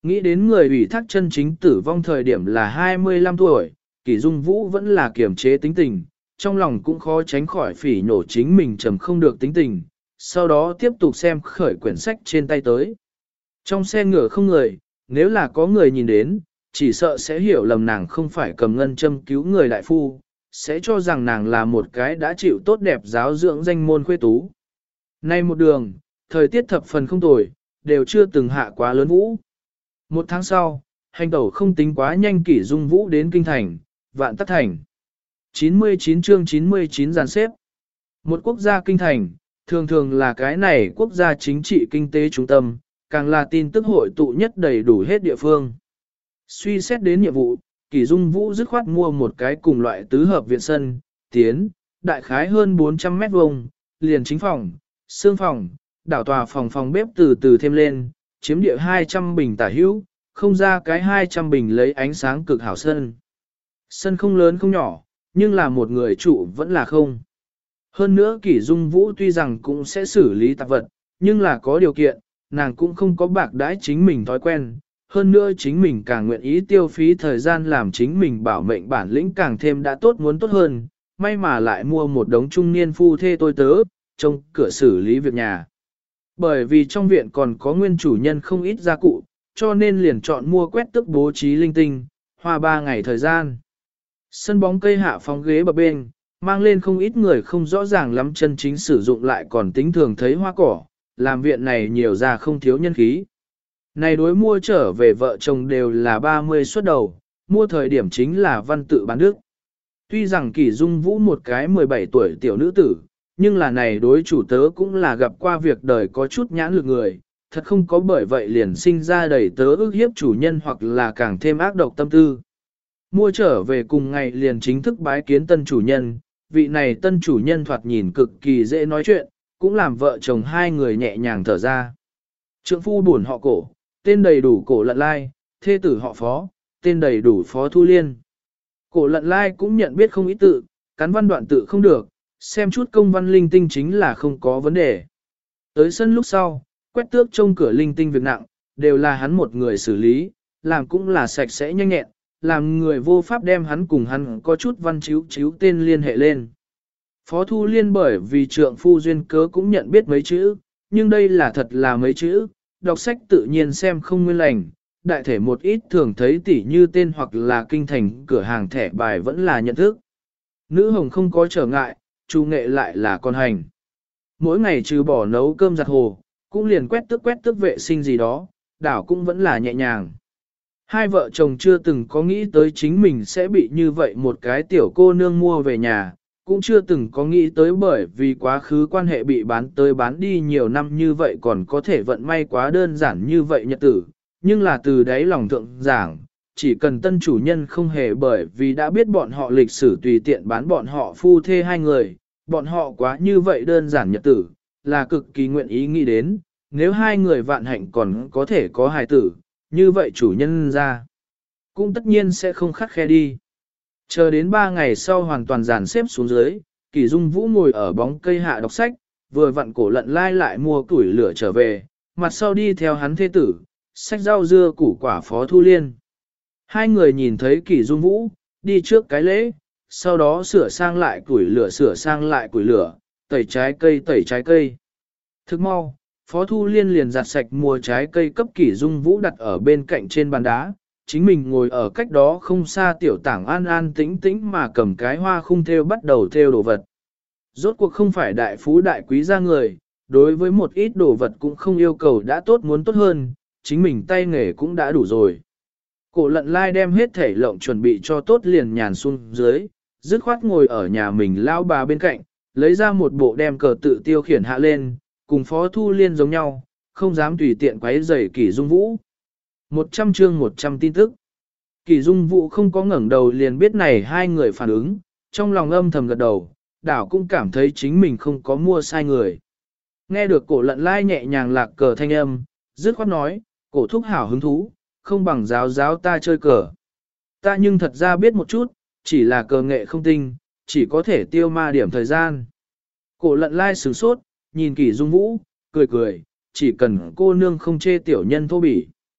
Nghĩ đến người ủy thác chân chính tử vong thời điểm là 25 tuổi, Kỷ Dung Vũ vẫn là kiềm chế tính tình, trong lòng cũng khó tránh khỏi phỉ nhổ chính mình trầm không được tính tình, sau đó tiếp tục xem khởi quyển sách trên tay tới. Trong xe ngựa không người, nếu là có người nhìn đến, chỉ sợ sẽ hiểu lầm nàng không phải cầm ngân châm cứu người đại phu, sẽ cho rằng nàng là một cái đã chịu tốt đẹp giáo dưỡng danh môn khuê tú. Nay một đường, thời tiết thập phần không tồi, đều chưa từng hạ quá lớn vũ. Một tháng sau, hành tẩu không tính quá nhanh, Kỷ Dung Vũ đến Kinh Thành, Vạn Tắc Thành. 99 chương 99 dàn xếp. Một quốc gia Kinh Thành, thường thường là cái này quốc gia chính trị kinh tế trung tâm, càng là tin tức hội tụ nhất đầy đủ hết địa phương. Suy xét đến nhiệm vụ, Kỷ Dung Vũ dứt khoát mua một cái cùng loại tứ hợp viện sân, tiến, đại khái hơn 400 mét vuông, liền chính phòng, xương phòng, đảo tòa phòng bếp từ từ thêm lên, chiếm địa 200 bình tả hữu, không ra cái 200 bình lấy ánh sáng cực hảo sân. Sân không lớn không nhỏ, nhưng là một người trụ vẫn là không. Hơn nữa Kỷ Dung Vũ tuy rằng cũng sẽ xử lý tạp vật, nhưng là có điều kiện, nàng cũng không có bạc đãi chính mình thói quen. Hơn nữa chính mình càng nguyện ý tiêu phí thời gian làm chính mình bảo mệnh bản lĩnh càng thêm đã tốt muốn tốt hơn, may mà lại mua một đống trung niên phu thê tôi tớ, trông cửa xử lý việc nhà. Bởi vì trong viện còn có nguyên chủ nhân không ít gia cụ, cho nên liền chọn mua quét tước bố trí linh tinh, hoa 3 ngày thời gian. Sân bóng cây hạ phóng ghế bập bên, mang lên không ít người không rõ ràng lắm chân chính sử dụng lại còn tính thường thấy hoa cỏ, làm viện này nhiều ra không thiếu nhân khí. Này đối mua trở về vợ chồng đều là 30 xuất đầu, mua thời điểm chính là văn tự bán đức. Tuy rằng Kỷ Dung Vũ một cái 17 tuổi tiểu nữ tử, nhưng là này đối chủ tớ cũng là gặp qua việc đời có chút nhãn lực người, thật không có bởi vậy liền sinh ra đầy tớ ức hiếp chủ nhân hoặc là càng thêm ác độc tâm tư. Mua trở về cùng ngày liền chính thức bái kiến tân chủ nhân, vị này tân chủ nhân thoạt nhìn cực kỳ dễ nói chuyện, cũng làm vợ chồng hai người nhẹ nhàng thở ra. Trượng phu buồn họ Cổ, tên đầy đủ Cổ Lận Lai, thê tử họ Phó, tên đầy đủ Phó Thu Liên. Cổ Lận Lai cũng nhận biết không ít tự, cắn văn đoạn tự không được, xem chút công văn linh tinh chính là không có vấn đề. Tới sân lúc sau, quét tước trông cửa linh tinh việc nặng, đều là hắn một người xử lý, làm cũng là sạch sẽ nhanh nhẹn, làm người vô pháp đem hắn cùng hắn có chút văn chiếu tên liên hệ lên. Phó Thu Liên bởi vì trượng phu duyên cớ cũng nhận biết mấy chữ, nhưng đây là thật là mấy chữ, đọc sách tự nhiên xem không nguyên lành, đại thể một ít thường thấy tỉ như tên hoặc là kinh thành cửa hàng thẻ bài vẫn là nhận thức. Nữ hồng không có trở ngại, chủ nghệ lại là con hành. Mỗi ngày trừ bỏ nấu cơm giặt hồ, cũng liền quét tước vệ sinh gì đó, đảo cũng vẫn là nhẹ nhàng. Hai vợ chồng chưa từng có nghĩ tới chính mình sẽ bị như vậy một cái tiểu cô nương mua về nhà, cũng chưa từng có nghĩ tới bởi vì quá khứ quan hệ bị bán tới bán đi nhiều năm như vậy còn có thể vận may quá đơn giản như vậy nhật tử. Nhưng là từ đấy lòng thượng giảng, chỉ cần tân chủ nhân không hề bởi vì đã biết bọn họ lịch sử tùy tiện bán bọn họ phu thê hai người, bọn họ quá như vậy đơn giản nhật tử, là cực kỳ nguyện ý nghĩ đến, nếu hai người vạn hạnh còn có thể có hài tử, như vậy chủ nhân ra, cũng tất nhiên sẽ không khắt khe đi. Chờ đến 3 ngày sau hoàn toàn dàn xếp xuống dưới, Kỷ Dung Vũ ngồi ở bóng cây hạ đọc sách, vừa vặn Cổ Lận Lai lại mua củi lửa trở về, mặt sau đi theo hắn thế tử, xách rau dưa củ quả Phó Thu Liên. Hai người nhìn thấy Kỷ Dung Vũ, đi trước cái lễ, sau đó sửa sang lại củi lửa, tẩy trái cây. Thức mau, Phó Thu Liên liền giặt sạch mua trái cây cấp Kỷ Dung Vũ đặt ở bên cạnh trên bàn đá, chính mình ngồi ở cách đó không xa tiểu tảng an an tĩnh tĩnh mà cầm cái hoa khung thêu bắt đầu thêu đồ vật. Rốt cuộc không phải đại phú đại quý gia người, đối với một ít đồ vật cũng không yêu cầu đã tốt muốn tốt hơn, chính mình tay nghề cũng đã đủ rồi. Cổ Lận Lai đem hết thể lộng chuẩn bị cho tốt liền nhàn xuống dưới, dứt khoát ngồi ở nhà mình lao bà bên cạnh, lấy ra một bộ đem cờ tự tiêu khiển hạ lên, cùng Phó Thu Liên giống nhau, không dám tùy tiện quấy rầy Kỷ Dung Vũ. 100 chương 100 tin tức. Kỷ Dung Vũ không có ngẩng đầu liền biết này hai người phản ứng, trong lòng âm thầm gật đầu, đảo cũng cảm thấy chính mình không có mua sai người. Nghe được Cổ Lận Lai nhẹ nhàng lạc cờ thanh âm, dứt khoát nói, Cổ thúc hảo hứng thú, không bằng giáo ta chơi cờ. Ta nhưng thật ra biết một chút, chỉ là cờ nghệ không tinh, chỉ có thể tiêu ma điểm thời gian. Cổ Lận Lai sửng sốt, nhìn Kỷ Dung Vũ, cười, chỉ cần cô nương không chê tiểu nhân thô bỉ.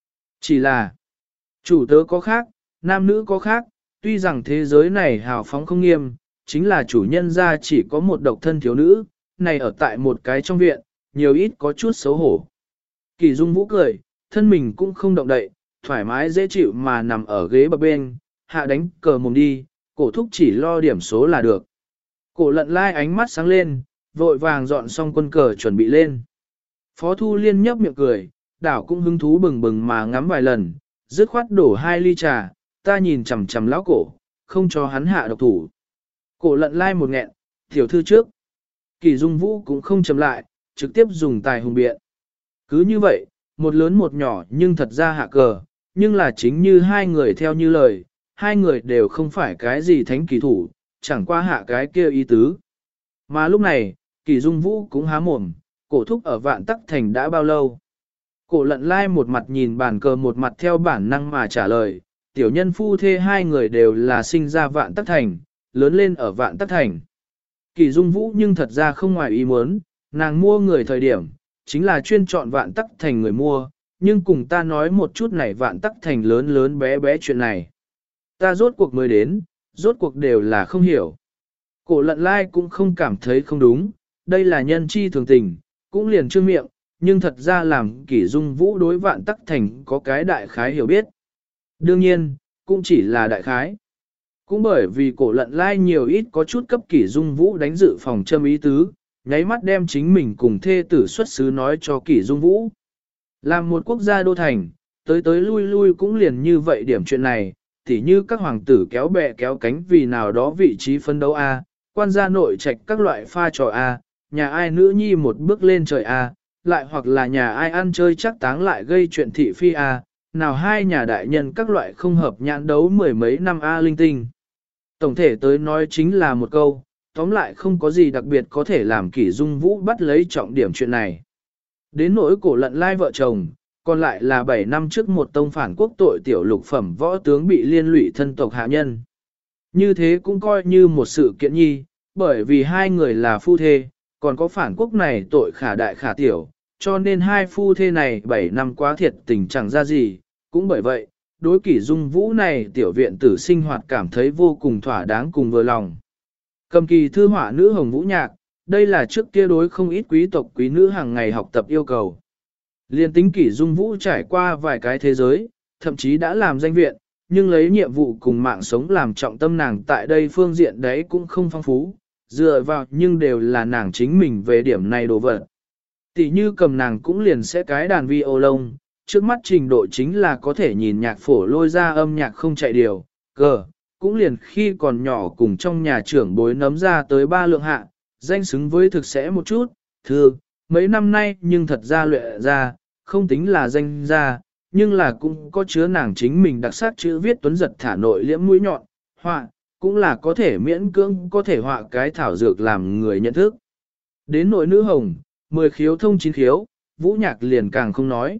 Chỉ là, chủ tớ có khác, nam nữ có khác, tuy rằng thế giới này hào phóng không nghiêm, chính là chủ nhân ra chỉ có một độc thân thiếu nữ, này ở tại một cái trong viện, nhiều ít có chút xấu hổ. Kỳ Dung Vũ cười, thân mình cũng không động đậy, thoải mái dễ chịu mà nằm ở ghế bập bên, hạ đánh cờ mồm đi, cổ thúc chỉ lo điểm số là được. Cổ lận lai ánh mắt sáng lên, vội vàng dọn xong quân cờ chuẩn bị lên. Phó Thu Liên nhấp miệng cười, đảo cũng hứng thú bừng bừng mà ngắm vài lần, dứt khoát đổ 2 ly trà, ta nhìn chằm chằm lão cổ, không cho hắn hạ độc thủ. Cổ lận lai một nghẹn, tiểu thư trước. Kỳ Dung Vũ cũng không chậm lại, trực tiếp dùng tài hùng biện. Cứ như vậy, một lớn một nhỏ nhưng thật ra hạ cờ, nhưng là chính như hai người theo như lời, hai người đều không phải cái gì thánh kỳ thủ, chẳng qua hạ cái kia ý tứ. Mà lúc này, Kỳ Dung Vũ cũng há mồm, cổ thúc ở Vạn Tắc Thành đã bao lâu? Cổ lận lai một mặt nhìn bàn cờ một mặt theo bản năng mà trả lời, tiểu nhân phu thê hai người đều là sinh ra Vạn Tắc Thành, lớn lên ở Vạn Tắc Thành. Kỳ Dung Vũ nhưng thật ra không ngoài ý muốn, nàng mua người thời điểm, chính là chuyên chọn Vạn Tắc Thành người mua, nhưng cùng ta nói một chút này Vạn Tắc Thành lớn lớn bé bé chuyện này. Ta rốt cuộc mới đến, rốt cuộc đều là không hiểu. Cổ lận lai cũng không cảm thấy không đúng, đây là nhân chi thường tình, cũng liền trương miệng, nhưng thật ra làm Kỷ Dung Vũ đối Vạn Tắc Thành có cái đại khái hiểu biết. Đương nhiên, cũng chỉ là đại khái. Cũng bởi vì cổ lận lai nhiều ít có chút cấp Kỷ Dung Vũ đánh dự phòng châm ý tứ, nháy mắt đem chính mình cùng thê tử xuất xứ nói cho Kỷ Dung Vũ. Làm một quốc gia đô thành, tới tới lui lui cũng liền như vậy điểm chuyện này, tỉ như các hoàng tử kéo bè kéo cánh vì nào đó vị trí phân đấu A, quan gia nội trạch các loại pha trò A, nhà ai nữ nhi một bước lên trời A, lại hoặc là nhà ai ăn chơi chắc táng lại gây chuyện thị phi A, nào hai nhà đại nhân các loại không hợp nhãn đấu mười mấy năm A linh tinh. Tổng thể tới nói chính là một câu, tóm lại không có gì đặc biệt có thể làm Kỷ Dung Vũ bắt lấy trọng điểm chuyện này. Đến nỗi cổ lận lai vợ chồng, còn lại là 7 năm trước một tông phản quốc tội tiểu lục phẩm võ tướng bị liên lụy thân tộc hạ nhân. Như thế cũng coi như một sự kiện nhi, bởi vì hai người là phu thê, còn có phản quốc này tội khả đại khả tiểu, cho nên hai phu thê này 7 năm quá thiệt tình chẳng ra gì, cũng bởi vậy, đối Kỷ Dung Vũ này tiểu viện tử sinh hoạt cảm thấy vô cùng thỏa đáng cùng vừa lòng. Cầm kỳ thư họa nữ Hồng Vũ Nhạc, đây là trước kia đối không ít quý tộc quý nữ hàng ngày học tập yêu cầu. Liên tính Kỷ Dung Vũ trải qua vài cái thế giới, thậm chí đã làm danh viện, nhưng lấy nhiệm vụ cùng mạng sống làm trọng tâm nàng tại đây phương diện đấy cũng không phong phú, dựa vào nhưng đều là nàng chính mình về điểm này đồ vật. Tỷ như cầm nàng cũng liền sẽ cái đàn vi ô lông, trước mắt trình độ chính là có thể nhìn nhạc phổ lôi ra âm nhạc không chạy điều, cờ, cũng liền khi còn nhỏ cùng trong nhà trưởng bối nấm ra tới 3 lượng hạ, danh xứng với thực sẽ một chút, thường, mấy năm nay nhưng thật ra luyện ra, không tính là danh ra, nhưng là cũng có chứa nàng chính mình đặc sắc chữ viết tuấn giật thả nội liễm mũi nhọn, họa, cũng là có thể miễn cưỡng có thể họa cái thảo dược làm người nhận thức. Đến nội nữ hồng, 10 khiếu thông 9 khiếu, Vũ Nhạc liền càng không nói.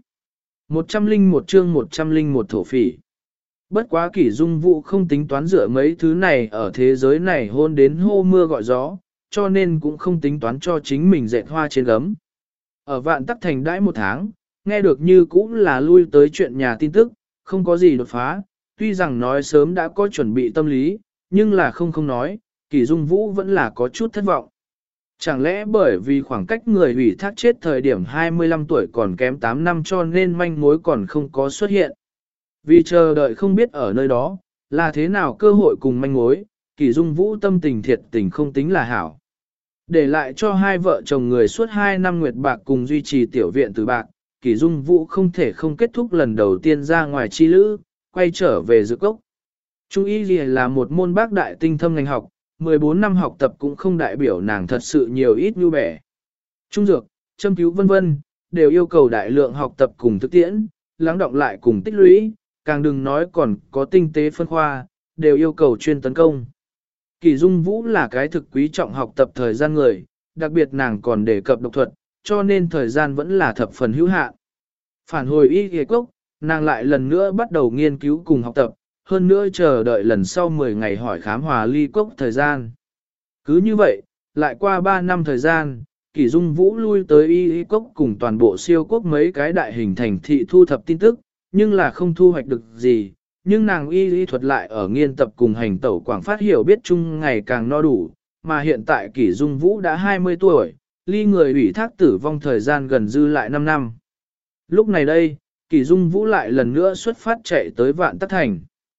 101 chương 101 thổ phỉ. Bất quá Kỷ Dung Vũ không tính toán dựa mấy thứ này ở thế giới này hôn đến hô mưa gọi gió, cho nên cũng không tính toán cho chính mình dệt hoa trên gấm. Ở Vạn Tắc Thành đãi 1 tháng, nghe được như cũng là lui tới chuyện nhà tin tức, không có gì đột phá, tuy rằng nói sớm đã có chuẩn bị tâm lý, nhưng là không nói, Kỷ Dung Vũ vẫn là có chút thất vọng. Chẳng lẽ bởi vì khoảng cách người ủy thác chết thời điểm 25 tuổi còn kém 8 năm cho nên manh mối còn không có xuất hiện. Vì chờ đợi không biết ở nơi đó, là thế nào cơ hội cùng manh mối, Kỷ Dung Vũ tâm tình thiệt tình không tính là hảo. Để lại cho hai vợ chồng người suốt 2 năm nguyệt bạc cùng duy trì tiểu viện từ bạc, Kỷ Dung Vũ không thể không kết thúc lần đầu tiên ra ngoài chi lữ, quay trở về dược cốc. Trung y là một môn bác đại tinh thâm ngành học, 14 năm học tập cũng không đại biểu nàng thật sự nhiều ít nhu bẻ. Trung dược, châm cứu vân vân, đều yêu cầu đại lượng học tập cùng thực tiễn, lắng động lại cùng tích lũy, càng đừng nói còn có tinh tế phân khoa, đều yêu cầu chuyên tấn công. Kỷ Dung Vũ là cái thực quý trọng học tập thời gian người, đặc biệt nàng còn đề cập độc thuật, cho nên thời gian vẫn là thập phần hữu hạn. Phản hồi y ghề cốc, nàng lại lần nữa bắt đầu nghiên cứu cùng học tập, hơn nữa chờ đợi lần sau 10 ngày hỏi khám hòa ly cốc thời gian. Cứ như vậy, lại qua 3 năm thời gian, Kỷ Dung Vũ lui tới y cốc cùng toàn bộ siêu quốc mấy cái đại hình thành thị thu thập tin tức, nhưng là không thu hoạch được gì, nhưng nàng y thuật lại ở nghiên tập cùng hành tẩu quảng phát hiểu biết chung ngày càng no đủ, mà hiện tại Kỷ Dung Vũ đã 20 tuổi, ly người ủy thác tử vong thời gian gần dư lại 5 năm. Lúc này đây, Kỷ Dung Vũ lại lần nữa xuất phát chạy tới Vạn Tắc Thành.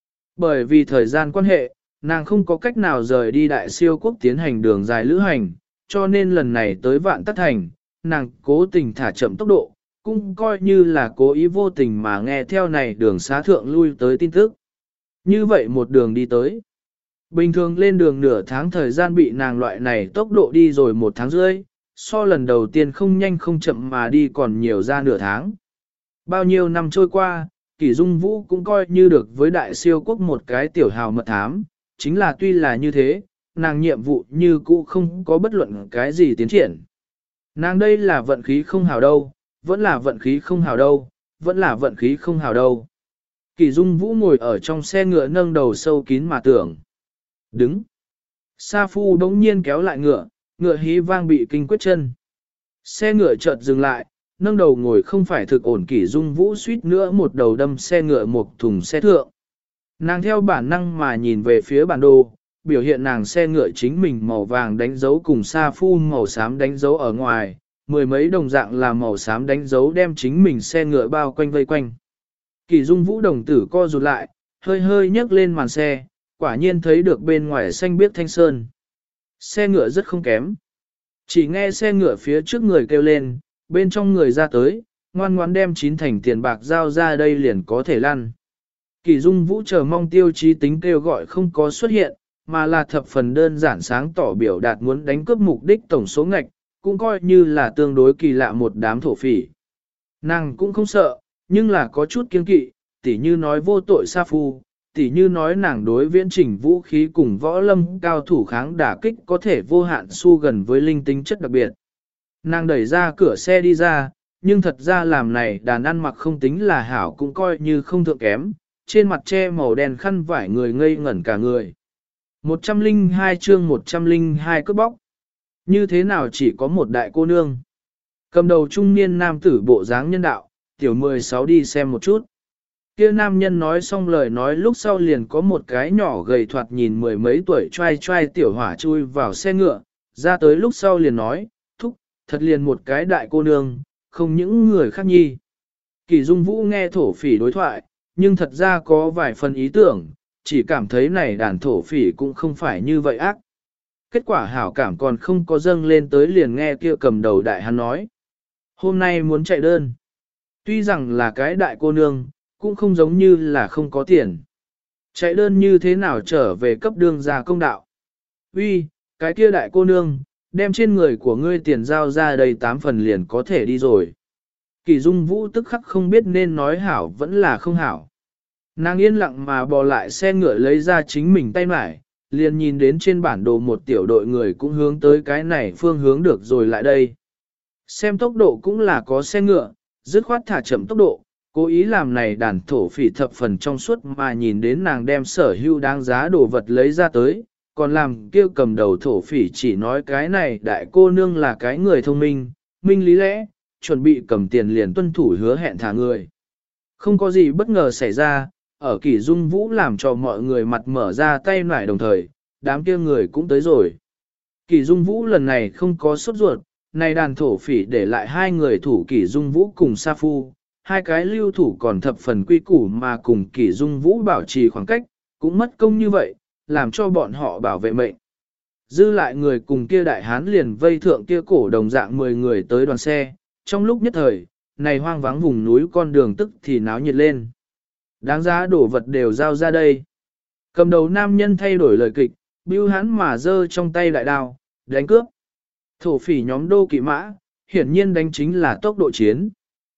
Bởi vì thời gian quan hệ, nàng không có cách nào rời đi Đại Siêu Quốc tiến hành đường dài lữ hành, cho nên lần này tới Vạn Tắc Thành, nàng cố tình thả chậm tốc độ, cũng coi như là cố ý vô tình mà nghe theo này đường xá thượng lui tới tin tức. Như vậy một đường đi tới. Bình thường lên đường nửa tháng thời gian bị nàng loại này tốc độ đi rồi 1 tháng rưỡi, so lần đầu tiên không nhanh không chậm mà đi còn nhiều ra nửa tháng. Bao nhiêu năm trôi qua, Kỷ Dung Vũ cũng coi như được với Đại Siêu Quốc một cái tiểu hào mật thám, chính là tuy là như thế, nàng nhiệm vụ như cũ không có bất luận cái gì tiến triển. Nàng đây là vận khí không hào đâu, vẫn là vận khí không hào đâu, vẫn là vận khí không hào đâu. Kỷ Dung Vũ ngồi ở trong xe ngựa nâng đầu sâu kín mà tưởng. Đứng. Sa Phu đống nhiên kéo lại ngựa, ngựa hí vang bị kinh quyết chân. Xe ngựa chợt dừng lại, nâng đầu ngồi không phải thực ổn. Kỷ Dung Vũ suýt nữa một đầu đâm xe ngựa một thùng xe thượng. Nàng theo bản năng mà nhìn về phía bản đồ, biểu hiện nàng xe ngựa chính mình màu vàng đánh dấu cùng Sa Phu màu xám đánh dấu ở ngoài, mười mấy đồng dạng là màu xám đánh dấu đem chính mình xe ngựa bao quanh vây quanh. Kỷ Dung Vũ đồng tử co rụt lại, hơi hơi nhấc lên màn xe, quả nhiên thấy được bên ngoài xanh biếc thanh sơn. Xe ngựa rất không kém. Chỉ nghe xe ngựa phía trước người kêu lên, bên trong người ra tới, ngoan ngoãn đem 9 thành tiền bạc giao ra đây liền có thể lăn. Kỷ Dung Vũ chờ mong Tiêu Chí Tính kêu gọi không có xuất hiện, mà là thập phần đơn giản sáng tỏ biểu đạt muốn đánh cướp mục đích tổng số ngạch, cũng coi như là tương đối kỳ lạ một đám thổ phỉ. Nàng cũng không sợ, nhưng là có chút kiên kỵ, tỉ như nói vô tội Sa Phu, tỉ như nói nàng đối viễn chỉnh vũ khí cùng võ lâm cao thủ kháng đả kích có thể vô hạn su gần với linh tính chất đặc biệt. Nàng đẩy ra cửa xe đi ra, nhưng thật ra làm này đàn ăn mặc không tính là hảo cũng coi như không thượng kém, trên mặt che màu đen khăn vải người ngây ngẩn cả người. 102 chương 102 cướp bóc. Như thế nào chỉ có một đại cô nương? Cầm đầu trung niên nam tử bộ dáng nhân đạo, tiểu 16 đi xem một chút. Kia nam nhân nói xong lời nói lúc sau liền có một cái nhỏ gầy thoạt nhìn 10 mấy tuổi trai trai tiểu hỏa chui vào xe ngựa, ra tới lúc sau liền nói, thúc, thật liền một cái đại cô nương, không những người khác nhi. Kỷ Dung Vũ nghe thổ phỉ đối thoại, nhưng thật ra có vài phần ý tưởng, chỉ cảm thấy này đàn thổ phỉ cũng không phải như vậy ác. Kết quả hảo cảm còn không có dâng lên tới liền nghe kia cầm đầu đại hắn nói. Hôm nay muốn chạy đơn. Tuy rằng là cái đại cô nương, cũng không giống như là không có tiền. Chạy đơn như thế nào trở về cấp đương gia công đạo. Uy, cái kia đại cô nương, đem trên người của ngươi tiền giao ra đây 8 phần liền có thể đi rồi. Kỷ Dung Vũ tức khắc không biết nên nói hảo vẫn là không hảo. Nàng yên lặng mà bò lại xe ngựa lấy ra chính mình tay mải, liền nhìn đến trên bản đồ một tiểu đội người cũng hướng tới cái này phương hướng được rồi lại đây. Xem tốc độ cũng là có xe ngựa, dứt khoát thả chậm tốc độ, cố ý làm này đàn thổ phỉ thập phần trong suốt mà nhìn đến nàng đem sở hữu đáng giá đồ vật lấy ra tới, còn làm kêu cầm đầu thổ phỉ chỉ nói cái này đại cô nương là cái người thông minh, minh lý lẽ, chuẩn bị cầm tiền liền tuân thủ hứa hẹn thả người. Không có gì bất ngờ xảy ra, ở Kỷ Dung Vũ làm cho mọi người mặt mở ra tay nải đồng thời, đám kia người cũng tới rồi. Kỷ Dung Vũ lần này không có sốt ruột, này đàn thổ phỉ để lại 2 người thủ Kỷ Dung Vũ cùng Sa Phu, 2 cái lưu thủ còn thập phần quy củ mà cùng Kỷ Dung Vũ bảo trì khoảng cách, cũng mất công như vậy, làm cho bọn họ bảo vệ mệnh. Dư lại người cùng kia đại hán liền vây thượng kia cổ đồng dạng 10 người tới đoàn xe, trong lúc nhất thời, này hoang vắng vùng núi con đường tức thì náo nhiệt lên. Đáng giá đổ vật đều giao ra đây. Cầm đầu nam nhân thay đổi lời kịch, bưu hắn mà giơ trong tay đại đao, đánh cướp. Thổ phỉ nhóm đô kỵ mã, hiển nhiên đánh chính là tốc độ chiến.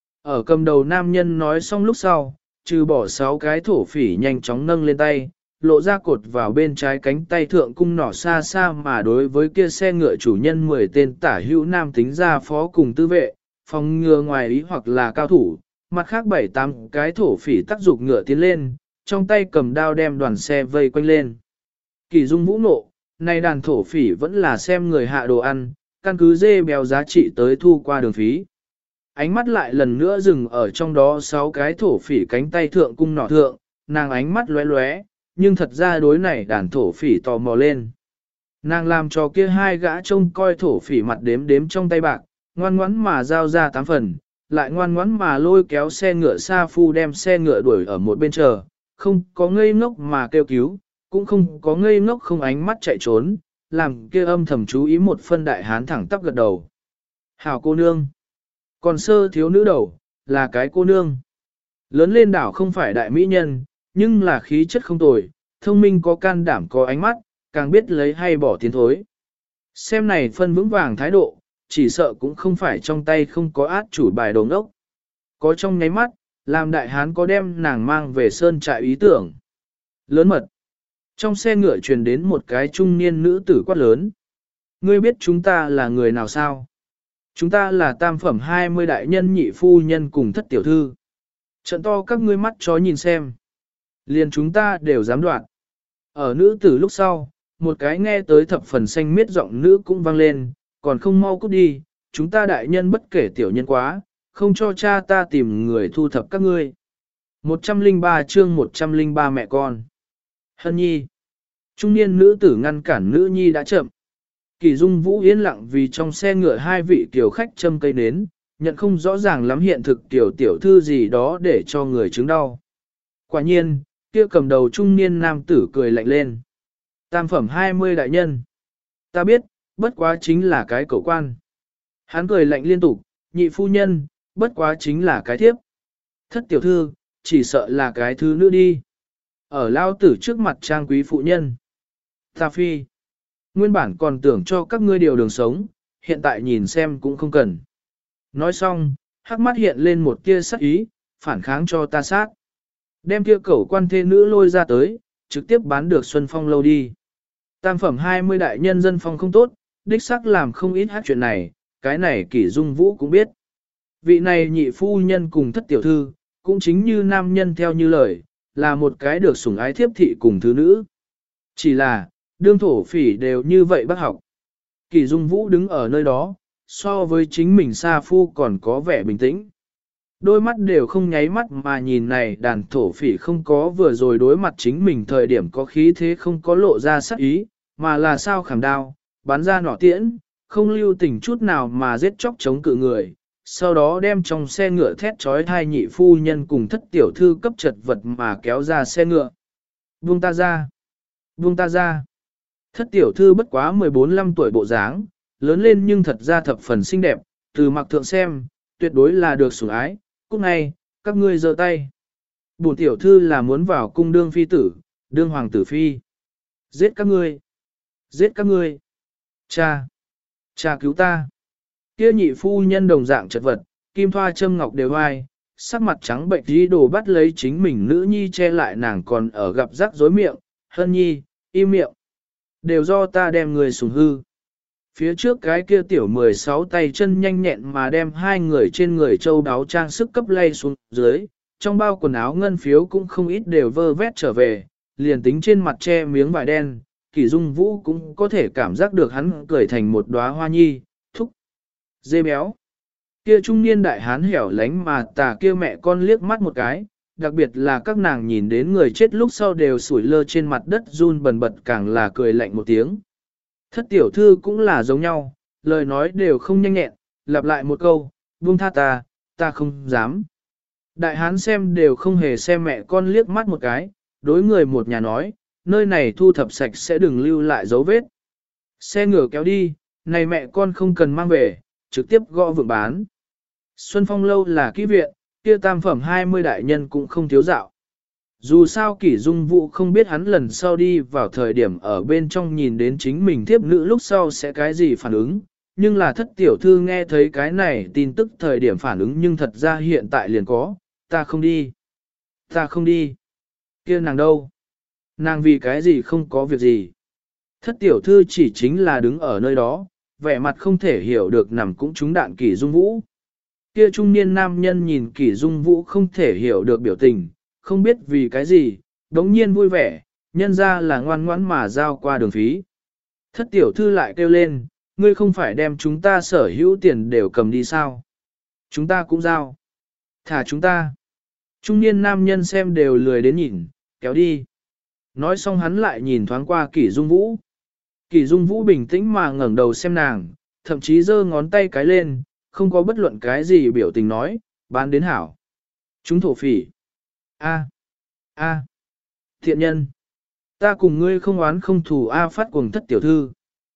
Ở cầm đầu nam nhân nói xong lúc sau, trừ bỏ 6 cái thổ phỉ nhanh chóng nâng lên tay, lộ ra cột vào bên trái cánh tay thượng cung nỏ xa xa mà đối với kia xe ngựa chủ nhân 10 tên tả hữu nam tính ra phó cùng tư vệ, phòng ngừa ngoài ý hoặc là cao thủ, mặt khác 7-8 cái thổ phỉ tác dục ngựa tiến lên, trong tay cầm đao đem đoàn xe vây quanh lên. Kỷ Dung Vũ nộ, này đàn thổ phỉ vẫn là xem người hạ đồ ăn, căn cứ dê béo giá trị tới thu qua đường phí. ánh mắt lại lần nữa dừng ở trong đó 6 cái thổ phỉ cánh tay thượng cung nỏ thượng, nàng ánh mắt lóe lóe, nhưng thật ra đối này đàn thổ phỉ tò mò lên. Nàng làm cho kia hai gã trông coi thổ phỉ mặt đếm đếm trong tay bạc, ngoan ngoãn mà giao ra 8 phần, lại ngoan ngoãn mà lôi kéo xe ngựa Sa Phu đem xe ngựa đuổi ở một bên chờ, không có ngây ngốc mà kêu cứu, cũng không có ngây ngốc không ánh mắt chạy trốn, làm kia âm thầm chú ý một phân đại hán thẳng tắp gật đầu. Hảo cô nương. Còn sơ thiếu nữ đầu, là cái cô nương. Lớn lên đảo không phải đại mỹ nhân, nhưng là khí chất không tồi, thông minh có can đảm có ánh mắt, càng biết lấy hay bỏ tiến thối. Xem này phân vững vàng thái độ, chỉ sợ cũng không phải trong tay không có át chủ bài đồ ngốc. Có trong nháy mắt, làm đại hán có đem nàng mang về sơn trại ý tưởng. Lớn mật. Trong xe ngựa truyền đến một cái trung niên nữ tử quát lớn. Ngươi biết chúng ta là người nào sao? Chúng ta là tam phẩm 20 đại nhân nhị phu nhân cùng thất tiểu thư. Trận to các ngươi mắt chó nhìn xem. Liền chúng ta đều dám đoạn. Ở nữ tử lúc sau, một cái nghe tới thập phần xanh miết giọng nữ cũng vang lên, còn không mau cút đi, chúng ta đại nhân bất kể tiểu nhân quá, không cho cha ta tìm người thu thập các ngươi. 103 chương 103 mẹ con. Hân nhi. Trung niên nữ tử ngăn cản nữ nhi đã chậm. Kỳ Dung Vũ yên lặng vì trong xe ngựa hai vị tiểu khách châm cây nến, nhận không rõ ràng lắm hiện thực tiểu thư gì đó để cho người chứng đau. Quả nhiên, kia cầm đầu trung niên nam tử cười lạnh lên. Tam phẩm 20 đại nhân. Ta biết, bất quá chính là cái cẩu quan. Hắn cười lạnh liên tục, nhị phu nhân, bất quá chính là cái thiếp. Thất tiểu thư, chỉ sợ là cái thứ nữ đi. Ở lao tử trước mặt trang quý phụ nhân. Ta phi. Nguyên bản còn tưởng cho các ngươi điều đường sống, hiện tại nhìn xem cũng không cần. Nói xong, hắc mắt hiện lên một tia sắc ý, phản kháng cho ta sát. Đem kia cẩu quan thê nữ lôi ra tới, trực tiếp bán được Xuân Phong lâu đi. Tam phẩm 20 đại nhân dân phong không tốt, đích xác làm không ít hát chuyện này, cái này Kỷ Dung Vũ cũng biết. Vị này nhị phu nhân cùng thất tiểu thư, cũng chính như nam nhân theo như lời, là một cái được sủng ái thiếp thị cùng thứ nữ. Chỉ là, đương thổ phỉ đều như vậy bác học. Kỷ Dung Vũ đứng ở nơi đó, so với chính mình Sa Phu còn có vẻ bình tĩnh. Đôi mắt đều không nháy mắt mà nhìn này đàn thổ phỉ không có vừa rồi đối mặt chính mình thời điểm có khí thế không có lộ ra sắc ý, mà là sao khảm đao, bắn ra nỏ tiễn, không lưu tình chút nào mà giết chóc chống cự người, sau đó đem trong xe ngựa thét trói thai nhị phu nhân cùng thất tiểu thư cấp chật vật mà kéo ra xe ngựa. Buông ta ra! Buông ta ra! Thất tiểu thư bất quá 14-15 tuổi bộ dáng, lớn lên nhưng thật ra thập phần xinh đẹp, từ mặc thượng xem, tuyệt đối là được sủng ái. Cúc ngay, các ngươi giơ tay. Bổn tiểu thư là muốn vào cung đương phi tử, đương hoàng tử phi. Giết các ngươi. Giết các ngươi. Cha. Cha cứu ta. Kia nhị phu nhân đồng dạng chật vật, kim thoa châm ngọc đều ai, sắc mặt trắng bệnh dí đồ bắt lấy chính mình nữ nhi che lại nàng còn ở gặp rắc rối miệng. Hân nhi, im miệng. Đều do ta đem người sủng hư. Phía trước cái kia tiểu 16 tay chân nhanh nhẹn mà đem hai người trên người châu đáo trang sức cấp lay xuống dưới, trong bao quần áo ngân phiếu cũng không ít đều vơ vét trở về, liền tính trên mặt che miếng vải đen, Kỷ Dung Vũ cũng có thể cảm giác được hắn cười thành một đóa hoa nhi, thúc, dê béo. Kia trung niên đại hán hẻo lánh mà tà kia mẹ con liếc mắt một cái, đặc biệt là các nàng nhìn đến người chết lúc sau đều sủi lơ trên mặt đất run bần bật càng là cười lạnh một tiếng. Thất tiểu thư cũng là giống nhau, lời nói đều không nhanh nhẹn, lặp lại một câu, buông tha ta, ta không dám. Đại hán xem đều không hề xem mẹ con liếc mắt một cái, đối người một nhà nói, nơi này thu thập sạch sẽ đừng lưu lại dấu vết. Xe ngựa kéo đi, này mẹ con không cần mang về, trực tiếp gõ vượng bán. Xuân Phong lâu là kỹ viện, kia tam phẩm 20 đại nhân cũng không thiếu dạo. Dù sao Kỷ Dung Vũ không biết hắn lần sau đi vào thời điểm ở bên trong nhìn đến chính mình thiếp nữ lúc sau sẽ cái gì phản ứng, nhưng là thất tiểu thư nghe thấy cái này tin tức thời điểm phản ứng nhưng thật ra hiện tại liền có, ta không đi, ta không đi, kia nàng đâu, nàng vì cái gì không có việc gì. Thất tiểu thư chỉ chính là đứng ở nơi đó, vẻ mặt không thể hiểu được nằm cũng trúng đạn Kỷ Dung Vũ. Kia trung niên nam nhân nhìn Kỷ Dung Vũ không thể hiểu được biểu tình, không biết vì cái gì, đống nhiên vui vẻ, nhân ra là ngoan ngoãn mà giao qua đường phí. Thất tiểu thư lại kêu lên, ngươi không phải đem chúng ta sở hữu tiền đều cầm đi sao? Chúng ta cũng giao. Thả chúng ta. Trung niên nam nhân xem đều lười đến nhìn, kéo đi. Nói xong hắn lại nhìn thoáng qua Kỷ Dung Vũ. Kỷ Dung Vũ bình tĩnh mà ngẩng đầu xem nàng, thậm chí giơ ngón tay cái lên, không có bất luận cái gì biểu tình nói, bán đến hảo. Chúng thổ phỉ. A. Thiện nhân. Ta cùng ngươi không oán không thù A phát cuồng thất tiểu thư.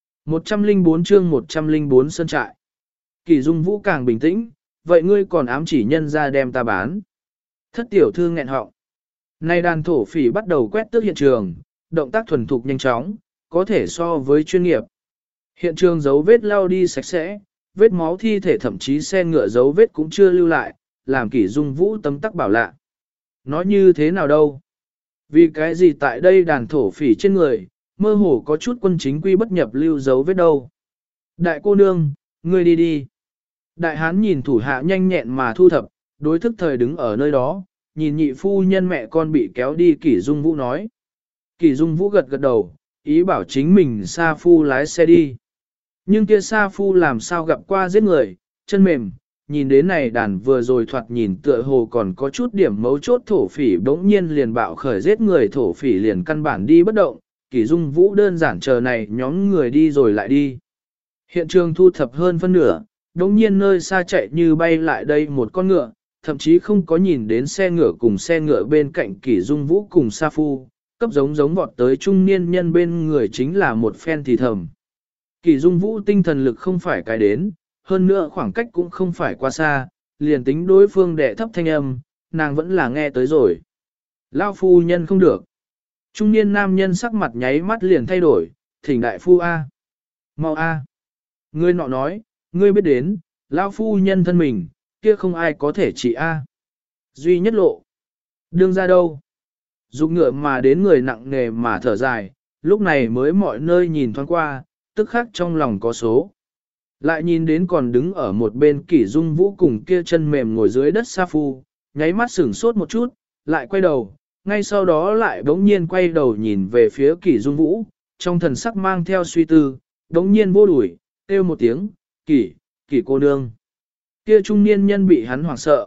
104 chương 104 sân trại. Kỷ Dung Vũ càng bình tĩnh, vậy ngươi còn ám chỉ nhân ra đem ta bán. Thất tiểu thư nghẹn họng. Nay đàn thổ phỉ bắt đầu quét tước hiện trường, động tác thuần thục nhanh chóng, có thể so với chuyên nghiệp. Hiện trường dấu vết lau đi sạch sẽ, vết máu thi thể thậm chí xe ngựa dấu vết cũng chưa lưu lại, làm Kỷ Dung Vũ tấm tắc bảo lạ. Nói như thế nào đâu? Vì cái gì tại đây đàn thổ phỉ trên người, mơ hồ có chút quân chính quy bất nhập lưu dấu vết đâu. Đại cô nương, ngươi đi đi. Đại hán nhìn thủ hạ nhanh nhẹn mà thu thập, đối thức thời đứng ở nơi đó, nhìn nhị phu nhân mẹ con bị kéo đi. Kỷ Dung Vũ nói. Kỷ Dung Vũ gật gật đầu, ý bảo chính mình Sa Phu lái xe đi. Nhưng kia Sa Phu làm sao gặp qua giết người, chân mềm, nhìn đến này đàn vừa rồi thoạt nhìn tựa hồ còn có chút điểm mấu chốt thổ phỉ bỗng nhiên liền bạo khởi giết người thổ phỉ liền căn bản đi bất động, Kỷ Dung Vũ đơn giản chờ này nhóm người đi rồi lại đi. Hiện trường thu thập hơn phân nửa, bỗng nhiên nơi xa chạy như bay lại đây một con ngựa, thậm chí không có nhìn đến xe ngựa cùng xe ngựa bên cạnh Kỷ Dung Vũ cùng Sa Phu, cấp giống vọt tới trung niên nhân bên người chính là một phen thì thầm. Kỷ Dung Vũ tinh thần lực không phải cái đến, hơn nữa khoảng cách cũng không phải quá xa, liền tính đối phương đệ thấp thanh âm, nàng vẫn là nghe tới rồi. Lao phu nhân không được. Trung niên nam nhân sắc mặt nháy mắt liền thay đổi, thỉnh đại phu A. Mau A. Ngươi nọ nói, ngươi biết đến, Lao phu nhân thân mình, kia không ai có thể trị A. Duy nhất lộ. Đương ra đâu? Dục ngựa mà đến người nặng nề mà thở dài, lúc này mới mọi nơi nhìn thoáng qua, tức khắc trong lòng có số. Lại nhìn đến còn đứng ở một bên Kỷ Dung Vũ cùng kia chân mềm ngồi dưới đất Sa Phu, nháy mắt sửng sốt một chút, lại quay đầu, ngay sau đó lại bỗng nhiên quay đầu nhìn về phía Kỷ Dung Vũ, trong thần sắc mang theo suy tư, bỗng nhiên vô đuổi, kêu một tiếng, Kỷ cô nương. Kia trung niên nhân bị hắn hoảng sợ,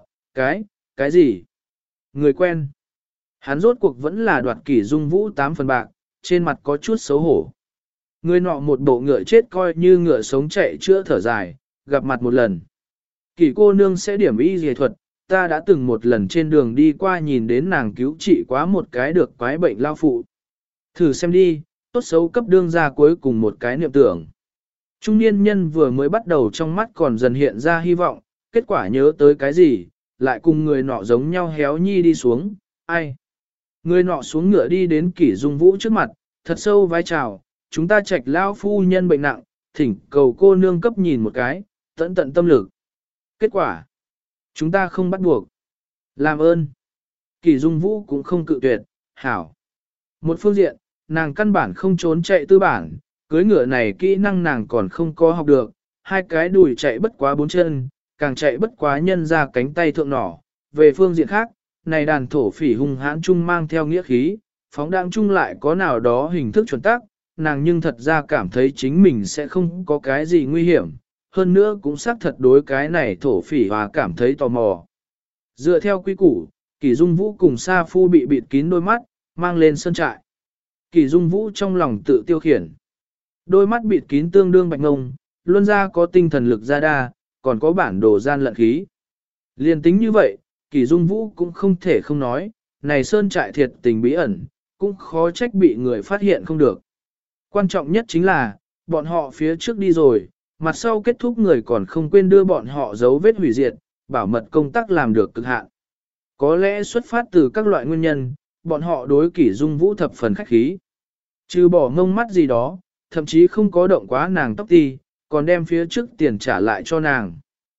cái gì? Người quen. Hắn rốt cuộc vẫn là đoạt Kỷ Dung Vũ 8 phần bạc, trên mặt có chút xấu hổ. Người nọ một bộ ngựa chết coi như ngựa sống chạy chữa thở dài, gặp mặt một lần. Kỷ cô nương sẽ điểm y dề thuật, ta đã từng một lần trên đường đi qua nhìn đến nàng cứu trị quá một cái được quái bệnh lao phụ. Thử xem đi, tốt xấu cấp đương ra cuối cùng một cái niệm tưởng. Trung niên nhân vừa mới bắt đầu trong mắt còn dần hiện ra hy vọng, kết quả nhớ tới cái gì, lại cùng người nọ giống nhau héo nhi đi xuống, ai. Người nọ xuống ngựa đi đến Kỷ Dung Vũ trước mặt, thật sâu vái chào, chúng ta trạch lao phu nhân bệnh nặng, thỉnh cầu cô nương cấp nhìn một cái, tận tận tâm lực. Kết quả, chúng ta không bắt buộc. Làm ơn. Kỷ Dung Vũ cũng không cự tuyệt, hảo. Một phương diện, nàng căn bản không trốn chạy tư bản, cưới ngựa này kỹ năng nàng còn không có học được, hai cái đùi chạy bất quá 4 chân, càng chạy bất quá nhân ra cánh tay thượng nỏ. Về phương diện khác, này đàn thổ phỉ hung hãn chung mang theo nghĩa khí, phóng đãng chung lại có nào đó hình thức chuẩn tác, nàng nhưng thật ra cảm thấy chính mình sẽ không có cái gì nguy hiểm, hơn nữa cũng xác thật đối cái này thổ phỉ và cảm thấy tò mò. Dựa theo quy củ, Kỷ Dung Vũ cùng Sa Phu bị bịt kín đôi mắt, mang lên sân trại. Kỷ Dung Vũ trong lòng tự tiêu khiển. Đôi mắt bịt kín tương đương bạch ngông, luôn ra có tinh thần lực ra đa, còn có bản đồ gian lận khí. Liên tính như vậy, Kỷ Dung Vũ cũng không thể không nói, này sơn trại thiệt tình bí ẩn, cũng khó trách bị người phát hiện không được. Quan trọng nhất chính là, bọn họ phía trước đi rồi, mặt sau kết thúc người còn không quên đưa bọn họ dấu vết hủy diệt, bảo mật công tác làm được cực hạn. Có lẽ xuất phát từ các loại nguyên nhân, bọn họ đối Kỷ Dung Vũ thập phần khách khí. Trừ bỏ ngông mắt gì đó, thậm chí không có động quá nàng tóc ti, còn đem phía trước tiền trả lại cho nàng.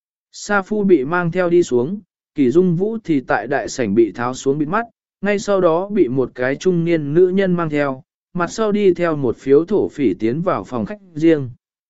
Sa Phu bị mang theo đi xuống, Kỷ Dung Vũ thì tại đại sảnh bị tháo xuống bịt mắt, ngay sau đó bị một cái trung niên nữ nhân mang theo, mặt sau đi theo một phiếu thổ phỉ tiến vào phòng khách riêng.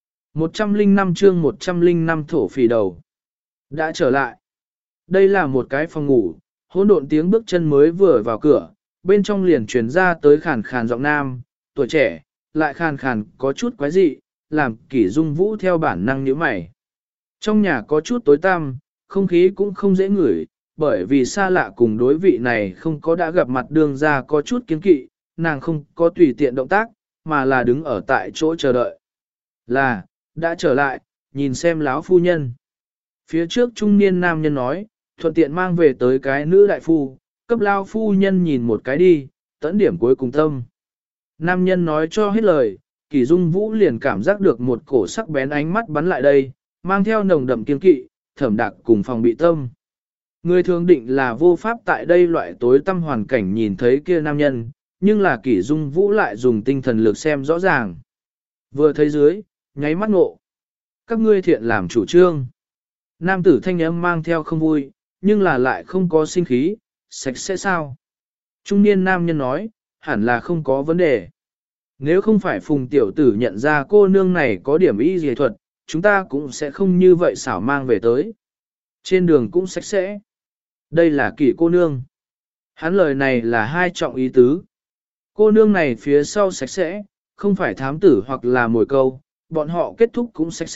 105 chương 105 thổ phỉ đầu. Đã trở lại. Đây là một cái phòng ngủ, hỗn độn tiếng bước chân mới vừa vào cửa, bên trong liền truyền ra tới khàn khàn giọng nam, tuổi trẻ, lại khàn khàn có chút quái dị, làm Kỷ Dung Vũ theo bản năng nhíu mày. Trong nhà có chút tối tăm, không khí cũng không dễ ngửi, bởi vì xa lạ cùng đối vị này không có đã gặp mặt đường ra có chút kiên kỵ, nàng không có tùy tiện động tác, mà là đứng ở tại chỗ chờ đợi. Là, đã trở lại, nhìn xem lão phu nhân. Phía trước trung niên nam nhân nói, thuận tiện mang về tới cái nữ đại phu, cấp lao phu nhân nhìn một cái đi, tẫn điểm cuối cùng tâm. Nam nhân nói cho hết lời, Kỷ Dung Vũ liền cảm giác được một cổ sắc bén ánh mắt bắn lại đây, mang theo nồng đậm kiên kỵ, thẩm đặc cùng phòng bị tâm. Người thường định là vô pháp tại đây loại tối tăm hoàn cảnh nhìn thấy kia nam nhân, nhưng là Kỷ Dung Vũ lại dùng tinh thần lực xem rõ ràng. Vừa thấy dưới, nháy mắt ngộ. Các ngươi thiện làm chủ trương. Nam tử thanh âm mang theo không vui, nhưng là lại không có sinh khí, sạch sẽ sao? Trung niên nam nhân nói, hẳn là không có vấn đề. Nếu không phải phùng tiểu tử nhận ra cô nương này có điểm y dề thuật, chúng ta cũng sẽ không như vậy xảo mang về tới. Trên đường cũng sạch sẽ. Đây là Kỷ cô nương. Hắn lời này là hai trọng ý tứ. Cô nương này phía sau sạch sẽ, không phải thám tử hoặc là mồi câu, bọn họ kết thúc cũng sạch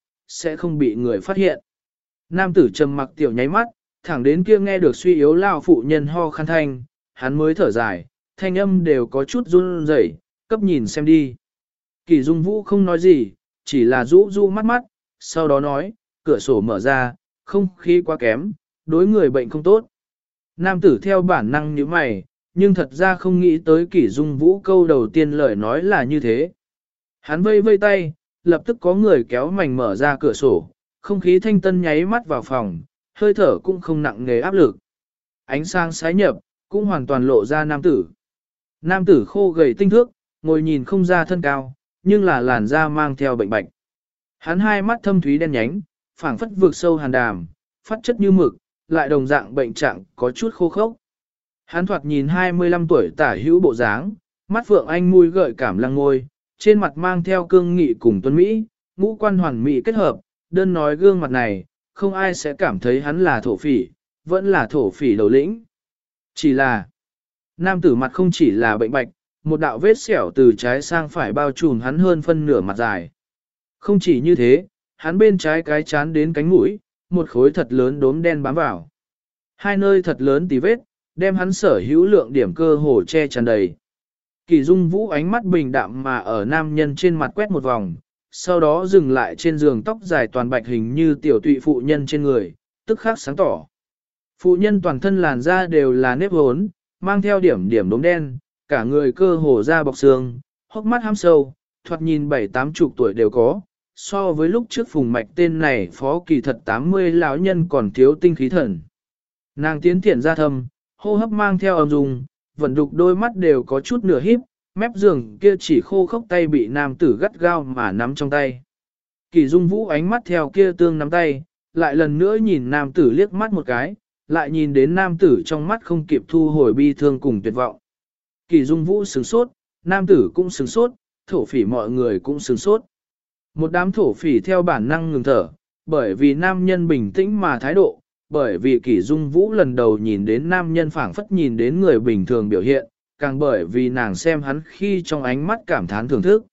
sẽ không bị người phát hiện. Nam tử trầm mặc tiểu nháy mắt, thẳng đến kia nghe được suy yếu lao phụ nhân ho khăn thanh, hắn mới thở dài, thanh âm đều có chút run rẩy, cấp nhìn xem đi. Kỷ Dung Vũ không nói gì, chỉ là rũ rũ mắt mắt, sau đó nói, cửa sổ mở ra, không khí quá kém, đối người bệnh không tốt. Nam tử theo bản năng như mày, nhưng thật ra không nghĩ tới Kỷ Dung Vũ câu đầu tiên lời nói là như thế. Hắn vây vây tay, lập tức có người kéo mảnh mở ra cửa sổ, không khí thanh tân nháy mắt vào phòng, hơi thở cũng không nặng nề áp lực. Ánh sáng sái nhập, cũng hoàn toàn lộ ra nam tử. Nam tử khô gầy tinh thước, ngồi nhìn không ra thân cao, nhưng là làn da mang theo bệnh bạch. Hắn hai mắt thâm thúy đen nhánh, phảng phất vực sâu hàn đàm, phát chất như mực, lại đồng dạng bệnh trạng có chút khô khốc. Hắn thoạt nhìn 25 tuổi tả hữu bộ dáng, mắt phượng anh mùi gợi cảm lăng ngôi, trên mặt mang theo cương nghị cùng tuấn Mỹ, ngũ quan hoàn mỹ kết hợp, đơn nói gương mặt này, không ai sẽ cảm thấy hắn là thổ phỉ, vẫn là thổ phỉ đầu lĩnh. Chỉ là, nam tử mặt không chỉ là bệnh bạch, một đạo vết sẹo từ trái sang phải bao trùm hắn hơn phân nửa mặt dài. Không chỉ như thế, hắn bên trái cái chán đến cánh mũi, một khối thật lớn đốm đen bám vào. Hai nơi thật lớn tí vết, đem hắn sở hữu lượng điểm cơ hồ che tràn đầy. Kỷ Dung Vũ ánh mắt bình đạm mà ở nam nhân trên mặt quét một vòng, sau đó dừng lại trên giường tóc dài toàn bạch hình như tiểu tụy phụ nhân trên người, tức khắc sáng tỏ. Phụ nhân toàn thân làn da đều là nếp hốn, mang theo điểm điểm đốm đen, cả người cơ hồ da bọc xương, hốc mắt hăm sâu, thoạt nhìn 7-80 tuổi đều có. So với lúc trước phùng mạch tên này phó kỳ thật 80 lão nhân còn thiếu tinh khí thần. Nàng tiến thiện ra thâm, hô hấp mang theo âm dung, vận đục đôi mắt đều có chút nửa híp, mép giường kia chỉ khô khốc tay bị nam tử gắt gao mà nắm trong tay. Kỷ Dung Vũ ánh mắt theo kia tương nắm tay, lại lần nữa nhìn nam tử liếc mắt một cái, lại nhìn đến nam tử trong mắt không kịp thu hồi bi thương cùng tuyệt vọng. Kỷ Dung Vũ sửng sốt, nam tử cũng sửng sốt, thổ phỉ mọi người cũng sửng sốt. Một đám thổ phỉ theo bản năng ngừng thở, bởi vì nam nhân bình tĩnh mà thái độ, bởi vì Kỷ Dung Vũ lần đầu nhìn đến nam nhân phảng phất nhìn đến người bình thường biểu hiện, càng bởi vì nàng xem hắn khi trong ánh mắt cảm thán thưởng thức.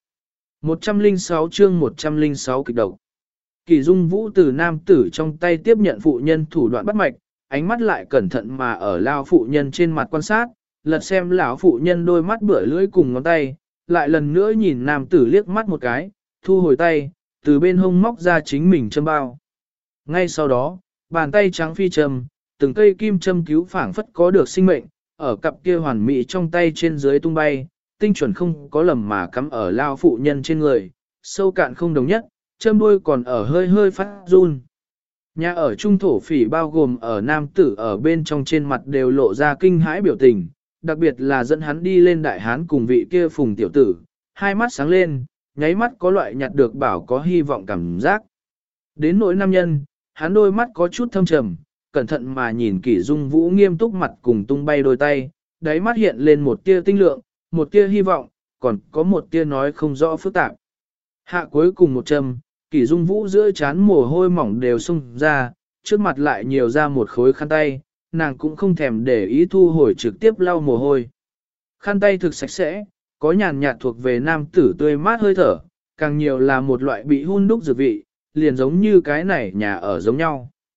106 chương 106 kịch độc. Kỷ Dung Vũ từ nam tử trong tay tiếp nhận phụ nhân thủ đoạn bắt mạch, ánh mắt lại cẩn thận mà ở lao phụ nhân trên mặt quan sát, lật xem lão phụ nhân đôi mắt bữa lưỡi cùng ngón tay, lại lần nữa nhìn nam tử liếc mắt một cái, thu hồi tay, từ bên hông móc ra chính mình châm bao. Ngay sau đó, bàn tay trắng phi châm, từng cây kim châm cứu phảng phất có được sinh mệnh, ở cặp kia hoàn mỹ trong tay trên dưới tung bay, tinh chuẩn không có lầm mà cắm ở lao phụ nhân trên người, sâu cạn không đồng nhất, châm đuôi còn ở hơi hơi phát run. Nhà ở trung thổ phỉ bao gồm ở nam tử ở bên trong trên mặt đều lộ ra kinh hãi biểu tình, đặc biệt là dẫn hắn đi lên đại hán cùng vị kia phùng tiểu tử, hai mắt sáng lên, nháy mắt có loại nhặt được bảo có hy vọng cảm giác. Đến nỗi nam nhân, hắn đôi mắt có chút thâm trầm, cẩn thận mà nhìn Kỷ Dung Vũ nghiêm túc mặt cùng tung bay đôi tay, đáy mắt hiện lên một tia tinh lượng, một tia hy vọng, còn có một tia nói không rõ phức tạp. Hạ cuối cùng một châm, Kỷ Dung Vũ giữa trán mồ hôi mỏng đều xung ra, trước mặt lại nhiều ra một khối khăn tay, nàng cũng không thèm để ý thu hồi trực tiếp lau mồ hôi. Khăn tay thực sạch sẽ, có nhàn nhạt thuộc về nam tử tươi mát hơi thở, càng nhiều là một loại bị hun đúc dược vị, liền giống như cái này nhà ở giống nhau.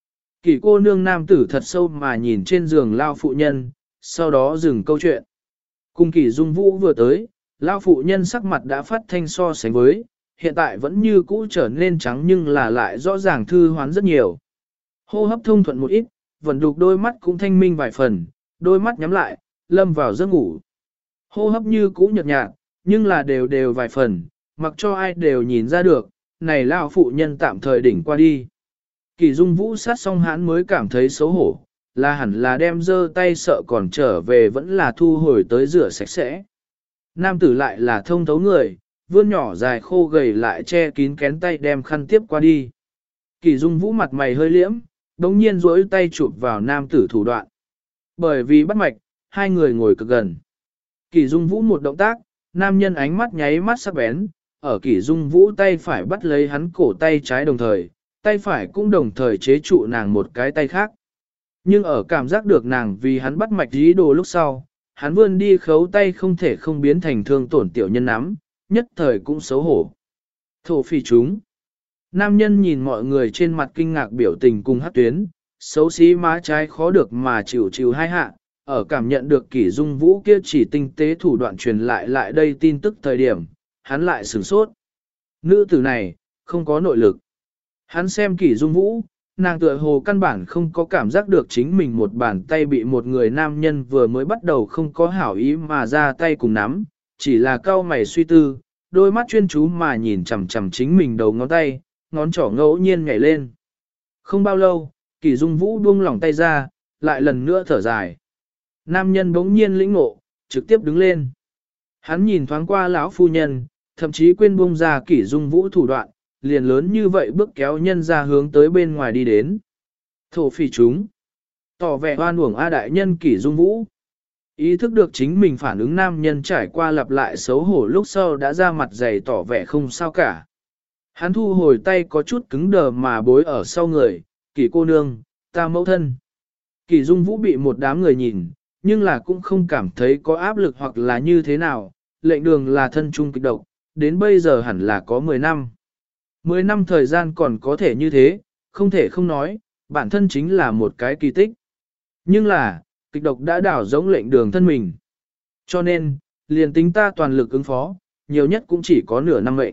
Kỷ cô nương nam tử thật sâu mà nhìn trên giường lao phụ nhân, sau đó dừng câu chuyện. Cùng Kỷ Dung Vũ vừa tới, lao phụ nhân sắc mặt đã phát thanh so sánh với, hiện tại vẫn như cũ trở nên trắng nhưng là lại rõ ràng thư hoán rất nhiều. Hô hấp thông thuận một ít, vẫn đục đôi mắt cũng thanh minh vài phần, đôi mắt nhắm lại, lâm vào giấc ngủ. Hô hấp như cũ nhợt nhạt, nhưng là đều đều vài phần, mặc cho ai đều nhìn ra được, này lao phụ nhân tạm thời đỉnh qua đi. Kỷ Dung Vũ sát xong hắn mới cảm thấy xấu hổ, là hẳn là đem dơ tay sợ còn trở về vẫn là thu hồi tới rửa sạch sẽ. Nam tử lại là thông thấu người, vươn nhỏ dài khô gầy lại che kín kén tay đem khăn tiếp qua đi. Kỷ Dung Vũ mặt mày hơi liễm, đống nhiên duỗi tay chụp vào nam tử thủ đoạn. Bởi vì bắt mạch, hai người ngồi cực gần. Kỷ Dung Vũ một động tác, nam nhân ánh mắt nháy mắt sắc bén, ở Kỷ Dung Vũ tay phải bắt lấy hắn cổ tay trái đồng thời, tay phải cũng đồng thời chế trụ nàng một cái tay khác. Nhưng ở cảm giác được nàng vì hắn bắt mạch ý đồ lúc sau, hắn vươn đi khấu tay không thể không biến thành thương tổn tiểu nhân nắm, nhất thời cũng xấu hổ. Thổ phỉ chúng. Nam nhân nhìn mọi người trên mặt kinh ngạc biểu tình cùng hát tuyến, xấu xí má trái khó được mà chịu chịu hai hạ, ở cảm nhận được Kỷ Dung Vũ kia chỉ tinh tế thủ đoạn truyền lại đây tin tức thời điểm, hắn lại sửng sốt. Nữ tử này, không có nội lực. Hắn xem Kỷ Dung Vũ, nàng tựa hồ căn bản không có cảm giác được chính mình một bàn tay bị một người nam nhân vừa mới bắt đầu không có hảo ý mà ra tay cùng nắm, chỉ là cau mày suy tư, đôi mắt chuyên chú mà nhìn chằm chằm chính mình đầu ngón tay, ngón trỏ ngẫu nhiên nhảy lên. Không bao lâu, Kỷ Dung Vũ buông lỏng tay ra, lại lần nữa thở dài. Nam nhân bỗng nhiên lĩnh ngộ, trực tiếp đứng lên. Hắn nhìn thoáng qua lão phu nhân, thậm chí quên buông ra Kỷ Dung Vũ thủ đoạn, liền lớn như vậy bước kéo nhân ra hướng tới bên ngoài đi đến. Thổ phỉ chúng. Tỏ vẻ oan uổng A đại nhân Kỷ Dung Vũ. Ý thức được chính mình phản ứng nam nhân trải qua lặp lại xấu hổ lúc sau đã ra mặt dày tỏ vẻ không sao cả. Hắn thu hồi tay có chút cứng đờ mà bối ở sau người, Kỷ cô nương, ta mẫu thân. Kỷ Dung Vũ bị một đám người nhìn, nhưng là cũng không cảm thấy có áp lực hoặc là như thế nào, lệnh đường là thân trung kịch độc, đến bây giờ hẳn là có 10 năm. 10 năm thời gian còn có thể như thế, không thể không nói, bản thân chính là một cái kỳ tích. Nhưng là, kịch độc đã đảo giống lệnh đường thân mình. Cho nên, liền tính ta toàn lực ứng phó, nhiều nhất cũng chỉ có nửa năm mệnh.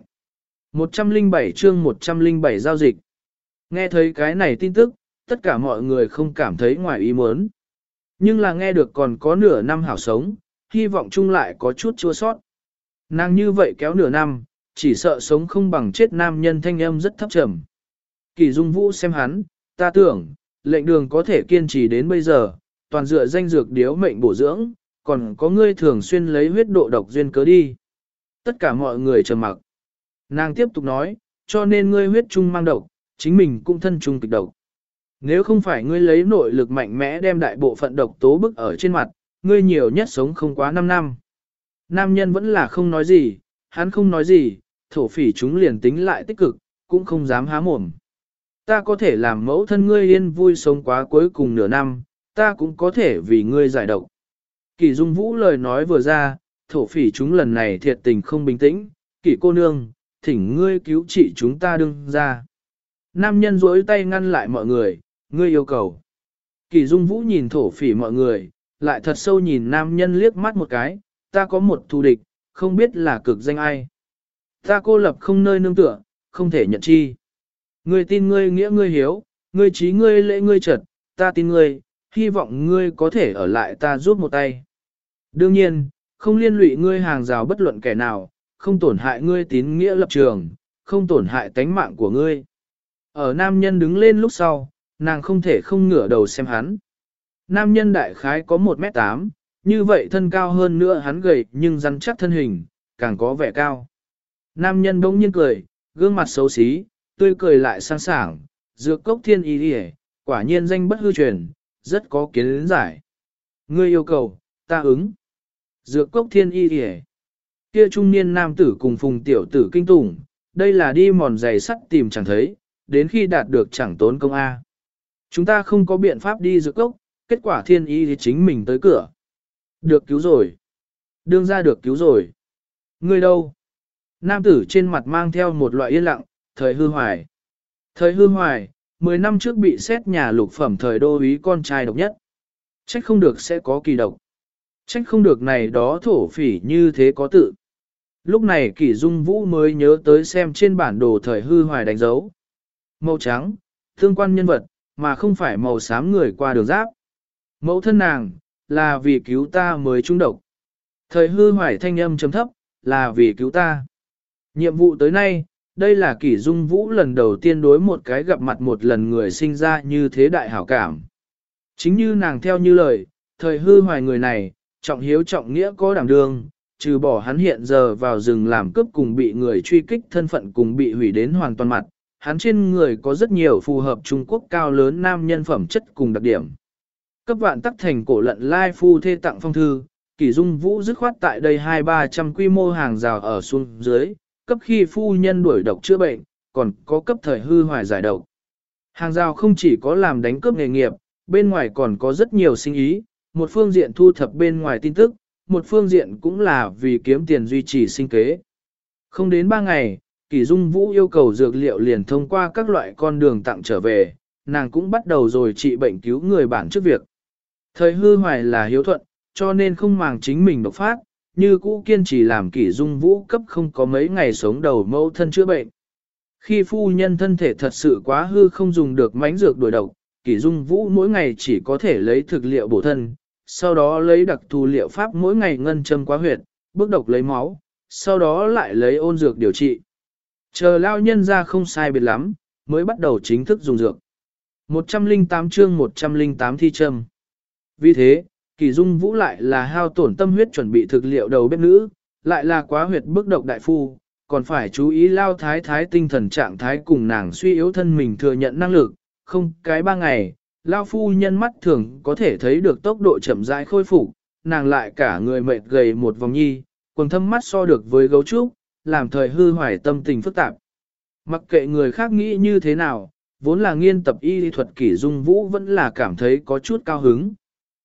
107 chương 107 giao dịch. Nghe thấy cái này tin tức, tất cả mọi người không cảm thấy ngoài ý muốn. Nhưng là nghe được còn có nửa năm hảo sống, hy vọng chung lại có chút chua sót. Nàng như vậy kéo nửa năm, chỉ sợ sống không bằng chết nam nhân thanh âm rất thấp trầm. Kỷ Dung Vũ xem hắn, ta tưởng, lệnh đường có thể kiên trì đến bây giờ, toàn dựa danh dược điếu mệnh bổ dưỡng, còn có ngươi thường xuyên lấy huyết độ độc duyên cớ đi. Tất cả mọi người trầm mặc. Nàng tiếp tục nói, cho nên ngươi huyết chung mang độc, chính mình cũng thân chung kịch độc. Nếu không phải ngươi lấy nội lực mạnh mẽ đem đại bộ phận độc tố bức ở trên mặt, ngươi nhiều nhất sống không quá 5 năm. Nam nhân vẫn là không nói gì, hắn không nói gì, thổ phỉ chúng liền tính lại tích cực, cũng không dám há mồm. Ta có thể làm mẫu thân ngươi yên vui sống quá cuối cùng nửa năm, ta cũng có thể vì ngươi giải độc. Kỷ Dung Vũ lời nói vừa ra, thổ phỉ chúng lần này thiệt tình không bình tĩnh, Kỷ cô nương, thỉnh ngươi cứu trị chúng ta đương ra. Nam nhân duỗi tay ngăn lại mọi người, ngươi yêu cầu. Kỷ Dung Vũ nhìn thổ phỉ mọi người, lại thật sâu nhìn nam nhân liếc mắt một cái, ta có một thù địch, không biết là cực danh ai. Ta cô lập không nơi nương tựa, không thể nhận chi. Ngươi tin ngươi nghĩa ngươi hiếu, ngươi trí ngươi lễ ngươi trật, ta tin ngươi, hy vọng ngươi có thể ở lại ta giúp một tay. Đương nhiên, không liên lụy ngươi hàng rào bất luận kẻ nào, không tổn hại ngươi tín nghĩa lập trường, không tổn hại tánh mạng của ngươi. Ở nam nhân đứng lên lúc sau, nàng không thể không ngửa đầu xem hắn. Nam nhân đại khái có 1m8, như vậy thân cao hơn nữa hắn gầy nhưng rắn chắc thân hình, càng có vẻ cao. Nam nhân bỗng nhiên cười, gương mặt xấu xí, tươi cười lại sang sảng, dược cốc thiên y đi quả nhiên danh bất hư truyền, rất có kiến giải. Ngươi yêu cầu, ta ứng. Dược cốc thiên y đi kia trung niên nam tử cùng phùng tiểu tử kinh tủng, đây là đi mòn giày sắt tìm chẳng thấy, đến khi đạt được chẳng tốn công A. Chúng ta không có biện pháp đi dược cốc, kết quả thiên y thì chính mình tới cửa. Được cứu rồi. Đương ra được cứu rồi. Ngươi đâu? Nam tử trên mặt mang theo một loại yên lặng, thời hư hoài. Thời hư hoài, 10 năm trước bị xét nhà lục phẩm thời đô úy con trai độc nhất. Trách không được sẽ có kỳ độc. Trách không được này đó thổ phỉ như thế có tự. Lúc này Kỷ Dung Vũ mới nhớ tới xem trên bản đồ thời hư hoài đánh dấu. Màu trắng, thương quan nhân vật, mà không phải màu xám người qua đường giáp. Mẫu thân nàng, là vì cứu ta mới trúng độc. Thời hư hoài thanh âm chấm thấp, là vì cứu ta. Nhiệm vụ tới nay, đây là Kỷ Dung Vũ lần đầu tiên đối một cái gặp mặt một lần người sinh ra như thế đại hảo cảm. Chính như nàng theo như lời, thời hư hoài người này, trọng hiếu trọng nghĩa có đảm đương, trừ bỏ hắn hiện giờ vào rừng làm cướp cùng bị người truy kích thân phận cùng bị hủy đến hoàn toàn mặt, hắn trên người có rất nhiều phù hợp Trung Quốc cao lớn nam nhân phẩm chất cùng đặc điểm. Cấp vạn tắc thành cổ lận lai phu thê tặng phong thư, Kỷ Dung Vũ dứt khoát tại đây 200-300 quy mô hàng rào ở xuống dưới, cấp khi phu nhân đuổi độc chữa bệnh, còn có cấp thời hư hoài giải độc. Hàng rào không chỉ có làm đánh cướp nghề nghiệp, bên ngoài còn có rất nhiều sinh ý, một phương diện thu thập bên ngoài tin tức, một phương diện cũng là vì kiếm tiền duy trì sinh kế. Không đến 3 ngày, Kỷ Dung Vũ yêu cầu dược liệu liền thông qua các loại con đường tặng trở về, nàng cũng bắt đầu rồi trị bệnh cứu người bản trước việc. Thời hư hoài là hiếu thuận, cho nên không màng chính mình độc phát, như cũ kiên trì làm Kỷ Dung Vũ cấp không có mấy ngày sống đầu mẫu thân chữa bệnh. Khi phu nhân thân thể thật sự quá hư không dùng được mánh dược đổi độc, Kỷ Dung Vũ mỗi ngày chỉ có thể lấy thực liệu bổ thân, sau đó lấy đặc thù liệu pháp mỗi ngày ngân châm quá huyệt, bước độc lấy máu, sau đó lại lấy ôn dược điều trị. Chờ lao nhân ra không sai biệt lắm, mới bắt đầu chính thức dùng dược. 108 chương 108 thi châm. Vì thế, Kỷ Dung Vũ lại là hao tổn tâm huyết chuẩn bị thực liệu đầu bếp nữ, lại là quá huyệt bước độc đại phu, còn phải chú ý lao thái thái tinh thần trạng thái cùng nàng suy yếu thân mình thừa nhận năng lực, không cái 3 ngày, lao phu nhân mắt thường có thể thấy được tốc độ chậm rãi khôi phục, nàng lại cả người mệt gầy một vòng nhi, quần thâm mắt so được với gấu trúc, làm thời hư hoài tâm tình phức tạp. Mặc kệ người khác nghĩ như thế nào, vốn là nghiên tập y lý thuật Kỷ Dung Vũ vẫn là cảm thấy có chút cao hứng.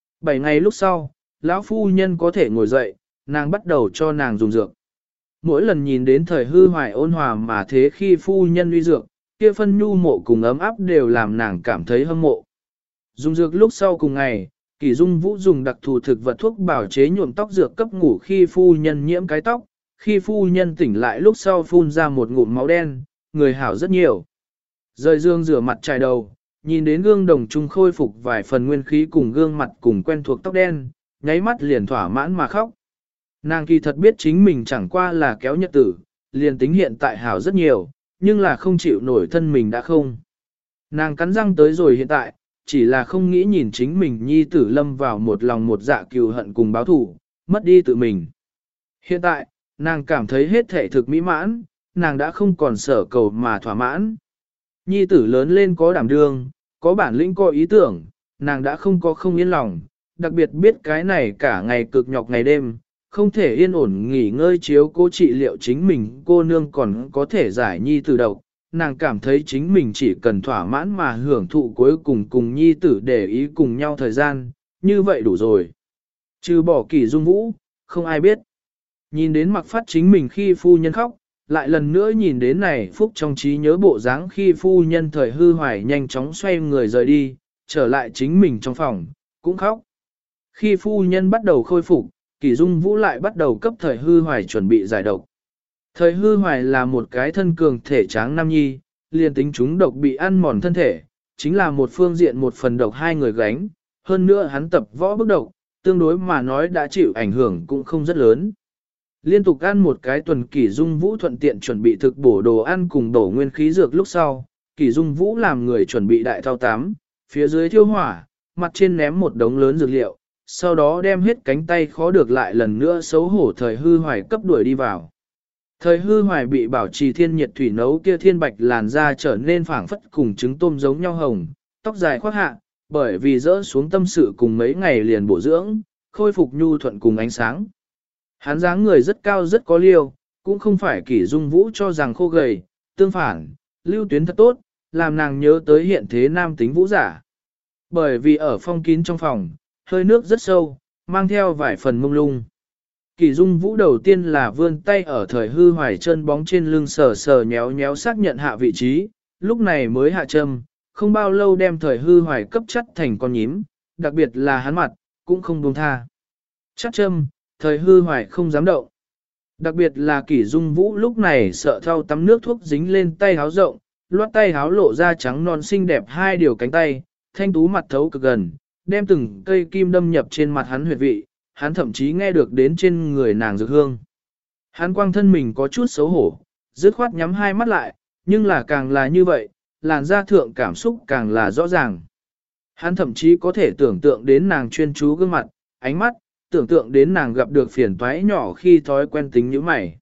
7 ngày lúc sau, lão phu nhân có thể ngồi dậy, nàng bắt đầu cho nàng dùng dược. Mỗi lần nhìn đến thời hư hoài ôn hòa mà thế khi phu nhân uy dược, kia phân nhu mộ cùng ấm áp đều làm nàng cảm thấy hâm mộ. Dùng dược lúc sau cùng ngày, Kỷ Dung Vũ dùng đặc thù thực vật thuốc bảo chế nhuộm tóc dược cấp ngủ khi phu nhân nhiễm cái tóc, khi phu nhân tỉnh lại lúc sau phun ra một ngụm máu đen, người hảo rất nhiều. Rời giường rửa mặt chải đầu, nhìn đến gương đồng trung khôi phục vài phần nguyên khí cùng gương mặt cùng quen thuộc tóc đen, nháy mắt liền thỏa mãn mà khóc. Nàng kỳ thật biết chính mình chẳng qua là kéo nhật tử, liền tính hiện tại hảo rất nhiều, nhưng là không chịu nổi thân mình đã không. Nàng cắn răng tới rồi hiện tại, chỉ là không nghĩ nhìn chính mình nhi tử lâm vào một lòng một dạ cừu hận cùng báo thủ, mất đi tự mình. Hiện tại, nàng cảm thấy hết thể thực mỹ mãn, nàng đã không còn sở cầu mà thỏa mãn. Nhi tử lớn lên có đảm đương, có bản lĩnh có ý tưởng, nàng đã không có không yên lòng, đặc biệt biết cái này cả ngày cực nhọc ngày đêm, không thể yên ổn nghỉ ngơi chiếu cố trị liệu chính mình cô nương còn có thể giải nhi tử độc. Nàng cảm thấy chính mình chỉ cần thỏa mãn mà hưởng thụ cuối cùng cùng nhi tử để ý cùng nhau thời gian, như vậy đủ rồi. Trừ bỏ Kỷ Dung Vũ, không ai biết. Nhìn đến mặc phát chính mình khi phu nhân khóc, lại lần nữa nhìn đến này phúc trong trí nhớ bộ dáng khi phu nhân thời hư hoài nhanh chóng xoay người rời đi, trở lại chính mình trong phòng, cũng khóc. Khi phu nhân bắt đầu khôi phục, Kỷ Dung Vũ lại bắt đầu cấp thời hư hoài chuẩn bị giải độc. Thời hư hoài là một cái thân cường thể tráng nam nhi, liền tính chúng độc bị ăn mòn thân thể, chính là một phương diện một phần độc hai người gánh, hơn nữa hắn tập võ bức độc, tương đối mà nói đã chịu ảnh hưởng cũng không rất lớn. Liên tục ăn một cái tuần Kỷ Dung Vũ thuận tiện chuẩn bị thực bổ đồ ăn cùng đổ nguyên khí dược lúc sau, Kỷ Dung Vũ làm người chuẩn bị đại thao tám, phía dưới thiêu hỏa, mặt trên ném một đống lớn dược liệu, sau đó đem hết cánh tay khó được lại lần nữa xấu hổ thời hư hoài cấp đuổi đi vào. Thời hư hoài bị bảo trì thiên nhiệt thủy nấu kia thiên bạch làn da trở nên phảng phất cùng trứng tôm giống nhau hồng, tóc dài khoác hạ, bởi vì rỡ xuống tâm sự cùng mấy ngày liền bổ dưỡng, khôi phục nhu thuận cùng ánh sáng. Hắn dáng người rất cao rất có liêu, cũng không phải Kỷ Dung Vũ cho rằng khô gầy, tương phản, lưu tuyến thật tốt, làm nàng nhớ tới hiện thế nam tính vũ giả. Bởi vì ở phong kín trong phòng, hơi nước rất sâu, mang theo vài phần mông lung. Kỷ Dung Vũ đầu tiên là vươn tay ở thời hư hoài chân bóng trên lưng sờ sờ nhéo nhéo xác nhận hạ vị trí, lúc này mới hạ châm, không bao lâu đem thời hư hoài cấp chất thành con nhím, đặc biệt là hắn mặt, cũng không buông tha. Chắc châm, thời hư hoài không dám động. Đặc biệt là Kỷ Dung Vũ lúc này sợ thau tắm nước thuốc dính lên tay háo rộng, loát tay háo lộ ra trắng non xinh đẹp hai điều cánh tay, thanh tú mặt thấu cực gần, đem từng cây kim đâm nhập trên mặt hắn huyệt vị, hắn thậm chí nghe được đến trên người nàng dược hương. Hắn quang thân mình có chút xấu hổ, dứt khoát nhắm hai mắt lại, nhưng là càng là như vậy, làn da thượng cảm xúc càng là rõ ràng. Hắn thậm chí có thể tưởng tượng đến nàng chuyên chú gương mặt, ánh mắt, tưởng tượng đến nàng gặp được phiền toái nhỏ khi thói quen tính như mày.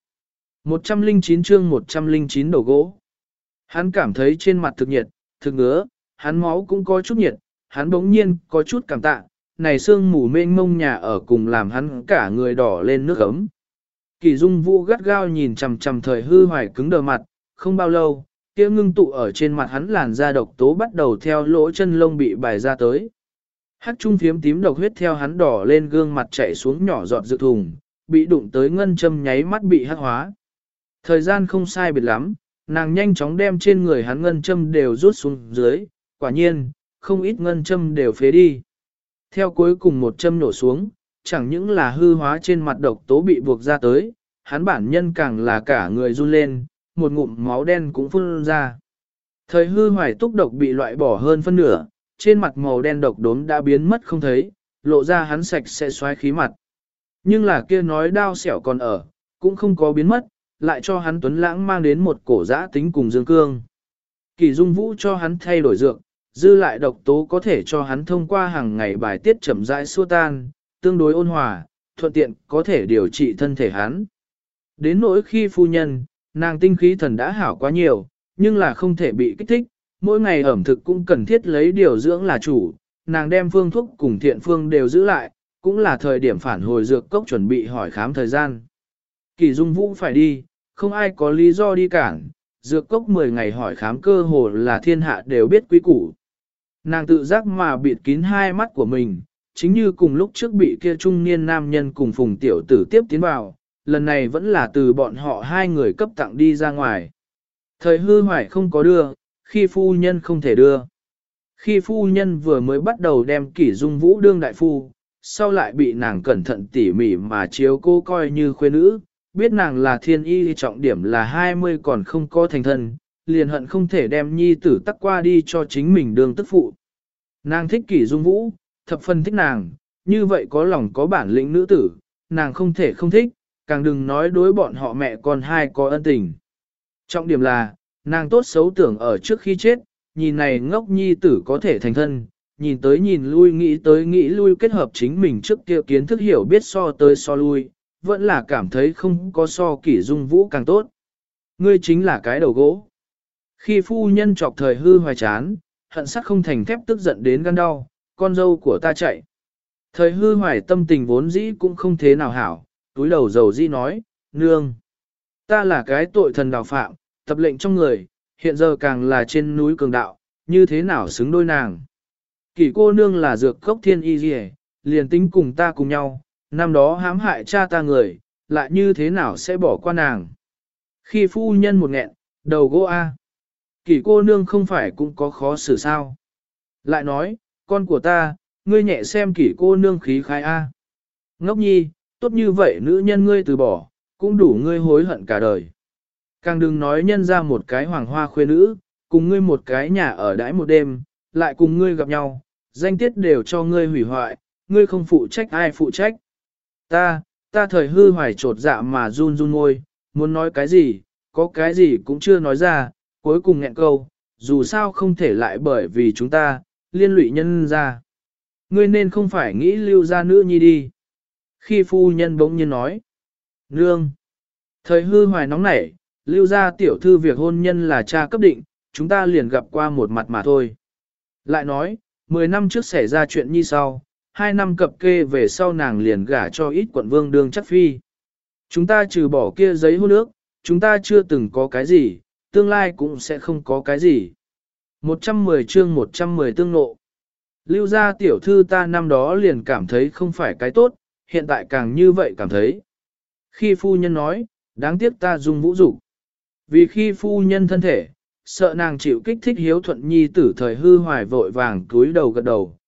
109 chương 109 đầu gỗ. Hắn cảm thấy trên mặt thực nhiệt, thực ngứa, hắn máu cũng có chút nhiệt, hắn bỗng nhiên có chút cảm tạ, này sương mù mênh mông nhà ở cùng làm hắn cả người đỏ lên nước ấm. Kỳ Dung Vũ gắt gao nhìn chằm chằm thời hư hoài cứng đờ mặt, không bao lâu, kia ngưng tụ ở trên mặt hắn làn da độc tố bắt đầu theo lỗ chân lông bị bài ra tới. Hắc trung phiếm tím độc huyết theo hắn đỏ lên gương mặt chảy xuống nhỏ giọt dược thùng, bị đụng tới ngân châm nháy mắt bị hắc hóa. Thời gian không sai biệt lắm, nàng nhanh chóng đem trên người hắn ngân châm đều rút xuống dưới, quả nhiên, không ít ngân châm đều phế đi. Theo cuối cùng một châm nổ xuống, chẳng những là hư hóa trên mặt độc tố bị buộc ra tới, hắn bản nhân càng là cả người run lên, một ngụm máu đen cũng phun ra. Thời hư hoài túc độc bị loại bỏ hơn phân nửa, trên mặt màu đen độc đốm đã biến mất không thấy, lộ ra hắn sạch sẽ xoáy khí mặt. Nhưng là kia nói đao xẻo còn ở, cũng không có biến mất, lại cho hắn tuấn lãng mang đến một cổ giã tính cùng dương cương. Kỳ Dung Vũ cho hắn thay đổi dược, dư lại độc tố có thể cho hắn thông qua hàng ngày bài tiết chậm rãi xua tan, tương đối ôn hòa, thuận tiện có thể điều trị thân thể hắn. Đến nỗi khi phu nhân, nàng tinh khí thần đã hảo quá nhiều, nhưng là không thể bị kích thích, mỗi ngày ẩm thực cũng cần thiết lấy điều dưỡng là chủ, nàng đem phương thuốc cùng thiện phương đều giữ lại, cũng là thời điểm phản hồi dược cốc chuẩn bị hỏi khám thời gian. Kỳ Dung Vũ phải đi, không ai có lý do đi cản, dược cốc 10 ngày hỏi khám cơ hồ là thiên hạ đều biết quý củ. Nàng tự giác mà bịt kín hai mắt của mình, chính như cùng lúc trước bị kia trung niên nam nhân cùng phùng tiểu tử tiếp tiến vào, lần này vẫn là từ bọn họ hai người cấp tặng đi ra ngoài. Thời hư hoài không có đưa, khi phu nhân không thể đưa. Khi phu nhân vừa mới bắt đầu đem Kỷ Dung Vũ đương đại phu, sau lại bị nàng cẩn thận tỉ mỉ mà chiếu cô coi như khuê nữ, biết nàng là thiên y trọng điểm là 20 còn không có thành thân, liền hận không thể đem nhi tử tắc qua đi cho chính mình đương tức phụ. Nàng thích Kỷ Dung Vũ, thập phần thích nàng, như vậy có lòng có bản lĩnh nữ tử, nàng không thể không thích, càng đừng nói đối bọn họ mẹ con hai có ân tình. Trọng điểm là, nàng tốt xấu tưởng ở trước khi chết, nhìn này ngốc nhi tử có thể thành thân, nhìn tới nhìn lui nghĩ tới nghĩ lui kết hợp chính mình trước kia kiến thức hiểu biết so tới so lui, vẫn là cảm thấy không có so Kỷ Dung Vũ càng tốt. Ngươi chính là cái đầu gỗ. Khi phu nhân chọc thời hư hoài chán, hận sắt không thành thép tức giận đến gan đau, con dâu của ta chạy. Thời hư hoài tâm tình vốn dĩ cũng không thế nào hảo, túi đầu dầu dĩ nói, nương. Ta là cái tội thần đào phạm, tập lệnh trong người, hiện giờ càng là trên núi cường đạo, như thế nào xứng đôi nàng. Kỷ cô nương là dược cốc thiên y gì liền tính cùng ta cùng nhau, năm đó hãm hại cha ta người, lại như thế nào sẽ bỏ qua nàng. Khi phu nhân một nghẹn, đầu gỗ A. Kỷ cô nương không phải cũng có khó xử sao. Lại nói, con của ta, ngươi nhẹ xem Kỷ cô nương khí khai A. Ngốc nhi, tốt như vậy nữ nhân ngươi từ bỏ, cũng đủ ngươi hối hận cả đời. Càng đừng nói nhân ra một cái hoàng hoa khuê nữ, cùng ngươi một cái nhà ở đãi một đêm, lại cùng ngươi gặp nhau, danh tiết đều cho ngươi hủy hoại, ngươi không phụ trách ai phụ trách. Ta thời hư hoài trột dạ mà run run môi, muốn nói cái gì, có cái gì cũng chưa nói ra, cuối cùng nghẹn câu, dù sao không thể lại bởi vì chúng ta, liên lụy nhân ra. Ngươi nên không phải nghĩ lưu ra nữ nhi đi. Khi phu nhân bỗng nhiên nói, nương, thời hư hoài nóng nảy, lưu ra tiểu thư việc hôn nhân là cha cấp định, chúng ta liền gặp qua một mặt mà thôi. Lại nói, 10 năm trước xảy ra chuyện như sau, 2 năm cập kê về sau nàng liền gả cho ít quận vương đương chắc phi. Chúng ta trừ bỏ kia giấy hôn ước, chúng ta chưa từng có cái gì, tương lai cũng sẽ không có cái gì. 110 chương 110 tương nộ. Lưu gia tiểu thư ta năm đó liền cảm thấy không phải cái tốt, hiện tại càng như vậy cảm thấy. Khi phu nhân nói, đáng tiếc ta dùng vũ dục. Vì khi phu nhân thân thể, sợ nàng chịu kích thích hiếu thuận nhi tử thời hư hoài vội vàng cúi đầu gật đầu,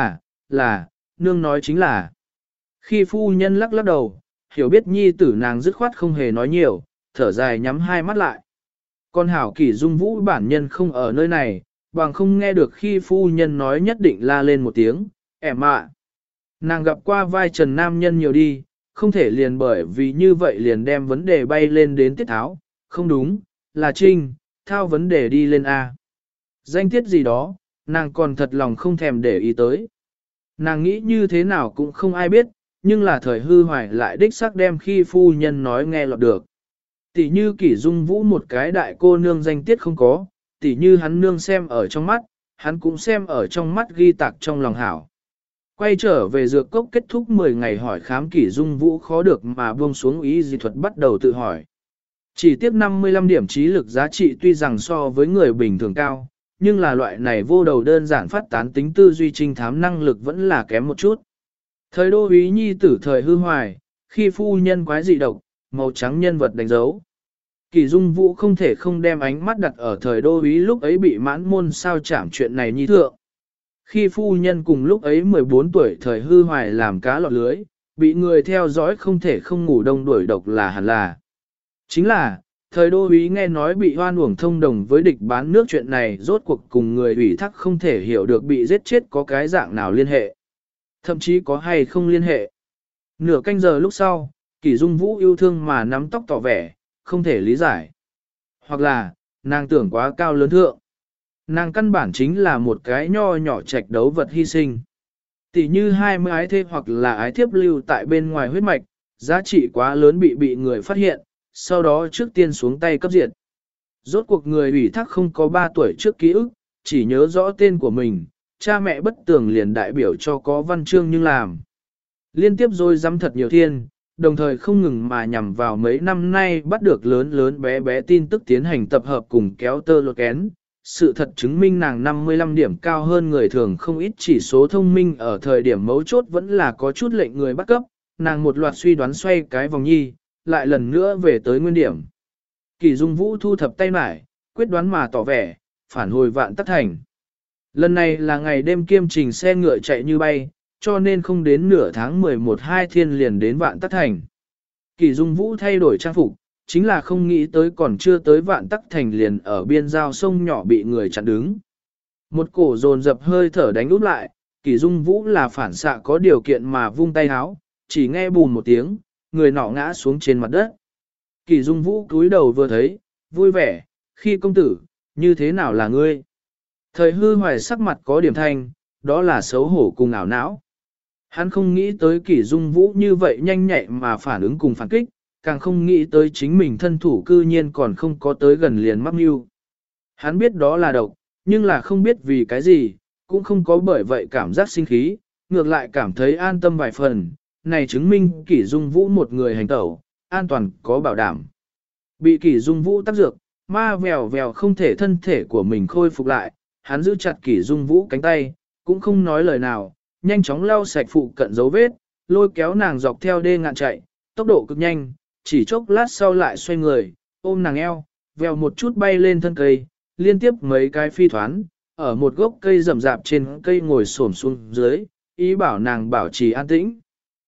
là, nương nói chính là. Khi phu nhân lắc lắc đầu, hiểu biết nhi tử nàng dứt khoát không hề nói nhiều, thở dài nhắm hai mắt lại. Con hảo kỷ dung vũ bản nhân không ở nơi này, bằng không nghe được khi phu nhân nói nhất định la lên một tiếng, ẻm ạ. Nàng gặp qua vai trần nam nhân nhiều đi, không thể liền bởi vì như vậy liền đem vấn đề bay lên đến tiết tháo, không đúng, là trinh, thao vấn đề đi lên A. Danh tiết gì đó, nàng còn thật lòng không thèm để ý tới. Nàng nghĩ như thế nào cũng không ai biết, nhưng là thời hư hoài lại đích xác đem khi phu nhân nói nghe lọt được. Tỷ như kỷ dung vũ một cái đại cô nương danh tiết không có, tỷ như hắn nương xem ở trong mắt, hắn cũng xem ở trong mắt ghi tạc trong lòng hảo. Quay trở về dược cốc kết thúc 10 ngày hỏi khám kỷ dung vũ khó được mà buông xuống ý dị thuật bắt đầu tự hỏi. Chỉ tiếp 55 điểm trí lực giá trị tuy rằng so với người bình thường cao, nhưng là loại này vô đầu đơn giản phát tán tính tư duy trinh thám năng lực vẫn là kém một chút. Thời đô úy nhi tử thời hư hoài, khi phu nhân quái dị độc, màu trắng nhân vật đánh dấu. Kỷ dung vũ không thể không đem ánh mắt đặt ở thời đô úy lúc ấy bị mãn môn sao chảm chuyện này nhi thượng. Khi phu nhân cùng lúc ấy 14 tuổi thời hư hoài làm cá lọt lưới, bị người theo dõi không thể không ngủ đông đuổi độc là hẳn là. Chính là, thời đô úy nghe nói bị hoan uổng thông đồng với địch bán nước chuyện này rốt cuộc cùng người ủy thác không thể hiểu được bị giết chết có cái dạng nào liên hệ. Thậm chí có hay không liên hệ. Nửa canh giờ lúc sau, Kỷ Dung Vũ yêu thương mà nắm tóc tỏ vẻ, không thể lý giải. Hoặc là, nàng tưởng quá cao lớn thượng. Nàng căn bản chính là một cái nho nhỏ trạch đấu vật hy sinh. Tỷ như 20 ái thê hoặc là ái thiếp lưu tại bên ngoài huyết mạch, giá trị quá lớn bị người phát hiện, sau đó trước tiên xuống tay cấp diệt. Rốt cuộc người ủy thác không có 3 tuổi trước ký ức, chỉ nhớ rõ tên của mình, cha mẹ bất tường liền đại biểu cho có văn chương nhưng làm. Liên tiếp rồi dám thật nhiều thiên, đồng thời không ngừng mà nhằm vào mấy năm nay bắt được lớn lớn bé bé tin tức tiến hành tập hợp cùng kéo tơ lột kén. Sự thật chứng minh nàng 55 điểm cao hơn người thường không ít, chỉ số thông minh ở thời điểm mấu chốt vẫn là có chút lệnh người bắt cấp, nàng một loạt suy đoán xoay cái vòng nhi, lại lần nữa về tới nguyên điểm. Kỷ Dung Vũ thu thập tay mải, quyết đoán mà tỏ vẻ, phản hồi Vạn Tắc Thành. Lần này là ngày đêm kiêm trình xe ngựa chạy như bay, cho nên không đến nửa tháng 11-2 thiên liền đến Vạn Tắc Thành. Kỷ Dung Vũ thay đổi trang phục, chính là không nghĩ tới còn chưa tới Vạn Tắc Thành liền ở biên giao sông nhỏ bị người chặn đứng. Một cổ dồn dập hơi thở đánh úp lại, Kỷ Dung Vũ là phản xạ có điều kiện mà vung tay háo, chỉ nghe bùn một tiếng, người nọ ngã xuống trên mặt đất. Kỷ Dung Vũ cúi đầu vừa thấy, vui vẻ, khi công tử, như thế nào là ngươi? Thời hư hoài sắc mặt có điểm thanh, đó là xấu hổ cùng ảo não. Hắn không nghĩ tới Kỷ Dung Vũ như vậy nhanh nhạy mà phản ứng cùng phản kích, càng không nghĩ tới chính mình thân thủ cư nhiên còn không có tới gần liền mắc mưu. Hắn biết đó là độc, nhưng là không biết vì cái gì, cũng không có bởi vậy cảm giác sinh khí, ngược lại cảm thấy an tâm vài phần, này chứng minh Kỷ Dung Vũ một người hành tẩu, an toàn có bảo đảm. Bị Kỷ Dung Vũ tác dược, ma vèo vèo không thể thân thể của mình khôi phục lại, hắn giữ chặt Kỷ Dung Vũ cánh tay, cũng không nói lời nào, nhanh chóng lau sạch phụ cận dấu vết, lôi kéo nàng dọc theo đê ngạn chạy, tốc độ cực nhanh, chỉ chốc lát sau lại xoay người, ôm nàng eo, vèo một chút bay lên thân cây, liên tiếp mấy cái phi thoán, ở một gốc cây rậm rạp trên cây ngồi xổm xuống dưới, ý bảo nàng bảo trì an tĩnh.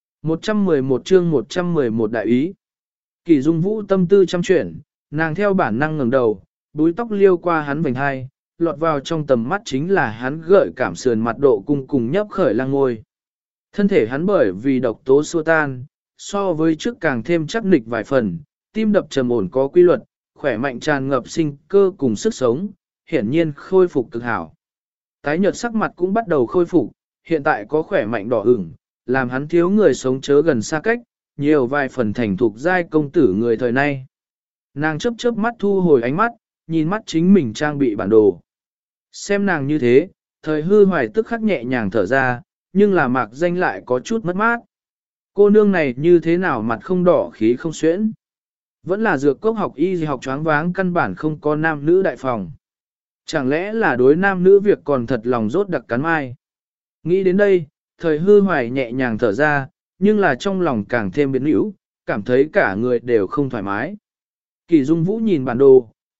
111 chương 111 đại ý. Kỷ Dung Vũ tâm tư trăm chuyển, nàng theo bản năng ngẩng đầu, búi tóc liêu qua hắn vành hai, lọt vào trong tầm mắt chính là hắn gợi cảm sườn mặt độ cung cùng nhấp khởi lăng ngôi. Thân thể hắn bởi vì độc tố xua tan, so với trước càng thêm chắc nịch vài phần, tim đập trầm ổn có quy luật, khỏe mạnh tràn ngập sinh cơ cùng sức sống, hiển nhiên khôi phục cực hảo. Tái nhợt sắc mặt cũng bắt đầu khôi phục, hiện tại có khỏe mạnh đỏ ửng, làm hắn thiếu người sống chớ gần xa cách, nhiều vài phần thành thục giai công tử người thời nay. Nàng chớp chớp mắt thu hồi ánh mắt, nhìn mắt chính mình trang bị bản đồ. Xem nàng như thế, thời hư hoài tức khắc nhẹ nhàng thở ra, nhưng là mạc danh lại có chút mất mát. Cô nương này như thế nào mặt không đỏ khí không xuyễn. Vẫn là dược cốc học y học choáng váng căn bản không có nam nữ đại phòng. Chẳng lẽ là đối nam nữ việc còn thật lòng rốt đặc cắn mai. Nghĩ đến đây, thời hư hoài nhẹ nhàng thở ra, nhưng là trong lòng càng thêm biến hữu, cảm thấy cả người đều không thoải mái. Kỷ Dung Vũ nhìn bản đồ,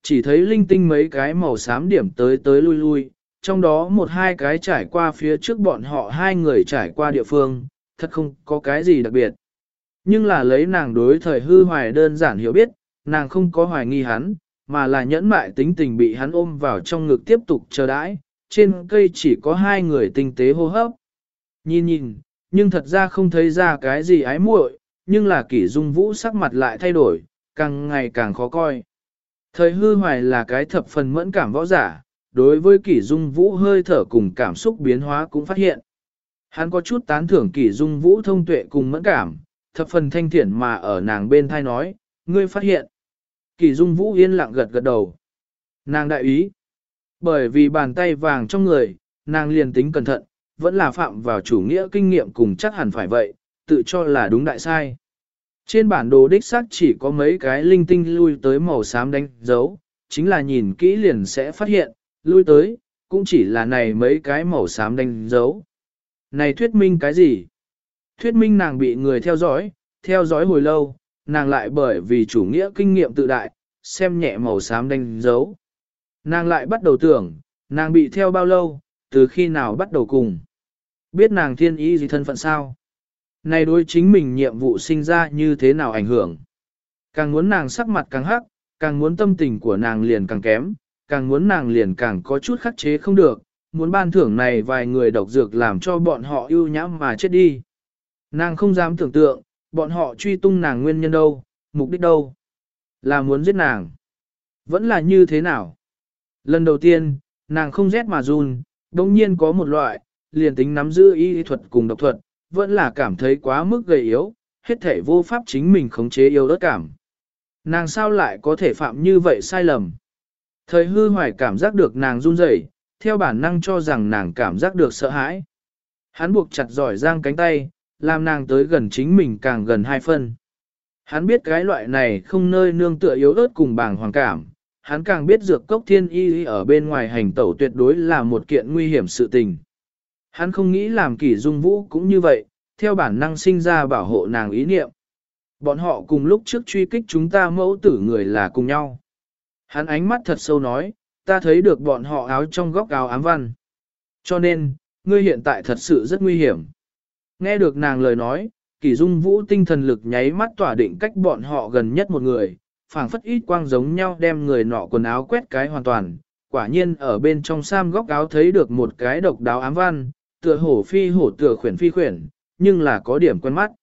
Chỉ thấy linh tinh mấy cái màu xám điểm tới tới lui lui, trong đó một hai cái trải qua phía trước bọn họ hai người trải qua địa phương, thật không có cái gì đặc biệt. Nhưng là lấy nàng đối thời hư hoài đơn giản hiểu biết, nàng không có hoài nghi hắn, mà là nhẫn mại tính tình bị hắn ôm vào trong ngực tiếp tục chờ đãi, trên cây chỉ có hai người tinh tế hô hấp. Nhìn nhìn, nhưng thật ra không thấy ra cái gì ái muội, nhưng là Kỷ Dung Vũ sắc mặt lại thay đổi, càng ngày càng khó coi. Thời hư hoài là cái thập phần mẫn cảm võ giả, đối với Kỷ Dung Vũ hơi thở cùng cảm xúc biến hóa cũng phát hiện. Hắn có chút tán thưởng Kỷ Dung Vũ thông tuệ cùng mẫn cảm, thập phần thanh thiện mà ở nàng bên thai nói, ngươi phát hiện. Kỷ Dung Vũ yên lặng gật gật đầu. Nàng đại ý. Bởi vì bàn tay vàng trong người, nàng liền tính cẩn thận, vẫn là phạm vào chủ nghĩa kinh nghiệm cùng chắc hẳn phải vậy, tự cho là đúng đại sai. Trên bản đồ đích xác chỉ có mấy cái linh tinh lui tới màu xám đánh dấu, chính là nhìn kỹ liền sẽ phát hiện, lui tới, cũng chỉ là này mấy cái màu xám đánh dấu. Này thuyết minh cái gì? Thuyết minh nàng bị người theo dõi hồi lâu, nàng lại bởi vì chủ nghĩa kinh nghiệm tự đại, xem nhẹ màu xám đánh dấu. Nàng lại bắt đầu tưởng, nàng bị theo bao lâu, từ khi nào bắt đầu cùng. Biết nàng thiên ý gì thân phận sao? Này đối chính mình nhiệm vụ sinh ra như thế nào ảnh hưởng. Càng muốn nàng sắc mặt càng hắc, càng muốn tâm tình của nàng liền càng kém, càng muốn nàng liền càng có chút khắc chế không được, muốn ban thưởng này vài người độc dược làm cho bọn họ ưu nhãm mà chết đi. Nàng không dám tưởng tượng, bọn họ truy tung nàng nguyên nhân đâu, mục đích đâu. Là muốn giết nàng. Vẫn là như thế nào? Lần đầu tiên, nàng không rét mà run, đồng nhiên có một loại, liền tính nắm giữ y thuật cùng độc thuật, vẫn là cảm thấy quá mức gầy yếu, hết thể vô pháp chính mình khống chế yêu đất cảm. Nàng sao lại có thể phạm như vậy sai lầm? Thời hư hoài cảm giác được nàng run rẩy, theo bản năng cho rằng nàng cảm giác được sợ hãi. Hắn buộc chặt giỏi giang cánh tay, làm nàng tới gần chính mình càng gần 2 phân. Hắn biết cái loại này không nơi nương tựa yếu ớt cùng bàng hoàng cảm, hắn càng biết dược cốc thiên y ở bên ngoài hành tẩu tuyệt đối là một kiện nguy hiểm sự tình. Hắn không nghĩ làm Kỷ Dung Vũ cũng như vậy, theo bản năng sinh ra bảo hộ nàng ý niệm. Bọn họ cùng lúc trước truy kích chúng ta mẫu tử người là cùng nhau. Hắn ánh mắt thật sâu nói, ta thấy được bọn họ áo trong góc áo ám văn. Cho nên, ngươi hiện tại thật sự rất nguy hiểm. Nghe được nàng lời nói, Kỷ Dung Vũ tinh thần lực nháy mắt tỏa định cách bọn họ gần nhất một người, phảng phất ít quang giống nhau đem người nọ quần áo quét cái hoàn toàn. Quả nhiên ở bên trong sam góc áo thấy được một cái độc đáo ám văn, tựa hổ phi hổ tựa khuyển phi khuyển, nhưng là có điểm quen mắt.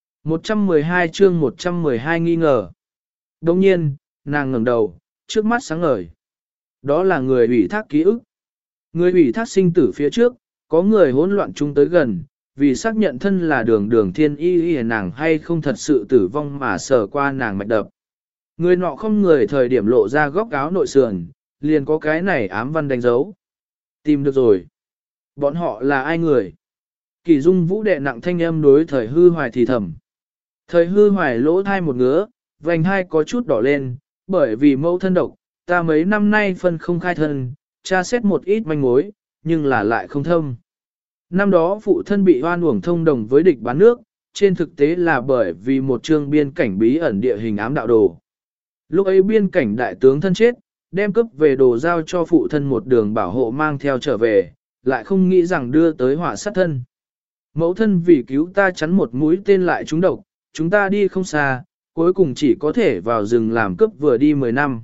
112 chương 112 nghi ngờ. Đồng nhiên, nàng ngẩng đầu, trước mắt sáng ngời. Đó là người ủy thác ký ức. Người ủy thác sinh tử phía trước, có người hỗn loạn chung tới gần, vì xác nhận thân là đường thiên y nàng hay không thật sự tử vong mà sờ qua nàng mạch đập. Người nọ không người thời điểm lộ ra góc áo nội sườn, liền có cái này ám văn đánh dấu. Tìm được rồi. Bọn họ là ai người? Kỷ Dung Vũ đệ nặng thanh âm đối thời hư hoài thì thầm. Thời hư hoài lỗ thai một ngứa, vành hai có chút đỏ lên, bởi vì mẫu thân độc, ta mấy năm nay phân không khai thân, tra xét một ít manh mối, nhưng là lại không thâm. Năm đó phụ thân bị oan uổng thông đồng với địch bán nước, trên thực tế là bởi vì một chương biên cảnh bí ẩn địa hình ám đạo đồ. Lúc ấy biên cảnh đại tướng thân chết, đem cướp về đồ giao cho phụ thân một đường bảo hộ mang theo trở về, lại không nghĩ rằng đưa tới họa sát thân. Mẫu thân vì cứu ta chắn một mũi tên lại trúng độc, chúng ta đi không xa, cuối cùng chỉ có thể vào rừng làm cướp vừa đi 10 năm.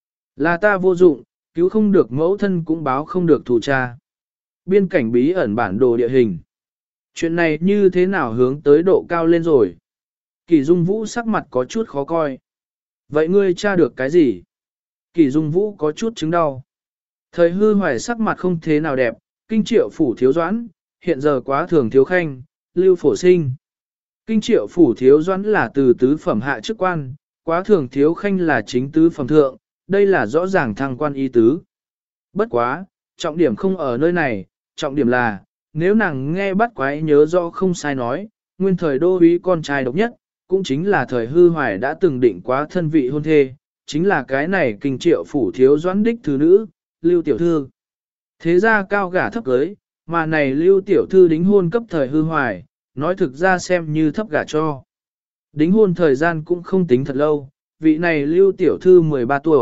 Là ta vô dụng, cứu không được mẫu thân cũng báo không được thù cha. Biên cảnh bí ẩn bản đồ địa hình. Chuyện này như thế nào hướng tới độ cao lên rồi? Kỷ Dung Vũ sắc mặt có chút khó coi. Vậy ngươi tra được cái gì? Kỷ Dung Vũ có chút chứng đau. Thời hư hoài sắc mặt không thế nào đẹp, kinh triệu phủ thiếu doãn, hiện giờ quá thường thiếu khanh, lưu phổ sinh. Kinh triệu phủ thiếu doãn là từ tứ phẩm hạ chức quan, quá thường thiếu khanh là chính tứ phẩm thượng, đây là rõ ràng thăng quan y tứ. Bất quá, trọng điểm không ở nơi này, trọng điểm là, nếu nàng nghe bắt quái nhớ rõ không sai nói, nguyên thời đô úy con trai độc nhất, cũng chính là thời hư hoài đã từng định quá thân vị hôn thê, chính là cái này kinh triệu phủ thiếu doãn đích thứ nữ, lưu tiểu thư. Thế ra cao gả thấp cưới, mà này lưu tiểu thư đính hôn cấp thời hư hoài, nói thực ra xem như thấp gả cho. Đính hôn thời gian cũng không tính thật lâu, vị này lưu tiểu thư 13 tuổi,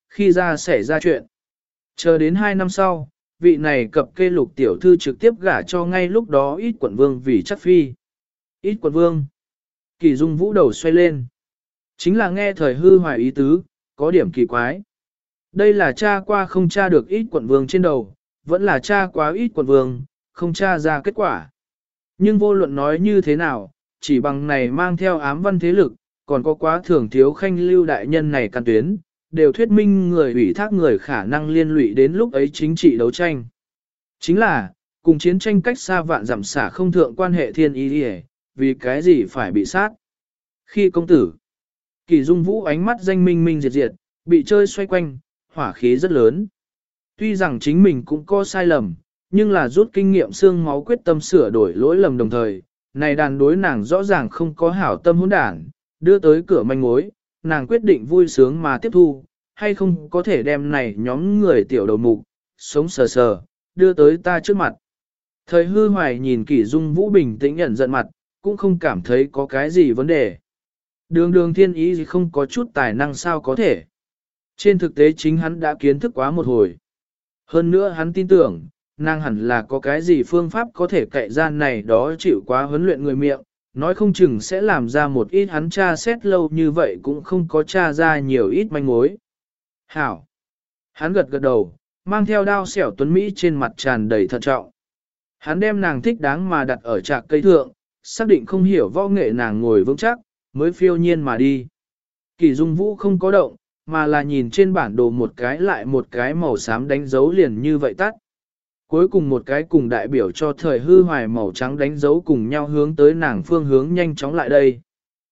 khi ra xảy ra chuyện. Chờ đến 2 năm sau, vị này cập kê Lục tiểu thư trực tiếp gả cho ngay lúc đó ít quận vương vì chắc phi. Ít quận vương. Kỳ Dung Vũ đầu xoay lên. Chính là nghe thời hư hoài ý tứ, có điểm kỳ quái. Đây là cha qua không tra được ít quận vương trên đầu, vẫn là cha quá ít quận vương, không tra ra kết quả. Nhưng vô luận nói như thế nào, chỉ bằng này mang theo ám văn thế lực, còn có quá thường thiếu khanh lưu đại nhân này căn tuyến, đều thuyết minh người ủy thác người khả năng liên lụy đến lúc ấy chính trị đấu tranh. Chính là, cùng chiến tranh cách xa vạn dặm xả không thượng quan hệ thiên ý đi, vì cái gì phải bị sát. Khi công tử, Kỳ Dung Vũ ánh mắt danh minh minh diệt diệt, bị chơi xoay quanh, hỏa khí rất lớn. Tuy rằng chính mình cũng có sai lầm, nhưng là rút kinh nghiệm xương máu quyết tâm sửa đổi lỗi lầm đồng thời, này đàn đối nàng rõ ràng không có hảo tâm hỗn đản, đưa tới cửa manh mối, nàng quyết định vui sướng mà tiếp thu, hay không có thể đem này nhóm người tiểu đầu mục, sống sờ sờ, đưa tới ta trước mặt. Thời hư hoài nhìn Kỷ Dung Vũ bình tĩnh nhận giận mặt, cũng không cảm thấy có cái gì vấn đề. Đường thiên ý gì không có chút tài năng sao có thể. Trên thực tế chính hắn đã kiến thức quá một hồi. Hơn nữa hắn tin tưởng, nàng hẳn là có cái gì phương pháp có thể cậy gian này đó chịu quá huấn luyện người miệng, nói không chừng sẽ làm ra một ít hắn tra xét lâu như vậy cũng không có tra ra nhiều ít manh mối. Hảo! Hắn gật gật đầu, mang theo đao xẻo tuấn Mỹ trên mặt tràn đầy thận trọng. Hắn đem nàng thích đáng mà đặt ở trạc cây thượng, xác định không hiểu võ nghệ nàng ngồi vững chắc, mới phiêu nhiên mà đi. Kỳ Dung Vũ không có động, mà là nhìn trên bản đồ một cái lại một cái màu xám đánh dấu liền như vậy tắt. Cuối cùng một cái cùng đại biểu cho thời hư hoài màu trắng đánh dấu cùng nhau hướng tới nàng phương hướng nhanh chóng lại đây.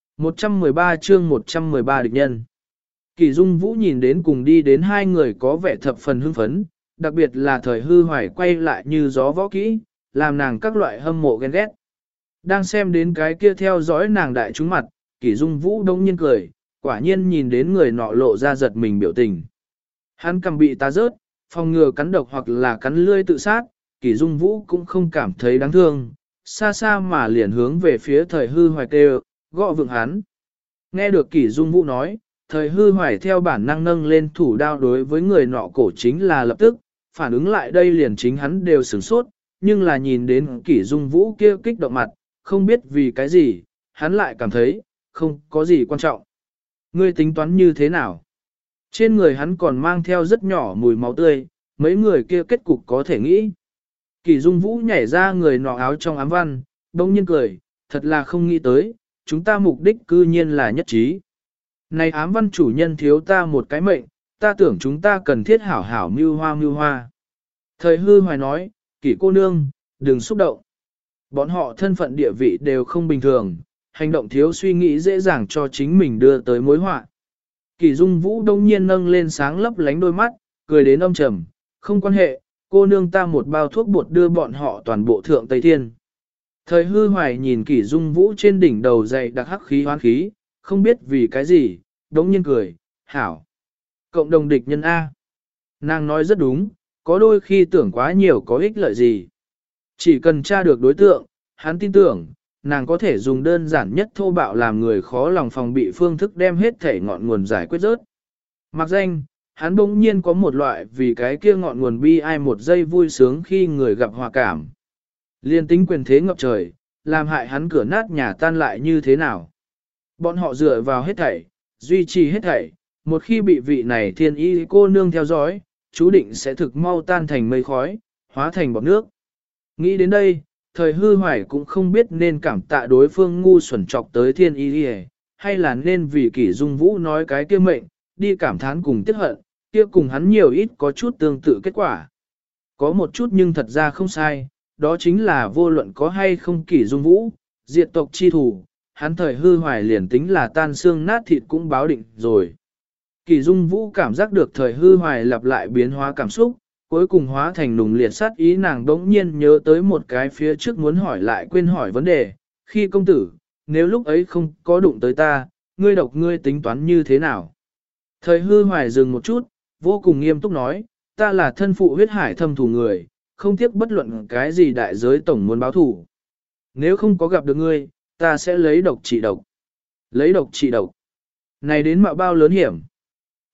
113 chương 113 địch nhân. Kỳ Dung Vũ nhìn đến cùng đi đến hai người có vẻ thập phần hưng phấn, đặc biệt là thời hư hoài quay lại như gió võ kỹ, làm nàng các loại hâm mộ ghen ghét. Đang xem đến cái kia theo dõi nàng đại trúng mặt, Kỳ Dung Vũ đông nhiên cười, quả nhiên nhìn đến người nọ lộ ra giật mình biểu tình. Hắn cầm bị ta rớt, phòng ngừa cắn độc hoặc là cắn lươi tự sát, Kỳ Dung Vũ cũng không cảm thấy đáng thương, xa xa mà liền hướng về phía thời hư hoài kêu, gõ vượng hắn. Nghe được Kỳ Dung Vũ nói, thời hư hoài theo bản năng nâng lên thủ đao đối với người nọ cổ chính là lập tức, phản ứng lại đây liền chính hắn đều sửng sốt, nhưng là nhìn đến Kỳ Dung Vũ kia kích động mặt, không biết vì cái gì, hắn lại cảm thấy, không có gì quan trọng. Ngươi tính toán như thế nào? Trên người hắn còn mang theo rất nhỏ mùi máu tươi, mấy người kia kết cục có thể nghĩ. Kỳ Dung Vũ nhảy ra người nọ áo trong ám văn, đông nhiên cười, thật là không nghĩ tới, chúng ta mục đích cư nhiên là nhất trí. Này ám văn chủ nhân thiếu ta một cái mệnh, ta tưởng chúng ta cần thiết hảo hảo mưu hoa mưu hoa. Thời hư hoài nói, Kỳ cô nương, đừng xúc động. Bọn họ thân phận địa vị đều không bình thường, hành động thiếu suy nghĩ dễ dàng cho chính mình đưa tới mối họa. Kỳ Dung Vũ đông nhiên nâng lên sáng lấp lánh đôi mắt, cười đến âm trầm, không quan hệ, cô nương ta một bao thuốc bột đưa bọn họ toàn bộ thượng Tây Thiên. Thời hư hoài nhìn Kỳ Dung Vũ trên đỉnh đầu dày đặc hắc khí hoán khí, không biết vì cái gì, đống nhiên cười, hảo. Cộng đồng địch nhân A. Nàng nói rất đúng, có đôi khi tưởng quá nhiều có ích lợi gì. Chỉ cần tra được đối tượng, hắn tin tưởng, nàng có thể dùng đơn giản nhất thô bạo làm người khó lòng phòng bị phương thức đem hết thể ngọn nguồn giải quyết rớt. Mặc danh, hắn bỗng nhiên có một loại vì cái kia ngọn nguồn bi ai một giây vui sướng khi người gặp hòa cảm. Liên tính quyền thế ngập trời, làm hại hắn cửa nát nhà tan lại như thế nào. Bọn họ dựa vào hết thảy, duy trì hết thảy, một khi bị vị này thiên y cô nương theo dõi, chú định sẽ thực mau tan thành mây khói, hóa thành bọt nước. Nghĩ đến đây, thời hư hoài cũng không biết nên cảm tạ đối phương ngu xuẩn trọc tới thiên y hay là nên vì Kỷ Dung Vũ nói cái kia mệnh, đi cảm thán cùng tiếc hận, kia cùng hắn nhiều ít có chút tương tự kết quả. Có một chút nhưng thật ra không sai, đó chính là vô luận có hay không Kỷ Dung Vũ, diệt tộc chi thủ, hắn thời hư hoài liền tính là tan xương nát thịt cũng báo định rồi. Kỷ Dung Vũ cảm giác được thời hư hoài lặp lại biến hóa cảm xúc, cuối cùng hóa thành nùng liệt sát ý, nàng đống nhiên nhớ tới một cái phía trước muốn hỏi lại quên hỏi vấn đề, khi công tử, nếu lúc ấy không có đụng tới ta, ngươi độc ngươi tính toán như thế nào? Thời hư hoài dừng một chút, vô cùng nghiêm túc nói, ta là thân phụ huyết hải thâm thù người, không tiếc bất luận cái gì đại giới tổng muốn báo thù. Nếu không có gặp được ngươi, ta sẽ lấy độc trị độc. Lấy độc trị độc. Này đến mạo bao lớn hiểm.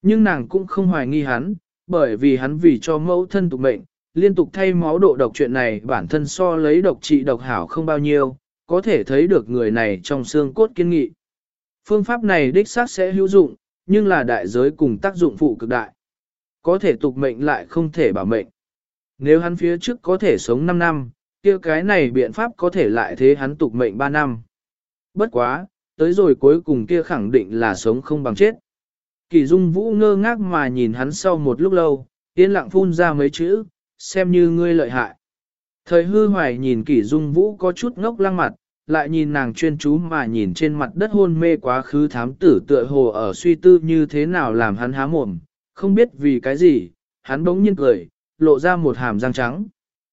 Nhưng nàng cũng không hoài nghi hắn, bởi vì hắn vì cho mẫu thân tục mệnh, liên tục thay máu độ độc chuyện này bản thân so lấy độc trị độc hảo không bao nhiêu, có thể thấy được người này trong xương cốt kiên nghị. Phương pháp này đích xác sẽ hữu dụng, nhưng là đại giới cùng tác dụng phụ cực đại. Có thể tục mệnh lại không thể bảo mệnh. Nếu hắn phía trước có thể sống 5 năm, kia cái này biện pháp có thể lại thế hắn tục mệnh 3 năm. Bất quá, tới rồi cuối cùng kia khẳng định là sống không bằng chết. Kỳ Dung Vũ ngơ ngác mà nhìn hắn sau một lúc lâu, yên lặng phun ra mấy chữ, xem như ngươi lợi hại. Thời hư hoài nhìn Kỳ Dung Vũ có chút ngốc lăng mặt, lại nhìn nàng chuyên chú mà nhìn trên mặt đất hôn mê quá khứ thám tử tựa hồ ở suy tư như thế nào làm hắn há mồm, không biết vì cái gì, hắn bỗng nhiên cười, lộ ra một hàm răng trắng.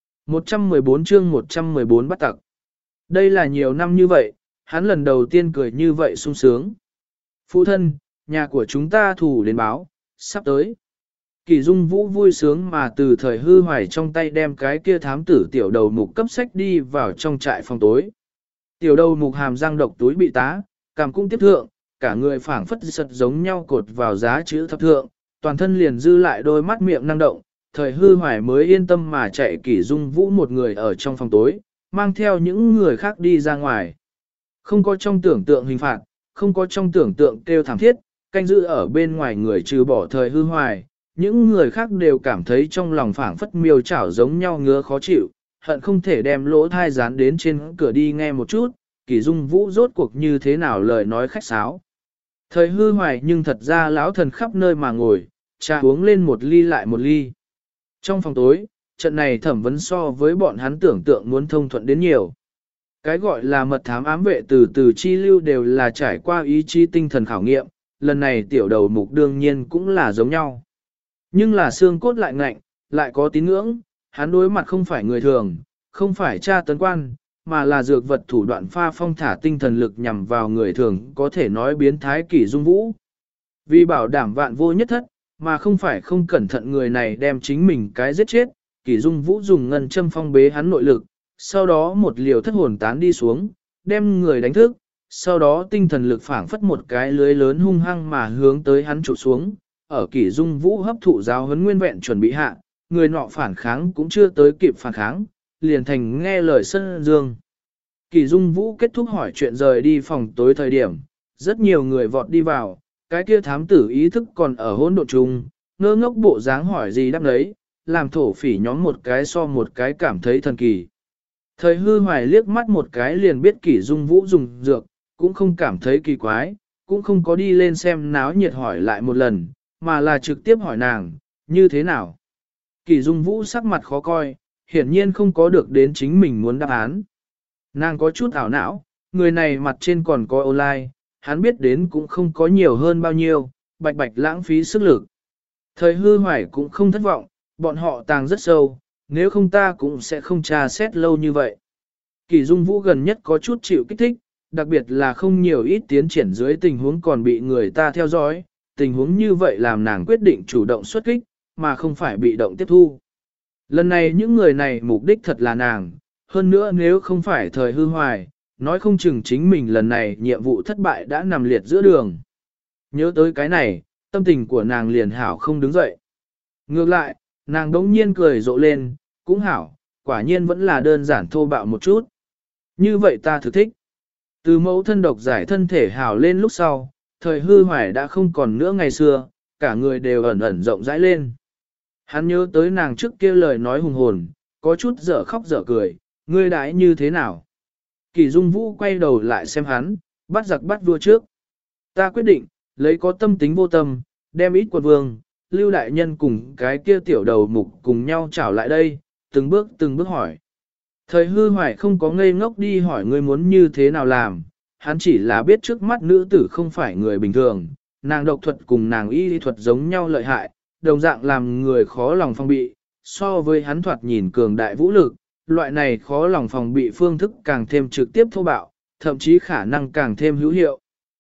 114 chương 114 bắt tặc. Đây là nhiều năm như vậy, hắn lần đầu tiên cười như vậy sung sướng. Phụ thân, nhà của chúng ta thủ đến báo, sắp tới. Kỳ Dung Vũ vui sướng mà từ thời hư hoài trong tay đem cái kia thám tử tiểu đầu mục cấp sách đi vào trong trại phòng tối. Tiểu đầu mục hàm răng độc túi bị tá, cảm cung tiếp thượng, cả người phảng phất sật giống nhau cột vào giá chữ thập thượng, toàn thân liền dư lại đôi mắt miệng năng động, thời hư hoài mới yên tâm mà chạy Kỳ Dung Vũ một người ở trong phòng tối, mang theo những người khác đi ra ngoài. Không có trong tưởng tượng hình phạt, không có trong tưởng tượng kêu thảm thiết, canh giữ ở bên ngoài người trừ bỏ thời hư hoài, những người khác đều cảm thấy trong lòng phảng phất miêu chảo giống nhau ngứa khó chịu, hận không thể đem lỗ thai dán đến trên cửa đi nghe một chút, Kỳ Dung Vũ rốt cuộc như thế nào lời nói khách sáo. Thời hư hoài nhưng thật ra lão thần khắp nơi mà ngồi, trà uống lên một ly lại một ly. Trong phòng tối, trận này thẩm vấn so với bọn hắn tưởng tượng muốn thông thuận đến nhiều. Cái gọi là mật thám ám vệ từ từ chi lưu đều là trải qua ý chí tinh thần khảo nghiệm, lần này tiểu đầu mục đương nhiên cũng là giống nhau. Nhưng là xương cốt lại ngạnh, lại có tín ngưỡng, hắn đối mặt không phải người thường, không phải tra tấn quan, mà là dược vật thủ đoạn pha phong thả tinh thần lực nhằm vào người thường có thể nói biến thái Kỳ Dung Vũ. Vì bảo đảm vạn vô nhất thất, mà không phải không cẩn thận người này đem chính mình cái giết chết, Kỳ Dung Vũ dùng ngân châm phong bế hắn nội lực, sau đó một liều thất hồn tán đi xuống, đem người đánh thức, sau đó tinh thần lực phảng phất một cái lưới lớn hung hăng mà hướng tới hắn trụ xuống, ở Kỳ Dung Vũ hấp thụ giáo huấn nguyên vẹn chuẩn bị hạ, người nọ phản kháng cũng chưa tới kịp phản kháng, liền thành nghe lời sân dương. Kỳ Dung Vũ kết thúc hỏi chuyện rời đi phòng tối thời điểm, rất nhiều người vọt đi vào, cái kia thám tử ý thức còn ở hỗn độn chung, ngơ ngốc bộ dáng hỏi gì đáp đấy, làm thổ phỉ nhóm một cái so một cái cảm thấy thần kỳ. Thời hư hoài liếc mắt một cái liền biết Kỳ Dung Vũ dùng dược, cũng không cảm thấy kỳ quái, cũng không có đi lên xem náo nhiệt hỏi lại một lần, mà là trực tiếp hỏi nàng, như thế nào. Kỳ Dung Vũ sắc mặt khó coi, hiển nhiên không có được đến chính mình muốn đáp án. Nàng có chút ảo não, người này mặt trên còn có online, hắn biết đến cũng không có nhiều hơn bao nhiêu, bạch bạch lãng phí sức lực. Thời hư hoài cũng không thất vọng, bọn họ tàng rất sâu, nếu không ta cũng sẽ không tra xét lâu như vậy. Kỳ Dung Vũ gần nhất có chút chịu kích thích, đặc biệt là không nhiều ít tiến triển dưới tình huống còn bị người ta theo dõi, tình huống như vậy làm nàng quyết định chủ động xuất kích, mà không phải bị động tiếp thu. Lần này những người này mục đích thật là nàng, hơn nữa nếu không phải thời hư hoài, nói không chừng chính mình lần này nhiệm vụ thất bại đã nằm liệt giữa đường. Nhớ tới cái này, tâm tình của nàng liền hảo không đứng dậy. Ngược lại, nàng đống nhiên cười rộ lên, cũng hảo, quả nhiên vẫn là đơn giản thô bạo một chút. Như vậy ta thực thích. Từ mẫu thân độc giải thân thể hảo lên lúc sau, thời hư hoài đã không còn nữa ngày xưa, cả người đều ẩn ẩn rộng rãi lên. Hắn nhớ tới nàng trước kia lời nói hùng hồn, có chút dở khóc dở cười, ngươi đãi như thế nào? Kỳ Dung Vũ quay đầu lại xem hắn, bắt giặc bắt vua trước. Ta quyết định, lấy có tâm tính vô tâm, đem ít quận vương, Lưu đại nhân cùng cái kia tiểu đầu mục cùng nhau trảo lại đây, từng bước hỏi. Thời hư hoài không có ngây ngốc đi hỏi ngươi muốn như thế nào làm, hắn chỉ là biết trước mắt nữ tử không phải người bình thường, nàng độc thuật cùng nàng y lý thuật giống nhau lợi hại, đồng dạng làm người khó lòng phòng bị, so với hắn thoạt nhìn cường đại vũ lực, loại này khó lòng phòng bị phương thức càng thêm trực tiếp thô bạo, thậm chí khả năng càng thêm hữu hiệu.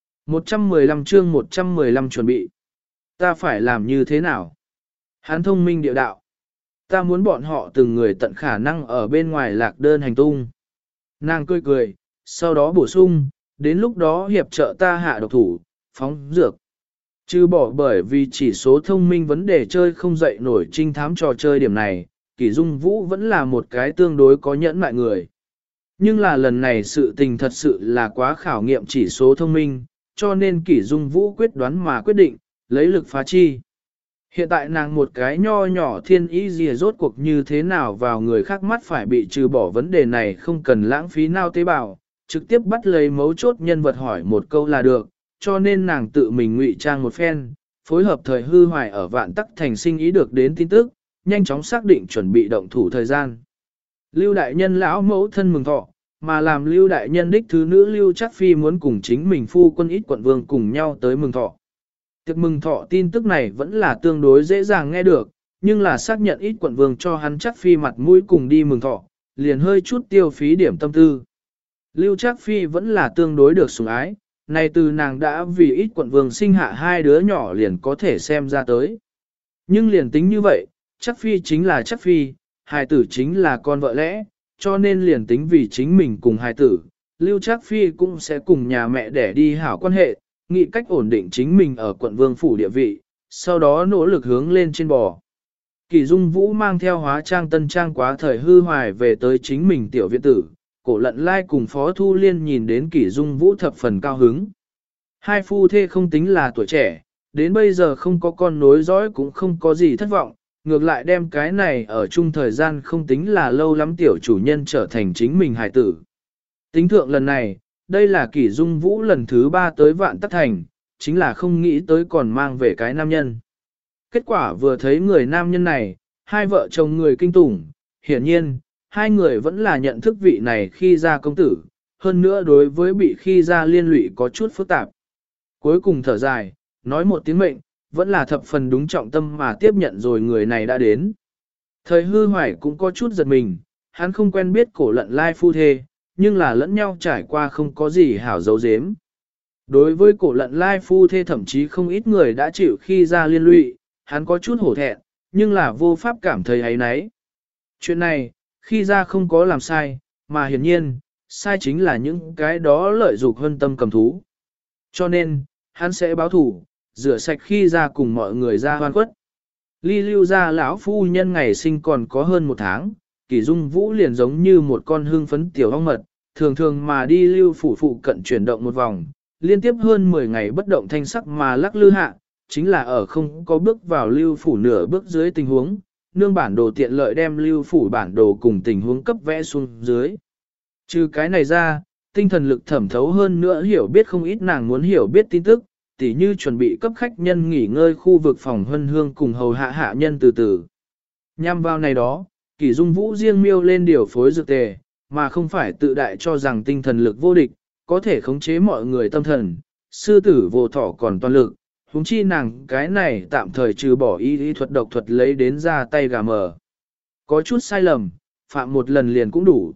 115 chương 115 chuẩn bị. Ta phải làm như thế nào? Hắn thông minh địa đạo. Ta muốn bọn họ từng người tận khả năng ở bên ngoài lạc đơn hành tung. Nàng cười cười, sau đó bổ sung, đến lúc đó hiệp trợ ta hạ độc thủ, phóng dược. Chứ bỏ bởi vì chỉ số thông minh vấn đề chơi không dậy nổi trinh thám trò chơi điểm này, Kỷ Dung Vũ vẫn là một cái tương đối có nhẫn mại người. Nhưng là lần này sự tình thật sự là quá khảo nghiệm chỉ số thông minh, cho nên Kỷ Dung Vũ quyết đoán mà quyết định, lấy lực phá chi. Hiện tại nàng một cái nho nhỏ thiên ý gì rốt cuộc như thế nào vào người khác mắt phải bị trừ bỏ vấn đề này không cần lãng phí nào tế bào, trực tiếp bắt lấy mấu chốt nhân vật hỏi một câu là được, cho nên nàng tự mình ngụy trang một phen, phối hợp thời hư hoài ở vạn tắc thành sinh ý được đến tin tức, nhanh chóng xác định chuẩn bị động thủ thời gian. Lưu đại nhân lão mẫu thân mừng thọ, mà làm Lưu đại nhân đích thứ nữ Lưu Trác Phi muốn cùng chính mình phu quân ít quận vương cùng nhau tới mừng thọ. Tiệc mừng thọ tin tức này vẫn là tương đối dễ dàng nghe được, nhưng là xác nhận ít quận vương cho hắn Trác Phi mặt mũi cùng đi mừng thọ, liền hơi chút tiêu phí điểm tâm tư. Lưu Trác Phi vẫn là tương đối được sủng ái, này từ nàng đã vì ít quận vương sinh hạ hai đứa nhỏ liền có thể xem ra tới. Nhưng liền tính như vậy, Trác Phi chính là Trác Phi, hài tử chính là con vợ lẽ, cho nên liền tính vì chính mình cùng hài tử, Lưu Trác Phi cũng sẽ cùng nhà mẹ để đi hảo quan hệ, nghĩ cách ổn định chính mình ở quận vương phủ địa vị, sau đó nỗ lực hướng lên trên bò. Kỷ Dung Vũ mang theo hóa trang tân trang quá thời hư hoài về tới chính mình tiểu viện tử, Cổ Lận Lai cùng Phó Thu Liên nhìn đến Kỷ Dung Vũ thập phần cao hứng. Hai phu thê không tính là tuổi trẻ, đến bây giờ không có con nối dõi cũng không có gì thất vọng, ngược lại đem cái này ở chung thời gian không tính là lâu lắm tiểu chủ nhân trở thành chính mình hài tử. Tính thượng lần này, đây là Kỷ Dung Vũ lần thứ 3 tới Vạn Tắc Thành, chính là không nghĩ tới còn mang về cái nam nhân. Kết quả vừa thấy người nam nhân này, hai vợ chồng người kinh tủng, hiển nhiên, hai người vẫn là nhận thức vị này khi ra công tử, hơn nữa đối với bị khi ra liên lụy có chút phức tạp. Cuối cùng thở dài, nói một tiếng mệnh, vẫn là thập phần đúng trọng tâm mà tiếp nhận rồi người này đã đến. Thời hư hoài cũng có chút giật mình, hắn không quen biết Cổ Lận Lai phu thê, nhưng là lẫn nhau trải qua không có gì hảo dấu dếm. Đối với Cổ Lận Lai phu thê thậm chí không ít người đã chịu khi ra liên lụy, hắn có chút hổ thẹn, nhưng là vô pháp cảm thấy ấy nấy. Chuyện này, khi ra không có làm sai, mà hiển nhiên, sai chính là những cái đó lợi dụng hơn tâm cầm thú. Cho nên, hắn sẽ báo thủ, rửa sạch khi ra cùng mọi người ra hoan quất. Ly Lưu gia lão phu nhân ngày sinh còn có hơn một tháng, Kỷ Dung Vũ liền giống như một con hương phấn tiểu ong mật, thường thường mà đi Lưu phủ phụ cận chuyển động một vòng, liên tiếp hơn 10 ngày bất động thanh sắc mà lắc lư hạ, chính là ở không có bước vào Lưu phủ nửa bước dưới tình huống, nương bản đồ tiện lợi đem Lưu phủ bản đồ cùng tình huống cấp vẽ xuống dưới. Trừ cái này ra, tinh thần lực thẩm thấu hơn nữa hiểu biết không ít nàng muốn hiểu biết tin tức, tỉ như chuẩn bị cấp khách nhân nghỉ ngơi khu vực phòng huân hương cùng hầu hạ hạ nhân từ từ. Nhằm vào này đó, Kỷ Dung Vũ riêng miêu lên điều phối dược tề, mà không phải tự đại cho rằng tinh thần lực vô địch, có thể khống chế mọi người tâm thần, sư tử vô thỏ còn toàn lực, huống chi nàng cái này tạm thời trừ bỏ y thuật độc thuật lấy đến ra tay gà mờ. Có chút sai lầm, phạm một lần liền cũng đủ.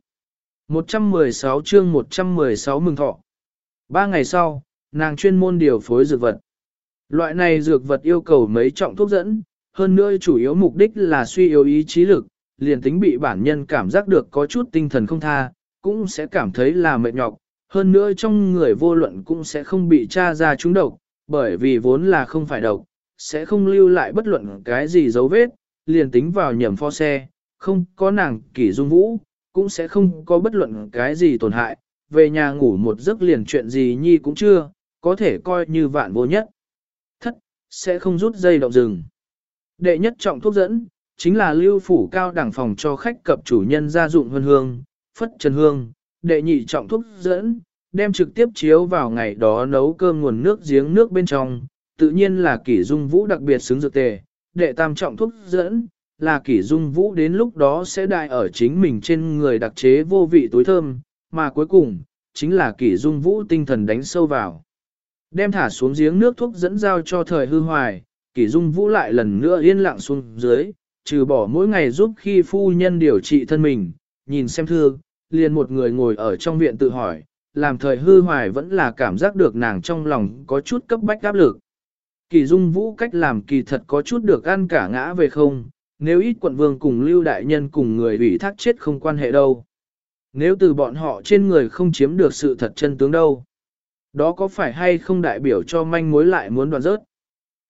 116 chương 116 mừng thọ. 3 ngày sau, nàng chuyên môn điều phối dược vật. Loại này dược vật yêu cầu mấy trọng thuốc dẫn, hơn nữa chủ yếu mục đích là suy yếu ý chí lực, liền tính bị bản nhân cảm giác được có chút tinh thần không tha, cũng sẽ cảm thấy là mệt nhọc, hơn nữa trong người vô luận cũng sẽ không bị tra ra trúng độc, bởi vì vốn là không phải độc, sẽ không lưu lại bất luận cái gì dấu vết, liền tính vào nhầm pho xe, không có nàng Kỷ Dung Vũ, cũng sẽ không có bất luận cái gì tổn hại, về nhà ngủ một giấc liền chuyện gì nhi cũng chưa, có thể coi như vạn vô nhất. Thất, sẽ không rút dây động rừng. Đệ nhất trọng thuốc dẫn, chính là Lưu phủ cao đẳng phòng cho khách cập chủ nhân gia dụng hương hương, phất trần hương. Đệ nhị trọng thuốc dẫn, đem trực tiếp chiếu vào ngày đó nấu cơm nguồn nước giếng nước bên trong, tự nhiên là Kỷ Dung Vũ đặc biệt xứng dược tề. Đệ tam trọng thuốc dẫn, là Kỷ Dung Vũ đến lúc đó sẽ đại ở chính mình trên người đặc chế vô vị tối thơm, mà cuối cùng, chính là Kỷ Dung Vũ tinh thần đánh sâu vào. Đem thả xuống giếng nước thuốc dẫn giao cho thời hư hoài, Kỷ Dung Vũ lại lần nữa yên lặng xuống dưới, trừ bỏ mỗi ngày giúp khi phu nhân điều trị thân mình, nhìn xem thương, liền một người ngồi ở trong viện tự hỏi, làm thời hư hoài vẫn là cảm giác được nàng trong lòng có chút cấp bách áp lực. Kỷ Dung Vũ cách làm kỳ thật có chút được ăn cả ngã về không, nếu ít quận vương cùng Lưu đại nhân cùng người ủy thác chết không quan hệ đâu. Nếu từ bọn họ trên người không chiếm được sự thật chân tướng đâu. Đó có phải hay không đại biểu cho manh mối lại muốn đoạn rớt?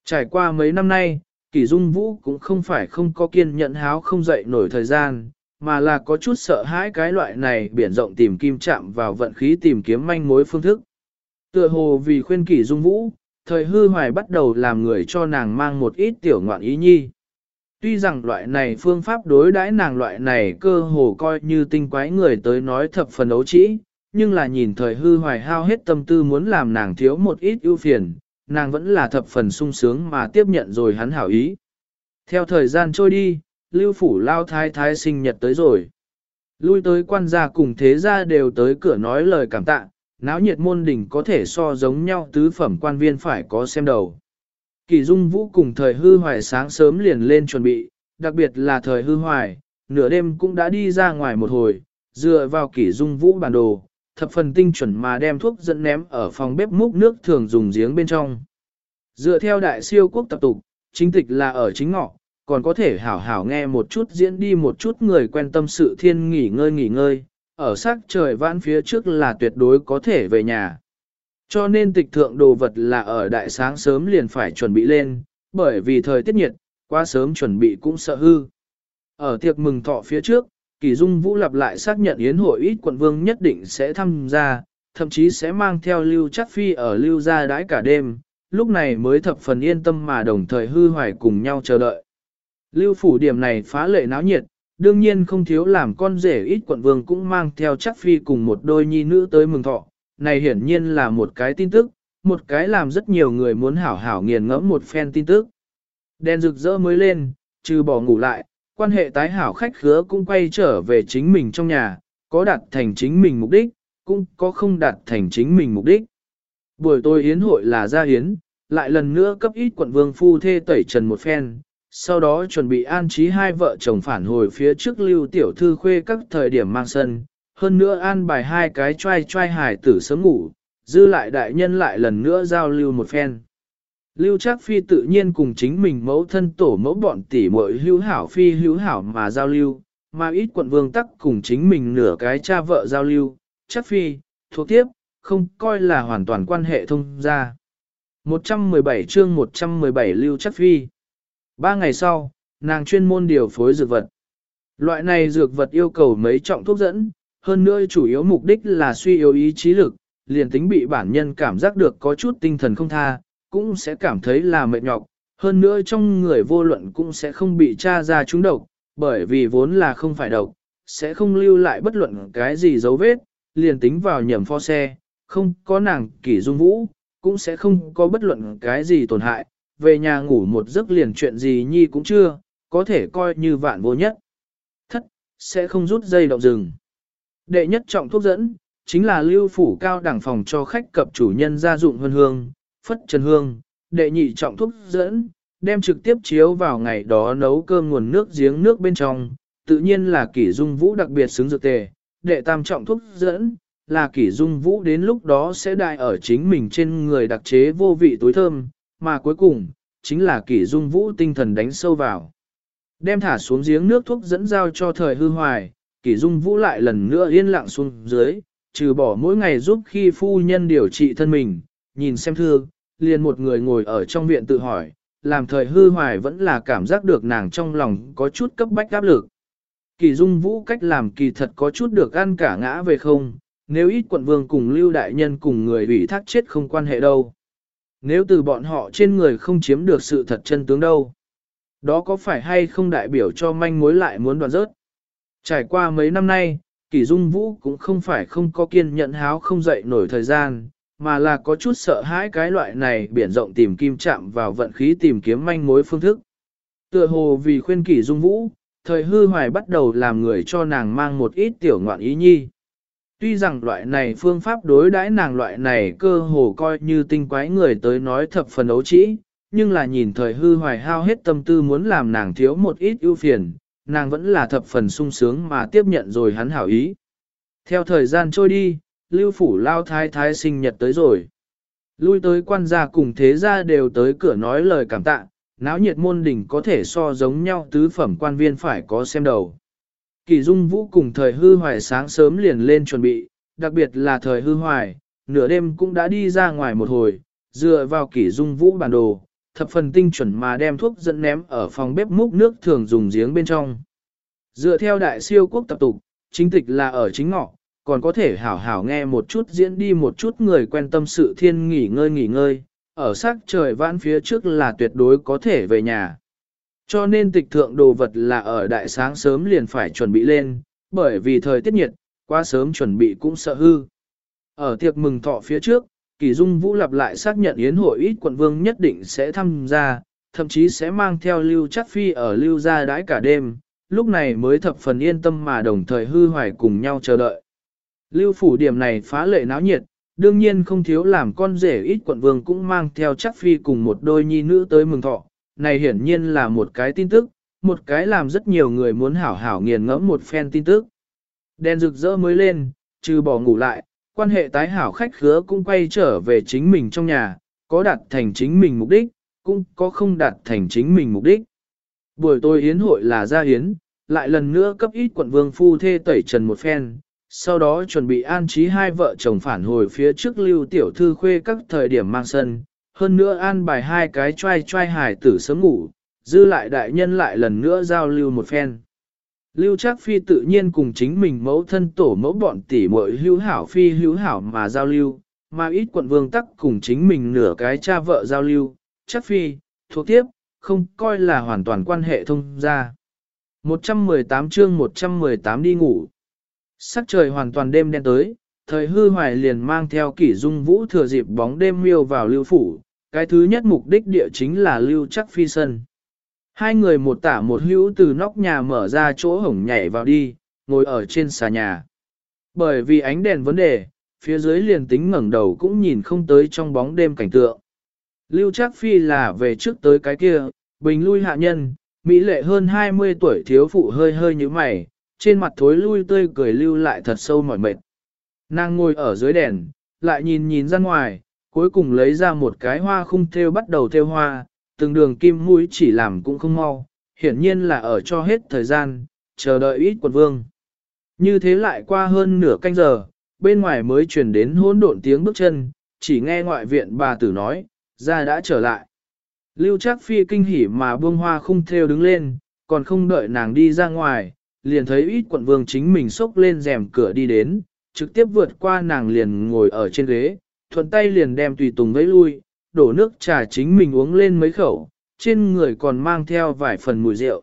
Trải qua mấy năm nay, Kỷ Dung Vũ cũng không phải không có kiên nhẫn háo không dậy nổi thời gian, mà là có chút sợ hãi cái loại này biển rộng tìm kim chạm vào vận khí tìm kiếm manh mối phương thức. Tựa hồ vì khuyên Kỷ Dung Vũ, thời hư hoài bắt đầu làm người cho nàng mang một ít tiểu ngoạn ý nhi. Tuy rằng loại này phương pháp đối đãi nàng loại này cơ hồ coi như tinh quái người tới nói thập phần ấu trĩ, nhưng là nhìn thời hư hoài hao hết tâm tư muốn làm nàng thiếu một ít ưu phiền, nàng vẫn là thập phần sung sướng mà tiếp nhận rồi hắn hảo ý. Theo thời gian trôi đi, Lưu Phủ Lao Thái Thái sinh nhật tới rồi. Lui tới quan gia cùng thế gia đều tới cửa nói lời cảm tạ, náo nhiệt môn đình có thể so giống nhau tứ phẩm quan viên phải có xem đầu. Kỷ Dung Vũ cùng thời hư hoài sáng sớm liền lên chuẩn bị, đặc biệt là thời hư hoài, nửa đêm cũng đã đi ra ngoài một hồi, dựa vào Kỷ Dung Vũ bản đồ, thập phần tinh chuẩn mà đem thuốc dẫn ném ở phòng bếp múc nước thường dùng giếng bên trong. Dựa theo đại siêu quốc tập tục, chính tịch là ở chính ngọ, còn có thể hảo hảo nghe một chút diễn đi một chút người quen tâm sự thiên nghỉ ngơi, ở sắc trời vãn phía trước là tuyệt đối có thể về nhà. Cho nên tịch thượng đồ vật là ở đại sáng sớm liền phải chuẩn bị lên, bởi vì thời tiết nhiệt, quá sớm chuẩn bị cũng sợ hư. Ở tiệc mừng thọ phía trước, Kỷ Dung Vũ lặp lại xác nhận yến hội ít quận vương nhất định sẽ tham gia, thậm chí sẽ mang theo Lưu Chắc Phi ở Lưu gia đãi cả đêm, lúc này mới thập phần yên tâm mà đồng thời hư hoài cùng nhau chờ đợi. Lưu phủ điểm này phá lệ náo nhiệt, đương nhiên không thiếu làm con rể ít quận vương cũng mang theo Chắc Phi cùng một đôi nhi nữ tới mừng thọ, này hiển nhiên là một cái tin tức, một cái làm rất nhiều người muốn hảo hảo nghiền ngẫm một phen tin tức. Đèn rực rỡ mới lên, trừ bỏ ngủ lại, quan hệ tái hảo khách khứa cũng quay trở về chính mình trong nhà, có đạt thành chính mình mục đích, cũng có không đạt thành chính mình mục đích. Buổi tối yến hội là gia yến, lại lần nữa cấp ít quận vương phu thê tẩy trần một phen, sau đó chuẩn bị an trí hai vợ chồng phản hồi phía trước Lưu tiểu thư khuê các thời điểm mang sân, hơn nữa an bài hai cái trai hài tử sớm ngủ, dư lại đại nhân lại lần nữa giao lưu một phen. Lưu Trác Phi tự nhiên cùng chính mình mẫu thân tổ mẫu bọn tỷ muội hữu hảo mà giao lưu, mà ít quận vương tắc cùng chính mình nửa cái cha vợ giao lưu, Trác Phi, thuộc tiếp, không coi là hoàn toàn quan hệ thông gia. 117 chương 117 Lưu Trác Phi. 3 ngày sau, nàng chuyên môn điều phối dược vật. Loại này dược vật yêu cầu mấy trọng thuốc dẫn, hơn nữa chủ yếu mục đích là suy yếu ý chí lực, liền tính bị bản nhân cảm giác được có chút tinh thần không tha, cũng sẽ cảm thấy là mệt nhọc, hơn nữa trong người vô luận cũng sẽ không bị tra ra trúng độc, bởi vì vốn là không phải độc, sẽ không lưu lại bất luận cái gì dấu vết, liền tính vào nhầm pho xe, không có nàng Kỷ Dung Vũ, cũng sẽ không có bất luận cái gì tổn hại, về nhà ngủ một giấc liền chuyện gì nhi cũng chưa, có thể coi như vạn vô nhất. Thất, sẽ không rút dây động rừng. Đệ nhất trọng thuốc dẫn, chính là lưu phủ cao đẳng phòng cho khách cập chủ nhân gia dụng hương hương, phất trần hương. Đệ nhị trọng thuốc dẫn, đem trực tiếp chiếu vào ngày đó nấu cơm nguồn nước giếng nước bên trong, tự nhiên là Kỷ Dung Vũ đặc biệt xứng dược tề. Đệ tam trọng thuốc dẫn, là Kỷ Dung Vũ đến lúc đó sẽ đại ở chính mình trên người đặc chế vô vị túi thơm, mà cuối cùng, chính là Kỷ Dung Vũ tinh thần đánh sâu vào. Đem thả xuống giếng nước thuốc dẫn giao cho thời hư hoài, Kỷ Dung Vũ lại lần nữa yên lặng xuống dưới, trừ bỏ mỗi ngày giúp khi phu nhân điều trị thân mình, nhìn xem thư, liền một người ngồi ở trong viện tự hỏi, làm thời hư hoài vẫn là cảm giác được nàng trong lòng có chút cấp bách áp lực. Kỷ Dung Vũ cách làm kỳ thật có chút được ăn cả ngã về không, nếu ít quận vương cùng Lưu đại nhân cùng người ủy thác chết không quan hệ đâu. Nếu từ bọn họ trên người không chiếm được sự thật chân tướng đâu. Đó có phải hay không đại biểu cho manh mối lại muốn đoạn rớt? Trải qua mấy năm nay, Kỷ Dung Vũ cũng không phải không có kiên nhẫn háo không dậy nổi thời gian, mà là có chút sợ hãi cái loại này biển rộng tìm kim chạm vào vận khí tìm kiếm manh mối phương thức. Tựa hồ vì khuyên Kỷ Dung Vũ, thời hư hoài bắt đầu làm người cho nàng mang một ít tiểu ngoạn ý nhi. Tuy rằng loại này phương pháp đối đãi nàng loại này cơ hồ coi như tinh quái người tới nói thập phần ấu trĩ, nhưng là nhìn thời hư hoài hao hết tâm tư muốn làm nàng thiếu một ít ưu phiền, nàng vẫn là thập phần sung sướng mà tiếp nhận rồi hắn hảo ý. Theo thời gian trôi đi, Lưu Phủ Lao Thái Thái sinh nhật tới rồi. Lui tới quan gia cùng thế gia đều tới cửa nói lời cảm tạ, náo nhiệt môn đình có thể so giống nhau tứ phẩm quan viên phải có xem đầu. Kỷ Dung Vũ cùng thời hư hoài sáng sớm liền lên chuẩn bị, đặc biệt là thời hư hoài, nửa đêm cũng đã đi ra ngoài một hồi, dựa vào Kỷ Dung Vũ bản đồ, thập phần tinh chuẩn mà đem thuốc dẫn ném ở phòng bếp múc nước thường dùng giếng bên trong. Dựa theo đại siêu quốc tập tục, chính tịch là ở chính ngọ, còn có thể hảo hảo nghe một chút diễn đi một chút người quen tâm sự thiên nghỉ ngơi, ở sắc trời vãn phía trước là tuyệt đối có thể về nhà. Cho nên tịch thượng đồ vật là ở đại sáng sớm liền phải chuẩn bị lên, bởi vì thời tiết nhiệt, quá sớm chuẩn bị cũng sợ hư. Ở tiệc mừng thọ phía trước, Kỳ Dung Vũ lặp lại xác nhận yến hội ít quận vương nhất định sẽ tham gia, thậm chí sẽ mang theo Lưu Chắc Phi ở Lưu gia đãi cả đêm, lúc này mới thập phần yên tâm mà đồng thời hư hoài cùng nhau chờ đợi. Lưu phủ điểm này phá lệ náo nhiệt, đương nhiên không thiếu làm con rể ít quận vương cũng mang theo Chắc Phi cùng một đôi nhi nữ tới mừng thọ. Này hiển nhiên là một cái tin tức, một cái làm rất nhiều người muốn hảo hảo nghiền ngẫm một phen tin tức. Đèn rực rỡ mới lên, trừ bỏ ngủ lại, quan hệ tái hảo khách khứa cũng quay trở về chính mình trong nhà, có đạt thành chính mình mục đích, cũng có không đạt thành chính mình mục đích. Buổi tối yến hội là gia yến, lại lần nữa cấp ít quận vương phu thê tẩy trần một phen, sau đó chuẩn bị an trí hai vợ chồng phản hồi phía trước Lưu tiểu thư khuê các thời điểm mang sân, hơn nữa an bài hai cái trai hài tử sớm ngủ, dư lại đại nhân lại lần nữa giao lưu một phen. Lưu Trác Phi tự nhiên cùng chính mình mẫu thân tổ mẫu bọn tỷ muội hữu hảo mà giao lưu, mà ít quận vương tắc cùng chính mình nửa cái cha vợ giao lưu, Trác Phi, thuộc tiếp, không coi là hoàn toàn quan hệ thông gia. 118 chương 118 đi ngủ. Sắc trời hoàn toàn đêm đen tới, thời hư hoài liền mang theo Kỷ Dung Vũ thừa dịp bóng đêm miêu vào Lưu phủ, cái thứ nhất mục đích địa chính là Lưu Trác Phi sân. Hai người một tả một hữu từ nóc nhà mở ra chỗ hổng nhảy vào đi, ngồi ở trên xà nhà. Bởi vì ánh đèn vấn đề, phía dưới liền tính ngẩng đầu cũng nhìn không tới trong bóng đêm cảnh tượng. Lưu Trác Phi là về trước tới cái kia, bình lui hạ nhân, mỹ lệ hơn 20 tuổi thiếu phụ hơi hơi như mày, trên mặt thối lui tươi cười lưu lại thật sâu mỏi mệt. Nàng ngồi ở dưới đèn, lại nhìn ra ngoài, cuối cùng lấy ra một cái hoa khung thêu bắt đầu thêu hoa, từng đường kim mũi chỉ làm cũng không mau, hiển nhiên là ở cho hết thời gian, chờ đợi ít quận vương. Như thế lại qua hơn nửa canh giờ, bên ngoài mới truyền đến hỗn độn tiếng bước chân, chỉ nghe ngoại viện bà tử nói, ra đã trở lại. Lưu Trác Phi kinh hỉ mà buông hoa khung thêu đứng lên, còn không đợi nàng đi ra ngoài, liền thấy ít quận vương chính mình xốc lên rèm cửa đi đến, trực tiếp vượt qua nàng liền ngồi ở trên ghế, thuận tay liền đem tùy tùng vẫy lui, đổ nước trà chính mình uống lên mấy khẩu, trên người còn mang theo vài phần mùi rượu.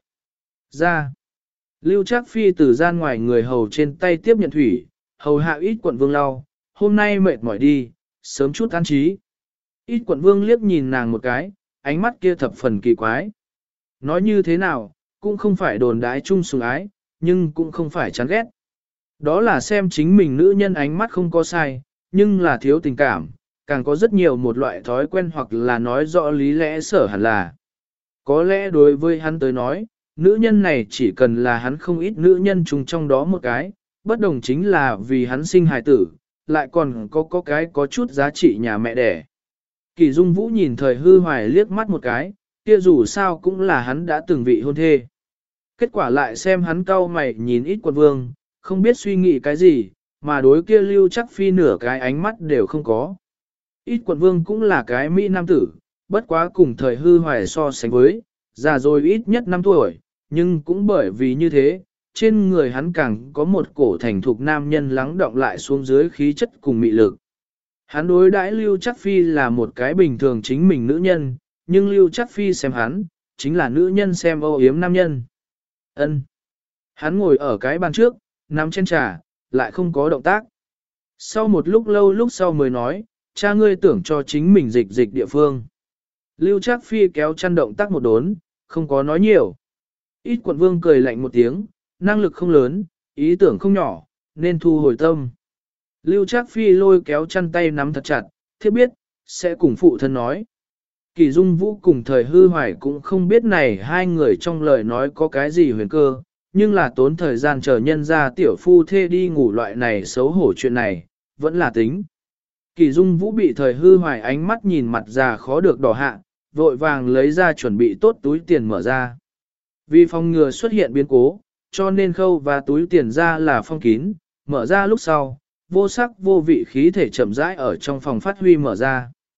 Ra, Lưu Trác Phi từ gian ngoài người hầu trên tay tiếp nhận thủy, hầu hạ ít quận vương lau, hôm nay mệt mỏi đi, sớm chút an trí. Ít quận vương liếc nhìn nàng một cái, ánh mắt kia thập phần kỳ quái. Nói như thế nào, cũng không phải đồn đái chung sủng ái, nhưng cũng không phải chán ghét. Đó là xem chính mình nữ nhân ánh mắt không có sai, nhưng là thiếu tình cảm, càng có rất nhiều một loại thói quen hoặc là nói rõ lý lẽ sở hẳn là. Có lẽ đối với hắn tới nói, nữ nhân này chỉ cần là hắn không ít nữ nhân chung trong đó một cái, bất đồng chính là vì hắn sinh hài tử, lại còn có cái có chút giá trị nhà mẹ đẻ. Kỳ Dung Vũ nhìn thời hư hoài liếc mắt một cái, kia dù sao cũng là hắn đã từng vị hôn thê. Kết quả lại xem hắn cau mày nhìn ít quận vương, không biết suy nghĩ cái gì, mà đối kia Lưu Trác Phi nửa cái ánh mắt đều không có. Ít quận vương cũng là cái Mỹ nam tử, bất quá cùng thời hư hoài so sánh với, già rồi ít nhất 5 tuổi, nhưng cũng bởi vì như thế, trên người hắn càng có một cổ thành thục nam nhân lắng động lại xuống dưới khí chất cùng mị lực. Hắn đối đãi Lưu Trác Phi là một cái bình thường chính mình nữ nhân, nhưng Lưu Trác Phi xem hắn, chính là nữ nhân xem âu yếm nam nhân. Ân. Hắn ngồi ở cái bàn trước, nắm chén trà, lại không có động tác. Sau một lúc lâu lúc sau mới nói, cha ngươi tưởng cho chính mình dịch địa phương. Lưu Trác Phi kéo chăn động tác một đốn, không có nói nhiều. Ít quận vương cười lạnh một tiếng, năng lực không lớn, ý tưởng không nhỏ, nên thu hồi tâm. Lưu Trác Phi lôi kéo chăn tay nắm thật chặt, thiết biết, sẽ cùng phụ thân nói. Kỳ Dung Vũ cùng thời hư hoài cũng không biết này hai người trong lời nói có cái gì huyền cơ, nhưng là tốn thời gian chờ nhân ra tiểu phu thê đi ngủ loại này xấu hổ chuyện này, vẫn là tính. Kỳ Dung Vũ bị thời hư hoài ánh mắt nhìn mặt già khó được đỏ hạ, vội vàng lấy ra chuẩn bị tốt túi tiền mở ra. Vì phòng ngừa xuất hiện biến cố, cho nên khâu và túi tiền ra là phong kín, mở ra lúc sau, vô sắc vô vị khí thể chậm rãi ở trong phòng phát huy mở ra.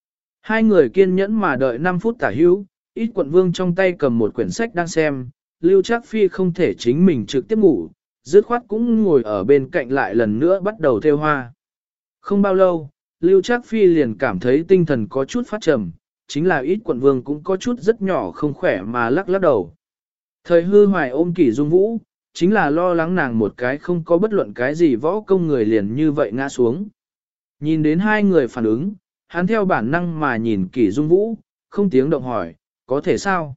Hai người kiên nhẫn mà đợi 5 phút tả hữu, ít quận vương trong tay cầm một quyển sách đang xem, Lưu Trác Phi không thể chính mình trực tiếp ngủ, dứt khoát cũng ngồi ở bên cạnh lại lần nữa bắt đầu thêu hoa. Không bao lâu, Lưu Trác Phi liền cảm thấy tinh thần có chút phát trầm, chính là ít quận vương cũng có chút rất nhỏ không khỏe mà lắc lắc đầu. Thời hư hoài ôm Kỷ Dung Vũ, chính là lo lắng nàng một cái không có bất luận cái gì võ công người liền như vậy ngã xuống. Nhìn đến hai người phản ứng, hắn theo bản năng mà nhìn Kỷ Dung Vũ, không tiếng động hỏi, có thể sao?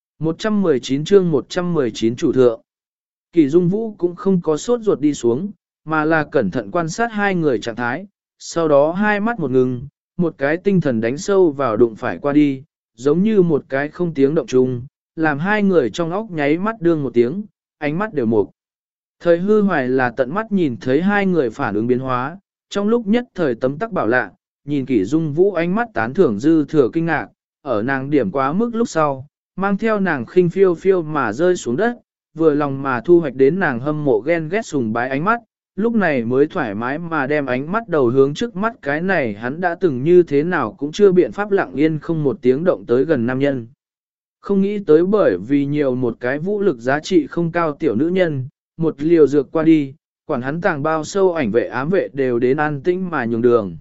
119 chương 119 chủ thượng. Kỷ Dung Vũ cũng không có sốt ruột đi xuống, mà là cẩn thận quan sát hai người trạng thái, sau đó hai mắt một ngừng, một cái tinh thần đánh sâu vào đụng phải qua đi, giống như một cái không tiếng động chung, làm hai người trong óc nháy mắt đương một tiếng, ánh mắt đều mục. Thời hư hoài là tận mắt nhìn thấy hai người phản ứng biến hóa, trong lúc nhất thời tấm tắc bảo lạ, nhìn Kỷ Dung Vũ ánh mắt tán thưởng dư thừa kinh ngạc, ở nàng điểm quá mức lúc sau, mang theo nàng khinh phiêu phiêu mà rơi xuống đất, vừa lòng mà thu hoạch đến nàng hâm mộ ghen ghét sùng bái ánh mắt, lúc này mới thoải mái mà đem ánh mắt đầu hướng trước mắt cái này hắn đã từng như thế nào cũng chưa biện pháp lặng yên không một tiếng động tới gần nam nhân. Không nghĩ tới bởi vì nhiều một cái vũ lực giá trị không cao tiểu nữ nhân, một liều dược qua đi, quản hắn tàng bao sâu ảnh vệ ám vệ đều đến an tĩnh mà nhường đường.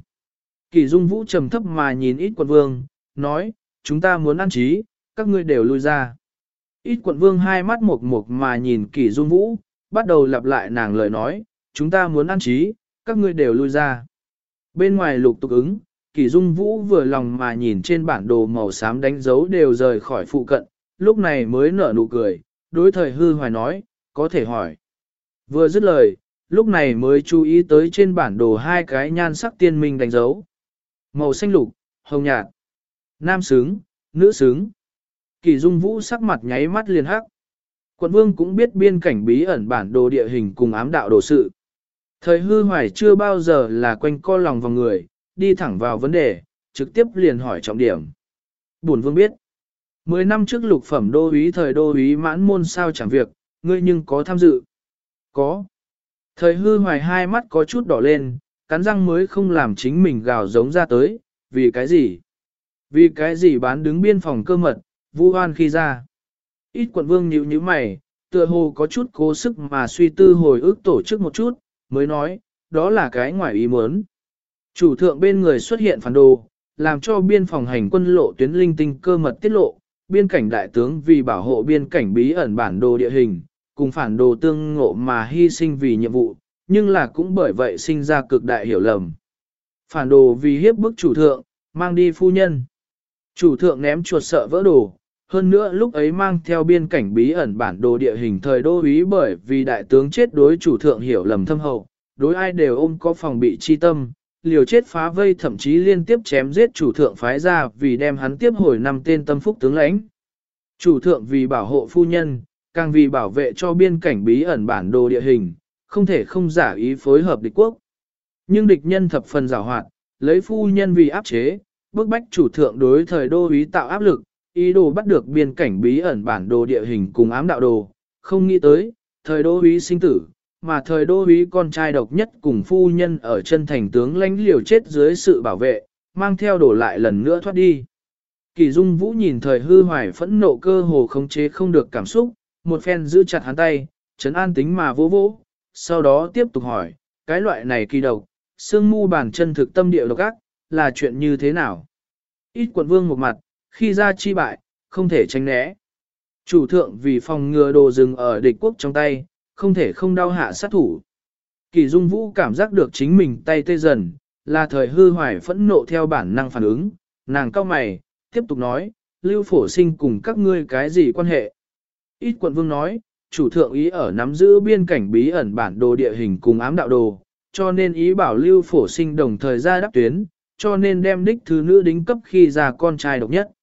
Kỷ Dung Vũ trầm thấp mà nhìn ít quận vương, nói, chúng ta muốn ăn trí, các ngươi đều lui ra. Ít quận vương hai mắt mộc mộc mà nhìn Kỷ Dung Vũ, bắt đầu lặp lại nàng lời nói, chúng ta muốn ăn trí, các ngươi đều lui ra. Bên ngoài lục tục ứng, Kỷ Dung Vũ vừa lòng mà nhìn trên bản đồ màu xám đánh dấu đều rời khỏi phụ cận, lúc này mới nở nụ cười, đối thời hư hoài nói, có thể hỏi. Vừa dứt lời, lúc này mới chú ý tới trên bản đồ hai cái nhan sắc tiên minh đánh dấu. Màu xanh lục, hồng nhạt, nam xứng, nữ xứng. Kỷ Dung Vũ sắc mặt nháy mắt liền hắc. Quận vương cũng biết biên cảnh bí ẩn bản đồ địa hình cùng ám đạo đồ sự. Thời hư hoài chưa bao giờ là quanh co lòng vào người, đi thẳng vào vấn đề, trực tiếp liền hỏi trọng điểm. Bổn vương biết, 10 năm trước lục phẩm đô úy thời đô úy mãn môn sao chẳng việc, ngươi nhưng có tham dự? Có. Thời hư hoài hai mắt có chút đỏ lên, cắn răng mới không làm chính mình gào giống ra tới, vì cái gì? Vì cái gì bán đứng biên phòng cơ mật, vu oan khi ra? Ít quận vương nhíu nhíu mày, tựa hồ có chút cố sức mà suy tư hồi ức tổ chức một chút, mới nói, đó là cái ngoài ý muốn. Chủ thượng bên người xuất hiện phản đồ, làm cho biên phòng hành quân lộ tuyến linh tinh cơ mật tiết lộ, biên cảnh đại tướng vì bảo hộ biên cảnh bí ẩn bản đồ địa hình, cùng phản đồ tương ngộ mà hy sinh vì nhiệm vụ, nhưng là cũng bởi vậy sinh ra cực đại hiểu lầm. Phản đồ vì hiếp bức chủ thượng, mang đi phu nhân. Chủ thượng ném chuột sợ vỡ đồ, hơn nữa lúc ấy mang theo biên cảnh bí ẩn bản đồ địa hình thời đô úy bởi vì đại tướng chết đối chủ thượng hiểu lầm thâm hậu, đối ai đều ôm có phòng bị chi tâm, liều chết phá vây thậm chí liên tiếp chém giết chủ thượng phái ra vì đem hắn tiếp hồi 5 tên tâm phúc tướng lãnh. Chủ thượng vì bảo hộ phu nhân, càng vì bảo vệ cho biên cảnh bí ẩn bản đồ địa hình, không thể không giả ý phối hợp địch quốc. Nhưng địch nhân thập phần giảo hoạt, lấy phu nhân vì áp chế, bức bách chủ thượng đối thời đô úy tạo áp lực, ý đồ bắt được biên cảnh bí ẩn bản đồ địa hình cùng ám đạo đồ, không nghĩ tới, thời đô úy sinh tử, mà thời đô úy con trai độc nhất cùng phu nhân ở chân thành tướng lãnh liều chết dưới sự bảo vệ, mang theo đổ lại lần nữa thoát đi. Kỷ Dung Vũ nhìn thời hư hoài phẫn nộ cơ hồ khống chế không được cảm xúc, một phen giữ chặt hắn tay, trấn an tính mà vỗ vỗ, sau đó tiếp tục hỏi, cái loại này kỳ độc, sương mu bàn chân thực tâm địa độc ác, là chuyện như thế nào? Ít quận vương một mặt, khi ra chi bại, không thể tránh né. Chủ thượng vì phòng ngừa đồ rừng ở địch quốc trong tay, không thể không đau hạ sát thủ. Kỷ Dung Vũ cảm giác được chính mình tay tê dần, là thời hư hoài phẫn nộ theo bản năng phản ứng, nàng cau mày, tiếp tục nói, Lưu Phổ Sinh cùng các ngươi cái gì quan hệ? Ít quận vương nói, chủ thượng ý ở nắm giữ biên cảnh bí ẩn bản đồ địa hình cùng ám đạo đồ, cho nên ý bảo Lưu Phổ Sinh đồng thời ra đáp tuyến, cho nên đem đích thứ nữ đính cấp khi ra con trai độc nhất.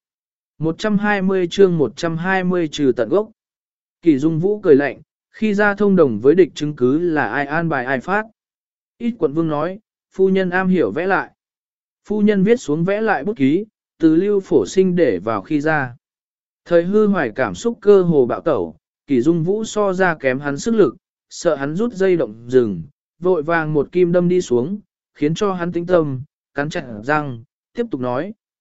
120 chương 120 trừ tận gốc. Kỷ Dung Vũ cười lạnh, khi ra thông đồng với địch chứng cứ là ai an bài ai phát. Ít quận vương nói, phu nhân am hiểu vẽ lại. Phu nhân viết xuống vẽ lại bút ký, từ Lưu Phổ Sinh để vào khi ra. Thời hư hoài cảm xúc cơ hồ bạo tẩu, Kỷ Dung Vũ so ra kém hắn sức lực, sợ hắn rút dây động rừng, vội vàng một kim đâm đi xuống, khiến cho hắn tĩnh tâm, cắn chặt răng, tiếp tục nói,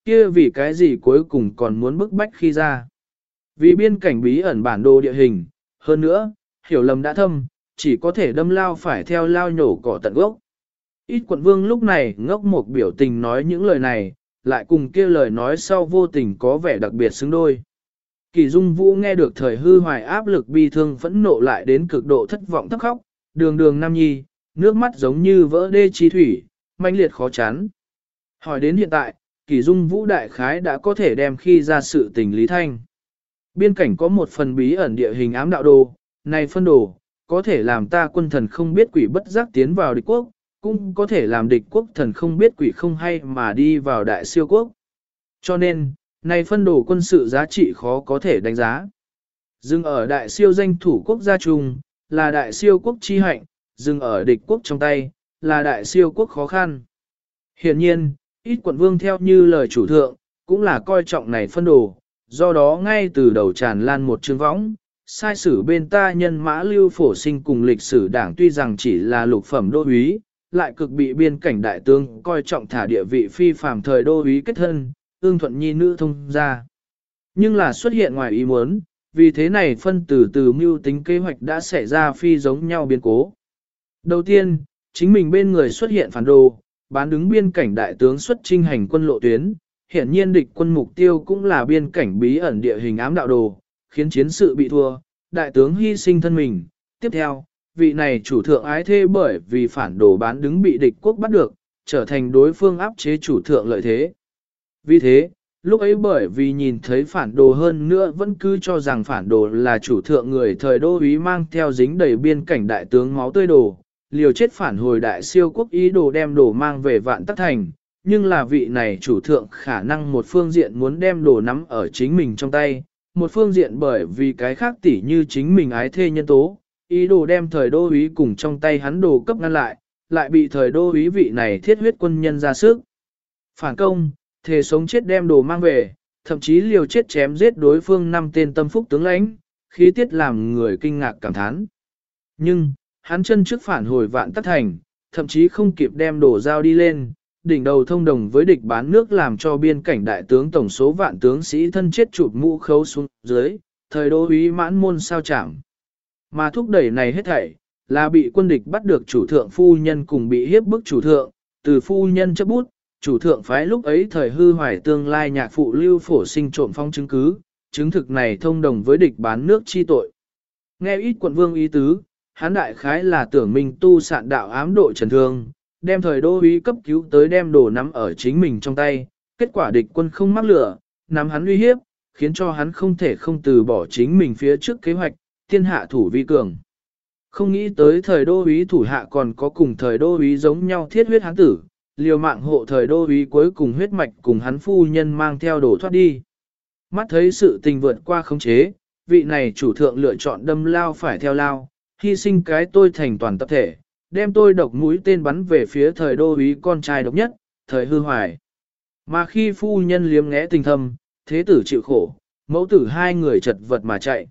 Kia vì cái gì cuối cùng còn muốn bức bách khi ra. Vì biên cảnh bí ẩn bản đồ địa hình, hơn nữa, hiểu lầm đã thâm, chỉ có thể đâm lao phải theo lao nhổ cỏ tận gốc. Ít quận vương lúc này ngốc một biểu tình nói những lời này, lại cùng kia lời nói sau vô tình có vẻ đặc biệt xứng đôi. Kỳ Dung Vũ nghe được thời hư hoài áp lực bi thương phẫn nộ lại đến cực độ thất vọng thấp khóc, đường đường nam nhi, nước mắt giống như vỡ đê chi thủy, manh liệt khó chán. Hỏi đến hiện tại, Kỳ Dung Vũ đại khái đã có thể đem khi ra sự tình lý thanh. Biên cảnh có một phần bí ẩn địa hình ám đạo đồ, này phân đồ, có thể làm ta quân thần không biết quỷ bất giác tiến vào địch quốc, cũng có thể làm địch quốc thần không biết quỷ không hay mà đi vào đại siêu quốc. Cho nên, này phân đồ quân sự giá trị khó có thể đánh giá. Dừng ở đại siêu danh thủ quốc gia chung, là đại siêu quốc chi hạnh, dừng ở địch quốc trong tay, là đại siêu quốc khó khăn. Hiện nhiên, ít quận vương theo như lời chủ thượng, cũng là coi trọng này phân đồ, do đó ngay từ đầu tràn lan một chương võng, sai sử bên ta nhân mã lưu phổ sinh cùng lịch sử đảng tuy rằng chỉ là lục phẩm đô úy, lại cực bị biên cảnh đại tướng coi trọng thả địa vị phi phàm thời đô úy kết thân, ương thuận nhi nữ thông ra. Nhưng là xuất hiện ngoài ý muốn, vì thế này phân từ từ mưu tính kế hoạch đã xảy ra phi giống nhau biến cố. Đầu tiên, chính mình bên người xuất hiện phản đồ, bán đứng biên cảnh đại tướng xuất chinh hành quân lộ tuyến, hiện nhiên địch quân mục tiêu cũng là biên cảnh bí ẩn địa hình ám đạo đồ, khiến chiến sự bị thua, đại tướng hy sinh thân mình. Tiếp theo, vị này chủ thượng ái thê bởi vì phản đồ bán đứng bị địch quốc bắt được, trở thành đối phương áp chế chủ thượng lợi thế. Vì thế, lúc ấy bởi vì nhìn thấy phản đồ hơn nữa vẫn cứ cho rằng phản đồ là chủ thượng người thời đô úy mang theo dính đầy biên cảnh đại tướng máu tươi đồ, liều chết phản hồi đại siêu quốc ý đồ đem đồ mang về Vạn Tắc Thành, nhưng là vị này chủ thượng khả năng một phương diện muốn đem đồ nắm ở chính mình trong tay, một phương diện bởi vì cái khác tỉ như chính mình ái thê nhân tố, ý đồ đem thời đô úy cùng trong tay hắn đồ cấp ngăn lại bị thời đô úy vị này thiết huyết quân nhân ra sức. Phản công, thề sống chết đem đồ mang về, thậm chí liều chết chém giết đối phương 5 tên tâm phúc tướng lãnh, khí tiết làm người kinh ngạc cảm thán. Nhưng, hắn chân trước phản hồi Vạn Tắc Thành, thậm chí không kịp đem đồ giao đi lên, đỉnh đầu thông đồng với địch bán nước làm cho biên cảnh đại tướng tổng số vạn tướng sĩ thân chết chụp mũ khấu xuống dưới, thời đô úy mãn môn sao chảm. Mà thúc đẩy này hết thảy, là bị quân địch bắt được chủ thượng phu nhân cùng bị hiếp bức chủ thượng, từ phu nhân chấp bút, chủ thượng phái lúc ấy thời hư hoài tương lai nhạc phụ lưu phổ sinh trộm phong chứng cứ, chứng thực này thông đồng với địch bán nước chi tội. Nghe ít quận vương ý tứ, hắn đại khái là tưởng minh tu sạn đạo ám độ trần thương, đem thời đô úy cấp cứu tới đem đồ nắm ở chính mình trong tay, kết quả địch quân không mắc lửa, nắm hắn uy hiếp, khiến cho hắn không thể không từ bỏ chính mình phía trước kế hoạch, thiên hạ thủ vi cường. Không nghĩ tới thời đô úy thủ hạ còn có cùng thời đô úy giống nhau thiết huyết hán tử, liều mạng hộ thời đô úy cuối cùng huyết mạch cùng hắn phu nhân mang theo đồ thoát đi. Mắt thấy sự tình vượt qua khống chế, vị này chủ thượng lựa chọn đâm lao phải theo lao, hy sinh cái tôi thành toàn tập thể, đem tôi độc mũi tên bắn về phía thời đô úy con trai độc nhất, thời hư hoài. Mà khi phu nhân liếm ngẽ tình thâm, thế tử chịu khổ, mẫu tử hai người chật vật mà chạy.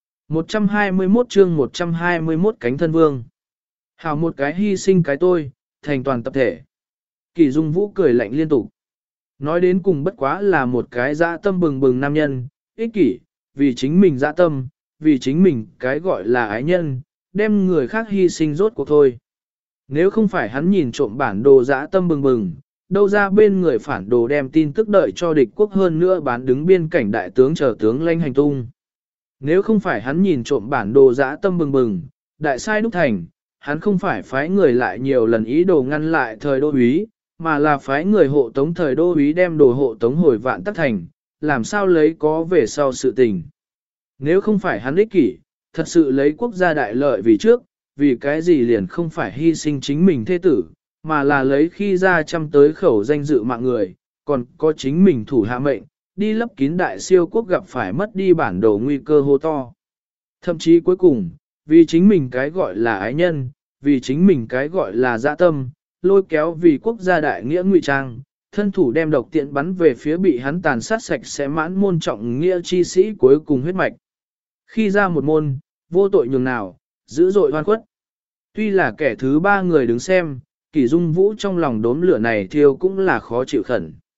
121 chương 121 cánh thân vương. Hảo một cái hy sinh cái tôi, thành toàn tập thể. Kỳ Dung Vũ cười lạnh liên tục. Nói đến cùng bất quá là một cái dã tâm bừng bừng nam nhân, ích kỷ, vì chính mình dã tâm, vì chính mình cái gọi là ái nhân, đem người khác hy sinh rốt cuộc thôi. Nếu không phải hắn nhìn trộm bản đồ dã tâm bừng bừng, đâu ra bên người phản đồ đem tin tức đợi cho địch quốc hơn nữa bán đứng biên cảnh đại tướng chờ tướng lãnh hành tung. Nếu không phải hắn nhìn trộm bản đồ dã tâm bừng bừng, đại sai đúc thành, hắn không phải phái người lại nhiều lần ý đồ ngăn lại thời đô úy, mà là phái người hộ tống thời đô úy đem đồ hộ tống hồi Vạn Tắc Thành, làm sao lấy có về sau sự tình. Nếu không phải hắn ích kỷ, thật sự lấy quốc gia đại lợi vì trước, vì cái gì liền không phải hy sinh chính mình thế tử, mà là lấy khi ra chăm tới khẩu danh dự mạng người, còn có chính mình thủ hạ mệnh, đi lấp kín đại siêu quốc gặp phải mất đi bản đồ nguy cơ hô to. Thậm chí cuối cùng, vì chính mình cái gọi là ái nhân, vì chính mình cái gọi là dạ tâm, lôi kéo vì quốc gia đại nghĩa ngụy trang, thân thủ đem độc tiện bắn về phía bị hắn tàn sát sạch sẽ mãn môn trọng nghĩa chi sĩ cuối cùng huyết mạch. Khi ra một môn, vô tội nhường nào, dữ dội hoan khuất. Tuy là kẻ thứ ba người đứng xem, Kỳ Dung Vũ trong lòng đốm lửa này thiêu cũng là khó chịu khẩn.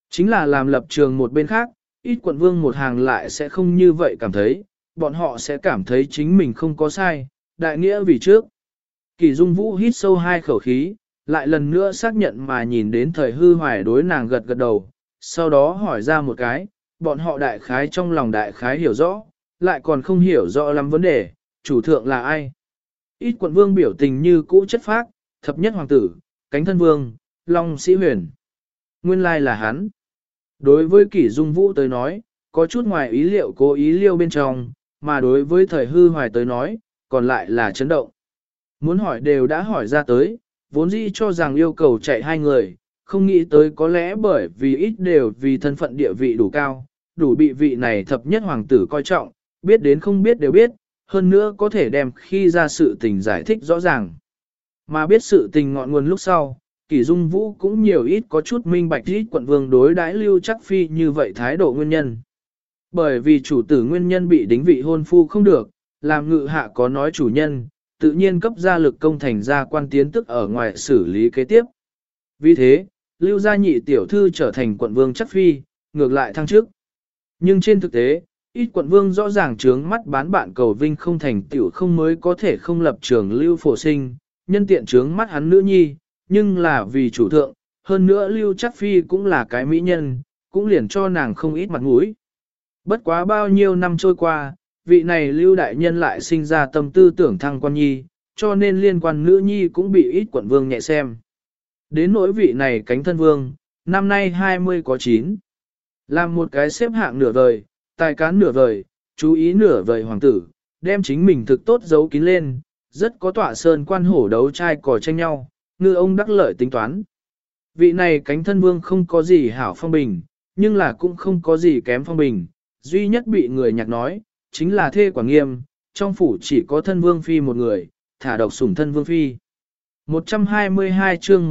Chính là làm lập trường một bên khác, ít quận vương một hàng lại sẽ không như vậy cảm thấy, bọn họ sẽ cảm thấy chính mình không có sai, đại nghĩa vì trước. Kỳ Dung Vũ hít sâu hai khẩu khí, lại lần nữa xác nhận mà nhìn đến thời hư hoài đối nàng gật gật đầu, sau đó hỏi ra một cái, bọn họ đại khái trong lòng đại khái hiểu rõ, lại còn không hiểu rõ lắm vấn đề, chủ thượng là ai. Ít quận vương biểu tình như cũ chất phác, thập nhất hoàng tử, cánh thân vương, long sĩ huyền. Nguyên lai là hắn. Đối với Kỷ Dung Vũ tới nói, có chút ngoài ý liệu cố ý liêu bên trong, mà đối với thời hư hoài tới nói, còn lại là chấn động. Muốn hỏi đều đã hỏi ra tới, vốn dĩ cho rằng yêu cầu chạy hai người, không nghĩ tới có lẽ bởi vì ít đều vì thân phận địa vị đủ cao, đủ bị vị này thập nhất hoàng tử coi trọng, biết đến không biết đều biết, hơn nữa có thể đem khi ra sự tình giải thích rõ ràng. Mà biết sự tình ngọn nguồn lúc sau, Kỷ Dung Vũ cũng nhiều ít có chút minh bạch ít quận vương đối đãi Lưu Chắc Phi như vậy thái độ nguyên nhân. Bởi vì chủ tử nguyên nhân bị đính vị hôn phu không được, làm ngự hạ có nói chủ nhân, tự nhiên cấp gia lực công thành gia quan tiến tức ở ngoài xử lý kế tiếp. Vì thế, Lưu gia nhị tiểu thư trở thành quận vương Chắc Phi, ngược lại thăng chức. Nhưng trên thực tế, ít quận vương rõ ràng trướng mắt bán bạn cầu vinh không thành tiểu không mới có thể không lập trường Lưu Phổ Sinh, nhân tiện trướng mắt hắn nữ nhi, nhưng là vì chủ thượng, hơn nữa Lưu Chắc Phi cũng là cái mỹ nhân, cũng liền cho nàng không ít mặt mũi. Bất quá bao nhiêu năm trôi qua, vị này Lưu đại nhân lại sinh ra tâm tư tưởng thăng quan nhi, cho nên liên quan nữ nhi cũng bị ít quận vương nhẹ xem. Đến nỗi vị này cánh thân vương, năm nay 20 có 9. Làm một cái xếp hạng nửa vời, tài cán nửa vời, chú ý nửa vời hoàng tử, đem chính mình thực tốt giấu kín lên, rất có tọa sơn quan hổ đấu trai cò tranh nhau, ngư ông đắc lợi tính toán. Vị này cánh thân vương không có gì hảo phong bình, nhưng là cũng không có gì kém phong bình, duy nhất bị người nhạc nói, chính là thê quả nghiêm, trong phủ chỉ có thân vương phi một người, thả độc sủng thân vương phi. 122 chương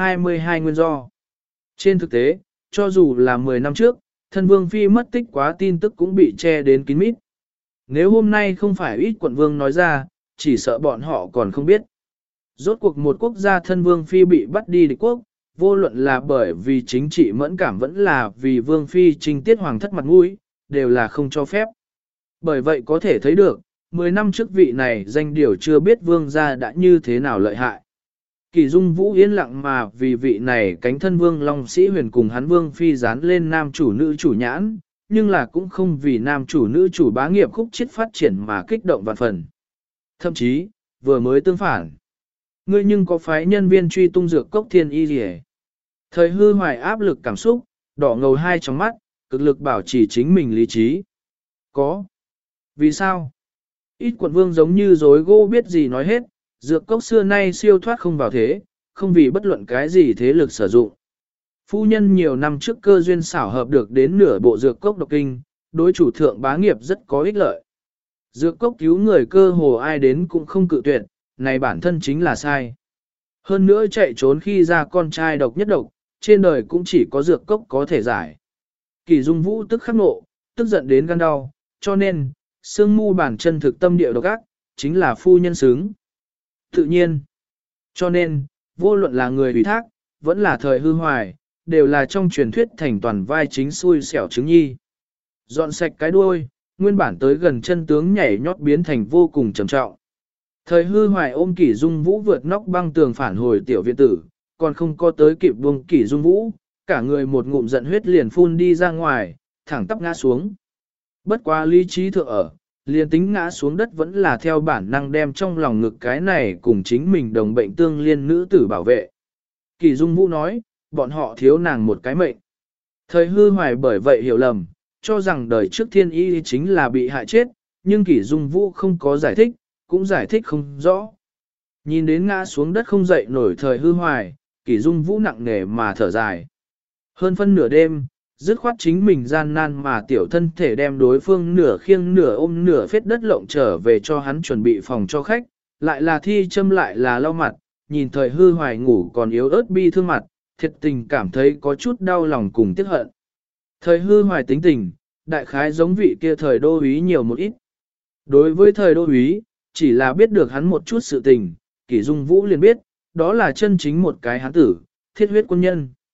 122 nguyên do. Trên thực tế, cho dù là 10 năm trước, thân vương phi mất tích quá tin tức cũng bị che đến kín mít. Nếu hôm nay không phải ít quận vương nói ra, chỉ sợ bọn họ còn không biết. Rốt cuộc một quốc gia thân vương phi bị bắt đi địch quốc, vô luận là bởi vì chính trị mẫn cảm vẫn là vì vương phi trinh tiết hoàng thất mặt mũi, đều là không cho phép. Bởi vậy có thể thấy được, 10 năm trước vị này danh điều chưa biết vương gia đã như thế nào lợi hại. Kỳ Dung Vũ yên lặng mà vì vị này cánh thân vương Long Sĩ Huyền cùng hắn vương phi dán lên nam chủ nữ chủ nhãn, nhưng là cũng không vì nam chủ nữ chủ bá nghiệp khúc chiết phát triển mà kích động vạn phần. Thậm chí, vừa mới tương phản. Ngươi nhưng có phái nhân viên truy tung dược cốc thiên y gì Thời hư hoài áp lực cảm xúc, đỏ ngầu hai trong mắt, cực lực bảo trì chính mình lý trí. Có. Vì sao? Ít quận vương giống như dối gỗ biết gì nói hết, dược cốc xưa nay siêu thoát không vào thế, không vì bất luận cái gì thế lực sử dụng. Phu nhân nhiều năm trước cơ duyên xảo hợp được đến nửa bộ dược cốc độc kinh, đối chủ thượng bá nghiệp rất có ích lợi. Dược cốc cứu người cơ hồ ai đến cũng không cự tuyệt, này bản thân chính là sai. Hơn nữa chạy trốn khi ra con trai độc nhất độc, trên đời cũng chỉ có dược cốc có thể giải. Kỳ Dung Vũ tức khắc nộ, tức giận đến gan đau, cho nên, sương mu bản chân thực tâm địa độc ác, chính là phu nhân xứng. Tự nhiên, cho nên, vô luận là người ủy thác, vẫn là thời hư hoài, đều là trong truyền thuyết thành toàn vai chính xui xẻo chứng nhi. Dọn sạch cái đuôi, nguyên bản tới gần chân tướng nhảy nhót biến thành vô cùng trầm trọng. Thời hư hoài ôm Kỷ Dung Vũ vượt nóc băng tường phản hồi tiểu viện tử, còn không có tới kịp buông Kỷ Dung Vũ, cả người một ngụm giận huyết liền phun đi ra ngoài, thẳng tắp ngã xuống. Bất quá lý trí thượng ở, liền tính ngã xuống đất vẫn là theo bản năng đem trong lòng ngực cái này cùng chính mình đồng bệnh tương liên nữ tử bảo vệ. Kỷ Dung Vũ nói, bọn họ thiếu nàng một cái mệnh. Thời hư hoài bởi vậy hiểu lầm, cho rằng đời trước thiên y chính là bị hại chết, nhưng Kỷ Dung Vũ không có giải thích, cũng giải thích không rõ. Nhìn đến ngã xuống đất không dậy nổi thời hư hoài, Kỷ Dung Vũ nặng nề mà thở dài. Hơn phân nửa đêm, dứt khoát chính mình gian nan mà tiểu thân thể đem đối phương nửa khiêng nửa ôm nửa phết đất lộng trở về cho hắn chuẩn bị phòng cho khách, lại là thi châm lại là lau mặt, nhìn thời hư hoài ngủ còn yếu ớt bi thương mặt, thiệt tình cảm thấy có chút đau lòng cùng tiếc hận. Thời hư hoài tính tình, đại khái giống vị kia thời đô úy nhiều một ít. Đối với thời đô úy, chỉ là biết được hắn một chút sự tình, Kỷ Dung Vũ liền biết, đó là chân chính một cái hán tử, thiết huyết quân nhân.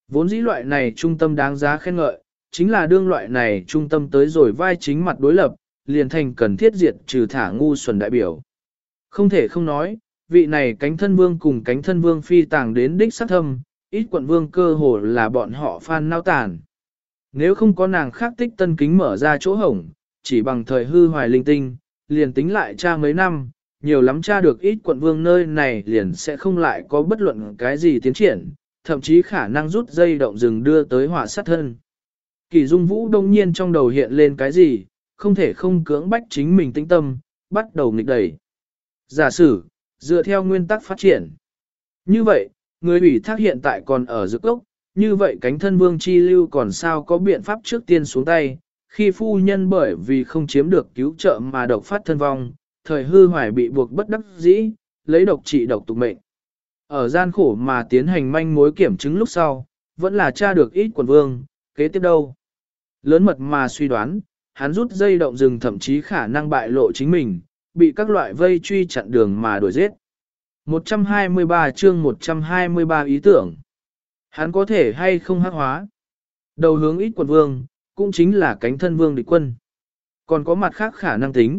Vốn dĩ loại này trung tâm đáng giá khen ngợi, chính là đương loại này trung tâm tới rồi vai chính mặt đối lập, liền thành cần thiết diệt trừ thả ngu xuẩn đại biểu. Không thể không nói, vị này cánh thân vương cùng cánh thân vương phi tàng đến đích sát thâm, ít quận vương cơ hồ là bọn họ phan nao tàn. Nếu không có nàng khác tích tân kính mở ra chỗ hổng, chỉ bằng thời hư hoài linh tinh, liền tính lại tra mấy năm, nhiều lắm tra được ít quận vương nơi này liền sẽ không lại có bất luận cái gì tiến triển, thậm chí khả năng rút dây động rừng đưa tới hỏa sát thân. Kỳ Dung Vũ đông nhiên trong đầu hiện lên cái gì, không thể không cưỡng bách chính mình tĩnh tâm, bắt đầu nghịch đẩy. Giả sử, dựa theo nguyên tắc phát triển. Như vậy, người ủy thác hiện tại còn ở dược cốc, như vậy cánh thân vương chi lưu còn sao có biện pháp trước tiên xuống tay, khi phu nhân bởi vì không chiếm được cứu trợ mà độc phát thân vong, thời hư hoài bị buộc bất đắc dĩ, lấy độc trị độc tục mệnh. Ở gian khổ mà tiến hành manh mối kiểm chứng lúc sau, vẫn là tra được ít quần vương, kế tiếp đâu. Lớn mật mà suy đoán, hắn rút dây động rừng thậm chí khả năng bại lộ chính mình, bị các loại vây truy chặn đường mà đuổi giết. 123 chương 123 ý tưởng. Hắn có thể hay không hắc hóa. Đầu hướng ít quần vương, cũng chính là cánh thân vương địch quân. Còn có mặt khác khả năng tính.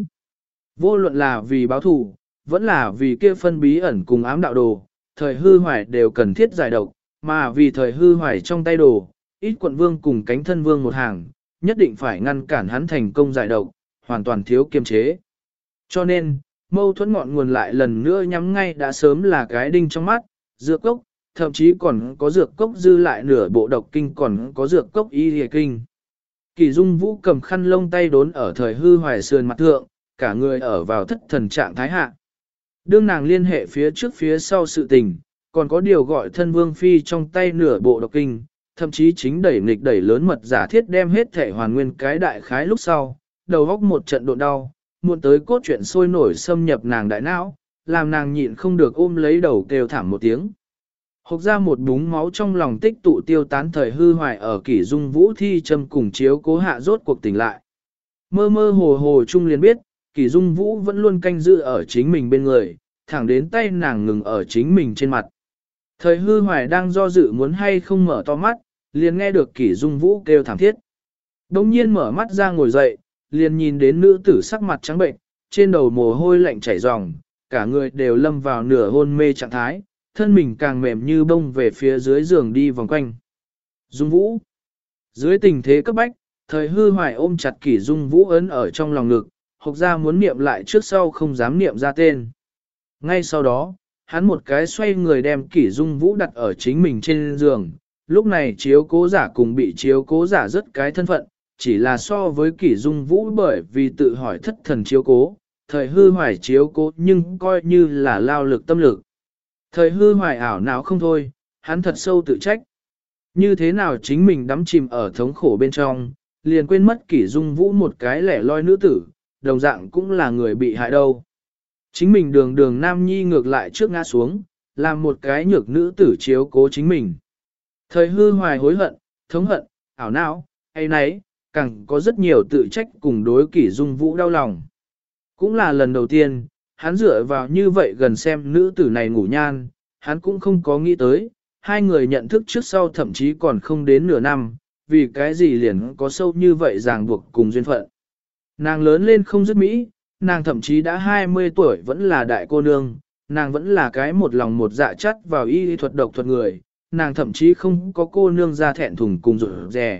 Vô luận là vì báo thù, vẫn là vì kia phân bí ẩn cùng ám đạo đồ, thời hư hoài đều cần thiết giải độc, mà vì thời hư hoài trong tay đồ, ít quận vương cùng cánh thân vương một hàng, nhất định phải ngăn cản hắn thành công giải độc, hoàn toàn thiếu kiềm chế. Cho nên, mâu thuẫn ngọn nguồn lại lần nữa nhắm ngay đã sớm là cái đinh trong mắt, dược cốc, thậm chí còn có dược cốc dư lại nửa bộ độc kinh còn có dược cốc y hề kinh. Kỳ Dung Vũ cầm khăn lông tay đốn ở thời hư hoài sườn mặt thượng, cả người ở vào thất thần trạng thái hạ. Đương nàng liên hệ phía trước phía sau sự tình, còn có điều gọi thân vương phi trong tay nửa bộ độc kinh, thậm chí chính đẩy nghịch đẩy lớn mật giả thiết đem hết thể hoàn nguyên cái đại khái lúc sau, đầu góc một trận độn đau, muộn tới cốt truyện sôi nổi xâm nhập nàng đại não, làm nàng nhịn không được ôm lấy đầu kêu thảm một tiếng. Hộc ra một búng máu trong lòng tích tụ tiêu tán thời hư hoài ở Kỷ Dung Vũ thi châm cùng chiếu cố hạ rốt cuộc tỉnh lại. Mơ mơ hồ hồ chung liền biết, Kỷ Dung Vũ vẫn luôn canh giữ ở chính mình bên người, thẳng đến tay nàng ngừng ở chính mình trên mặt. Thời hư hoài đang do dự muốn hay không mở to mắt, liền nghe được Kỷ Dung Vũ kêu thảm thiết. Đông nhiên mở mắt ra ngồi dậy, liền nhìn đến nữ tử sắc mặt trắng bệnh, trên đầu mồ hôi lạnh chảy ròng, cả người đều lâm vào nửa hôn mê trạng thái, thân mình càng mềm như bông về phía dưới giường đi vòng quanh. Dung Vũ. Dưới tình thế cấp bách, thời hư hoài ôm chặt Kỷ Dung Vũ ấn ở trong lòng ngực, Hộc ra muốn niệm lại trước sau không dám niệm ra tên. Ngay sau đó, hắn một cái xoay người đem Kỷ Dung Vũ đặt ở chính mình trên giường, lúc này chiếu cố giả cùng bị chiếu cố giả rất cái thân phận, chỉ là so với Kỷ Dung Vũ bởi vì tự hỏi thất thần chiếu cố, thời hư hoài chiếu cố nhưng coi như là lao lực tâm lực. Thời hư hoài ảo não không thôi, hắn thật sâu tự trách. Như thế nào chính mình đắm chìm ở thống khổ bên trong, liền quên mất Kỷ Dung Vũ một cái lẻ loi nữ tử, đồng dạng cũng là người bị hại đâu. Chính mình đường đường nam nhi ngược lại trước ngã xuống, làm một cái nhược nữ tử chiếu cố chính mình. Thời hư hoài hối hận, thống hận, ảo não, hay nấy, càng có rất nhiều tự trách cùng đối Kỷ Dung Vũ đau lòng. Cũng là lần đầu tiên, hắn dựa vào như vậy gần xem nữ tử này ngủ nhan, hắn cũng không có nghĩ tới, hai người nhận thức trước sau thậm chí còn không đến nửa năm, vì cái gì liền có sâu như vậy ràng buộc cùng duyên phận. Nàng lớn lên không dứt mỹ, nàng thậm chí đã 20 tuổi vẫn là đại cô nương, nàng vẫn là cái một lòng một dạ chắt vào y thuật độc thuật người, nàng thậm chí không có cô nương ra thẹn thùng cùng rủi rè.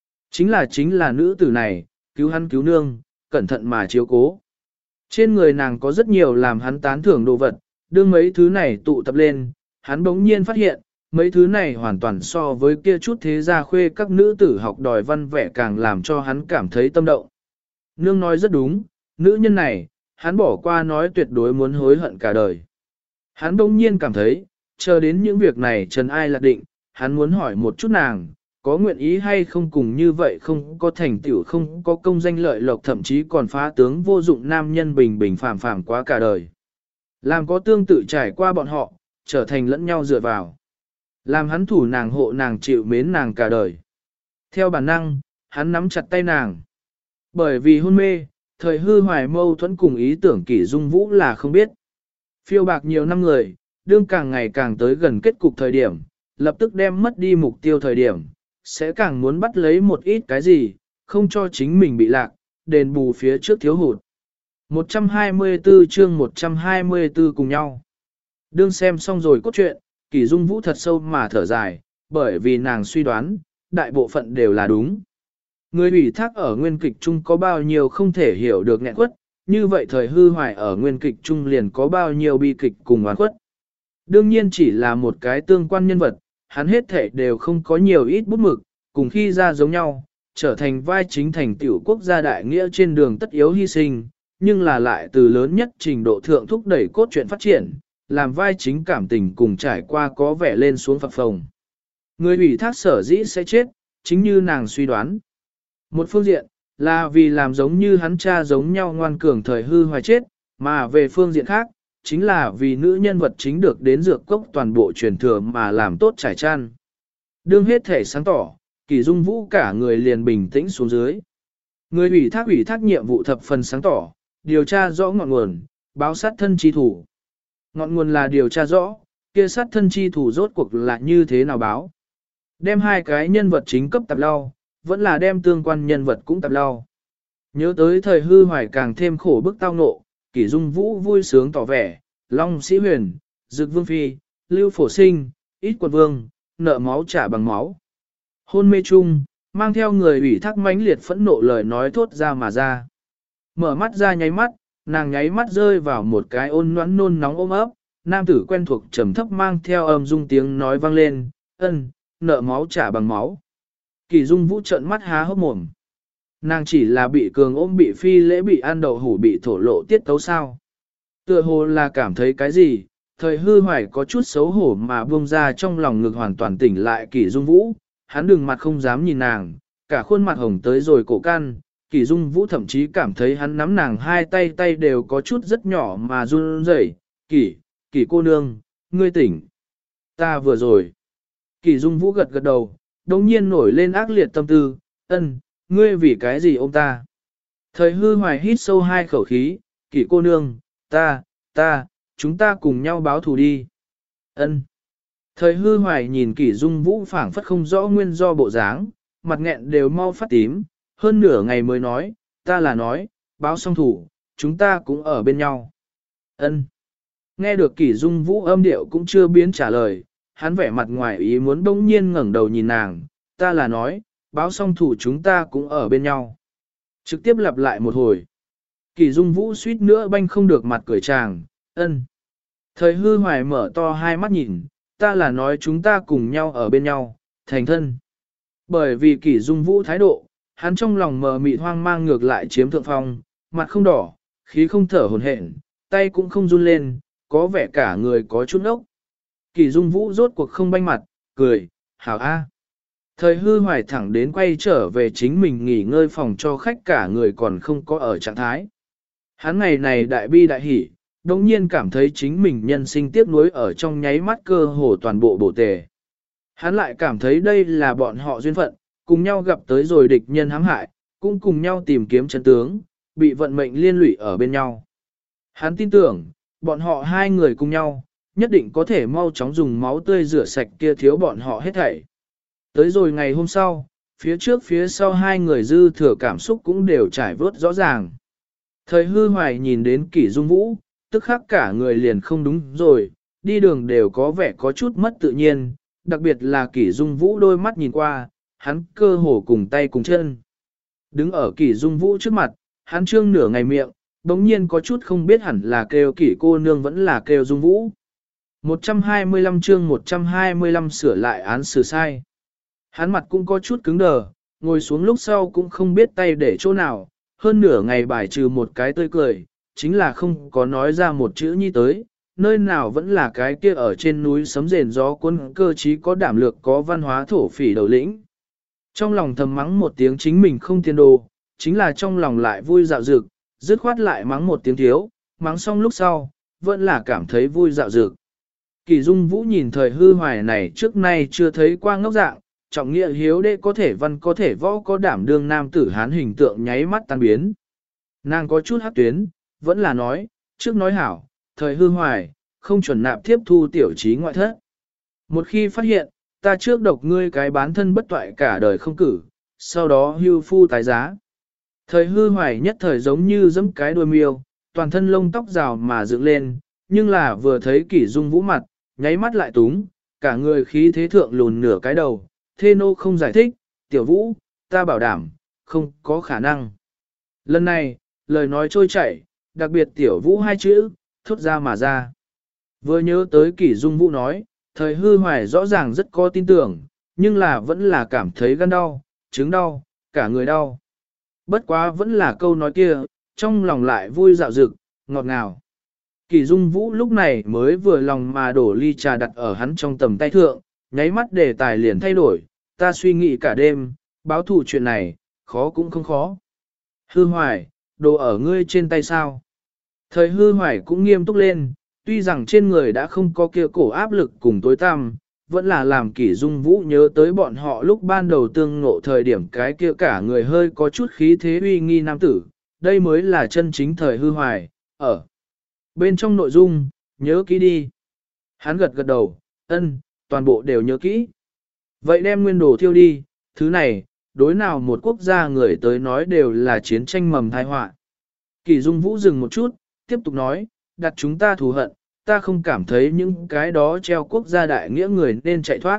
Chính là nữ tử này, cứu hắn cứu nương, cẩn thận mà chiếu cố. Trên người nàng có rất nhiều làm hắn tán thưởng đồ vật, đương mấy thứ này tụ tập lên, hắn bỗng nhiên phát hiện, mấy thứ này hoàn toàn so với kia chút thế gia khuê các nữ tử học đòi văn vẻ càng làm cho hắn cảm thấy tâm động. Nương nói rất đúng, nữ nhân này, hắn bỏ qua nói tuyệt đối muốn hối hận cả đời. Hắn bỗng nhiên cảm thấy, chờ đến những việc này trần ai lạc định, hắn muốn hỏi một chút nàng, có nguyện ý hay không cùng như vậy không có thành tựu không có công danh lợi lộc thậm chí còn phá tướng vô dụng nam nhân bình bình phàm phàm quá cả đời. Làm có tương tự trải qua bọn họ, trở thành lẫn nhau dựa vào. Làm hắn thủ nàng hộ nàng chịu mến nàng cả đời. Theo bản năng, hắn nắm chặt tay nàng. Bởi vì hôn mê, thời hư hoài mâu thuẫn cùng ý tưởng Kỷ Dung Vũ là không biết. Phiêu bạc nhiều năm người, đương càng ngày càng tới gần kết cục thời điểm, lập tức đem mất đi mục tiêu thời điểm, sẽ càng muốn bắt lấy một ít cái gì, không cho chính mình bị lạc, đền bù phía trước thiếu hụt. 124 chương 124 cùng nhau. Đương xem xong rồi cốt truyện, Kỷ Dung Vũ thật sâu mà thở dài, bởi vì nàng suy đoán, đại bộ phận đều là đúng. Người ủy thác ở nguyên kịch chung có bao nhiêu không thể hiểu được nghẹn quất, như vậy thời hư hoài ở nguyên kịch chung liền có bao nhiêu bi kịch cùng oán khuất. Đương nhiên chỉ là một cái tương quan nhân vật, hắn hết thể đều không có nhiều ít bút mực, cùng khi ra giống nhau, trở thành vai chính thành tiểu quốc gia đại nghĩa trên đường tất yếu hy sinh, nhưng là lại từ lớn nhất trình độ thượng thúc đẩy cốt truyện phát triển, làm vai chính cảm tình cùng trải qua có vẻ lên xuống phập phồng. Người ủy thác sở dĩ sẽ chết, chính như nàng suy đoán. Một phương diện, là vì làm giống như hắn cha giống nhau ngoan cường thời hư hoài chết, mà về phương diện khác, chính là vì nữ nhân vật chính được đến dược cốc toàn bộ truyền thừa mà làm tốt trải chăn. Đương hết thể sáng tỏ, Kỷ Dung Vũ cả người liền bình tĩnh xuống dưới. Người ủy thác nhiệm vụ thập phần sáng tỏ, điều tra rõ ngọn nguồn, báo sát thân chi thủ. Ngọn nguồn là điều tra rõ, kia sát thân chi thủ rốt cuộc là như thế nào báo. Đem hai cái nhân vật chính cấp tạp lau, vẫn là đem tương quan nhân vật cũng tạp lau. Nhớ tới thời hư hoài càng thêm khổ bức tao ngộ, Kỷ Dung Vũ vui sướng tỏ vẻ, Long Sĩ Huyền, Dực Vương Phi, Lưu Phổ Sinh, Ít Quận Vương, nợ máu trả bằng máu. Hôn mê chung, mang theo người ủy thác mãnh liệt phẫn nộ lời nói thốt ra mà ra. Mở mắt ra nháy mắt, nàng nháy mắt rơi vào một cái ôn noãn nôn nóng ôm ấp, nam tử quen thuộc trầm thấp mang theo âm dung tiếng nói vang lên, nợ máu trả bằng máu. Kỷ Dung Vũ trợn mắt há hốc mồm. Nàng chỉ là bị cường ôm bị phi lễ bị ăn đậu hủ bị thổ lộ tiết tấu sao. Tựa hồ là cảm thấy cái gì, thời hư hoài có chút xấu hổ mà buông ra trong lòng ngực hoàn toàn tỉnh lại Kỷ Dung Vũ, hắn đừng mặt không dám nhìn nàng, cả khuôn mặt hồng tới rồi cổ căn, Kỷ Dung Vũ thậm chí cảm thấy hắn nắm nàng hai tay đều có chút rất nhỏ mà run rẩy. Kỷ cô nương, ngươi tỉnh. Ta vừa rồi. Kỷ Dung Vũ gật gật đầu, đồng nhiên nổi lên ác liệt tâm tư, ngươi vì cái gì ôm ta? Thời hư hoài hít sâu hai khẩu khí, Kỷ cô nương, chúng ta cùng nhau báo thù đi. Thời hư hoài nhìn Kỷ Dung Vũ phảng phất không rõ nguyên do bộ dáng, mặt nghẹn đều mau phát tím, hơn nửa ngày mới nói, ta là nói, báo xong thủ, chúng ta cũng ở bên nhau. Nghe được Kỷ Dung Vũ âm điệu cũng chưa biến trả lời, hắn vẻ mặt ngoài ý muốn bỗng nhiên ngẩng đầu nhìn nàng, ta là nói, báo xong thủ chúng ta cũng ở bên nhau. Trực tiếp lặp lại một hồi. Kỷ Dung Vũ suýt nữa banh không được mặt cười chàng, Thời hư hoài mở to hai mắt nhìn, ta là nói chúng ta cùng nhau ở bên nhau, thành thân. Bởi vì Kỷ Dung Vũ thái độ, hắn trong lòng mờ mịt hoang mang ngược lại chiếm thượng phong, mặt không đỏ, khí không thở hổn hển, tay cũng không run lên, có vẻ cả người có chút ốc. Kỷ Dung Vũ rốt cuộc không banh mặt, cười, hảo a. Thời hư hoài thẳng đến quay trở về chính mình nghỉ ngơi phòng cho khách cả người còn không có ở trạng thái. Hắn ngày này đại bi đại hỉ, đồng nhiên cảm thấy chính mình nhân sinh tiếc nuối ở trong nháy mắt cơ hồ toàn bộ bổ tề. Hắn lại cảm thấy đây là bọn họ duyên phận, cùng nhau gặp tới rồi địch nhân hãm hại, cũng cùng nhau tìm kiếm chân tướng, bị vận mệnh liên lụy ở bên nhau. Hắn tin tưởng, bọn họ hai người cùng nhau, nhất định có thể mau chóng dùng máu tươi rửa sạch kia thiếu bọn họ hết thảy. Tới rồi ngày hôm sau, phía trước phía sau hai người dư thừa cảm xúc cũng đều trải vớt rõ ràng. Thời hư hoài nhìn đến Kỷ Dung Vũ, tức khắc cả người liền không đúng rồi, đi đường đều có vẻ có chút mất tự nhiên, đặc biệt là Kỷ Dung Vũ đôi mắt nhìn qua, hắn cơ hồ cùng tay cùng chân. Đứng ở Kỷ Dung Vũ trước mặt, hắn trương nửa ngày miệng, bỗng nhiên có chút không biết hẳn là kêu Kỷ cô nương vẫn là kêu Dung Vũ. 125 chương 125 sửa lại án xử sai. Hắn mặt cũng có chút cứng đờ, ngồi xuống lúc sau cũng không biết tay để chỗ nào, hơn nửa ngày bài trừ một cái tươi cười, chính là không có nói ra một chữ nhi tới, nơi nào vẫn là cái kia ở trên núi sấm rền gió cuốn cơ trí có đảm lược có văn hóa thổ phỉ đầu lĩnh. Trong lòng thầm mắng một tiếng chính mình không tiền đồ, chính là trong lòng lại vui dạo dực, dứt khoát lại mắng một tiếng thiếu, mắng xong lúc sau, vẫn là cảm thấy vui dạo dực. Kỷ Dung Vũ nhìn thời hư hoài này trước nay chưa thấy qua ngốc dạng, trọng nghĩa hiếu đệ có thể văn có thể võ có đảm đương nam tử hán hình tượng nháy mắt tan biến. Nàng có chút hát tuyến, vẫn là nói, trước nói hảo, thời hư hoài, không chuẩn nạp tiếp thu tiểu trí ngoại thất. Một khi phát hiện, ta trước độc ngươi cái bán thân bất toại cả đời không cử, sau đó hưu phu tái giá. Thời hư hoài nhất thời giống như giẫm cái đuôi miêu, toàn thân lông tóc rào mà dựng lên, nhưng là vừa thấy Kỷ Dung Vũ mặt, nháy mắt lại túng, cả người khí thế thượng lùn nửa cái đầu, thê nô không giải thích, tiểu vũ, ta bảo đảm, không có khả năng. Lần này, lời nói trôi chảy, đặc biệt tiểu vũ hai chữ, thốt ra mà ra. Vừa nhớ tới Kỷ Dung Vũ nói, thời hư hoài rõ ràng rất có tin tưởng, nhưng là vẫn là cảm thấy gan đau, trứng đau, cả người đau. Bất quá vẫn là câu nói kia, trong lòng lại vui dạo dực, ngọt ngào. Kỷ Dung Vũ lúc này mới vừa lòng mà đổ ly trà đặt ở hắn trong tầm tay thượng, nháy mắt đề tài liền thay đổi, ta suy nghĩ cả đêm, báo thù chuyện này, khó cũng không khó. Hư hoài, đồ ở ngươi trên tay sao? Thời hư hoài cũng nghiêm túc lên, tuy rằng trên người đã không có kia cổ áp lực cùng tối tăm, vẫn là làm Kỷ Dung Vũ nhớ tới bọn họ lúc ban đầu tương ngộ thời điểm cái kia cả người hơi có chút khí thế uy nghi nam tử, đây mới là chân chính thời hư hoài, ở. Bên trong nội dung, nhớ kỹ đi. Hắn gật gật đầu, ân, toàn bộ đều nhớ kỹ. Vậy đem nguyên đồ thiêu đi, thứ này, đối nào một quốc gia người tới nói đều là chiến tranh mầm tai họa. Kỷ Dung Vũ dừng một chút, tiếp tục nói, đặt chúng ta thù hận, ta không cảm thấy những cái đó treo quốc gia đại nghĩa người nên chạy thoát.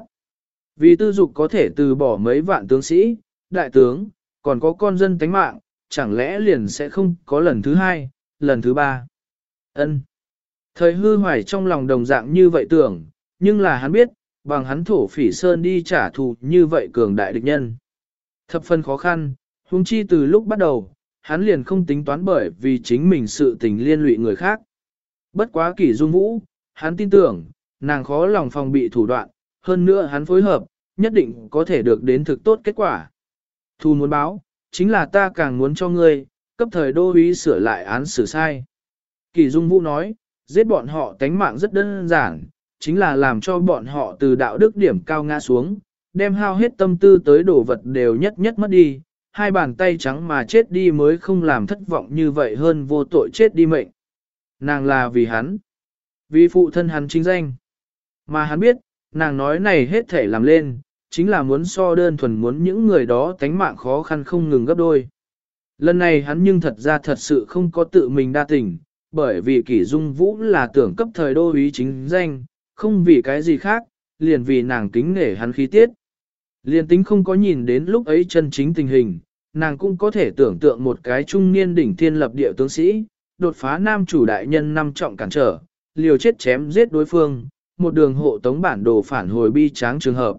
Vì tư dục có thể từ bỏ mấy vạn tướng sĩ, đại tướng, còn có con dân tánh mạng, chẳng lẽ liền sẽ không có lần thứ hai, lần thứ ba. Ân. Thời hư hoài trong lòng đồng dạng như vậy tưởng, nhưng là hắn biết, bằng hắn thổ phỉ sơn đi trả thù như vậy cường đại địch nhân. Thập phần khó khăn, huống chi từ lúc bắt đầu, hắn liền không tính toán bởi vì chính mình sự tình liên lụy người khác. Bất quá Kỷ Dung Vũ, hắn tin tưởng, nàng khó lòng phòng bị thủ đoạn, hơn nữa hắn phối hợp, nhất định có thể được đến thực tốt kết quả. Thù muốn báo, chính là ta càng muốn cho ngươi, cấp thời đô úy sửa lại án xử sai. Kỷ Dung Vũ nói, giết bọn họ tánh mạng rất đơn giản, chính là làm cho bọn họ từ đạo đức điểm cao ngã xuống, đem hao hết tâm tư tới đồ vật đều nhất nhất mất đi, hai bàn tay trắng mà chết đi mới không làm thất vọng như vậy hơn vô tội chết đi mệnh. Nàng là vì hắn, vì phụ thân hắn chính danh. Mà hắn biết, nàng nói này hết thể làm lên, chính là muốn so đơn thuần muốn những người đó tánh mạng khó khăn không ngừng gấp đôi. Lần này hắn nhưng thật ra thật sự không có tự mình đa tình, bởi vì Kỷ Dung Vũ là tưởng cấp thời đô úy chính danh, không vì cái gì khác, liền vì nàng kính nể hắn khí tiết. Liền tính không có nhìn đến lúc ấy chân chính tình hình, nàng cũng có thể tưởng tượng một cái trung niên đỉnh thiên lập địa tướng sĩ, đột phá nam chủ đại nhân năm trọng cản trở, liều chết chém giết đối phương, một đường hộ tống bản đồ phản hồi bi tráng trường hợp.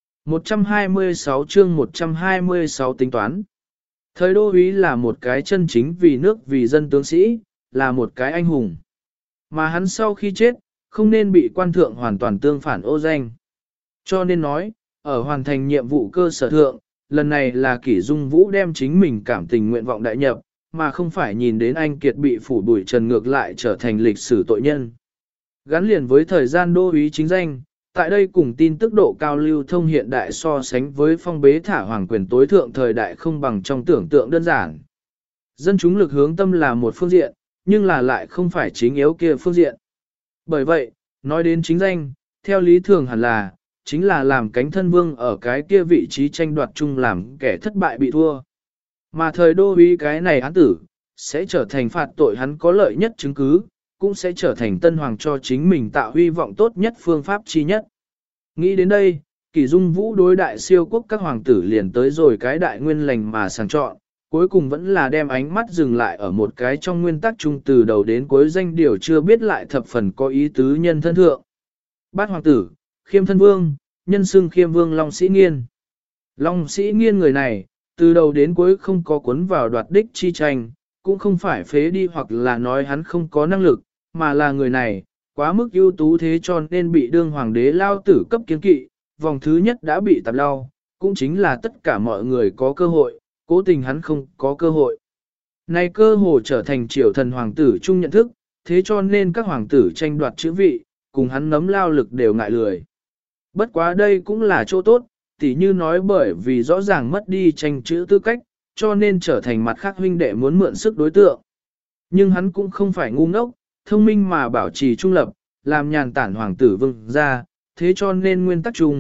126 chương 126 tính toán. Thời đô úy là một cái chân chính vì nước vì dân tướng sĩ, là một cái anh hùng. Mà hắn sau khi chết, không nên bị quan thượng hoàn toàn tương phản ô danh. Cho nên nói, ở hoàn thành nhiệm vụ cơ sở thượng, lần này là Kỷ Dung Vũ đem chính mình cảm tình nguyện vọng đại nhập, mà không phải nhìn đến anh Kiệt bị phủ bụi trần ngược lại trở thành lịch sử tội nhân. Gắn liền với thời gian đô úy chính danh, tại đây cùng tin tức độ cao lưu thông hiện đại so sánh với phong bế thả hoàng quyền tối thượng thời đại không bằng trong tưởng tượng đơn giản. Dân chúng lực hướng tâm là một phương diện, nhưng là lại không phải chính yếu kia phương diện. Bởi vậy, nói đến chính danh, theo lý thường hẳn là, chính là làm cánh thân vương ở cái kia vị trí tranh đoạt chung làm kẻ thất bại bị thua. Mà thời đô úy cái này án tử, sẽ trở thành phạt tội hắn có lợi nhất chứng cứ, cũng sẽ trở thành tân hoàng cho chính mình tạo hy vọng tốt nhất phương pháp chi nhất. Nghĩ đến đây, Kỷ Dung Vũ đối đại siêu quốc các hoàng tử liền tới rồi cái đại nguyên lành mà sàng chọn, cuối cùng vẫn là đem ánh mắt dừng lại ở một cái trong nguyên tắc chung từ đầu đến cuối danh điều chưa biết lại thập phần có ý tứ nhân thân thượng. Bát hoàng tử, Khiêm thân vương, nhân xưng Khiêm vương Long Sĩ Nghiên. Long Sĩ Nghiên người này, từ đầu đến cuối không có cuốn vào đoạt đích chi tranh, cũng không phải phế đi hoặc là nói hắn không có năng lực, mà là người này, quá mức ưu tú thế cho nên bị đương hoàng đế lao tử cấp kiến kỵ, vòng thứ nhất đã bị tạp lao, cũng chính là tất cả mọi người có cơ hội, cố tình hắn không có cơ hội. Này cơ hồ trở thành triều thần hoàng tử chung nhận thức, thế cho nên các hoàng tử tranh đoạt chữ vị, cùng hắn nấm lao lực đều ngại lười. Bất quá đây cũng là chỗ tốt, tỉ như nói bởi vì rõ ràng mất đi tranh chữ tư cách, cho nên trở thành mặt khác huynh đệ muốn mượn sức đối tượng. Nhưng hắn cũng không phải ngu ngốc, thông minh mà bảo trì trung lập, làm nhàn tản hoàng tử vương ra, thế cho nên nguyên tắc chung,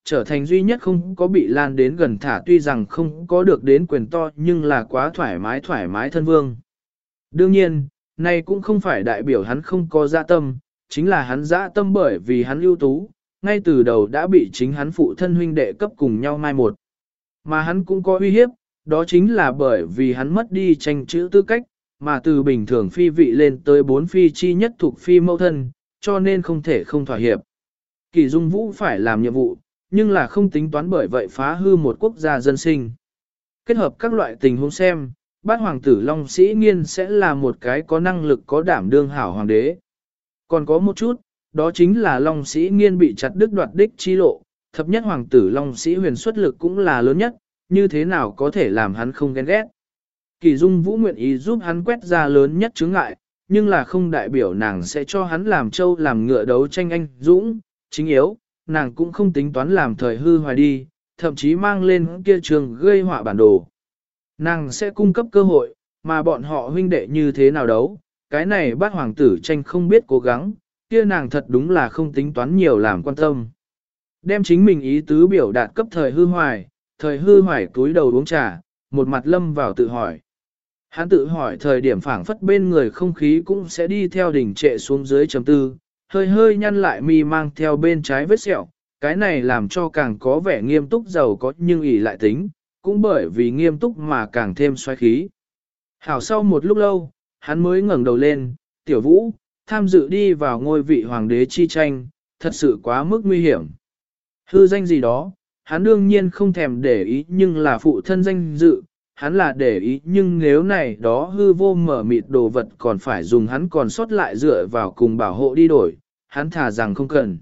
trở thành duy nhất không có bị lan đến gần thả tuy rằng không có được đến quyền to nhưng là quá thoải mái thân vương. Đương nhiên, này cũng không phải đại biểu hắn không có dạ tâm, chính là hắn dạ tâm bởi vì hắn ưu tú, ngay từ đầu đã bị chính hắn phụ thân huynh đệ cấp cùng nhau mai một. Mà hắn cũng có uy hiếp, đó chính là bởi vì hắn mất đi tranh chữ tư cách, mà từ bình thường phi vị lên tới 4 phi chi nhất thuộc phi mẫu thân, cho nên không thể không thỏa hiệp. Kỷ Dung Vũ phải làm nhiệm vụ, nhưng là không tính toán bởi vậy phá hư một quốc gia dân sinh. Kết hợp các loại tình huống xem, bát hoàng tử Long Sĩ Nghiên sẽ là một cái có năng lực có đảm đương hảo hoàng đế. Còn có một chút, đó chính là Long Sĩ Nghiên bị chặt đứt đoạt đích chi lộ, thập nhất hoàng tử Long Sĩ Huyền xuất lực cũng là lớn nhất, như thế nào có thể làm hắn không ghen ghét. Kỷ Dung Vũ nguyện ý giúp hắn quét ra lớn nhất chướng ngại, nhưng là không đại biểu nàng sẽ cho hắn làm trâu làm ngựa đấu tranh anh dũng, chính yếu, nàng cũng không tính toán làm thời hư hoài đi, thậm chí mang lên kia trường gây họa bản đồ. Nàng sẽ cung cấp cơ hội, mà bọn họ huynh đệ như thế nào đấu, cái này bát hoàng tử tranh không biết cố gắng, kia nàng thật đúng là không tính toán nhiều làm quan tâm. Đem chính mình ý tứ biểu đạt cấp thời hư hoài túi đầu uống trà, một mặt lâm vào tự hỏi. Hắn tự hỏi thời điểm phảng phất bên người không khí cũng sẽ đi theo đỉnh trệ xuống dưới chấm tư, hơi nhăn lại mi mang theo bên trái vết sẹo, cái này làm cho càng có vẻ nghiêm túc giàu có nhưng ỷ lại tính, cũng bởi vì nghiêm túc mà càng thêm xoáy khí. Hảo sau một lúc lâu, hắn mới ngẩng đầu lên, tiểu vũ, tham dự đi vào ngôi vị hoàng đế chi tranh, thật sự quá mức nguy hiểm. Hư danh gì đó, hắn đương nhiên không thèm để ý nhưng là phụ thân danh dự, hắn là để ý nhưng nếu này đó hư vô mở mịt đồ vật còn phải dùng hắn còn sót lại dựa vào cùng bảo hộ đi đổi, hắn thà rằng không cần.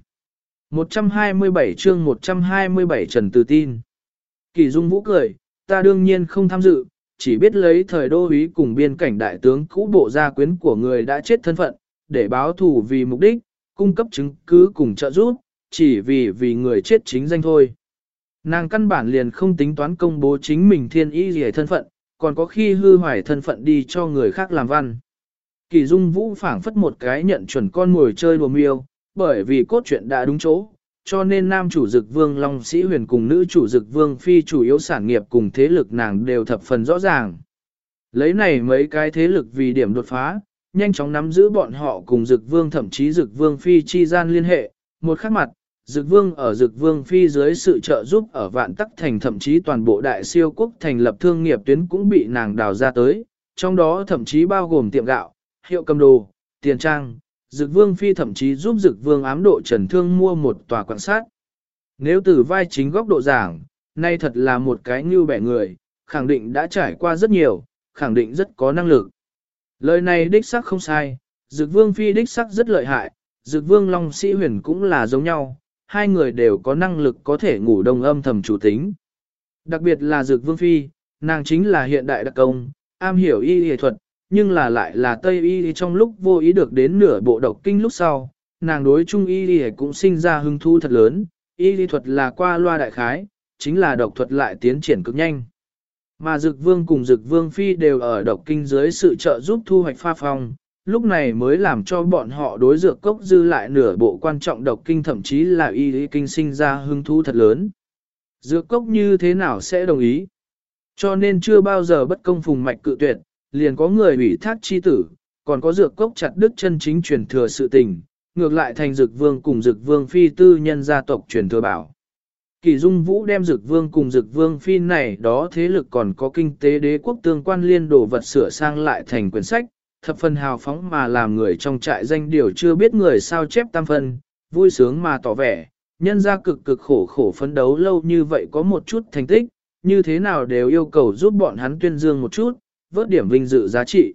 127 chương 127 Trần Từ Tin. Kỳ Dung Vũ cười, ta đương nhiên không tham dự, chỉ biết lấy thời đô úy cùng biên cảnh đại tướng cũ bộ gia quyến của người đã chết thân phận, để báo thù vì mục đích, cung cấp chứng cứ cùng trợ giúp, chỉ vì người chết chính danh thôi. Nàng căn bản liền không tính toán công bố chính mình thiên ý gì thân phận, còn có khi hư hoài thân phận đi cho người khác làm văn. Kỳ Dung Vũ phảng phất một cái nhận chuẩn con mồi chơi đùa miêu, bởi vì cốt truyện đã đúng chỗ, cho nên nam chủ dực vương Long Sĩ Huyền cùng nữ chủ dực vương Phi chủ yếu sản nghiệp cùng thế lực nàng đều thập phần rõ ràng. Lấy này mấy cái thế lực vì điểm đột phá, nhanh chóng nắm giữ bọn họ cùng dực vương thậm chí dực vương Phi chi gian liên hệ, một khác mặt. Dực Vương ở Dực Vương Phi dưới sự trợ giúp ở Vạn Tắc Thành thậm chí toàn bộ đại siêu quốc thành lập thương nghiệp tuyến cũng bị nàng đào ra tới, trong đó thậm chí bao gồm tiệm gạo, hiệu cầm đồ, tiền trang. Dực Vương Phi thậm chí giúp Dực Vương ám độ Trần Thương mua một tòa quan sát. Nếu từ vai chính góc độ giảng, nay thật là một cái như bẻ người, khẳng định đã trải qua rất nhiều, khẳng định rất có năng lực. Lời này đích xác không sai, Dực Vương Phi đích xác rất lợi hại, Dực Vương Long Sĩ Huyền cũng là giống nhau. Hai người đều có năng lực có thể ngủ đông âm thầm chủ tính. Đặc biệt là Dực Vương Phi, nàng chính là hiện đại đặc công, am hiểu y y thuật, nhưng là lại là Tây y trong lúc vô ý được đến nửa bộ độc kinh lúc sau, nàng đối chung y y cũng sinh ra hứng thú thật lớn, y y thuật là qua loa đại khái, chính là độc thuật lại tiến triển cực nhanh. Mà Dực Vương cùng Dực Vương Phi đều ở độc kinh dưới sự trợ giúp thu hoạch pha phong, lúc này mới làm cho bọn họ đối dược cốc dư lại nửa bộ quan trọng độc kinh thậm chí là y lý kinh sinh ra hứng thú thật lớn. Dược cốc như thế nào sẽ đồng ý? Cho nên chưa bao giờ bất công phùng mạch cự tuyệt, liền có người ủy thác chi tử, còn có dược cốc chặt đứt chân chính truyền thừa sự tình, ngược lại thành Dực Vương cùng Dực Vương Phi tư nhân gia tộc truyền thừa bảo. Kỳ Dung Vũ đem Dực Vương cùng Dực Vương Phi này đó thế lực còn có kinh tế đế quốc tương quan liên đồ vật sửa sang lại thành quyển sách, thập phần hào phóng mà làm người trong trại danh điều chưa biết người sao chép tam phân, vui sướng mà tỏ vẻ, nhân ra cực khổ phấn đấu lâu như vậy có một chút thành tích, như thế nào đều yêu cầu giúp bọn hắn tuyên dương một chút, vớt điểm vinh dự giá trị.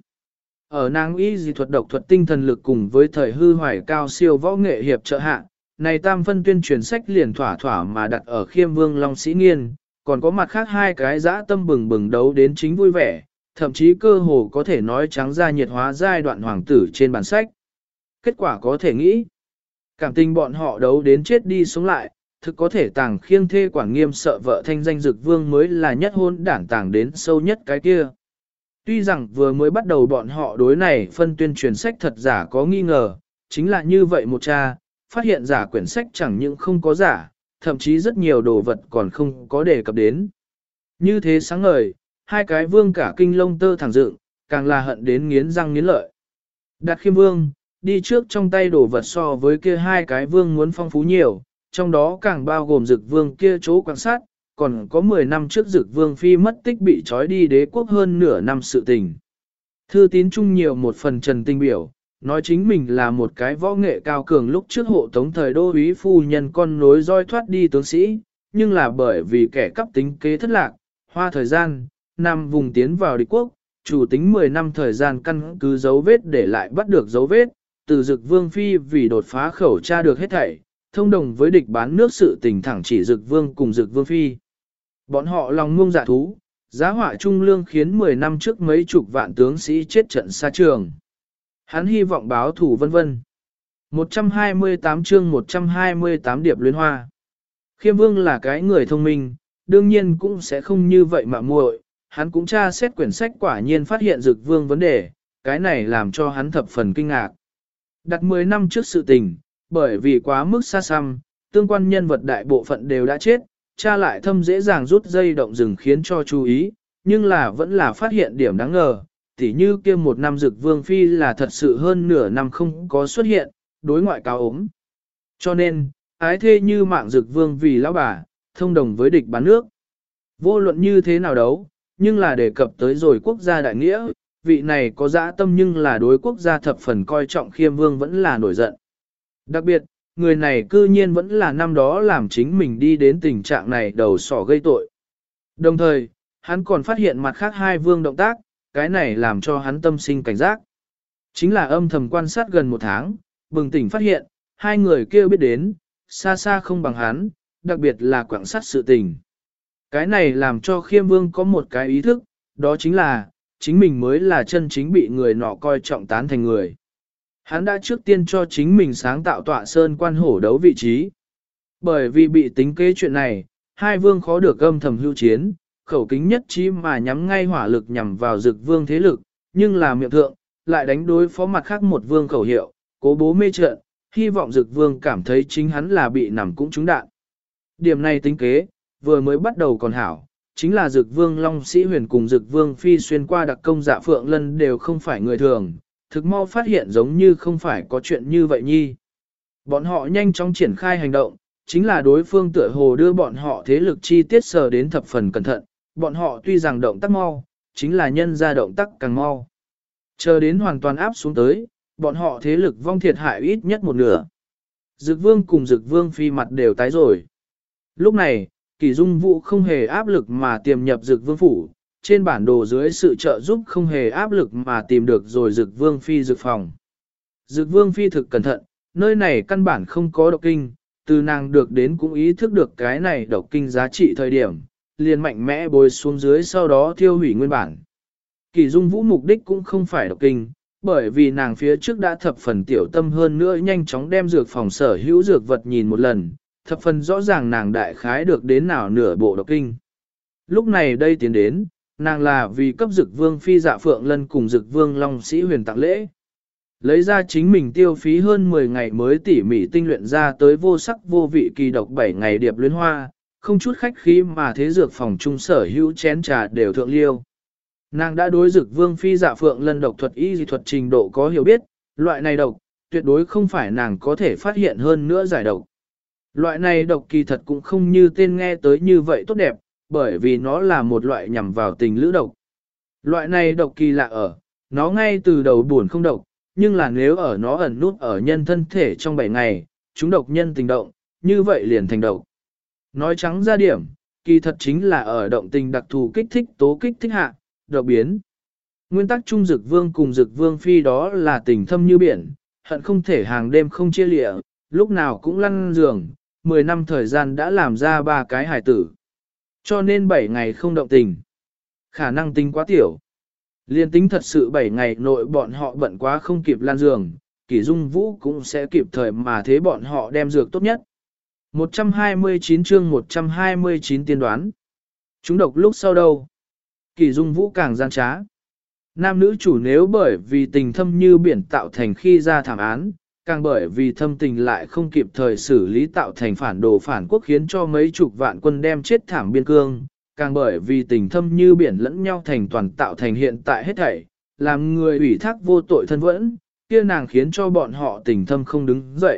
Ở nàng y dị thuật độc thuật tinh thần lực cùng với thời hư hoài cao siêu võ nghệ hiệp trợ hạ, này tam phân tuyên truyền sách liền thỏa mà đặt ở Khiêm Vương Long Sĩ Nghiên, còn có mặt khác hai cái dã tâm bừng đấu đến chính vui vẻ. Thậm chí cơ hồ có thể nói trắng ra nhiệt hóa giai đoạn hoàng tử trên bản sách. Kết quả có thể nghĩ, cảm tình bọn họ đấu đến chết đi sống lại, thực có thể tàng khiêng thê quản nghiêm sợ vợ thanh danh Dực Vương mới là nhất hôn đảng tàng đến sâu nhất cái kia. Tuy rằng vừa mới bắt đầu bọn họ đối này phân tuyên truyền sách thật giả có nghi ngờ, chính là như vậy một cha, phát hiện giả quyển sách chẳng những không có giả, thậm chí rất nhiều đồ vật còn không có đề cập đến. Như thế sáng ngời, hai cái vương cả kinh lông tơ thẳng dựng, càng là hận đến nghiến răng nghiến lợi. Đạt Khiêm Vương, đi trước trong tay đồ vật so với kia hai cái vương muốn phong phú nhiều, trong đó càng bao gồm Dực Vương kia chỗ quan sát, còn có 10 năm trước Dực Vương phi mất tích bị trói đi đế quốc hơn nửa năm sự tình. Thư tín chung nhiều một phần trần tinh biểu, nói chính mình là một cái võ nghệ cao cường lúc trước hộ tống thời đô úy phu nhân con nối roi thoát đi tướng sĩ, nhưng là bởi vì kẻ cắp tính kế thất lạc, hoa thời gian, nằm vùng tiến vào địch quốc, chủ tính 10 năm thời gian căn cứ dấu vết để lại bắt được dấu vết, từ Dực Vương phi vì đột phá khẩu tra được hết thảy, thông đồng với địch bán nước sự tình thẳng chỉ Dực Vương cùng Dực Vương phi. Bọn họ lòng ngông dạ thú, giá họa trung lương khiến 10 năm trước mấy chục vạn tướng sĩ chết trận xa trường. Hắn hy vọng báo thủ vân vân. 128 chương 128 điệp luyến hoa. Khiêm Vương là cái người thông minh, đương nhiên cũng sẽ không như vậy mà muội. Hắn cũng tra xét quyển sách quả nhiên phát hiện Dực Vương vấn đề, cái này làm cho hắn thập phần kinh ngạc. Đặt 10 năm trước sự tình, bởi vì quá mức xa xăm, tương quan nhân vật đại bộ phận đều đã chết, cha lại thâm dễ dàng rút dây động rừng khiến cho chú ý, nhưng là vẫn là phát hiện điểm đáng ngờ, tỉ như kia một năm Dực Vương phi là thật sự hơn nửa năm không có xuất hiện, đối ngoại cáo ốm. Cho nên, ái thê như mạng Dực Vương vì lão bà, thông đồng với địch bán nước. Vô luận như thế nào đấu, nhưng là đề cập tới rồi quốc gia đại nghĩa, vị này có dã tâm nhưng là đối quốc gia thập phần coi trọng Khiêm Vương vẫn là nổi giận. Đặc biệt, người này cư nhiên vẫn là năm đó làm chính mình đi đến tình trạng này đầu sỏ gây tội. Đồng thời, hắn còn phát hiện mặt khác hai vương động tác, cái này làm cho hắn tâm sinh cảnh giác. Chính là âm thầm quan sát gần một tháng, bừng tỉnh phát hiện, hai người kia biết đến, xa xa không bằng hắn, đặc biệt là quảng sát sự tình. Cái này làm cho Khiêm Vương có một cái ý thức, đó chính là, chính mình mới là chân chính bị người nọ coi trọng tán thành người. Hắn đã trước tiên cho chính mình sáng tạo tọa sơn quan hổ đấu vị trí. Bởi vì bị tính kế chuyện này, hai vương khó được âm thầm hưu chiến, khẩu kính nhất trí mà nhắm ngay hỏa lực nhằm vào Dực Vương thế lực, nhưng là miệng thượng, lại đánh đối phó mặt khác một vương khẩu hiệu, cố bố mê trận, hy vọng Dực Vương cảm thấy chính hắn là bị nằm cũng trúng đạn. Điểm này tính kế, vừa mới bắt đầu còn hảo, chính là Dực Vương Long Sĩ Huyền cùng Dực Vương Phi xuyên qua đặc công dạ Phượng Lân đều không phải người thường, thực mau phát hiện giống như không phải có chuyện như vậy nhi. Bọn họ nhanh chóng triển khai hành động, chính là đối phương tựa hồ đưa bọn họ thế lực chi tiết sờ đến thập phần cẩn thận, bọn họ tuy rằng động tác mau, chính là nhân ra động tác càng mau. Chờ đến hoàn toàn áp xuống tới, bọn họ thế lực vong thiệt hại ít nhất một nửa. Dực Vương cùng Dực Vương Phi mặt đều tái rồi. Lúc này, Kỷ Dung Vũ không hề áp lực mà tiềm nhập Dực Vương phủ, trên bản đồ dưới sự trợ giúp không hề áp lực mà tìm được rồi Dực Vương Phi dược phòng. Dực Vương Phi thực cẩn thận, nơi này căn bản không có độc kinh, từ nàng được đến cũng ý thức được cái này độc kinh giá trị thời điểm, liền mạnh mẽ bồi xuống dưới sau đó thiêu hủy nguyên bản. Kỷ Dung Vũ mục đích cũng không phải độc kinh, bởi vì nàng phía trước đã thập phần tiểu tâm hơn nữa nhanh chóng đem dược phòng sở hữu dược vật nhìn một lần, thập phần rõ ràng nàng đại khái được đến nào nửa bộ độc kinh. Lúc này đây tiến đến, nàng là vì cấp Dực Vương Phi Dạ Phượng Lân cùng Dực Vương Long Sĩ Huyền tặng lễ. Lấy ra chính mình tiêu phí hơn 10 ngày mới tỉ mỉ tinh luyện ra tới vô sắc vô vị kỳ độc 7 ngày điệp luyến hoa, không chút khách khí mà thế dược phòng trung sở hữu chén trà đều thượng liêu. Nàng đã đối Dực Vương Phi Dạ Phượng Lân độc thuật y dị thuật trình độ có hiểu biết, loại này độc, tuyệt đối không phải nàng có thể phát hiện hơn nữa giải độc. Loại này độc kỳ thật cũng không như tên nghe tới như vậy tốt đẹp, bởi vì nó là một loại nhằm vào tình lữ độc. Loại này độc kỳ lạ ở, nó ngay từ đầu buồn không độc, nhưng là nếu ở nó ẩn nút ở nhân thân thể trong 7 ngày, chúng độc nhân tình động, như vậy liền thành độc. Nói trắng ra điểm, kỳ thật chính là ở động tình đặc thù kích thích tố kích thích hạ, độc biến. Nguyên tắc chung Dực Vương cùng Dực Vương Phi đó là tình thâm như biển, hận không thể hàng đêm không chia lịa, lúc nào cũng lăn giường, 10 năm thời gian đã làm ra 3 cái hài tử. Cho nên 7 ngày không động tình. Khả năng tính quá tiểu. Liên tính thật sự 7 ngày nội bọn họ bận quá không kịp lan giường, Kỷ Dung Vũ cũng sẽ kịp thời mà thế bọn họ đem dược tốt nhất. 129 chương 129 tiên đoán. Chúng độc lúc sau đâu? Kỷ Dung Vũ càng gian trá. Nam nữ chủ nếu bởi vì tình thâm như biển tạo thành khi ra thảm án, càng bởi vì thâm tình lại không kịp thời xử lý tạo thành phản đồ phản quốc khiến cho mấy chục vạn quân đem chết thảm biên cương, càng bởi vì tình thâm như biển lẫn nhau thành toàn tạo thành hiện tại hết thảy, làm người ủy thác vô tội thân vẫn, kia nàng khiến cho bọn họ tình thâm không đứng dậy.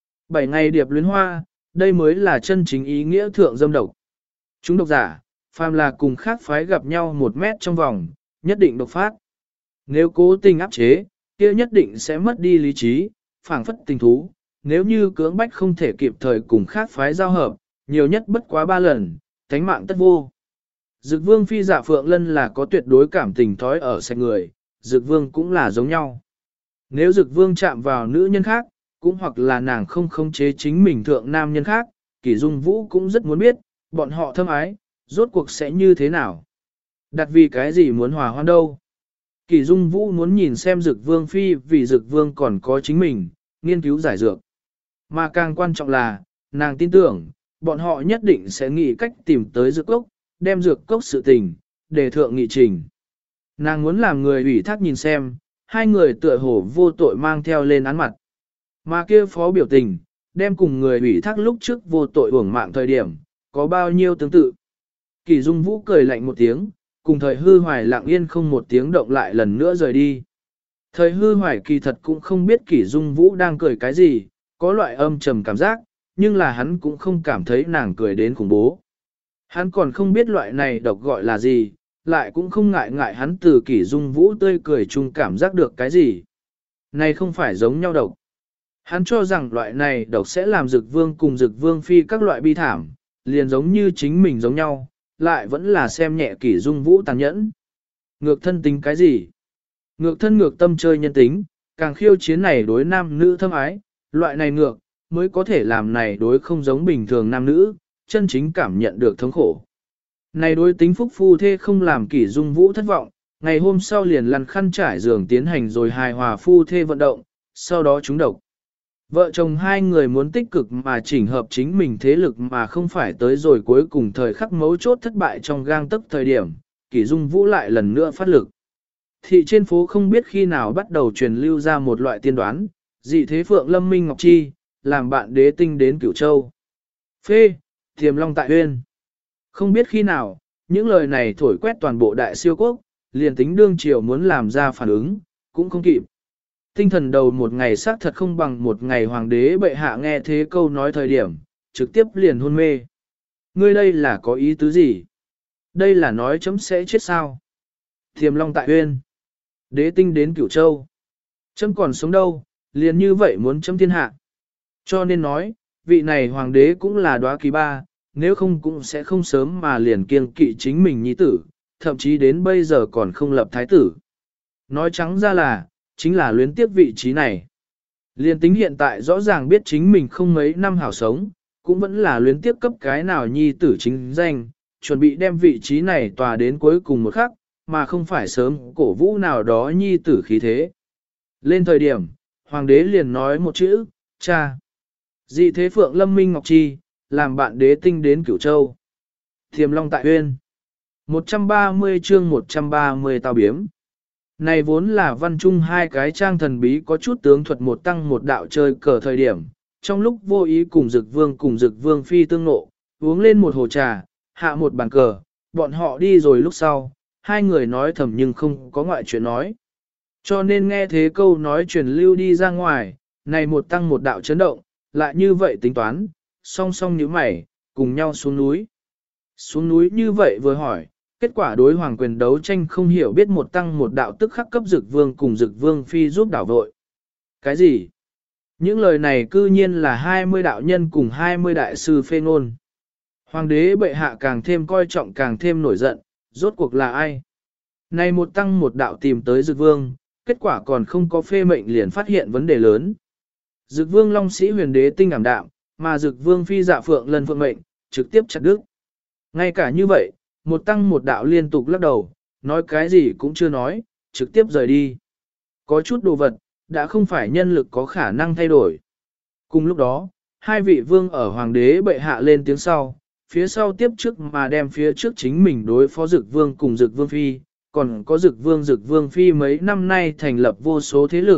7 ngày điệp luyến hoa, đây mới là chân chính ý nghĩa thượng dâm độc. Chúng độc giả, phàm là cùng khác phái gặp nhau 1 mét trong vòng, nhất định độc phát. Nếu cố tình áp chế, kia nhất định sẽ mất đi lý trí, phảng phất tình thú. Nếu như cưỡng bách không thể kịp thời cùng khác phái giao hợp, nhiều nhất bất quá 3 lần, thánh mạng tất vô. Dực vương phi Dạ Phượng Lân là có tuyệt đối cảm tình thói ở sạch người, Dực vương cũng là giống nhau. Nếu Dực vương chạm vào nữ nhân khác, cũng hoặc là nàng không khống chế chính mình thượng nam nhân khác, Kỷ Dung Vũ cũng rất muốn biết, bọn họ thâm ái, rốt cuộc sẽ như thế nào. Đặt vì cái gì muốn hòa hoan đâu. Kỷ Dung Vũ muốn nhìn xem Dực vương phi vì Dực vương còn có chính mình, nghiên cứu giải dược. Mà càng quan trọng là, nàng tin tưởng, bọn họ nhất định sẽ nghĩ cách tìm tới dược cốc, đem dược cốc sự tình, để thượng nghị trình. Nàng muốn làm người ủy thác nhìn xem, hai người tựa hồ vô tội mang theo lên án mặt. Mà kia phó biểu tình, đem cùng người ủy thác lúc trước vô tội uổng mạng thời điểm, có bao nhiêu tương tự. Kỷ Dung Vũ cười lạnh một tiếng, cùng thời hư hoài lặng yên không một tiếng động lại lần nữa rời đi. Thời hư hoài kỳ thật cũng không biết Kỷ Dung Vũ đang cười cái gì, có loại âm trầm cảm giác, nhưng là hắn cũng không cảm thấy nàng cười đến khủng bố. Hắn còn không biết loại này độc gọi là gì, lại cũng không ngại ngại hắn từ Kỷ Dung Vũ tươi cười chung cảm giác được cái gì. Này không phải giống nhau độc. Hắn cho rằng loại này độc sẽ làm Dực vương cùng Dực vương phi các loại bi thảm, liền giống như chính mình giống nhau, lại vẫn là xem nhẹ Kỷ Dung Vũ tàn nhẫn. Ngược thân tính cái gì? Ngược thân ngược tâm chơi nhân tính, càng khiêu chiến này đối nam nữ thâm ái, loại này ngược, mới có thể làm này đối không giống bình thường nam nữ, chân chính cảm nhận được thống khổ. Này đối tính phúc phu thê không làm Kỷ Dung Vũ thất vọng, ngày hôm sau liền lăn khăn trải giường tiến hành rồi hài hòa phu thê vận động, sau đó trúng độc. Vợ chồng hai người muốn tích cực mà chỉnh hợp chính mình thế lực mà không phải tới rồi cuối cùng thời khắc mấu chốt thất bại trong gang tấc thời điểm, Kỷ Dung Vũ lại lần nữa phát lực. Thị trên phố không biết khi nào bắt đầu truyền lưu ra một loại tiên đoán, dị thế phượng lâm minh ngọc chi, làm bạn đế tinh đến Cửu Châu. Phê, Tiềm Long tại huyên. Không biết khi nào, những lời này thổi quét toàn bộ đại siêu quốc, liền tính đương triều muốn làm ra phản ứng, cũng không kịp. Tinh thần đầu một ngày xác thật không bằng một ngày hoàng đế bệ hạ nghe thế câu nói thời điểm, trực tiếp liền hôn mê. Ngươi đây là có ý tứ gì? Đây là nói chấm sẽ chết sao? Tiềm Long tại huyên. Đế tinh đến Cửu Châu. Chấm còn sống đâu, liền như vậy muốn chấm thiên hạ. Cho nên nói, vị này hoàng đế cũng là đóa kỳ ba, nếu không cũng sẽ không sớm mà liền kiêng kỵ chính mình nhi tử, thậm chí đến bây giờ còn không lập thái tử. Nói trắng ra là, chính là luyến tiếc vị trí này. Liên tính hiện tại rõ ràng biết chính mình không mấy năm hảo sống, cũng vẫn là luyến tiếc cấp cái nào nhi tử chính danh, chuẩn bị đem vị trí này tòa đến cuối cùng một khắc, mà không phải sớm cổ vũ nào đó nhi tử khí thế. Lên thời điểm, hoàng đế liền nói một chữ, cha. Dị thế phượng lâm minh ngọc chi, làm bạn đế tinh đến Cửu Châu. Tiềm Long tại huyên. 130 chương 130 tao biếm. Này vốn là văn trung hai cái trang thần bí có chút tướng thuật một tăng một đạo chơi cờ thời điểm, trong lúc vô ý cùng Dực Vương phi tương ngộ, uống lên một hồ trà, hạ một bàn cờ, bọn họ đi rồi lúc sau, hai người nói thầm nhưng không có ngoại chuyện nói. Cho nên nghe thế câu nói truyền lưu đi ra ngoài, này một tăng một đạo chấn động, lại như vậy tính toán, song song như mày, cùng nhau xuống núi. Xuống núi như vậy vừa hỏi, kết quả đối hoàng quyền đấu tranh không hiểu biết một tăng một đạo tức khắc cấp Dực Vương cùng Dực Vương phi giúp đảo vội. Cái gì? Những lời này cư nhiên là 20 đạo nhân cùng 20 đại sư phê ngôn. Hoàng đế bệ hạ càng thêm coi trọng càng thêm nổi giận, rốt cuộc là ai? Này một tăng một đạo tìm tới Dực Vương, kết quả còn không có phê mệnh liền phát hiện vấn đề lớn. Dực Vương Long Sĩ huyền đế tinh ảm đạm, mà Dực Vương phi Dạ Phượng Lân phượng mệnh, trực tiếp chặt đứt. Ngay cả như vậy, một tăng một đạo liên tục lắc đầu, nói cái gì cũng chưa nói, trực tiếp rời đi. Có chút đồ vật, đã không phải nhân lực có khả năng thay đổi. Cùng lúc đó, hai vị vương ở hoàng đế bệ hạ lên tiếng sau, phía sau tiếp trước mà đem phía trước chính mình đối phó Dực Vương cùng Dực Vương phi, còn có Dực Vương phi mấy năm nay thành lập vô số thế lực,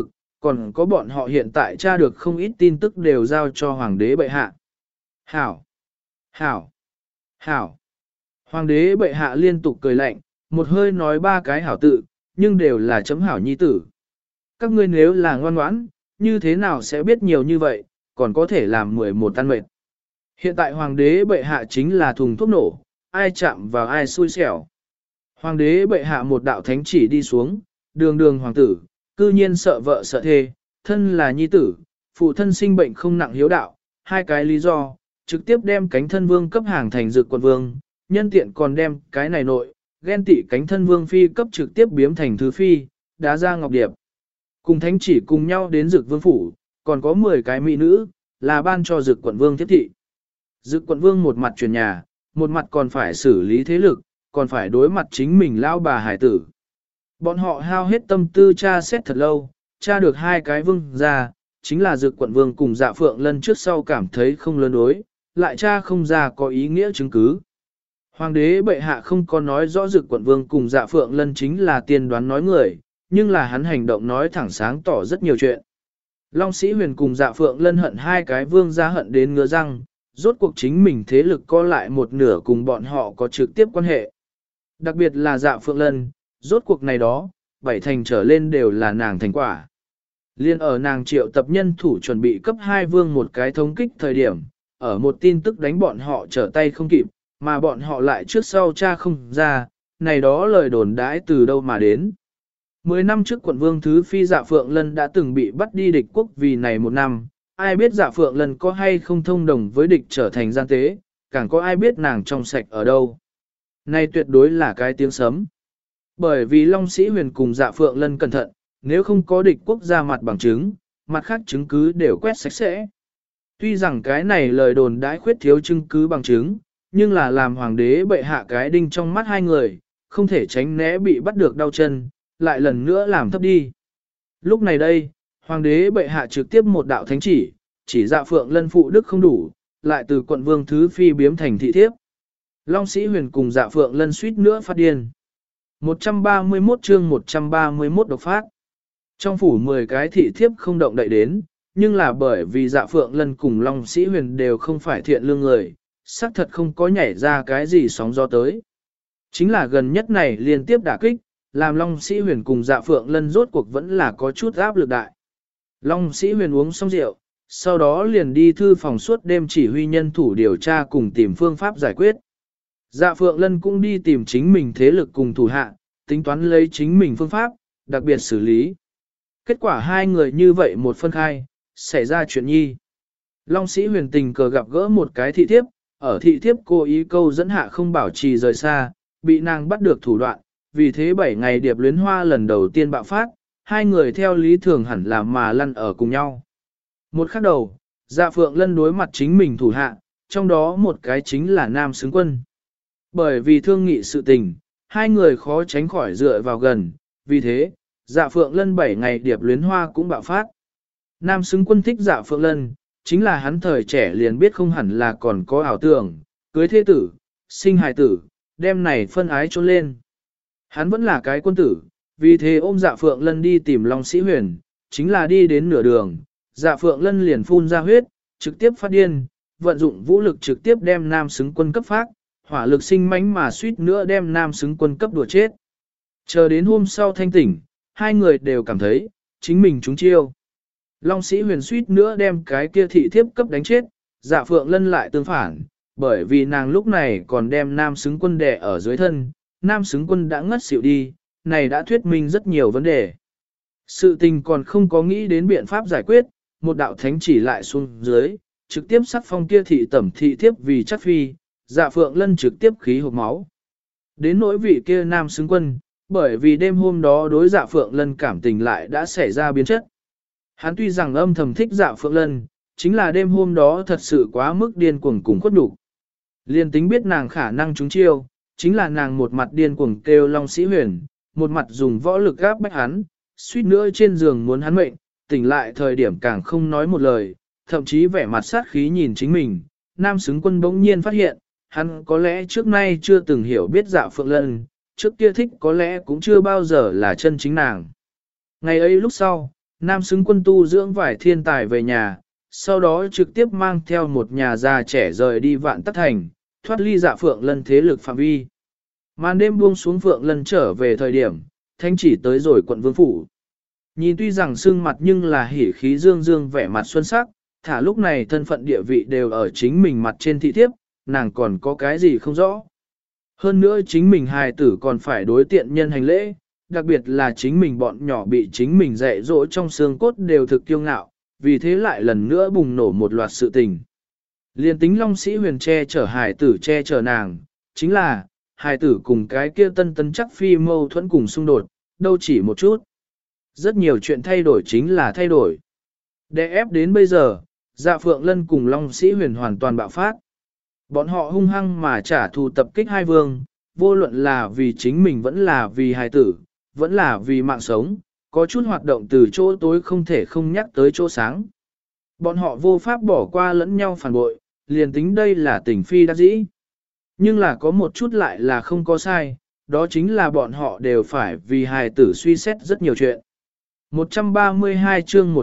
còn có bọn họ hiện tại tra được không ít tin tức đều giao cho hoàng đế bệ hạ. Hảo! Hảo! Hảo! Hoàng đế bệ hạ liên tục cười lạnh, một hơi nói ba cái hảo tự, nhưng đều là chấm hảo nhi tử. Các ngươi nếu là ngoan ngoãn, như thế nào sẽ biết nhiều như vậy, còn có thể làm 11 tan mệt. Hiện tại hoàng đế bệ hạ chính là thùng thuốc nổ, ai chạm vào ai xui xẻo. Hoàng đế bệ hạ một đạo thánh chỉ đi xuống, đường đường hoàng tử, cư nhiên sợ vợ sợ thê, thân là nhi tử, phụ thân sinh bệnh không nặng hiếu đạo, hai cái lý do, trực tiếp đem cánh thân vương cấp hàng thành dược quận vương, nhân tiện còn đem cái này nội, ghen tị cánh thân vương phi cấp trực tiếp biếm thành thứ phi, đá ra ngọc điệp. Cùng thánh chỉ cùng nhau đến dược vương phủ, còn có 10 cái mỹ nữ, là ban cho dược quận vương tiếp thị. Dược quận vương một mặt chuyển nhà, một mặt còn phải xử lý thế lực, còn phải đối mặt chính mình lao bà hải tử. Bọn họ hao hết tâm tư tra xét thật lâu, tra được hai cái vương ra, chính là dược quận vương cùng dạ phượng lân trước sau cảm thấy không lớn đối, lại tra không ra có ý nghĩa chứng cứ. Hoàng đế bệ hạ không có nói rõ dược quận vương cùng dạ phượng lân chính là tiên đoán nói người, nhưng là hắn hành động nói thẳng sáng tỏ rất nhiều chuyện. Long Sĩ Huyền cùng dạ phượng lân hận hai cái vương ra hận đến ngứa răng, rốt cuộc chính mình thế lực co lại một nửa cùng bọn họ có trực tiếp quan hệ. Đặc biệt là dạ phượng lân, rốt cuộc này đó, 7 thành trở lên đều là nàng thành quả. Liên ở nàng triệu tập nhân thủ chuẩn bị cấp 2 vương một cái thống kích thời điểm, ở một tin tức đánh bọn họ trở tay không kịp, mà bọn họ lại trước sau cha không ra, này đó lời đồn đãi từ đâu mà đến. 10 năm trước quận vương thứ phi dạ phượng lân đã từng bị bắt đi địch quốc vì này một năm, ai biết dạ phượng lân có hay không thông đồng với địch trở thành gian tế, càng có ai biết nàng trong sạch ở đâu. Này tuyệt đối là cái tiếng sấm. Bởi vì Long Sĩ Huyền cùng dạ phượng lân cẩn thận, nếu không có địch quốc ra mặt bằng chứng, mặt khác chứng cứ đều quét sạch sẽ. Tuy rằng cái này lời đồn đãi khuyết thiếu chứng cứ bằng chứng, nhưng là làm hoàng đế bệ hạ cái đinh trong mắt hai người, không thể tránh né bị bắt được đau chân, lại lần nữa làm thấp đi. Lúc này đây, hoàng đế bệ hạ trực tiếp một đạo thánh chỉ dạ phượng lân phụ đức không đủ, lại từ quận vương thứ phi biếm thành thị thiếp. Long Sĩ Huyền cùng dạ phượng lân suýt nữa phát điên. 131 chương 131 độc phát. Trong phủ 10 cái thị thiếp không động đậy đến, nhưng là bởi vì dạ phượng lân cùng Long Sĩ Huyền đều không phải thiện lương người, xác thật không có nhảy ra cái gì sóng gió tới. Chính là gần nhất này liên tiếp đả kích, làm Long Sĩ Huyền cùng dạ phượng lân rốt cuộc vẫn là có chút áp lực đại. Long Sĩ Huyền uống xong rượu, sau đó liền đi thư phòng suốt đêm chỉ huy nhân thủ điều tra cùng tìm phương pháp giải quyết. Dạ phượng lân cũng đi tìm chính mình thế lực cùng thủ hạ, tính toán lấy chính mình phương pháp, đặc biệt xử lý. Kết quả hai người như vậy một phân khai, xảy ra chuyện nhi. Long Sĩ Huyền tình cờ gặp gỡ một cái thị thiếp, ở thị thiếp cố ý câu dẫn hạ không bảo trì rời xa, bị nàng bắt được thủ đoạn, vì thế 7 ngày điệp luyến hoa lần đầu tiên bạo phát, hai người theo lý thường hẳn là mà lăn ở cùng nhau. Một khắc đầu, dạ phượng lân đối mặt chính mình thủ hạ, trong đó một cái chính là Nam Xứng Quân. Bởi vì thương nghị sự tình, hai người khó tránh khỏi dựa vào gần, vì thế, dạ phượng lân 7 ngày điệp luyến hoa cũng bạo phát. Nam Xứng Quân thích dạ phượng lân, chính là hắn thời trẻ liền biết không hẳn là còn có ảo tưởng, cưới thế tử, sinh hài tử, đem này phân ái trốn lên. Hắn vẫn là cái quân tử, vì thế ôm dạ phượng lân đi tìm Long Sĩ Huyền, chính là đi đến nửa đường, dạ phượng lân liền phun ra huyết, trực tiếp phát điên, vận dụng vũ lực trực tiếp đem Nam Xứng Quân cấp phát, hỏa lực sinh mãnh mà suýt nữa đem Nam Xứng Quân cấp đùa chết. Chờ đến hôm sau thanh tỉnh, hai người đều cảm thấy, chính mình trúng chiêu. Long Sĩ Huyền suýt nữa đem cái kia thị thiếp cấp đánh chết, dạ phượng lân lại tương phản, bởi vì nàng lúc này còn đem Nam Xứng Quân đè ở dưới thân, Nam Xứng Quân đã ngất xỉu đi, này đã thuyết minh rất nhiều vấn đề. Sự tình còn không có nghĩ đến biện pháp giải quyết, một đạo thánh chỉ lại xuống dưới, trực tiếp sắc phong kia thị tẩm thị thiếp vì chắc phi, dạ phượng lân trực tiếp khí hộp máu. Đến nỗi vị kia Nam Xứng Quân, bởi vì đêm hôm đó đối dạ phượng lân cảm tình lại đã xảy ra biến chất. Hắn tuy rằng âm thầm thích dạ phượng lân, chính là đêm hôm đó thật sự quá mức điên cuồng cùng khuất nhục. Liên tính biết nàng khả năng trúng chiêu, chính là nàng một mặt điên cuồng kêu Long Sĩ Huyền, một mặt dùng võ lực gáp bách hắn, suýt nữa trên giường muốn hắn mệnh, tỉnh lại thời điểm càng không nói một lời, thậm chí vẻ mặt sát khí nhìn chính mình. Nam Xứng Quân bỗng nhiên phát hiện, hắn có lẽ trước nay chưa từng hiểu biết dạ phượng lân, trước kia thích có lẽ cũng chưa bao giờ là chân chính nàng. Ngày ấy lúc sau, Nam xứng quân tu dưỡng vài thiên tài về nhà, sau đó trực tiếp mang theo một nhà già trẻ rời đi Vạn Tắc Thành, thoát ly Dạ Phượng Lân thế lực phạm vi. Màn đêm buông xuống, Phượng Lân trở về thời điểm, Thanh chỉ tới rồi quận Vương Phủ. Nhìn tuy rằng sưng mặt nhưng là hỉ khí dương dương vẻ mặt xuân sắc, thả lúc này thân phận địa vị đều ở chính mình mặt trên thị thiếp, nàng còn có cái gì không rõ. Hơn nữa chính mình hài tử còn phải đối tiện nhân hành lễ, đặc biệt là chính mình bọn nhỏ bị chính mình dạy dỗ trong xương cốt đều thực kiêu ngạo, vì thế lại lần nữa bùng nổ một loạt sự tình. Liên tính Long Sĩ Huyền che chở hài tử che chở nàng, chính là, hài tử cùng cái kia tân tân chắc phi mâu thuẫn cùng xung đột, đâu chỉ một chút. Rất nhiều chuyện thay đổi chính là thay đổi. Để ép đến bây giờ, Dạ Phượng Lân cùng Long Sĩ Huyền hoàn toàn bạo phát. Bọn họ hung hăng mà trả thù tập kích hai vương, vô luận là vì chính mình vẫn là vì hài tử, vẫn là vì mạng sống, có chút hoạt động từ chỗ tối không thể không nhắc tới chỗ sáng. Bọn họ vô pháp bỏ qua lẫn nhau phản bội, liền tính đây là tình phi đắc dĩ. Nhưng là có một chút lại là không có sai, đó chính là bọn họ đều phải vì hài tử suy xét rất nhiều chuyện. 132 chương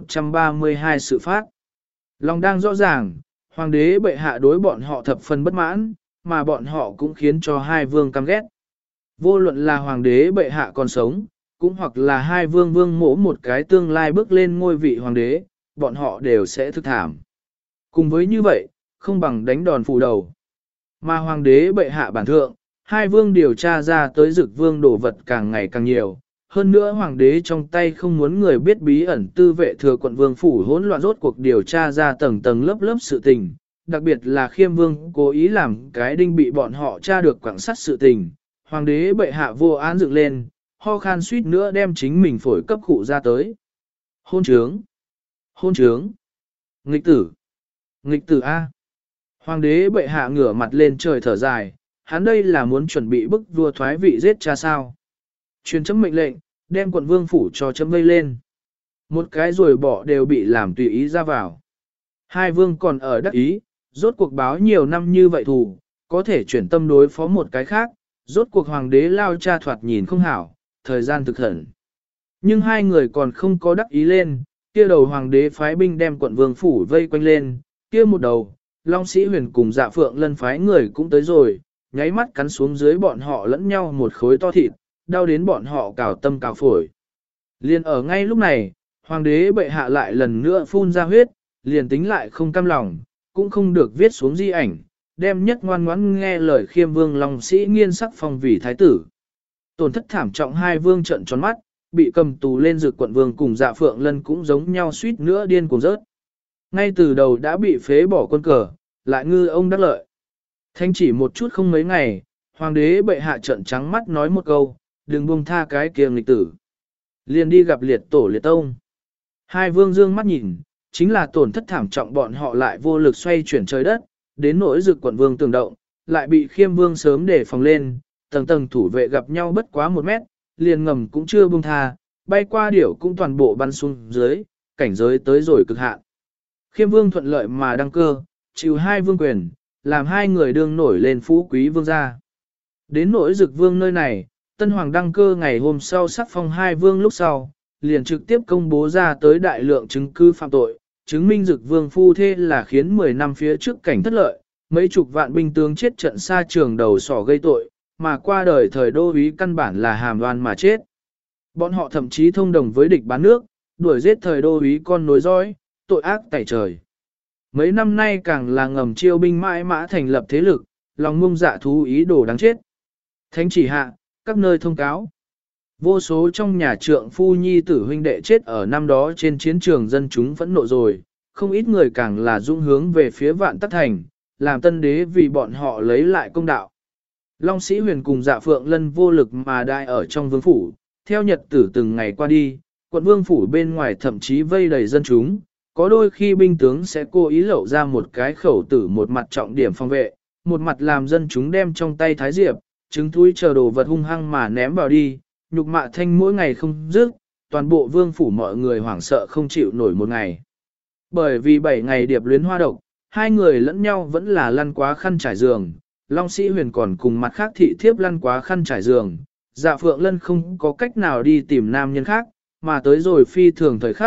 132 sự phát. Lòng đang rõ ràng, hoàng đế bệ hạ đối bọn họ thập phần bất mãn, mà bọn họ cũng khiến cho hai vương căm ghét. Vô luận là hoàng đế bệ hạ còn sống, cũng hoặc là hai vương vương mổ một cái tương lai bước lên ngôi vị hoàng đế, bọn họ đều sẽ thức thảm. Cùng với như vậy, không bằng đánh đòn phủ đầu. Mà hoàng đế bệ hạ bản thượng, hai vương điều tra ra tới Dực Vương đồ vật càng ngày càng nhiều. Hơn nữa hoàng đế trong tay không muốn người biết bí ẩn tư vệ thừa quận vương phủ hỗn loạn, rốt cuộc điều tra ra tầng tầng lớp lớp sự tình. Đặc biệt là Khiêm Vương cố ý làm cái đinh bị bọn họ tra được quảng sắt sự tình. Hoàng đế bệ hạ vô án dựng lên, ho khan suýt nữa đem chính mình phổi cấp khụ ra tới. Hôn trướng! Hôn trướng! Nghịch tử! Nghịch tử A! Hoàng đế bệ hạ ngửa mặt lên trời thở dài, hắn đây là muốn chuẩn bị bức vua thoái vị giết cha sao. Truyền chấm mệnh lệnh, đem quận vương phủ cho chấm vây lên. Một cái rồi bỏ đều bị làm tùy ý ra vào. Hai vương còn ở đắc ý, rốt cuộc báo nhiều năm như vậy thù, có thể chuyển tâm đối phó một cái khác, rốt cuộc hoàng đế lao cha thoạt nhìn không hảo, thời gian thực hẳn. Nhưng hai người còn không có đắc ý lên, kia đầu hoàng đế phái binh đem quận vương phủ vây quanh lên, kia một đầu, Long Sĩ Huyền cùng Dạ Phượng Lân phái người cũng tới rồi, nháy mắt cắn xuống dưới bọn họ lẫn nhau một khối to thịt, đau đến bọn họ cào tâm cào phổi. Liền ở ngay lúc này, hoàng đế bệ hạ lại lần nữa phun ra huyết, liền tính lại không cam lòng, cũng không được viết xuống di ảnh, đem nhất ngoan ngoãn nghe lời Khiêm Vương Long Sĩ nghiên sắc phong vì thái tử. Tổn thất thảm trọng, hai vương trận tròn mắt, bị cầm tù lên Dực quận vương cùng Dạ Phượng Lân cũng giống nhau suýt nữa điên cuồng rớt. Ngay từ đầu đã bị phế bỏ quân cờ, lại ngư ông đắc lợi. Thanh chỉ một chút không mấy ngày, hoàng đế bệ hạ trận trắng mắt nói một câu, đừng buông tha cái kia nghịch tử. Liền đi gặp liệt tổ liệt tông. Hai vương dương mắt nhìn, chính là tổn thất thảm trọng, bọn họ lại vô lực xoay chuyển trời đất, đến nỗi Dực quận vương tường động, lại bị Khiêm Vương sớm để phòng lên, tầng tầng thủ vệ gặp nhau bất quá 1 mét, liền ngầm cũng chưa buông tha, bay qua điểu cũng toàn bộ bắn xuống dưới, cảnh giới tới rồi cực hạn. Khiêm Vương thuận lợi mà đăng cơ, chịu hai vương quyền, làm hai người đương nổi lên phú quý vương gia. Đến nỗi Dực Vương nơi này, Tân Hoàng đăng cơ ngày hôm sau sắc phong hai vương lúc sau, liền trực tiếp công bố ra tới đại lượng chứng cứ phạm tội, chứng minh Dực Vương phu thê là khiến 10 năm phía trước cảnh thất lợi, mấy chục vạn binh tướng chết trận xa trường đầu sỏ gây tội, mà qua đời thời đô úy căn bản là hàm oan mà chết. Bọn họ thậm chí thông đồng với địch bán nước, đuổi giết thời đô úy con nối dõi, tội ác tẩy trời. Mấy năm nay càng là ngầm chiêu binh mãi mã thành lập thế lực, lòng ngông dạ thú ý đồ đáng chết. Thánh chỉ hạ, các nơi thông cáo. Vô số trong nhà trượng phu nhi tử huynh đệ chết ở năm đó trên chiến trường, dân chúng phẫn nộ rồi, không ít người càng là dũng hướng về phía Vạn Tắc Thành, làm tân đế vì bọn họ lấy lại công đạo. Long Sĩ Huyền cùng Dạ Phượng Lân vô lực mà đại ở trong vương phủ, theo nhật tử từng ngày qua đi, quận vương phủ bên ngoài thậm chí vây đầy dân chúng, có đôi khi binh tướng sẽ cố ý lậu ra một cái khẩu tử, một mặt trọng điểm phòng vệ, một mặt làm dân chúng đem trong tay thái diệp, trứng thúi chờ đồ vật hung hăng mà ném vào đi, nhục mạ thanh mỗi ngày không dứt, toàn bộ vương phủ mọi người hoảng sợ không chịu nổi một ngày. Bởi vì 7 ngày điệp luyến hoa độc, hai người lẫn nhau vẫn là lăn quá khăn trải giường, Long Sĩ Huyền còn cùng mặt khác thị thiếp lăn quá khăn trải giường, Dạ Phượng Lân không có cách nào đi tìm nam nhân khác, mà tới rồi phi thường thời khác,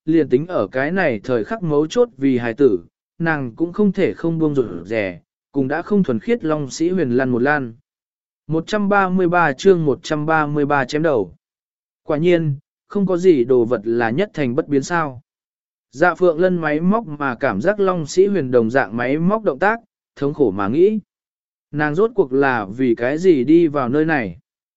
liền tính ở cái này thời khắc mấu chốt vì hài tử, nàng cũng không thể không buông rủi rẻ, cùng đã không thuần khiết Long Sĩ Huyền lăn một lan. 133 chương 133 chém đầu. Quả nhiên, không có gì đồ vật là nhất thành bất biến sao. Dạ Phượng Lân máy móc mà cảm giác Long Sĩ Huyền đồng dạng máy móc động tác, thống khổ mà nghĩ. Nàng rốt cuộc là vì cái gì đi vào nơi này.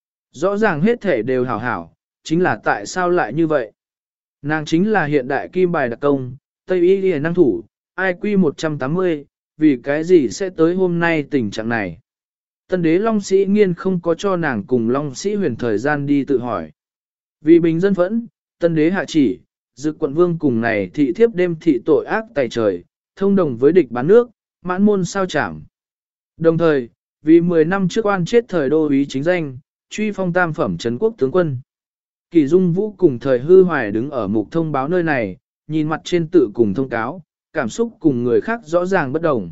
Rõ ràng hết thể đều hảo hảo, chính là tại sao lại như vậy. Nàng chính là hiện đại kim bài đặc công, Tây Y Lìa năng thủ, IQ 180, vì cái gì sẽ tới hôm nay tình trạng này. Tân đế Long Sĩ Nghiên không có cho nàng cùng Long Sĩ Huyền thời gian đi tự hỏi. Vì bình dân phẫn, tân đế hạ chỉ, Dực quận vương cùng này thị thiếp đêm thị tội ác tày trời, thông đồng với địch bán nước, mãn môn sao chảm. Đồng thời, vì 10 năm trước oan chết thời đô úy chính danh, truy phong tam phẩm trấn quốc tướng quân. Kỳ Dung Vũ cùng thời hư hoài đứng ở mục thông báo nơi này, nhìn mặt trên tự cùng thông cáo, cảm xúc cùng người khác rõ ràng bất đồng.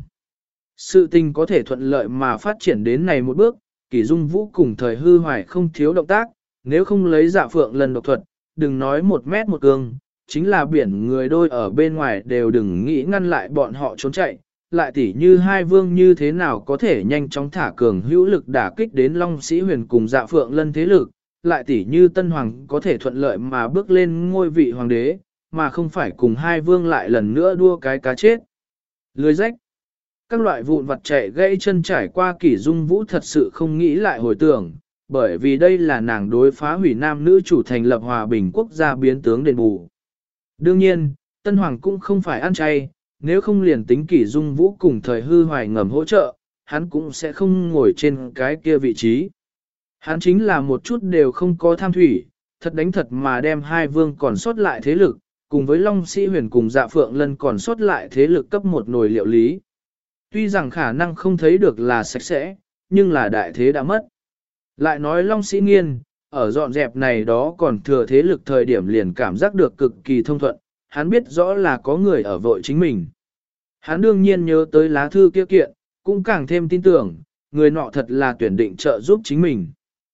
Sự tình có thể thuận lợi mà phát triển đến này một bước, Kỳ Dung Vũ cùng thời hư hoài không thiếu động tác, nếu không lấy Dạ Phượng lần độc thuật, đừng nói 1 mét một cương, chính là biển người đôi ở bên ngoài đều đừng nghĩ ngăn lại bọn họ trốn chạy, lại tỉ như hai vương như thế nào có thể nhanh chóng thả cường hữu lực đả kích đến Long Sĩ Huyền cùng Dạ Phượng Lân thế lực, lại tỉ như Tân Hoàng có thể thuận lợi mà bước lên ngôi vị hoàng đế, mà không phải cùng hai vương lại lần nữa đua cái cá chết. Lưới rách, các loại vụn vặt chạy gãy chân trải qua Kỷ Dung Vũ thật sự không nghĩ lại hồi tưởng, bởi vì đây là nàng đối phá hủy nam nữ chủ thành lập hòa bình quốc gia biến tướng đền bù. Đương nhiên, Tân Hoàng cũng không phải ăn chay, nếu không liền tính Kỷ Dung Vũ cùng thời hư hoài ngầm hỗ trợ, hắn cũng sẽ không ngồi trên cái kia vị trí. Hắn chính là một chút đều không có tham thủy, thật đánh thật mà đem hai vương còn sót lại thế lực, cùng với Long Sĩ Huyền cùng Dạ Phượng Lân còn sót lại thế lực cấp một nồi liệu lý. Tuy rằng khả năng không thấy được là sạch sẽ, nhưng là đại thế đã mất. Lại nói Long Sĩ Nghiên, ở dọn dẹp này đó còn thừa thế lực thời điểm liền cảm giác được cực kỳ thông thuận, hắn biết rõ là có người ở vội chính mình. Hắn đương nhiên nhớ tới lá thư kia kiện, cũng càng thêm tin tưởng, người nọ thật là tuyển định trợ giúp chính mình.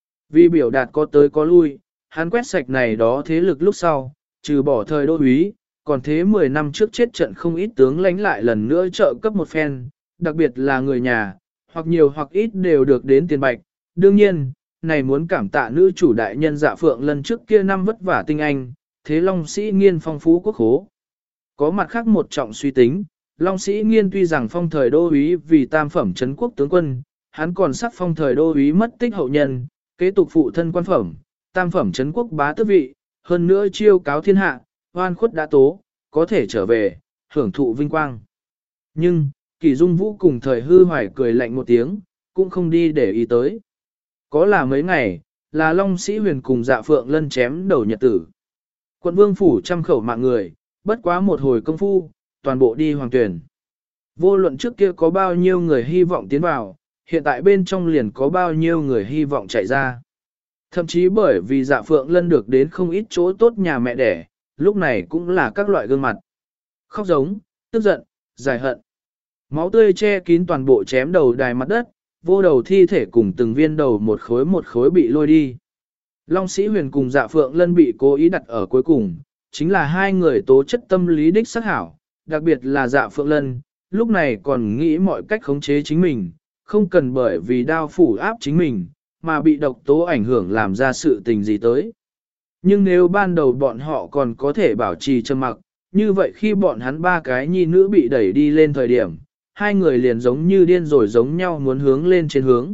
Vì biểu đạt có tới có lui, hắn quét sạch này đó thế lực lúc sau, trừ bỏ thời đô úy, còn thế 10 năm trước chết trận không ít tướng lãnh lại lần nữa trợ cấp một phen, đặc biệt là người nhà, hoặc nhiều hoặc ít đều được đến tiền bạch. Đương nhiên, này muốn cảm tạ nữ chủ đại nhân Dạ Phượng Lân trước kia năm vất vả tinh anh, thế Long Sĩ Nghiên phong phú quốc khố. Có mặt khác một trọng suy tính, Long Sĩ Nghiên tuy rằng phong thời đô úy vì tam phẩm trấn quốc tướng quân, hắn còn sắc phong thời đô úy mất tích hậu nhân, kế tục phụ thân quan phẩm, tam phẩm trấn quốc bá tước vị, hơn nữa chiêu cáo thiên hạ, oan khuất đã tố, có thể trở về, hưởng thụ vinh quang. Nhưng, Kỷ Dung Vũ cùng thời hư hoài cười lạnh một tiếng, cũng không đi để ý tới. Có là mấy ngày, là Long Sĩ Huyền cùng Dạ Phượng Lân chém đầu nhật tử. Quận vương phủ trăm khẩu mạng người, bất quá một hồi công phu, toàn bộ đi hoàng tuyển. Vô luận trước kia có bao nhiêu người hy vọng tiến vào, hiện tại bên trong liền có bao nhiêu người hy vọng chạy ra. Thậm chí bởi vì Dạ Phượng Lân được đến không ít chỗ tốt nhà mẹ đẻ, lúc này cũng là các loại gương mặt. Khóc giống, tức giận, giải hận. Máu tươi che kín toàn bộ chém đầu đài mặt đất, vô đầu thi thể cùng từng viên đầu một khối bị lôi đi. Long Sĩ Huyền cùng Dạ Phượng Lân bị cố ý đặt ở cuối cùng, chính là hai người tố chất tâm lý đích sắc hảo, đặc biệt là Dạ Phượng Lân, lúc này còn nghĩ mọi cách khống chế chính mình, không cần bởi vì đao phủ áp chính mình, mà bị độc tố ảnh hưởng làm ra sự tình gì tới. Nhưng nếu ban đầu bọn họ còn có thể bảo trì trầm mặc, như vậy khi bọn hắn ba cái nhi nữ bị đẩy đi lên thời điểm, hai người liền giống như điên rồi giống nhau muốn hướng lên trên hướng.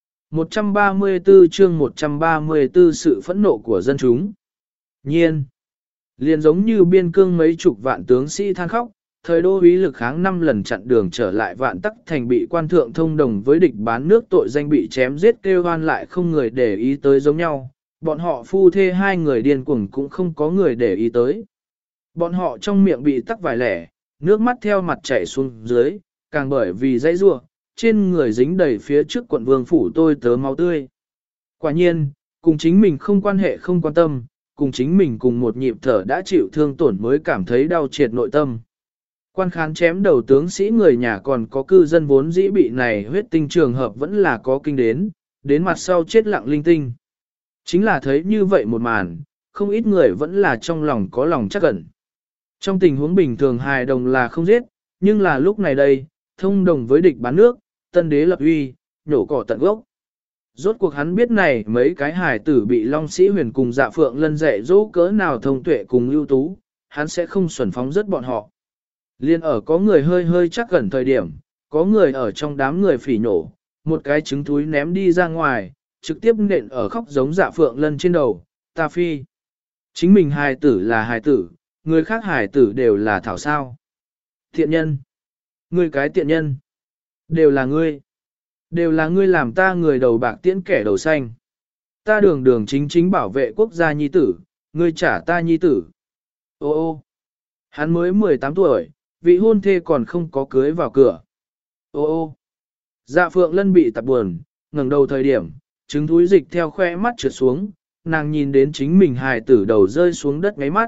134 chương 134 sự phẫn nộ của dân chúng. Nhiên, liền giống như biên cương mấy chục vạn tướng sĩ than khóc, thời đô úy lực kháng 5 lần chặn đường trở lại Vạn Tắc Thành bị quan thượng thông đồng với địch bán nước tội danh bị chém giết kêu oan lại không người để ý tới giống nhau, bọn họ phu thê hai người điên cuồng cũng không có người để ý tới. Bọn họ trong miệng bị tắc vài lẻ, nước mắt theo mặt chảy xuống dưới, càng bởi vì dãy rua, trên người dính đầy phía trước quận vương phủ tôi tớ máu tươi. Quả nhiên, cùng chính mình không quan hệ không quan tâm, cùng chính mình cùng một nhịp thở đã chịu thương tổn mới cảm thấy đau triệt nội tâm. Quan khán chém đầu tướng sĩ người nhà còn có cư dân vốn dĩ bị này huyết tinh trường hợp vẫn là có kinh đến mặt sau chết lặng linh tinh. Chính là thấy như vậy một màn, không ít người vẫn là trong lòng có lòng chắc ẩn. Trong tình huống bình thường hài đồng là không giết, nhưng là lúc này đây, thông đồng với địch bán nước, tân đế lập uy, nhổ cỏ tận gốc. Rốt cuộc hắn biết này mấy cái hài tử bị Long Sĩ Huyền cùng Dạ Phượng Lân dạy dỗ cỡ nào thông tuệ cùng ưu tú, hắn sẽ không xuẩn phóng rất bọn họ. Liên ở có người hơi hơi chắc gần thời điểm, có người ở trong đám người phỉ nổ, một cái trứng túi ném đi ra ngoài, trực tiếp nện ở khóc giống Dạ Phượng Lân trên đầu, ta phi. Chính mình hài tử là hài tử, người khác hài tử đều là thảo sao. Thiện nhân. Ngươi cái tiện nhân. Đều là ngươi. Đều là ngươi làm ta người đầu bạc tiễn kẻ đầu xanh. Ta đường đường chính chính bảo vệ quốc gia nhi tử, ngươi trả ta nhi tử. Ô ô. Hắn mới 18 tuổi, vị hôn thê còn không có cưới vào cửa. Ô ô. Dạ Phượng Lân bị tạp buồn, ngẩng đầu thời điểm, trứng thúi dịch theo khoe mắt trượt xuống, nàng nhìn đến chính mình hài tử đầu rơi xuống đất ngáy mắt.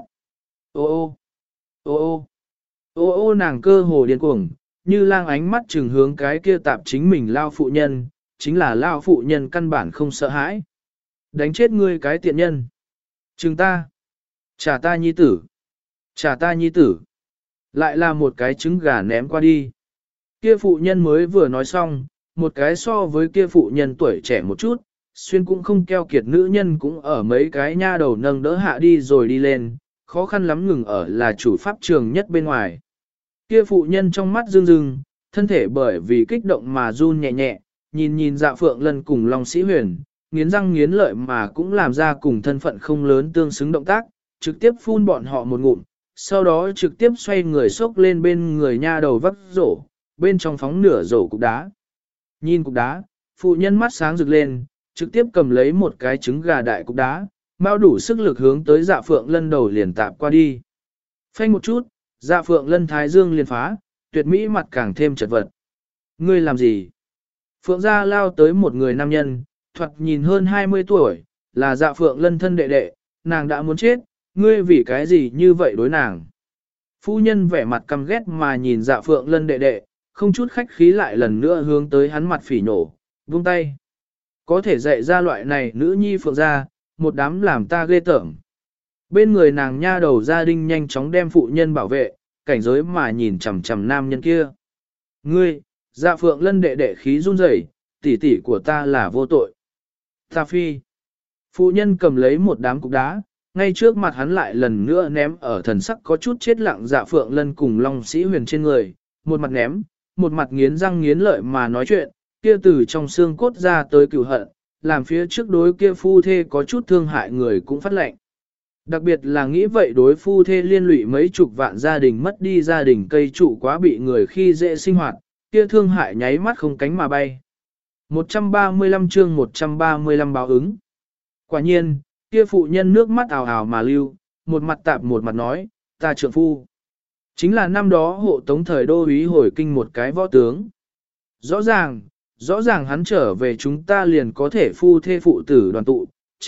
Ô ô. Ô ô. Ô ô nàng cơ hồ điên cuồng, như lang ánh mắt trừng hướng cái kia tạp chính mình lao phụ nhân, chính là lao phụ nhân căn bản không sợ hãi. Đánh chết ngươi cái tiện nhân. Trừng ta. Trả ta nhi tử. Trả ta nhi tử. Lại là một cái trứng gà ném qua đi. Kia phụ nhân mới vừa nói xong, một cái so với kia phụ nhân tuổi trẻ một chút, xuyên cũng không keo kiệt nữ nhân cũng ở mấy cái nha đầu nâng đỡ hạ đi rồi đi lên, khó khăn lắm ngừng ở là chủ pháp trường nhất bên ngoài. Kia phụ nhân trong mắt rưng rưng, thân thể bởi vì kích động mà run nhẹ nhẹ, nhìn Dạ Phượng Lân cùng Long Sĩ Huyền, nghiến răng nghiến lợi mà cũng làm ra cùng thân phận không lớn tương xứng động tác, trực tiếp phun bọn họ một ngụm, sau đó trực tiếp xoay người xốc lên bên người nha đầu vấp rổ, bên trong phóng nửa rổ cục đá. Nhìn cục đá, phụ nhân mắt sáng rực lên, trực tiếp cầm lấy một cái trứng gà đại cục đá, bao đủ sức lực hướng tới Dạ Phượng Lân đầu liền tạp qua đi. Phanh một chút, Dạ Phượng Lân thái dương liền phá, tuyệt mỹ mặt càng thêm chật vật. Ngươi làm gì? Phượng gia lao tới một người nam nhân, thoạt nhìn hơn 20 tuổi, là Dạ Phượng Lân thân đệ đệ, nàng đã muốn chết, ngươi vì cái gì như vậy đối nàng? Phu nhân vẻ mặt căm ghét mà nhìn Dạ Phượng Lân đệ đệ, không chút khách khí lại lần nữa hướng tới hắn mặt phỉ nổ, buông tay. Có thể dạy ra loại này nữ nhi Phượng gia, một đám làm ta ghê tởm. Bên người nàng nha đầu gia đình nhanh chóng đem phụ nhân bảo vệ, cảnh giới mà nhìn chằm chằm nam nhân kia. Ngươi, Dạ Phượng Lân đệ đệ khí run rẩy, tỷ tỷ của ta là vô tội. Ta phi. Phụ nhân cầm lấy một đám cục đá, ngay trước mặt hắn lại lần nữa ném ở thần sắc có chút chết lặng Dạ Phượng Lân cùng Long Sĩ Huyền trên người, một mặt ném, một mặt nghiến răng nghiến lợi mà nói chuyện, kia từ trong xương cốt ra tới cửu hận, làm phía trước đối kia phu thê có chút thương hại người cũng phát lệnh. Đặc biệt là nghĩ vậy đối phu thê liên lụy mấy chục vạn gia đình mất đi gia đình cây trụ quá bị người khi dễ sinh hoạt, kia thương hại nháy mắt không cánh mà bay. 135 chương 135 báo ứng. Quả nhiên, kia phụ nhân nước mắt ào ào mà lưu, một mặt tạp một mặt nói, ta trượng phu. Chính là năm đó hộ tống thời đô úy hồi kinh một cái võ tướng. Rõ ràng hắn trở về chúng ta liền có thể phu thê phụ tử đoàn tụ,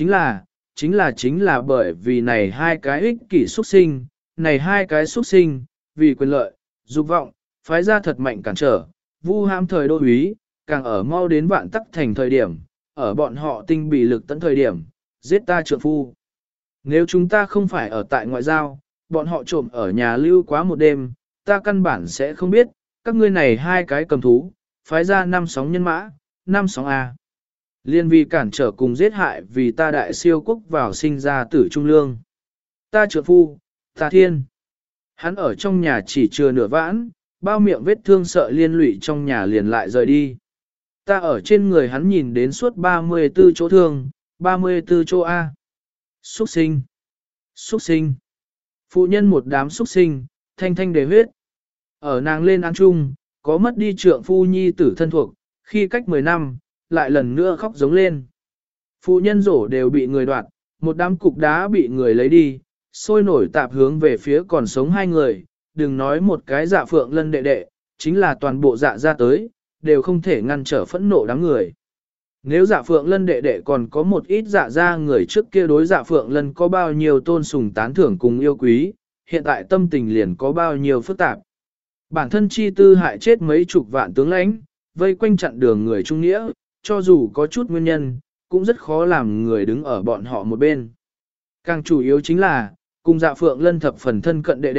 chính là bởi vì này hai cái ích kỷ xuất sinh, này hai cái xuất sinh, vì quyền lợi, dục vọng, phái ra thật mạnh cản trở, vu hãm thời đô úy, càng ở mau đến vạn tắc thành thời điểm, ở bọn họ tinh bị lực tận thời điểm, giết ta trượng phu. Nếu chúng ta không phải ở tại ngoại giao, bọn họ trộm ở nhà lưu quá một đêm, ta căn bản sẽ không biết, các ngươi này hai cái cầm thú, phái ra 5 sóng nhân mã, 5 sóng A. Liên vì cản trở cùng giết hại vì ta đại siêu quốc vào sinh ra tử trung lương. Ta trượng phu, ta thiên. Hắn ở trong nhà chỉ chưa nửa vãn, bao miệng vết thương sợ liên lụy trong nhà liền lại rời đi. Ta ở trên người hắn nhìn đến suốt 34 chỗ thương, 34 chỗ A. Xuất sinh. Xuất sinh. Phụ nhân một đám xuất sinh, thanh thanh đề huyết. Ở nàng lên án chung, có mất đi trượng phu nhi tử thân thuộc, khi cách 10 năm, lại lần nữa khóc giống lên. Phụ nhân rổ đều bị người đoạt, một đám cục đá bị người lấy đi, sôi nổi tạp hướng về phía còn sống hai người, đừng nói một cái Dạ Phượng Lân đệ đệ, chính là toàn bộ Dạ ra tới, đều không thể ngăn trở phẫn nộ đám người. Nếu Dạ Phượng Lân đệ đệ còn có một ít Dạ ra người trước kia đối Dạ Phượng Lân có bao nhiêu tôn sùng tán thưởng cùng yêu quý, hiện tại tâm tình liền có bao nhiêu phức tạp. Bản thân chi tư hại chết mấy chục vạn tướng lãnh, vây quanh chặn đường người trung nghĩa, cho dù có chút nguyên nhân, cũng rất khó làm người đứng ở bọn họ một bên. Càng chủ yếu chính là, cùng Dạ Phượng Lân thập phần thân cận đệ đệ,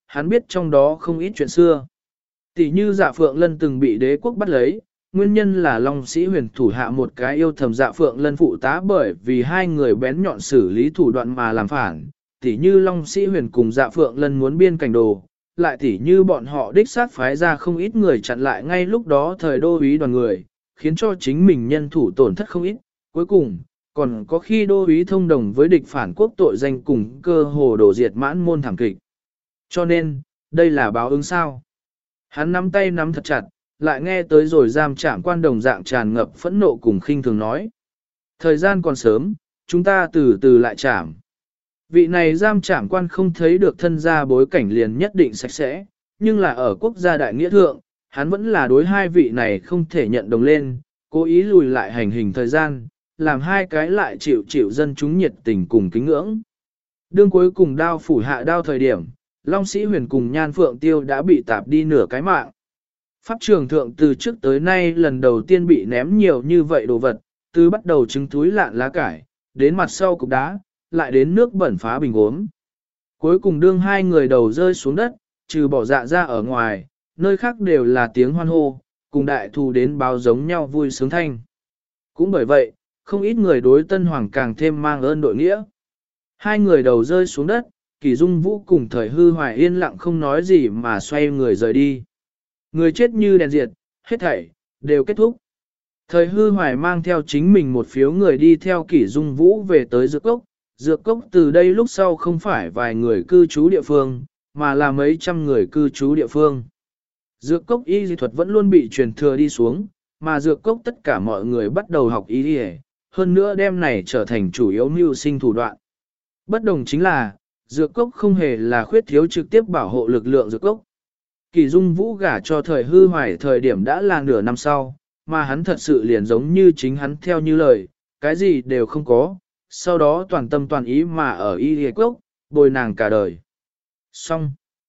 hắn biết trong đó không ít chuyện xưa. Tỷ như Dạ Phượng Lân từng bị đế quốc bắt lấy, nguyên nhân là Long Sĩ Huyền thủ hạ một cái yêu thầm Dạ Phượng Lân phụ tá bởi vì hai người bén nhọn xử lý thủ đoạn mà làm phản. Tỷ như Long Sĩ Huyền cùng Dạ Phượng Lân muốn biên cảnh đồ, lại tỷ như bọn họ đích xác phái ra không ít người chặn lại ngay lúc đó thời đô úy đoàn người, khiến cho chính mình nhân thủ tổn thất không ít. Cuối cùng, còn có khi đô úy thông đồng với địch phản quốc tội danh cùng cơ hồ đổ diệt mãn môn thảm kịch. Cho nên, đây là báo ứng sao? Hắn nắm tay nắm thật chặt, lại nghe tới rồi giam trảm quan đồng dạng tràn ngập phẫn nộ cùng khinh thường nói. Thời gian còn sớm, chúng ta từ từ lại trảm. Vị này giam trảm quan không thấy được thân gia bối cảnh liền nhất định sạch sẽ, nhưng là ở quốc gia đại nghĩa thượng, hắn vẫn là đối hai vị này không thể nhận đồng lên, cố ý lùi lại hành hình thời gian, làm hai cái lại chịu dân chúng nhiệt tình cùng kính ngưỡng. Đương cuối cùng đao phủ hạ đao thời điểm, Long Sĩ Huyền cùng Nhan Phượng Tiêu đã bị tạp đi nửa cái mạng. Pháp trường thượng từ trước tới nay lần đầu tiên bị ném nhiều như vậy đồ vật, từ bắt đầu trứng túi lạn lá cải, đến mặt sau cục đá, lại đến nước bẩn phá bình uống. Cuối cùng đương hai người đầu rơi xuống đất, trừ bỏ dạ ra ở ngoài, nơi khác đều là tiếng hoan hô, cùng đại thù đến báo giống nhau vui sướng thanh. Cũng bởi vậy, không ít người đối Tân Hoàng càng thêm mang ơn đội nghĩa. Hai người đầu rơi xuống đất, Kỳ Dung Vũ cùng Thời Hư Hoài yên lặng không nói gì mà xoay người rời đi. Người chết như đèn diệt, hết thảy, đều kết thúc. Thời Hư Hoài mang theo chính mình một phiếu người đi theo Kỷ Dung Vũ về tới Dược Cốc. Dược Cốc từ đây lúc sau không phải vài người cư trú địa phương, mà là mấy trăm người cư trú địa phương. Dược Cốc y dị thuật vẫn luôn bị truyền thừa đi xuống, mà Dược Cốc tất cả mọi người bắt đầu học y y, hơn nữa đem này trở thành chủ yếu mưu sinh thủ đoạn. Bất đồng chính là, Dược Cốc không hề là khuyết thiếu trực tiếp bảo hộ lực lượng Dược Cốc. Kỳ Dung Vũ gả cho Thời Hư Hoài thời điểm đã là nửa năm sau, mà hắn thật sự liền giống như chính hắn theo như lời, cái gì đều không có, sau đó toàn tâm toàn ý mà ở Y Lìa Cốc, bồi nàng cả đời. Xong.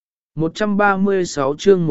136 chương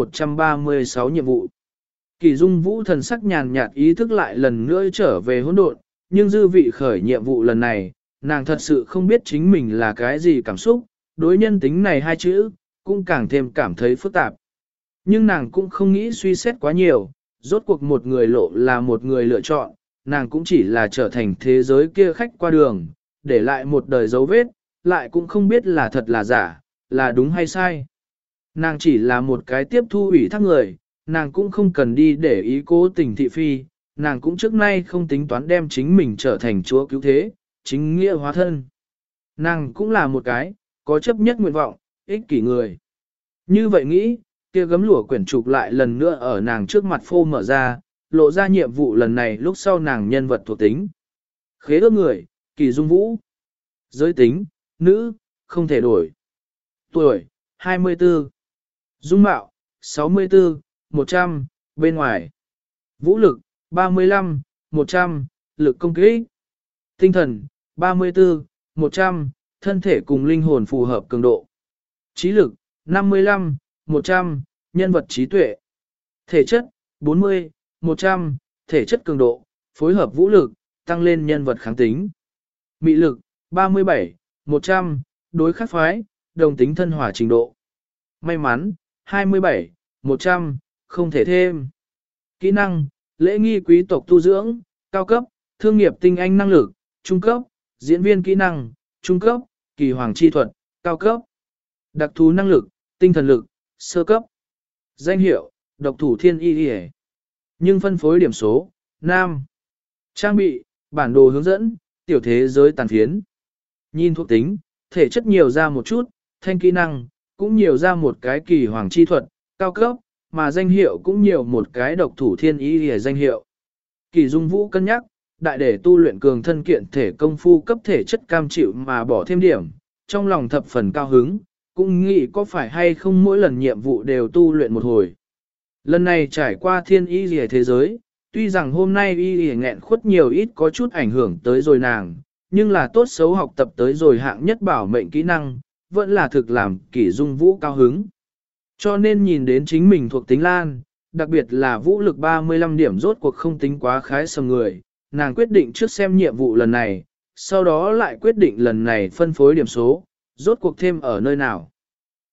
136 nhiệm vụ. Kỳ Dung Vũ thần sắc nhàn nhạt ý thức lại lần nữa trở về hỗn độn, nhưng dư vị khởi nhiệm vụ lần này, nàng thật sự không biết chính mình là cái gì cảm xúc, đối nhân tính này hai chữ, cũng càng thêm cảm thấy phức tạp. Nhưng nàng cũng không nghĩ suy xét quá nhiều, rốt cuộc một người lộ là một người lựa chọn, nàng cũng chỉ là trở thành thế giới kia khách qua đường, để lại một đời dấu vết, lại cũng không biết là thật là giả, là đúng hay sai. Nàng chỉ là một cái tiếp thu ủy thác người, nàng cũng không cần đi để ý cố tình thị phi, nàng cũng trước nay không tính toán đem chính mình trở thành chúa cứu thế, chính nghĩa hóa thân. Nàng cũng là một cái, có chấp nhất nguyện vọng, ích kỷ người. Như vậy nghĩ, kia gấm lụa quyển trục lại lần nữa ở nàng trước mặt phô mở ra, lộ ra nhiệm vụ lần này lúc sau nàng nhân vật thuộc tính. Khế ước người, Kỳ Dung Vũ. Giới tính, nữ, không thể đổi. Tuổi, 24. Dung mạo, 64, 100, bên ngoài. Vũ lực, 35, 100, lực công kích. Tinh thần, 34, 100, thân thể cùng linh hồn phù hợp cường độ. Trí lực, 55, 100, nhân vật trí tuệ. Thể chất, 40, 100, thể chất cường độ, phối hợp vũ lực, tăng lên nhân vật kháng tính. Mị lực, 37, 100, đối khắc phái, đồng tính thân hòa trình độ. May mắn, 27, 100, không thể thêm. Kỹ năng, lễ nghi quý tộc tu dưỡng, cao cấp, thương nghiệp tinh anh năng lực, trung cấp, diễn viên kỹ năng, trung cấp, kỳ hoàng chi thuật, cao cấp. Đặc thú năng lực, tinh thần lực, sơ cấp. Danh hiệu, độc thủ thiên y y. Nhưng phân phối điểm số, nam. Trang bị, bản đồ hướng dẫn, tiểu thế giới tàn phiến. Nhìn thuộc tính, thể chất nhiều ra một chút, thanh kỹ năng, cũng nhiều ra một cái kỳ hoàng chi thuật, cao cấp, mà danh hiệu cũng nhiều một cái độc thủ thiên y y danh hiệu. Kỳ Dung Vũ cân nhắc, đại để tu luyện cường thân kiện thể công phu cấp thể chất cam chịu mà bỏ thêm điểm, trong lòng thập phần cao hứng, cũng nghĩ có phải hay không mỗi lần nhiệm vụ đều tu luyện một hồi. Lần này trải qua thiên y rìa thế giới, tuy rằng hôm nay y rìa nghẹn khuất nhiều ít có chút ảnh hưởng tới rồi nàng, nhưng là tốt xấu học tập tới rồi hạng nhất bảo mệnh kỹ năng, vẫn là thực làm Kỷ Dung Vũ cao hứng. Cho nên nhìn đến chính mình thuộc tính lan, đặc biệt là vũ lực 35 điểm rốt cuộc không tính quá khái sầm người, nàng quyết định trước xem nhiệm vụ lần này, sau đó lại quyết định lần này phân phối điểm số, rốt cuộc thêm ở nơi nào.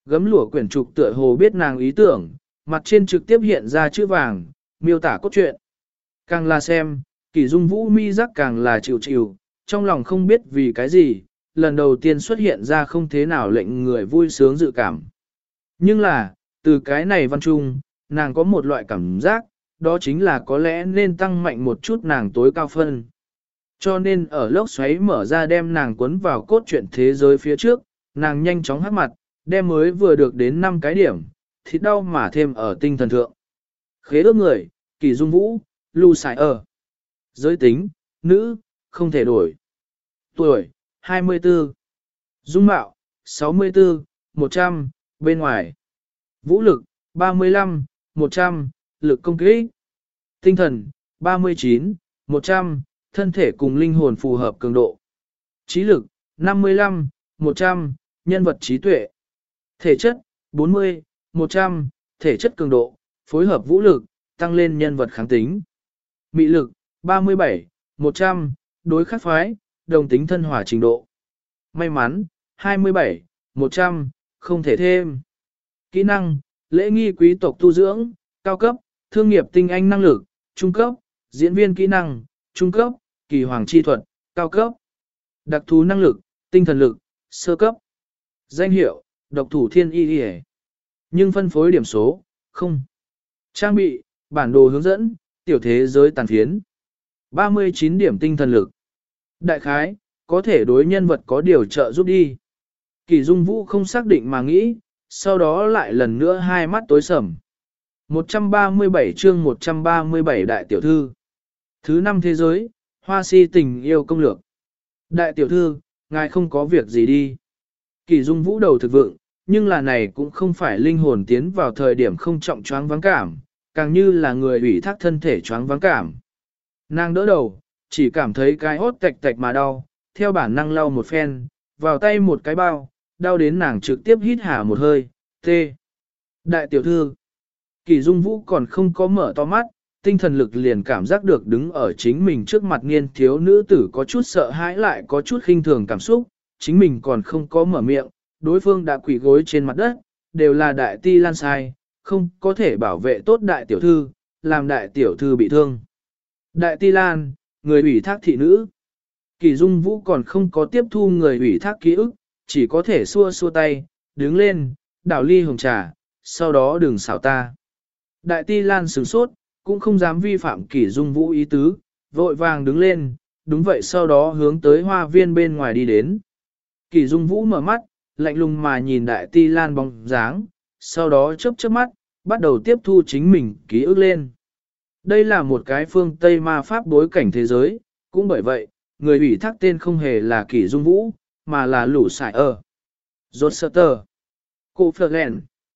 Gấm lụa quyển trục tựa hồ biết nàng ý tưởng, mặt trên trực tiếp hiện ra chữ vàng, miêu tả cốt truyện. Càng là xem, Kỷ Dung Vũ mi giác càng là chịu chịu, trong lòng không biết vì cái gì, lần đầu tiên xuất hiện ra không thế nào lệnh người vui sướng dự cảm. Nhưng là, từ cái này văn trung, nàng có một loại cảm giác, đó chính là có lẽ nên tăng mạnh một chút nàng tối cao phân. Cho nên ở lốc xoáy mở ra đem nàng cuốn vào cốt truyện thế giới phía trước, nàng nhanh chóng hắc mặt, đem mới vừa được đến 5 cái điểm, thịt đau mà thêm ở tinh thần thượng. Khế ước người, Kỷ Dung Vũ, Lưu Sải ở. Giới tính, nữ, không thể đổi. Tuổi, 24. Dung mạo, 64, 100, bên ngoài. Vũ lực, 35, 100, lực công kích. Tinh thần, 39, 100, thân thể cùng linh hồn phù hợp cường độ. Trí lực, 55, 100, nhân vật trí tuệ. Thể chất, 40, 100, thể chất cường độ, phối hợp vũ lực, tăng lên nhân vật kháng tính. Mị lực, 37, 100, đối khắc phái, đồng tính thân hòa trình độ. May mắn, 27, 100, không thể thêm. Kỹ năng, lễ nghi quý tộc tu dưỡng, cao cấp, thương nghiệp tinh anh năng lực, trung cấp, diễn viên kỹ năng, trung cấp, kỳ hoàng chi thuật, cao cấp. Đặc thú năng lực, tinh thần lực, sơ cấp. Danh hiệu, độc thủ thiên y y. Nhưng phân phối điểm số, không. Trang bị, bản đồ hướng dẫn, tiểu thế giới tàn phiến. 39 điểm tinh thần lực. Đại khái, có thể đối nhân vật có điều trợ giúp đi. Kỷ Dung Vũ không xác định mà nghĩ, sau đó lại lần nữa hai mắt tối sầm. 137 chương 137 đại tiểu thư. Thứ 5 thế giới, hoa si tình yêu công lược. Đại tiểu thư, ngài không có việc gì đi. Kỷ Dung Vũ đầu thực vượng, nhưng là này cũng không phải linh hồn tiến vào thời điểm không trọng choáng vắng cảm, càng như là người ủy thác thân thể choáng vắng cảm. Nàng đỡ đầu, chỉ cảm thấy cái hốt tạch tạch mà đau, theo bản năng lau một phen, vào tay một cái bao, đau đến nàng trực tiếp hít hà một hơi, tê. Đại tiểu thư, Kỷ Dung Vũ còn không có mở to mắt, tinh thần lực liền cảm giác được đứng ở chính mình trước mặt niên thiếu nữ tử có chút sợ hãi lại có chút khinh thường cảm xúc, chính mình còn không có mở miệng, đối phương đã quỳ gối trên mặt đất, đều là đại ti lan sai, không có thể bảo vệ tốt đại tiểu thư, làm đại tiểu thư bị thương. Đại ti lan, người ủy thác thị nữ. Kỷ Dung Vũ còn không có tiếp thu người ủy thác ký ức, chỉ có thể xua xua tay, đứng lên, đảo ly hồng trà, sau đó đừng xảo ta. Đại ti lan sửng sốt, cũng không dám vi phạm Kỷ Dung Vũ ý tứ, vội vàng đứng lên, đúng vậy sau đó hướng tới hoa viên bên ngoài đi đến. Kỷ Dung Vũ mở mắt, lạnh lùng mà nhìn đại ti lan bóng dáng, sau đó chớp chớp mắt, bắt đầu tiếp thu chính mình ký ức lên. Đây là một cái phương Tây ma pháp bối cảnh thế giới, cũng bởi vậy, người ủy thác tên không hề là Kỷ Dung Vũ, mà là Lũ Sải ở. Rochester. Cổ Florent.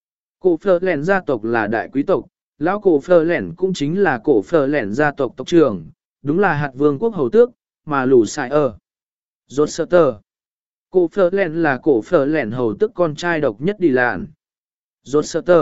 Cổ Florent gia tộc là đại quý tộc, lão cổ Florent cũng chính là cổ Florent gia tộc tộc trưởng, đúng là hạt vương quốc hầu tước, mà Lũ Sải ở. Rochester. Cổ Florent là cổ Florent hầu tước con trai độc nhất đi làn. Rochester.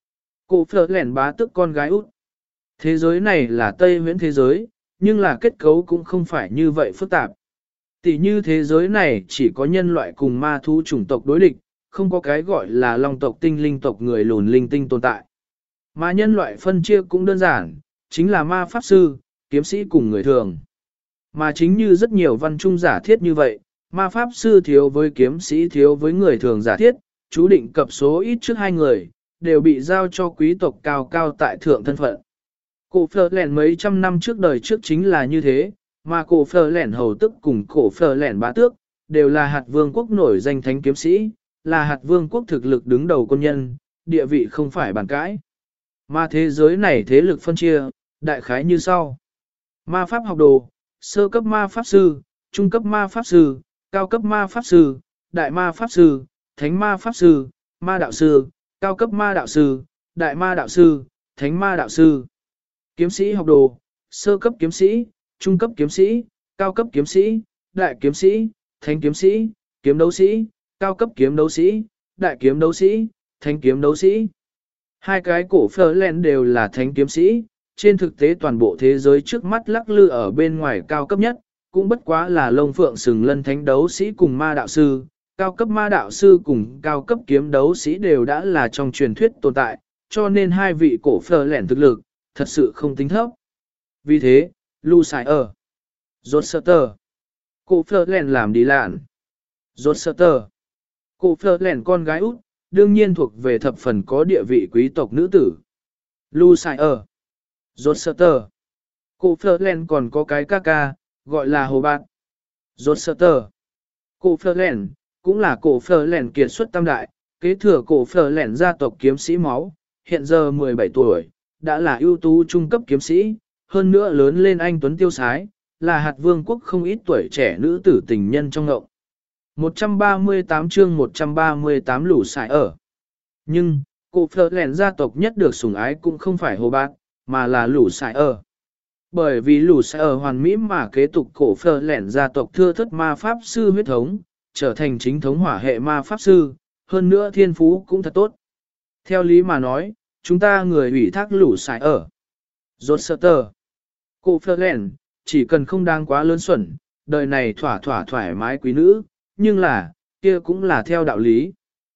Cổ Florent bá tước con gái út. Thế giới này là Tây Huyễn thế giới, nhưng là kết cấu cũng không phải như vậy phức tạp. Tỷ như thế giới này chỉ có nhân loại cùng ma thú chủng tộc đối địch, không có cái gọi là long tộc tinh linh tộc người lùn linh tinh tồn tại. Mà nhân loại phân chia cũng đơn giản, chính là ma pháp sư, kiếm sĩ cùng người thường. Mà chính như rất nhiều văn trung giả thiết như vậy, ma pháp sư thiếu với kiếm sĩ thiếu với người thường giả thiết, chú định cập số ít trước hai người, đều bị giao cho quý tộc cao cao tại thượng thân phận. Cổ Phở Lẻn mấy trăm năm trước đời trước chính là như thế, mà cổ Phở Lẻn hầu tức cùng cổ Phở Lẻn bá tước, đều là hạt vương quốc nổi danh thánh kiếm sĩ, là hạt vương quốc thực lực đứng đầu quân nhân, địa vị không phải bàn cãi. Mà thế giới này thế lực phân chia, đại khái như sau. Ma pháp học đồ, sơ cấp ma pháp sư, trung cấp ma pháp sư, cao cấp ma pháp sư, đại ma pháp sư, thánh ma pháp sư, ma đạo sư, cao cấp ma đạo sư, đại ma đạo sư, thánh ma đạo sư. Kiếm sĩ học đồ, sơ cấp kiếm sĩ, trung cấp kiếm sĩ, cao cấp kiếm sĩ, đại kiếm sĩ, thánh kiếm sĩ, kiếm đấu sĩ, cao cấp kiếm đấu sĩ, đại kiếm đấu sĩ, thánh kiếm đấu sĩ. Hai cái cổ phở len đều là thánh kiếm sĩ, trên thực tế toàn bộ thế giới trước mắt lắc lư ở bên ngoài cao cấp nhất, cũng bất quá là lông phượng sừng lân thánh đấu sĩ cùng ma đạo sư, cao cấp ma đạo sư cùng cao cấp kiếm đấu sĩ đều đã là trong truyền thuyết tồn tại, cho nên hai vị cổ phở lẻn thực lực, thật sự không tính thấp. Vì thế, Lu Sai ở Rốt Sở Tờ cổ phở lẻn làm đi lạn. Rốt Sở Tờ cổ phở lẻn con gái út, đương nhiên thuộc về thập phần có địa vị quý tộc nữ tử. Lu Sai ở Rốt Sở Tờ cổ phở lẻn còn có cái ca ca, gọi là Hồ Bạt. Rốt Sở Tờ cổ phở lẻn cũng là cổ phở lẻn kiệt xuất tam đại, kế thừa cổ phở lẻn gia tộc kiếm sĩ máu, hiện giờ 17 tuổi, đã là ưu tú trung cấp kiếm sĩ, hơn nữa lớn lên anh tuấn tiêu sái, là hạt vương quốc không ít tuổi trẻ nữ tử tình nhân trong ngộng. 138 chương 138 Lũ Sai ở. Nhưng, cổ phở lẻn gia tộc nhất được sủng ái cũng không phải Hồ Bạt, mà là Lũ Sai ở. Bởi vì Lũ Sai ở hoàn mỹ mà kế tục cổ phở lẻn gia tộc thưa thất ma pháp sư huyết thống, trở thành chính thống hỏa hệ ma pháp sư, hơn nữa thiên phú cũng thật tốt. Theo lý mà nói, chúng ta người ủy thác Lũ Sai ở. Rốt Sở Tờ cổ phở lẻn, chỉ cần không đang quá lớn xuẩn, đời này thoải mái quý nữ, nhưng là, kia cũng là theo đạo lý.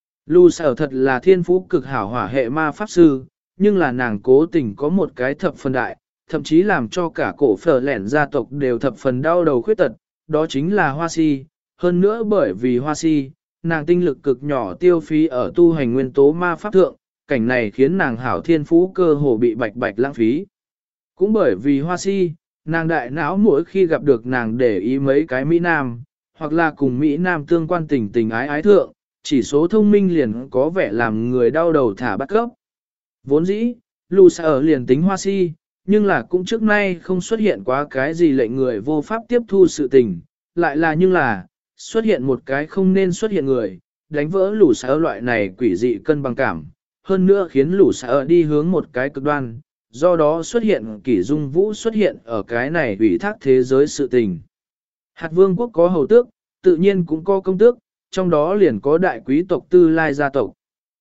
Lũ Sai ở thật là thiên phú cực hảo hỏa hệ ma pháp sư, nhưng là nàng cố tình có một cái thập phần đại, thậm chí làm cho cả cổ phở lẻn gia tộc đều thập phần đau đầu khuyết tật, đó chính là Hoa Si. Hơn nữa bởi vì Hoa Si, nàng tinh lực cực nhỏ tiêu phí ở tu hành nguyên tố ma pháp thượng, cảnh này khiến nàng hảo thiên phú cơ hồ bị bạch lãng phí. Cũng bởi vì Hoa Si, nàng đại não mỗi khi gặp được nàng để ý mấy cái Mỹ Nam, hoặc là cùng Mỹ Nam tương quan tình ái thượng, chỉ số thông minh liền có vẻ làm người đau đầu thả bắt gốc. Vốn dĩ, Lũ Sai ở liền tính Hoa Si, nhưng là cũng trước nay không xuất hiện quá cái gì lệnh người vô pháp tiếp thu sự tình, lại là nhưng là, xuất hiện một cái không nên xuất hiện người, đánh vỡ Lũ Sai ở loại này quỷ dị cân bằng cảm, hơn nữa khiến Lũ Sai ở đi hướng một cái cực đoan, do đó xuất hiện Kỷ Dung Vũ xuất hiện ở cái này ủy thác thế giới sự tình. Hạt vương quốc có hầu tước, tự nhiên cũng có công tước, trong đó liền có đại quý tộc Tư Lai gia tộc.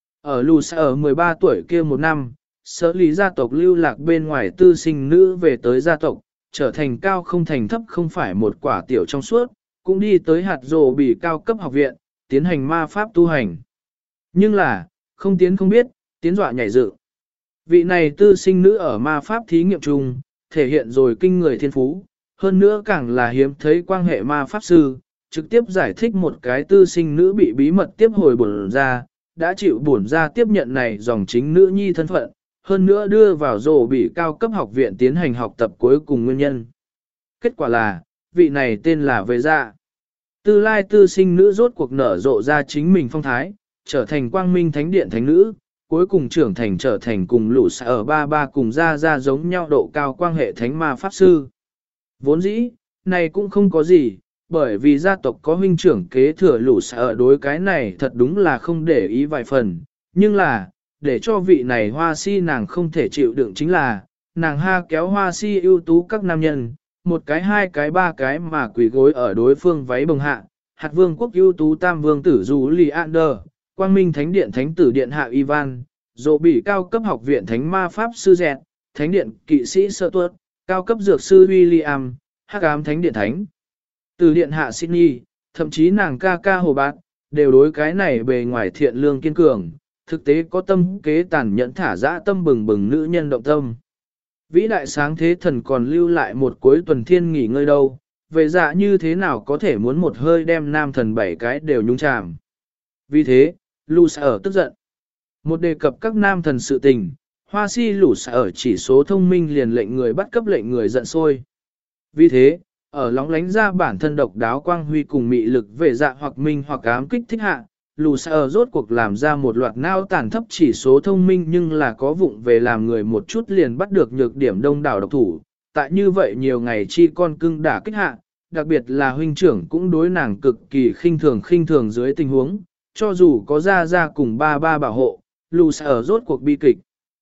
Ở Lũ Sai ở 13 tuổi kia một năm, Sở lý gia tộc lưu lạc bên ngoài tư sinh nữ về tới gia tộc, trở thành cao không thành thấp không phải một quả tiểu trong suốt, cũng đi tới hạt rồ bị cao cấp học viện, tiến hành ma pháp tu hành. Nhưng là, không tiến không biết, tiến dọa nhảy dự. Vị này tư sinh nữ ở ma pháp thí nghiệm chung, thể hiện rồi kinh người thiên phú, hơn nữa càng là hiếm thấy quan hệ ma pháp sư, trực tiếp giải thích một cái tư sinh nữ bị bí mật tiếp hồi bổn ra, đã chịu bổn ra tiếp nhận này dòng chính nữ nhi thân phận, hơn nữa đưa vào rổ bị cao cấp học viện tiến hành học tập cuối cùng nguyên nhân. Kết quả là, vị này tên là Vệ Dạ. Tư lai tư sinh nữ rốt cuộc nở rộ ra chính mình phong thái, trở thành quang minh thánh điện thánh nữ, cuối cùng trưởng thành trở thành cùng Lũ Sai ở ba cùng ra giống nhau độ cao quan hệ thánh ma pháp sư. Vốn dĩ, này cũng không có gì, bởi vì gia tộc có huynh trưởng kế thừa Lũ Sai ở đối cái này thật đúng là không để ý vài phần, nhưng là, để cho vị này Hoa Si nàng không thể chịu đựng chính là, nàng ha kéo Hoa Si ưu tú các nam nhân, một cái hai cái ba cái mà quỳ gối ở đối phương váy bồng hạ, hạt vương quốc ưu tú tam vương tử Du Leander, quang minh thánh điện thánh tử điện hạ Ivan, dỗ bị cao cấp học viện thánh ma pháp sư dẹt, thánh điện kỵ sĩ sơ tuất, cao cấp dược sư William, hắc ám thánh điện thánh tử điện hạ Sydney, thậm chí nàng ca ca Hồ Bạt, đều đối cái này bề ngoài thiện lương kiên cường, thực tế có tâm kế tàn nhẫn thả dã tâm bừng bừng nữ nhân động tâm. Vĩ đại sáng thế thần còn lưu lại một cuối tuần thiên nghỉ ngơi đâu, về dạ như thế nào có thể muốn một hơi đem nam thần 7 cái đều nhúng chàm. Vì thế, Lũ Sai ở tức giận. Một đề cập các nam thần sự tình, Hoa Si Lũ Sai ở chỉ số thông minh liền lệnh người bắt cấp lệnh người giận sôi. Vì thế, ở lóng lánh ra bản thân độc đáo quang huy cùng mị lực về dạ hoặc minh hoặc ám kích thích hạ, Lũ Sai ở rốt cuộc làm ra một loạt nao tàn thấp chỉ số thông minh nhưng là có vụng về làm người một chút liền bắt được nhược điểm đông đảo độc thủ. Tại như vậy nhiều ngày chi con cưng đả kích hạ, đặc biệt là huynh trưởng cũng đối nàng cực kỳ khinh thường dưới tình huống, cho dù có ra cùng ba bảo hộ, Lũ Sai ở rốt cuộc bi kịch.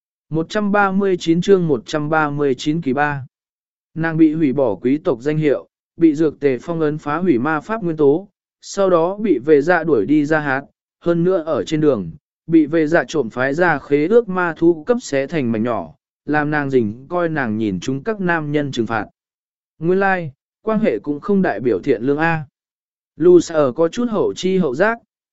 139 chương 139 kỳ 3. Nàng bị hủy bỏ quý tộc danh hiệu, bị dược tề phong ấn phá hủy ma pháp nguyên tố, sau đó bị về dạ đuổi đi ra hát, hơn nữa ở trên đường, bị về dạ trộm phái ra khế ước ma thú cấp xé thành mảnh nhỏ, làm nàng dình coi nàng nhìn chúng các nam nhân trừng phạt. Nguyên lai, quan hệ cũng không đại biểu thiện lương A. Lũ Sai ở có chút hậu chi hậu giác,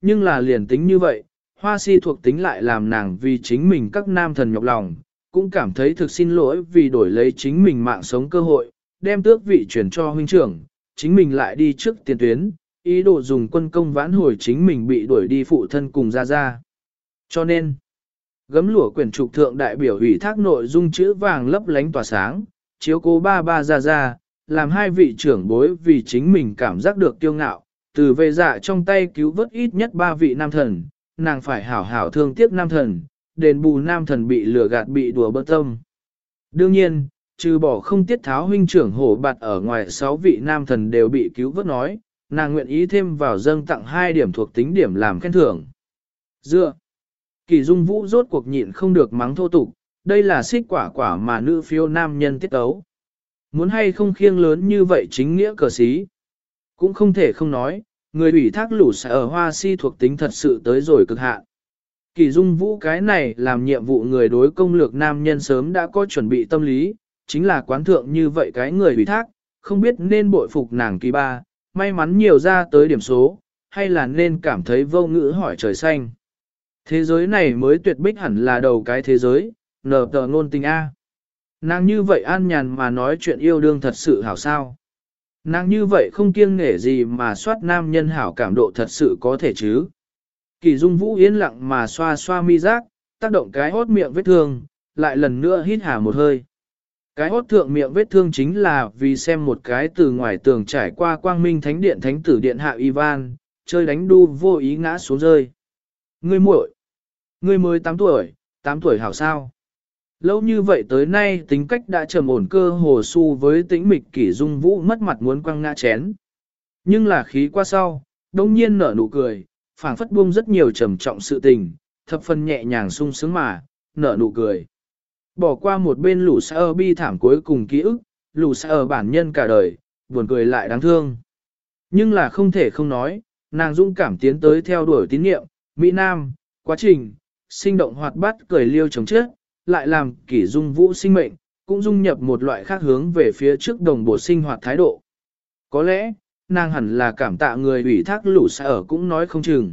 nhưng là liền tính như vậy, hoa si thuộc tính lại làm nàng vì chính mình các nam thần nhọc lòng, cũng cảm thấy thực xin lỗi vì đổi lấy chính mình mạng sống cơ hội, đem tước vị chuyển cho huynh trưởng, chính mình lại đi trước tiền tuyến, ý đồ dùng quân công vãn hồi chính mình bị đuổi đi phụ thân cùng ra ra. Cho nên, gấm lụa quyển trục thượng đại biểu ủy thác nội dung chữ vàng lấp lánh tỏa sáng, chiếu cố ba ba ra ra, làm hai vị trưởng bối vì chính mình cảm giác được kiêu ngạo, từ về dạ trong tay cứu vớt ít nhất ba vị nam thần, nàng phải hảo hảo thương tiếc nam thần, đền bù nam thần bị lừa gạt bị đùa bỡ tâm. Đương nhiên, trừ bỏ không tiết tháo huynh trưởng hổ bạt ở ngoài 6 vị nam thần đều bị cứu vớt nói, nàng nguyện ý thêm vào dâng tặng 2 điểm thuộc tính điểm làm khen thưởng. Dựa, Kỳ Dung Vũ rốt cuộc nhịn không được mắng thô tục, đây là xích quả quả mà nữ phiêu nam nhân tiết tấu. Muốn hay không khiêng lớn như vậy chính nghĩa cờ xí. Cũng không thể không nói, người ủy thác lũ sẽ ở hoa si thuộc tính thật sự tới rồi cực hạn. Kỳ Dung Vũ cái này làm nhiệm vụ người đối công lược nam nhân sớm đã có chuẩn bị tâm lý, chính là quán thượng như vậy cái người ủy thác, không biết nên bội phục nàng kỳ ba, may mắn nhiều ra tới điểm số, hay là nên cảm thấy vô ngữ hỏi trời xanh. Thế giới này mới tuyệt bích hẳn là đầu cái thế giới, nở tờ ngôn tình A. Nàng như vậy an nhàn mà nói chuyện yêu đương thật sự hảo sao. Nàng như vậy không kiêng nể gì mà soát nam nhân hảo cảm độ thật sự có thể chứ. Kỳ Dung Vũ yên lặng mà xoa xoa mi giác, tác động cái hốt miệng vết thương, lại lần nữa hít hà một hơi. Cái hốt thượng miệng vết thương chính là vì xem một cái từ ngoài tường trải qua quang minh thánh điện thánh tử điện hạ Ivan, chơi đánh đu vô ý ngã xuống rơi. Ngươi muội, ngươi mới 8 tuổi, 8 tuổi hảo sao. Lâu như vậy tới nay tính cách đã trầm ổn cơ hồ su với tĩnh mịch Kỷ Dung Vũ mất mặt muốn quăng ngã chén. Nhưng là khí qua sau, đông nhiên nở nụ cười, phảng phất buông rất nhiều trầm trọng sự tình, thập phần nhẹ nhàng sung sướng mà, nở nụ cười. Bỏ qua một bên lũ xa ở bi thảm cuối cùng ký ức, lũ xa ở bản nhân cả đời, buồn cười lại đáng thương. Nhưng là không thể không nói, nàng dũng cảm tiến tới theo đuổi tín niệm, Mỹ Nam, quá trình, sinh động hoạt bát cười liêu chống chết, lại làm Kỷ Dung Vũ sinh mệnh, cũng dung nhập một loại khác hướng về phía trước đồng bộ sinh hoạt thái độ. Có lẽ, nàng hẳn là cảm tạ người ủy thác lũ xa ở cũng nói không chừng.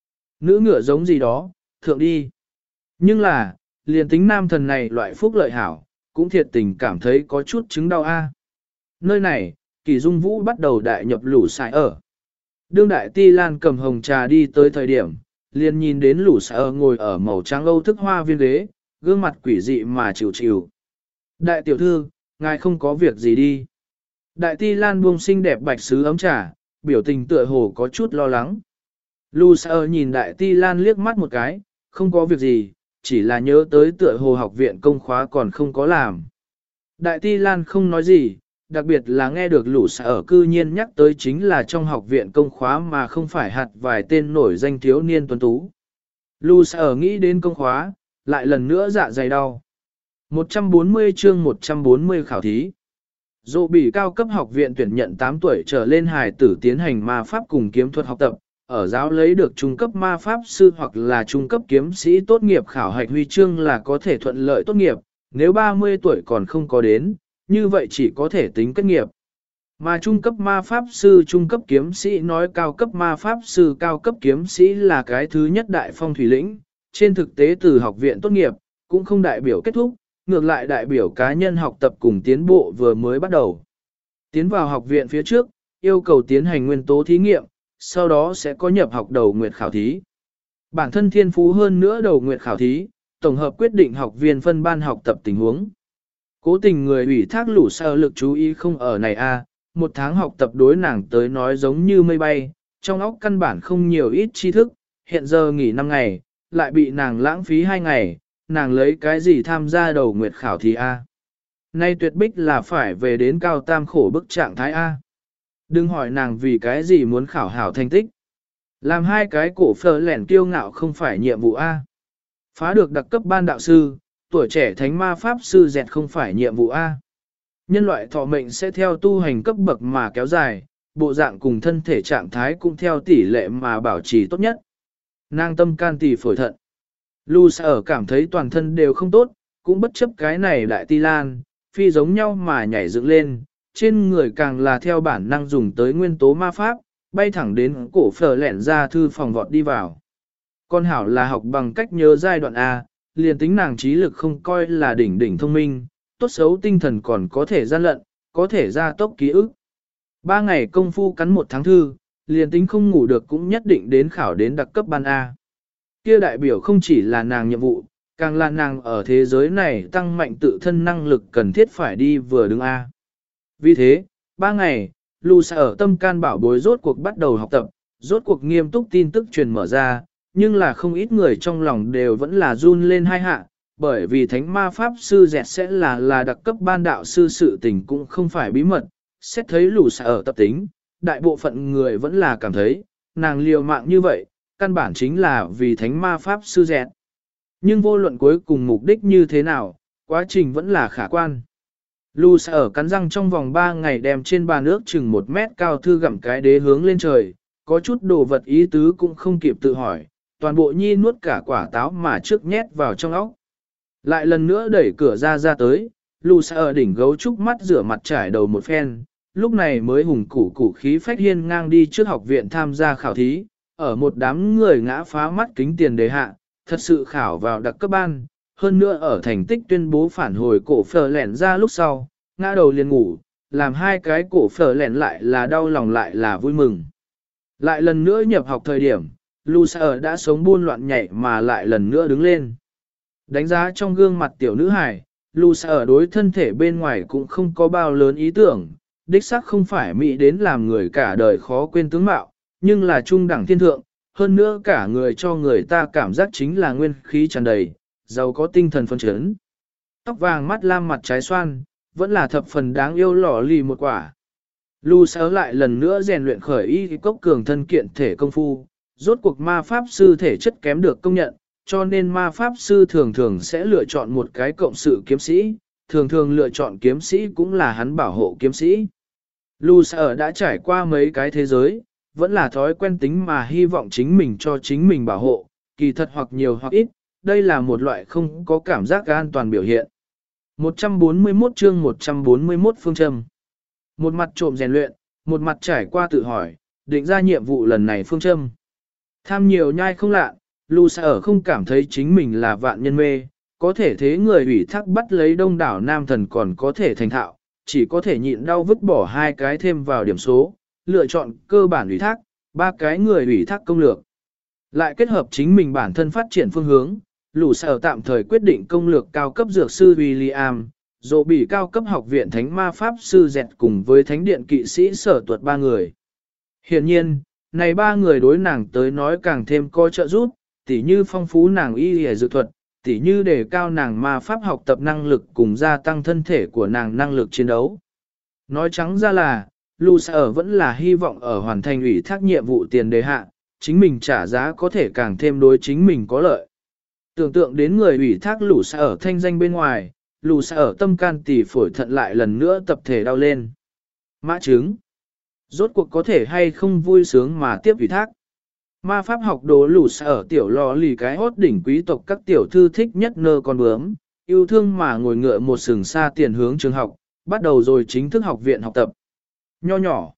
Nữ ngựa giống gì đó, thượng đi. Nhưng là, liền tính nam thần này loại phúc lợi hảo, cũng thiệt tình cảm thấy có chút chứng đau a. Nơi này, Kỳ Dung Vũ bắt đầu đại nhập lũ xài ở. Đương đại ti lan cầm hồng trà đi tới thời điểm, liền nhìn đến lũ xài ở ngồi ở màu trắng âu thức hoa viên ghế, gương mặt quỷ dị mà chịu chịu. Đại tiểu thư, ngài không có việc gì đi. Đại ti lan buông xinh đẹp bạch sứ ấm trà, biểu tình tựa hồ có chút lo lắng. Lũ xài ở nhìn đại ti lan liếc mắt một cái, không có việc gì, chỉ là nhớ tới tựa hồ học viện công khóa còn không có làm. Đại Ti Lan không nói gì, đặc biệt là nghe được lũ xả ở cư nhiên nhắc tới chính là trong học viện công khóa mà không phải hạt vài tên nổi danh thiếu niên tuấn tú. Lũ xả ở nghĩ đến công khóa, lại lần nữa dạ dày đau. 140 chương 140 khảo thí. Dụ bị cao cấp học viện tuyển nhận 8 tuổi trở lên hài tử tiến hành ma pháp cùng kiếm thuật học tập, ở giáo lấy được trung cấp ma pháp sư hoặc là trung cấp kiếm sĩ tốt nghiệp khảo hạch huy chương là có thể thuận lợi tốt nghiệp, nếu 30 tuổi còn không có đến, như vậy chỉ có thể tính kết nghiệp. Mà trung cấp ma pháp sư trung cấp kiếm sĩ nói cao cấp ma pháp sư cao cấp kiếm sĩ là cái thứ nhất đại phong thủy lĩnh, trên thực tế từ học viện tốt nghiệp, cũng không đại biểu kết thúc, ngược lại đại biểu cá nhân học tập cùng tiến bộ vừa mới bắt đầu. Tiến vào học viện phía trước, yêu cầu tiến hành nguyên tố thí nghiệm, sau đó sẽ có nhập học đầu nguyệt khảo thí. Bản thân thiên phú hơn nữa đầu nguyệt khảo thí, tổng hợp quyết định học viên phân ban học tập tình huống. Cố tình người ủy thác lũ sao lực chú ý không ở này a, một tháng học tập đối nàng tới nói giống như mây bay, trong óc căn bản không nhiều ít tri thức, hiện giờ nghỉ 5 ngày, lại bị nàng lãng phí 2 ngày, nàng lấy cái gì tham gia đầu nguyệt khảo thí a? Nay tuyệt bích là phải về đến cao tam khổ bức trạng thái a. Đừng hỏi nàng vì cái gì muốn khảo hảo thành tích. Làm hai cái cổ phở lẻn kiêu ngạo không phải nhiệm vụ A. Phá được đặc cấp ban đạo sư, tuổi trẻ thánh ma pháp sư dẹt không phải nhiệm vụ A. Nhân loại thọ mệnh sẽ theo tu hành cấp bậc mà kéo dài, bộ dạng cùng thân thể trạng thái cũng theo tỷ lệ mà bảo trì tốt nhất. Nàng tâm can tỷ phổi thận. Lu ở cảm thấy toàn thân đều không tốt, cũng bất chấp cái này đại ti lan, phi giống nhau mà nhảy dựng lên, trên người càng là theo bản năng dùng tới nguyên tố ma pháp, bay thẳng đến cổ phở lẹn ra thư phòng vọt đi vào. Con hảo là học bằng cách nhớ giai đoạn A, liền tính nàng trí lực không coi là đỉnh đỉnh thông minh, tốt xấu tinh thần còn có thể gian lận, có thể gia tốc ký ức. 3 ngày công phu cắn 1 tháng thư, liền tính không ngủ được cũng nhất định đến khảo đến đặc cấp ban A. Kia đại biểu không chỉ là nàng nhiệm vụ, càng là nàng ở thế giới này tăng mạnh tự thân năng lực cần thiết phải đi vừa đứng A. Vì thế, 3 ngày, Lusa ở tâm can bảo bối rốt cuộc bắt đầu học tập, rốt cuộc nghiêm túc tin tức truyền mở ra, nhưng là không ít người trong lòng đều vẫn là run lên hai hạ, bởi vì thánh ma pháp sư dẹt sẽ là đặc cấp ban đạo sư, sự tình cũng không phải bí mật, xét thấy Lusa ở tập tính, đại bộ phận người vẫn là cảm thấy, nàng liều mạng như vậy, căn bản chính là vì thánh ma pháp sư dẹt. Nhưng vô luận cuối cùng mục đích như thế nào, quá trình vẫn là khả quan. Lusa ở cắn răng trong vòng 3 ngày đem trên bàn ước chừng 1 mét cao thư gặm cái đế hướng lên trời, có chút đồ vật ý tứ cũng không kịp tự hỏi, toàn bộ nhi nuốt cả quả táo mà trước nhét vào trong óc. Lại lần nữa đẩy cửa ra tới, Lusa ở đỉnh gấu trúc mắt rửa mặt trải đầu một phen, lúc này mới hùng củ khí phách hiên ngang đi trước học viện tham gia khảo thí, ở một đám người ngã phá mắt kính tiền đề hạ, thật sự khảo vào đặc cấp ban, hơn nữa ở thành tích tuyên bố phản hồi cổ phở lẻn ra lúc sau, ngã đầu liền ngủ, làm 2 cái cổ phở lẻn lại là đau lòng lại là vui mừng. Lại lần nữa nhập học thời điểm, Lusa đã sống buôn loạn nhảy mà lại lần nữa đứng lên. Đánh giá trong gương mặt tiểu nữ hài, Lusa đối thân thể bên ngoài cũng không có bao lớn ý tưởng, đích xác không phải mỹ đến làm người cả đời khó quên tướng mạo, nhưng là trung đẳng thiên thượng, hơn nữa cả người cho người ta cảm giác chính là nguyên khí tràn đầy, giàu có tinh thần phấn chấn. Tóc vàng mắt lam mặt trái xoan, vẫn là thập phần đáng yêu lỏ lì một quả. Lusa lại lần nữa rèn luyện khởi y cốc cường thân kiện thể công phu, rốt cuộc ma pháp sư thể chất kém được công nhận, cho nên ma pháp sư thường thường sẽ lựa chọn một cái cộng sự kiếm sĩ, thường thường lựa chọn kiếm sĩ cũng là hắn bảo hộ kiếm sĩ. Lusa đã trải qua mấy cái thế giới, vẫn là thói quen tính mà hy vọng chính mình cho chính mình bảo hộ, kỳ thật hoặc nhiều hoặc ít, đây là một loại không có cảm giác an toàn biểu hiện. 141 chương 141 phương châm. Một mặt trộm rèn luyện, một mặt trải qua tự hỏi, định ra nhiệm vụ lần này phương châm. Tham nhiều nhai không lạ, Lusa không cảm thấy chính mình là vạn nhân mê, có thể thế người ủy thác bắt lấy đông đảo nam thần còn có thể thành thạo, chỉ có thể nhịn đau vứt bỏ 2 cái thêm vào điểm số, lựa chọn cơ bản ủy thác, 3 cái người ủy thác công lược. Lại kết hợp chính mình bản thân phát triển phương hướng, Lusa tạm thời quyết định công lược cao cấp dược sư William, dỗ bị cao cấp học viện thánh ma pháp sư dẹt cùng với thánh điện kỵ sĩ sở tuật 3 người. Hiện nhiên, này 3 người đối nàng tới nói càng thêm có trợ giúp, tỉ như phong phú nàng y y dược thuật, tỉ như đề cao nàng ma pháp học tập năng lực cùng gia tăng thân thể của nàng năng lực chiến đấu. Nói trắng ra là, Lusa vẫn là hy vọng ở hoàn thành ủy thác nhiệm vụ tiền đề hạ, chính mình trả giá có thể càng thêm đối chính mình có lợi. Tưởng tượng đến người ủy thác Lusa thanh danh bên ngoài, Lusa tâm can tỳ phổi thận lại lần nữa tập thể đau lên. Mã chứng. Rốt cuộc có thể hay không vui sướng mà tiếp ủy thác. Ma pháp học đồ Lusa tiểu lò lì cái hốt đỉnh quý tộc các tiểu thư thích nhất nơ con bướm, yêu thương mà ngồi ngựa một sừng xa tiền hướng trường học, bắt đầu rồi chính thức học viện học tập. Nho nhỏ.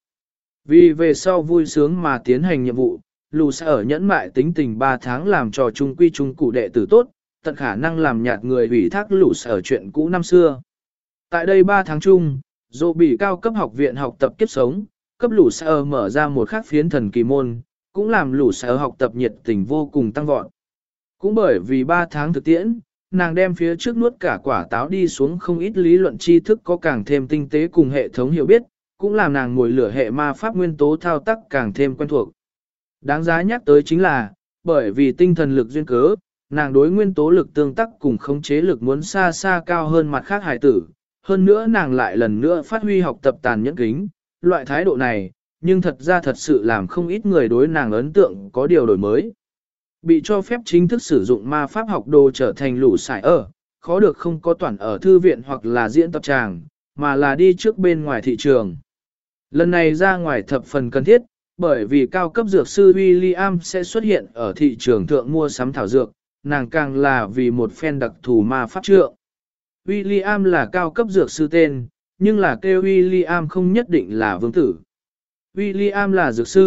Vì về sau vui sướng mà tiến hành nhiệm vụ, Lusa nhẫn mại tính tình 3 tháng làm trò trung quy trung cụ đệ tử tốt, tận khả năng làm nhạt người ủy thác Lusa chuyện cũ năm xưa. Tại đây 3 tháng chung, dỗ bị cao cấp học viện học tập kiếp sống, cấp Lusa mở ra một khắc phiến thần kỳ môn, cũng làm Lusa học tập nhiệt tình vô cùng tăng vọt. Cũng bởi vì 3 tháng thực tiễn, nàng đem phía trước nuốt cả quả táo đi xuống không ít lý luận tri thức có càng thêm tinh tế cùng hệ thống hiểu biết, cũng làm nàng mùi lửa hệ ma pháp nguyên tố thao tác càng thêm quen thuộc. Đáng giá nhắc tới chính là, bởi vì tinh thần lực duyên cớ, nàng đối nguyên tố lực tương tác cùng khống chế lực muốn xa xa cao hơn mặt khác hải tử. Hơn nữa nàng lại lần nữa phát huy học tập tàn nhẫn kính, loại thái độ này, nhưng thật ra thật sự làm không ít người đối nàng ấn tượng có điều đổi mới. Bị cho phép chính thức sử dụng ma pháp học đồ trở thành lũ sải khó được không có toàn ở thư viện hoặc là diễn tập tràng, mà là đi trước bên ngoài thị trường. Lần này ra ngoài thập phần cần thiết, bởi vì cao cấp dược sư William sẽ xuất hiện ở thị trường thượng mua sắm thảo dược, nàng càng là vì một phen đặc thù ma pháp trượng. William là cao cấp dược sư tên, nhưng là kêu William không nhất định là vương tử. William là dược sư,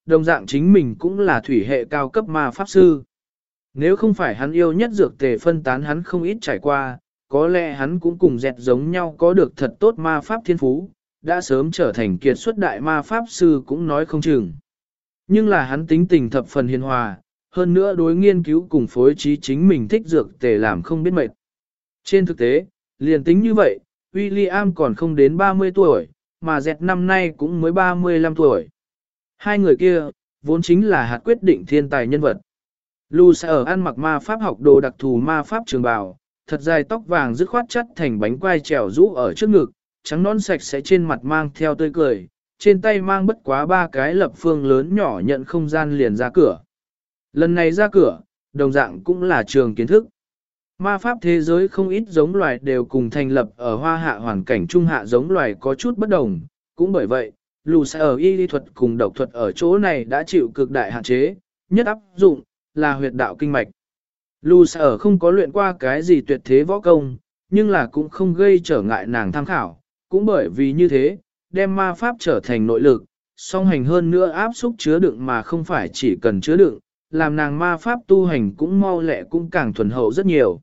đồng dạng chính mình cũng là thủy hệ cao cấp ma pháp sư. Nếu không phải hắn yêu nhất dược tề phân tán hắn không ít trải qua, có lẽ hắn cũng cùng dẹt giống nhau có được thật tốt ma pháp thiên phú, đã sớm trở thành kiệt xuất đại ma pháp sư cũng nói không chừng. Nhưng là hắn tính tình thập phần hiền hòa, hơn nữa đối nghiên cứu cùng phối trí chính mình thích dược tề làm không biết mệt. Trên thực tế, liền tính như vậy, William còn không đến 30 tuổi, mà dẹt năm nay cũng mới 35 tuổi. Hai người kia, vốn chính là hạt quyết định thiên tài nhân vật. Lucy ở ăn mặc ma pháp học đồ đặc thù ma pháp trường bào, thật dài tóc vàng dứt khoát chắt thành bánh quai trèo rũ ở trước ngực, trắng non sạch sẽ trên mặt mang theo tươi cười, trên tay mang bất quá 3 cái lập phương lớn nhỏ nhận không gian liền ra cửa. Lần này ra cửa, đồng dạng cũng là trường kiến thức. Ma pháp thế giới không ít giống loài đều cùng thành lập ở hoa hạ hoàn cảnh trung hạ giống loài có chút bất đồng, cũng bởi vậy, Lucy ở y lý thuật cùng độc thuật ở chỗ này đã chịu cực đại hạn chế, nhất áp dụng là huyệt đạo kinh mạch. Lucy ở không có luyện qua cái gì tuyệt thế võ công, nhưng là cũng không gây trở ngại nàng tham khảo, cũng bởi vì như thế, đem ma pháp trở thành nội lực, song hành hơn nữa áp xúc chứa đựng mà không phải chỉ cần chứa đựng, làm nàng ma pháp tu hành cũng mau lẹ cũng càng thuần hậu rất nhiều.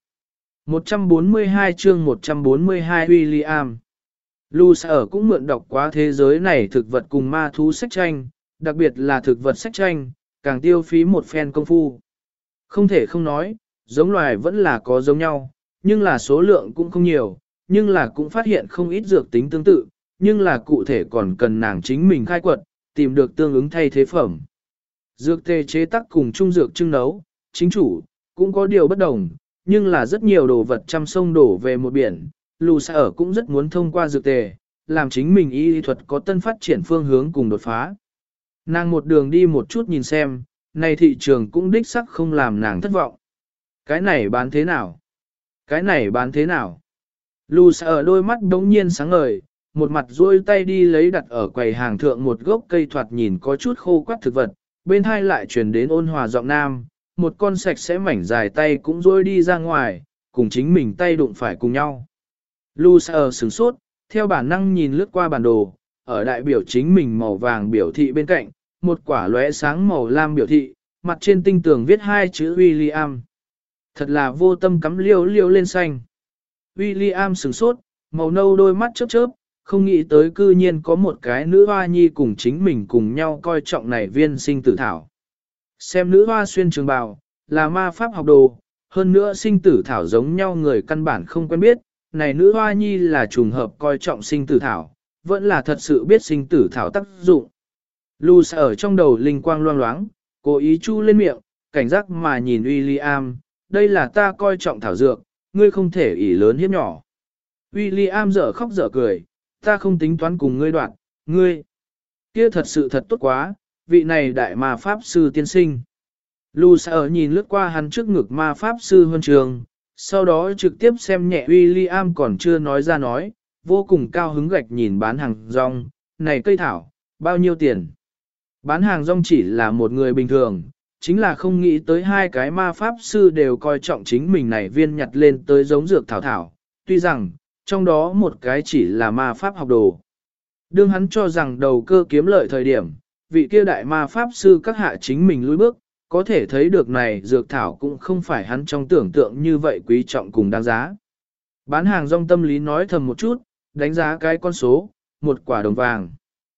142 chương 142 William Lucy ở cũng mượn đọc quá thế giới này thực vật cùng ma thú sách tranh, đặc biệt là thực vật sách tranh, càng tiêu phí một phen công phu. Không thể không nói, giống loài vẫn là có giống nhau, nhưng là số lượng cũng không nhiều, nhưng là cũng phát hiện không ít dược tính tương tự, nhưng là cụ thể còn cần nàng chính mình khai quật, tìm được tương ứng thay thế phẩm. Dược tề chế tác cùng trung dược trưng nấu, chính chủ, cũng có điều bất đồng, nhưng là rất nhiều đồ vật trăm sông đổ về một biển, Lucy ở cũng rất muốn thông qua dược tề, làm chính mình y lý thuật có tân phát triển phương hướng cùng đột phá. Nàng một đường đi một chút nhìn xem, này thị trường cũng đích sắc không làm nàng thất vọng. Cái này bán thế nào? Cái này bán thế nào? Lucy ở đôi mắt đống nhiên sáng ngời, một mặt duỗi tay đi lấy đặt ở quầy hàng thượng một gốc cây thoạt nhìn có chút khô quắt thực vật, bên hai lại truyền đến ôn hòa giọng nam, một con sạch sẽ mảnh dài tay cũng duỗi đi ra ngoài, cùng chính mình tay đụng phải cùng nhau. Lucy ở sửng sốt, theo bản năng nhìn lướt qua bản đồ, ở đại biểu chính mình màu vàng biểu thị bên cạnh, một quả lóe sáng màu lam biểu thị, mặt trên tinh tường viết 2 chữ William. Thật là vô tâm cắm liêu liêu lên xanh. William sửng sốt, màu nâu đôi mắt chớp chớp, không nghĩ tới cư nhiên có một cái nữ hoa nhi cùng chính mình cùng nhau coi trọng này viên sinh tử thảo. Xem nữ hoa xuyên trường bào, là ma pháp học đồ, hơn nữa sinh tử thảo giống nhau người căn bản không quen biết, này nữ hoa nhi là trùng hợp coi trọng sinh tử thảo, vẫn là thật sự biết sinh tử thảo tác dụng. Lucy ở trong đầu linh quang loang loáng, cố ý chu lên miệng, cảnh giác mà nhìn William, đây là ta coi trọng thảo dược, ngươi không thể ỷ lớn hiếp nhỏ. William dở khóc dở cười, ta không tính toán cùng ngươi đoạn, ngươi. Kia thật sự thật tốt quá, vị này đại ma pháp sư tiên sinh. Lucy ở nhìn lướt qua hắn trước ngực ma pháp sư huân trường, sau đó trực tiếp xem nhẹ William còn chưa nói ra nói, vô cùng cao hứng gạch nhìn bán hàng rong, này cây thảo, bao nhiêu tiền. Bán hàng rong chỉ là một người bình thường, chính là không nghĩ tới hai cái ma pháp sư đều coi trọng chính mình này viên nhặt lên tới giống dược thảo thảo, tuy rằng, trong đó một cái chỉ là ma pháp học đồ. Đương hắn cho rằng đầu cơ kiếm lợi thời điểm, vị kia đại ma pháp sư các hạ chính mình lùi bước, có thể thấy được này dược thảo cũng không phải hắn trong tưởng tượng như vậy quý trọng cùng đáng giá. Bán hàng rong tâm lý nói thầm một chút, đánh giá cái con số, một quả đồng vàng.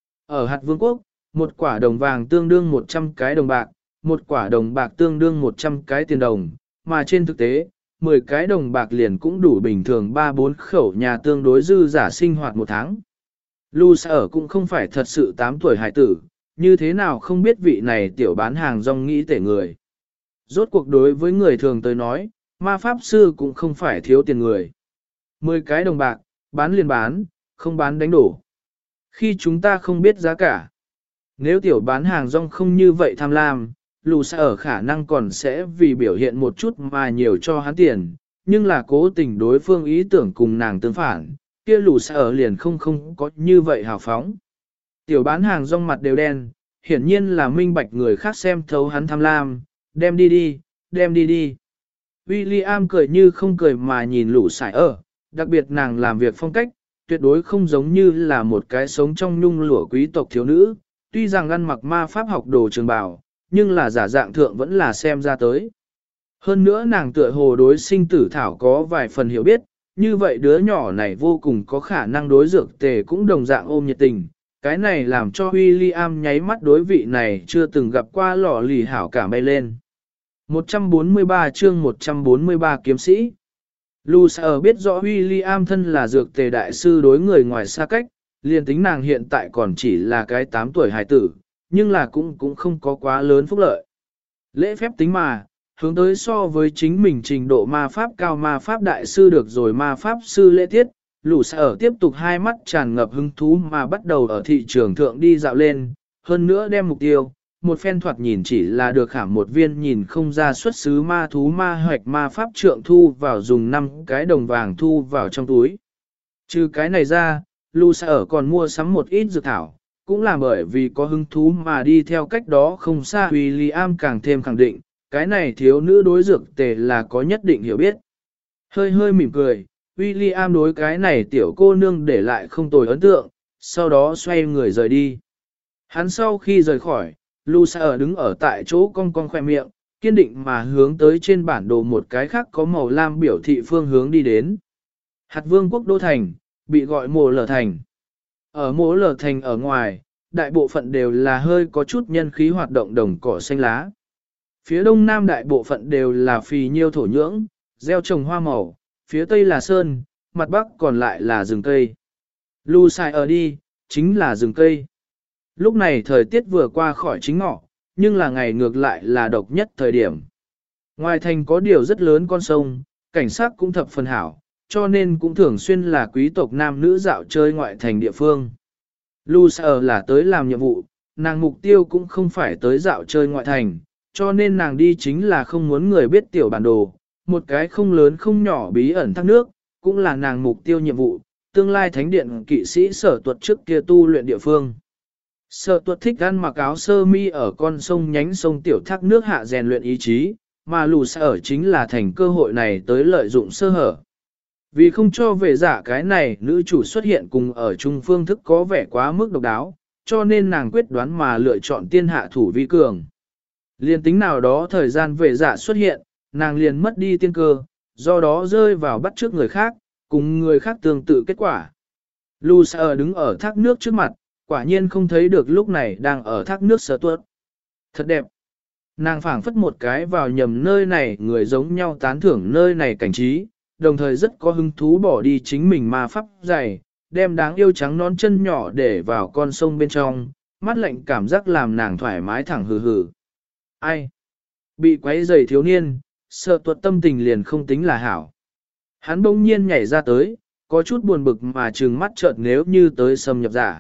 Ở hạt vương quốc, một quả đồng vàng tương đương 100 cái đồng bạc, một quả đồng bạc tương đương 100 cái tiền đồng, mà trên thực tế, 10 cái đồng bạc liền cũng đủ bình thường 3-4 khẩu nhà tương đối dư giả sinh hoạt một tháng. Lucy ở cũng không phải thật sự 8 tuổi hải tử, như thế nào không biết vị này tiểu bán hàng rong nghĩ tể người. Rốt cuộc đối với người thường tới nói, ma pháp sư cũng không phải thiếu tiền người. 10 cái đồng bạc, bán liền bán, không bán đánh đổ. Khi chúng ta không biết giá cả, nếu tiểu bán hàng rong không như vậy tham lam, Lucy ở khả năng còn sẽ vì biểu hiện một chút mà nhiều cho hắn tiền, nhưng là cố tình đối phương ý tưởng cùng nàng tương phản, kia Lucy ở liền không có như vậy hào phóng. Tiểu bán hàng rong mặt đều đen, hiển nhiên là minh bạch người khác xem thấu hắn tham lam, đem đi đi, đem đi đi. William cười như không cười mà nhìn Lucy ở, đặc biệt nàng làm việc phong cách, tuyệt đối không giống như là một cái sống trong nhung lụa quý tộc thiếu nữ, tuy rằng ăn mặc ma pháp học đồ trường bào, nhưng là giả dạng thượng vẫn là xem ra tới. Hơn nữa nàng tựa hồ đối sinh tử thảo có vài phần hiểu biết, như vậy đứa nhỏ này vô cùng có khả năng đối dược tề cũng đồng dạng ôm nhiệt tình. Cái này làm cho William nháy mắt đối vị này chưa từng gặp qua lọ lì hảo cảm bay lên. 143 chương 143 kiếm sĩ. Lucer biết rõ William thân là dược tề đại sư đối người ngoài xa cách, liền tính nàng hiện tại còn chỉ là cái 8 tuổi hài tử, nhưng là cũng không có quá lớn phúc lợi. Lễ phép tính mà, hướng tới so với chính mình trình độ ma pháp cao ma pháp đại sư được rồi ma pháp sư lễ tiết, Lucer tiếp tục hai mắt tràn ngập hứng thú mà bắt đầu ở thị trường thượng đi dạo lên, hơn nữa đem mục tiêu, một phen thoạt nhìn chỉ là được khảm một viên nhìn không ra xuất xứ ma thú ma hoạch ma pháp trượng thu vào dùng 5 cái đồng vàng thu vào trong túi. Trừ cái này ra, Lucer còn mua sắm một ít dược thảo, cũng là bởi vì có hứng thú mà đi theo cách đó không xa. William càng thêm khẳng định, cái này thiếu nữ đối dược tề là có nhất định hiểu biết. Hơi hơi mỉm cười, William đối cái này tiểu cô nương để lại không tồi ấn tượng, sau đó xoay người rời đi. Hắn sau khi rời khỏi, Lucer đứng ở tại chỗ cong cong khoe miệng, kiên định mà hướng tới trên bản đồ một cái khác có màu lam biểu thị phương hướng đi đến. Hạt vương quốc đô thành, bị gọi Mộ Lở Thành. Ở Mộ Lở Thành ở ngoài, đại bộ phận đều là hơi có chút nhân khí hoạt động đồng cỏ xanh lá. Phía đông nam đại bộ phận đều là phì nhiêu thổ nhưỡng, gieo trồng hoa màu, phía tây là sơn, mặt bắc còn lại là rừng cây. Lucer ở đi, chính là rừng cây. Lúc này thời tiết vừa qua khỏi chính ngọ, nhưng là ngày ngược lại là độc nhất thời điểm. Ngoài thành có điều rất lớn con sông, cảnh sát cũng thập phần hảo, cho nên cũng thường xuyên là quý tộc nam nữ dạo chơi ngoại thành địa phương. Lucer là tới làm nhiệm vụ, nàng mục tiêu cũng không phải tới dạo chơi ngoại thành, cho nên nàng đi chính là không muốn người biết tiểu bản đồ, một cái không lớn không nhỏ bí ẩn thác nước, cũng là nàng mục tiêu nhiệm vụ, tương lai thánh điện kỵ sĩ sở tuật trước kia tu luyện địa phương. Sở tuật thích ăn mặc áo sơ mi ở con sông nhánh sông tiểu thác nước hạ rèn luyện ý chí, mà Lucer chính là thành cơ hội này tới lợi dụng sơ hở. Vì không cho về giả cái này nữ chủ xuất hiện cùng ở chung phương thức có vẻ quá mức độc đáo, cho nên nàng quyết đoán mà lựa chọn tiên hạ thủ vi cường. Liên tính nào đó thời gian về giả xuất hiện, nàng liền mất đi tiên cơ, do đó rơi vào bắt trước người khác, cùng người khác tương tự kết quả. Lucer đứng ở thác nước trước mặt, quả nhiên không thấy được lúc này đang ở thác nước Sở tuất. Thật đẹp. Nàng phảng phất một cái vào nhầm nơi này người giống nhau tán thưởng nơi này cảnh trí, đồng thời rất có hứng thú bỏ đi chính mình ma pháp dày, đem đáng yêu trắng nón chân nhỏ để vào con sông bên trong, mắt lạnh cảm giác làm nàng thoải mái thẳng hừ hừ. Ai? Bị quấy rầy thiếu niên, Sở tuất tâm tình liền không tính là hảo. Hắn bỗng nhiên nhảy ra tới, có chút buồn bực mà trừng mắt trợn nếu như tới xâm nhập giả.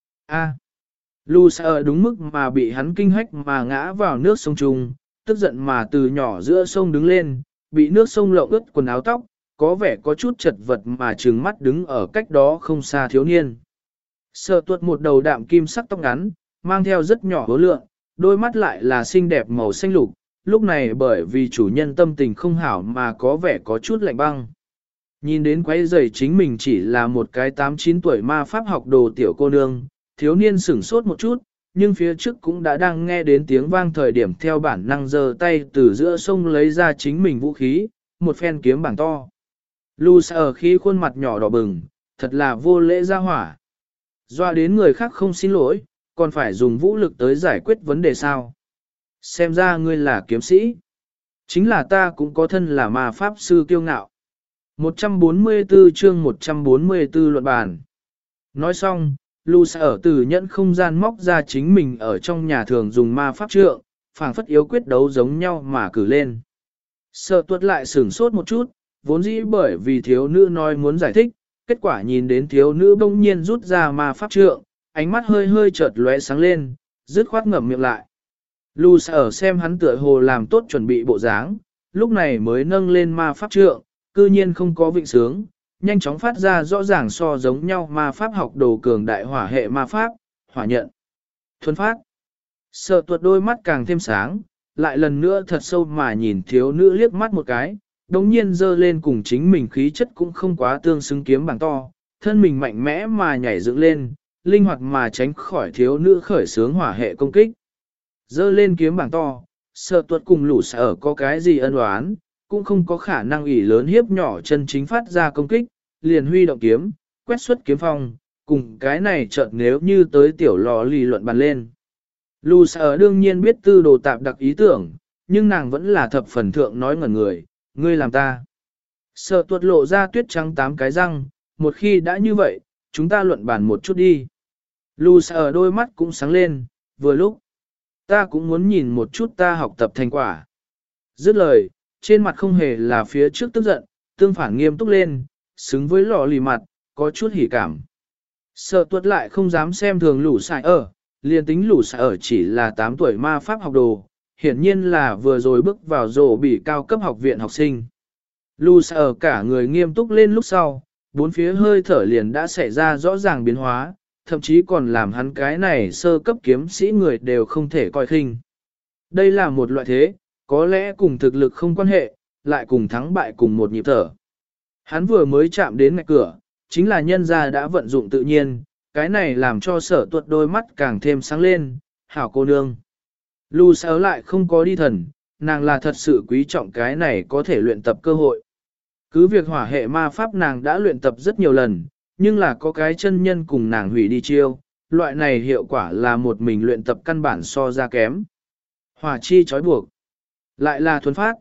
Lucer đúng mức mà bị hắn kinh hách mà ngã vào nước sông trung, tức giận mà từ nhỏ giữa sông đứng lên, bị nước sông lộng ướt quần áo tóc, có vẻ có chút chật vật mà trừng mắt đứng ở cách đó không xa thiếu niên. Sở tuật một đầu đạm kim sắc tóc ngắn, mang theo rất nhỏ hố lượng, đôi mắt lại là xinh đẹp màu xanh lục, lúc này bởi vì chủ nhân tâm tình không hảo mà có vẻ có chút lạnh băng. Nhìn đến quấy rầy chính mình chỉ là một cái 8-9 tuổi ma pháp học đồ tiểu cô nương, thiếu niên sửng sốt một chút, nhưng phía trước cũng đã đang nghe đến tiếng vang thời điểm theo bản năng giơ tay từ giữa sông lấy ra chính mình vũ khí, một phen kiếm bảng to. Lucer khi khuôn mặt nhỏ đỏ bừng, thật là vô lễ ra hỏa. Doa đến người khác không xin lỗi, còn phải dùng vũ lực tới giải quyết vấn đề sao. Xem ra ngươi là kiếm sĩ. Chính là ta cũng có thân là ma pháp sư kiêu ngạo. 144 chương 144 luận bàn. Nói xong, Lucer từ nhẫn không gian móc ra chính mình ở trong nhà thường dùng ma pháp trượng, phảng phất yếu quyết đấu giống nhau mà cử lên. Sở tuất lại sửng sốt một chút, vốn dĩ bởi vì thiếu nữ nói muốn giải thích, kết quả nhìn đến thiếu nữ bỗng nhiên rút ra ma pháp trượng, ánh mắt hơi hơi chợt lóe sáng lên, dứt khoát ngậm miệng lại. Lucer xem hắn tựa hồ làm tốt chuẩn bị bộ dáng, lúc này mới nâng lên ma pháp trượng, cư nhiên không có vịnh sướng, nhanh chóng phát ra rõ ràng so giống nhau ma pháp học đồ cường đại hỏa hệ ma pháp, hỏa nhận. Thuần phát. Sở tuật đôi mắt càng thêm sáng, lại lần nữa thật sâu mà nhìn thiếu nữ liếc mắt một cái, đồng nhiên dơ lên cùng chính mình khí chất cũng không quá tương xứng kiếm bằng to, thân mình mạnh mẽ mà nhảy dựng lên, linh hoạt mà tránh khỏi thiếu nữ khởi sướng hỏa hệ công kích. Dơ lên kiếm bảng to, Sở Tuật cùng Lũ Sở có cái gì ân oán, cũng không có khả năng ỷ lớn hiếp nhỏ chân chính phát ra công kích, liền huy động kiếm, quét xuất kiếm phong, cùng cái này chợt nếu như tới tiểu lò lì luận bàn lên. Lũ Sở đương nhiên biết tư đồ tạp đặc ý tưởng, nhưng nàng vẫn là thập phần thượng nói ngẩn người, ngươi làm ta. Sở Tuật lộ ra tuyết trắng 8 cái răng, một khi đã như vậy, chúng ta luận bàn một chút đi. Lũ Sở đôi mắt cũng sáng lên, vừa lúc. Ta cũng muốn nhìn một chút ta học tập thành quả. Dứt lời, trên mặt không hề là phía trước tức giận, tương phản nghiêm túc lên, xứng với lọ lì mặt, có chút hỉ cảm. Sở Tuật lại không dám xem thường Lũ Sở, liền tính Lũ Sở chỉ là 8 tuổi ma pháp học đồ, hiển nhiên là vừa rồi bước vào rổ bị cao cấp học viện học sinh. Lũ Sở cả người nghiêm túc lên lúc sau, bốn phía hơi thở liền đã xảy ra rõ ràng biến hóa, thậm chí còn làm hắn cái này sơ cấp kiếm sĩ người đều không thể coi khinh. Đây là một loại thế, có lẽ cùng thực lực không quan hệ, lại cùng thắng bại cùng một nhịp thở. Hắn vừa mới chạm đến ngạch cửa, chính là nhân gia đã vận dụng tự nhiên, cái này làm cho Sở Tuật đôi mắt càng thêm sáng lên, hảo cô nương. Lũ Sở lại không có đi thần, nàng là thật sự quý trọng cái này có thể luyện tập cơ hội. Cứ việc hỏa hệ ma pháp nàng đã luyện tập rất nhiều lần, nhưng là có cái chân nhân cùng nàng hủy đi chiêu, loại này hiệu quả là một mình luyện tập căn bản so ra kém. Hỏa chi trói buộc, lại là thuần phát.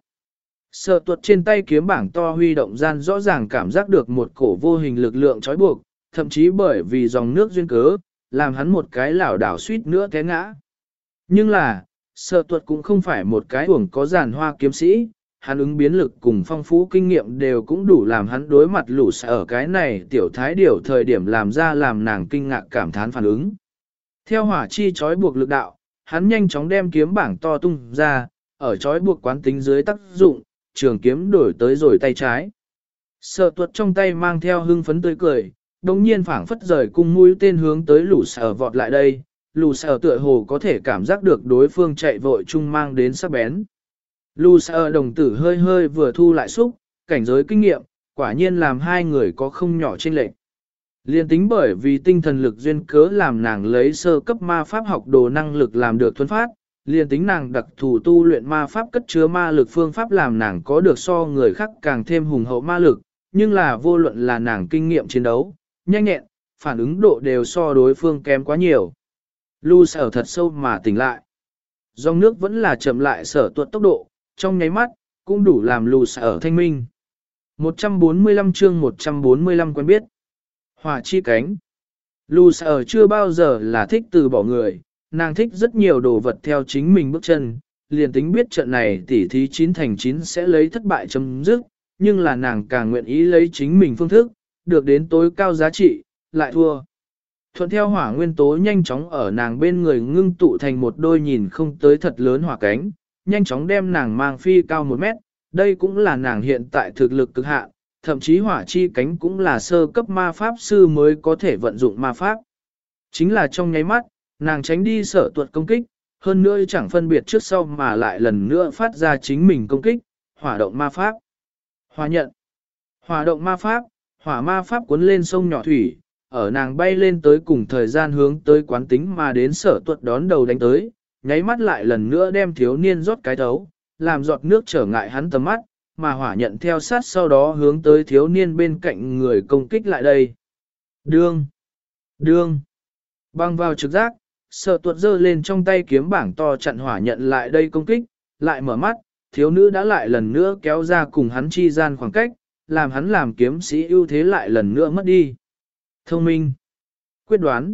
Sở Tuật trên tay kiếm bảng to huy động gian rõ ràng cảm giác được một cổ vô hình lực lượng trói buộc, thậm chí bởi vì dòng nước duyên cớ, làm hắn một cái lảo đảo suýt nữa té ngã. Nhưng là, Sở Tuật cũng không phải một cái uổng có giàn hoa kiếm sĩ, hắn ứng biến lực cùng phong phú kinh nghiệm đều cũng đủ làm hắn đối mặt Lũ Sở ở cái này tiểu thái điều thời điểm làm ra làm nàng kinh ngạc cảm thán phản ứng. Theo hỏa chi trói buộc lực đạo, hắn nhanh chóng đem kiếm bảng to tung ra, ở trói buộc quán tính dưới tác dụng, trường kiếm đổi tới rồi tay trái. Sở Tuật trong tay mang theo hưng phấn tươi cười, đồng nhiên phảng phất rời cung mũi tên hướng tới Lũ Sở vọt lại đây, Lũ Sở tựa hồ có thể cảm giác được đối phương chạy vội chung mang đến sắc bén. Lũ Sở đồng tử hơi hơi vừa thu lại xúc, cảnh giới kinh nghiệm, quả nhiên làm hai người có không nhỏ chênh lệch. Liên tính bởi vì tinh thần lực duyên cớ làm nàng lấy sơ cấp ma pháp học đồ năng lực làm được thuần phát, liên tính nàng đặc thù tu luyện ma pháp cất chứa ma lực phương pháp làm nàng có được so người khác càng thêm hùng hậu ma lực, nhưng là vô luận là nàng kinh nghiệm chiến đấu, nhanh nhẹn, phản ứng độ đều so đối phương kém quá nhiều. Lũ Sở thật sâu mà tỉnh lại. Dòng nước vẫn là chậm lại Sở Tuật tốc độ, trong nháy mắt, cũng đủ làm Lũ Sở thanh minh. 145 chương 145 quen biết. Hỏa chi cánh. Lũ Sở chưa bao giờ là thích từ bỏ người, nàng thích rất nhiều đồ vật theo chính mình bước chân, liền tính biết trận này tỉ thí 9 thành 9 sẽ lấy thất bại chấm dứt, nhưng là nàng càng nguyện ý lấy chính mình phương thức, được đến tối cao giá trị, lại thua. Thuận theo hỏa nguyên tố nhanh chóng ở nàng bên người ngưng tụ thành một đôi nhìn không tới thật lớn hỏa cánh, nhanh chóng đem nàng mang phi cao 1 mét, đây cũng là nàng hiện tại thực lực cực hạn, thậm chí hỏa chi cánh cũng là sơ cấp ma pháp sư mới có thể vận dụng ma pháp. Chính là trong nháy mắt, nàng tránh đi Sở Tuật công kích, hơn nữa chẳng phân biệt trước sau mà lại lần nữa phát ra chính mình công kích, hỏa động ma pháp. Hỏa nhận. Hỏa động ma pháp, hỏa ma pháp cuốn lên sông nhỏ thủy, ở nàng bay lên tới cùng thời gian hướng tới quán tính mà đến Sở Tuật đón đầu đánh tới, nháy mắt lại lần nữa đem thiếu niên rót cái thấu, làm giọt nước trở ngại hắn tầm mắt, mà hỏa nhận theo sát sau đó hướng tới thiếu niên bên cạnh người công kích lại đây. Đương! Đương! Băng vào trực giác, Sở Tuật giơ lên trong tay kiếm bảng to chặn hỏa nhận lại đây công kích, lại mở mắt, thiếu nữ đã lại lần nữa kéo ra cùng hắn chi gian khoảng cách, làm hắn làm kiếm sĩ ưu thế lại lần nữa mất đi. Thông minh, quyết đoán,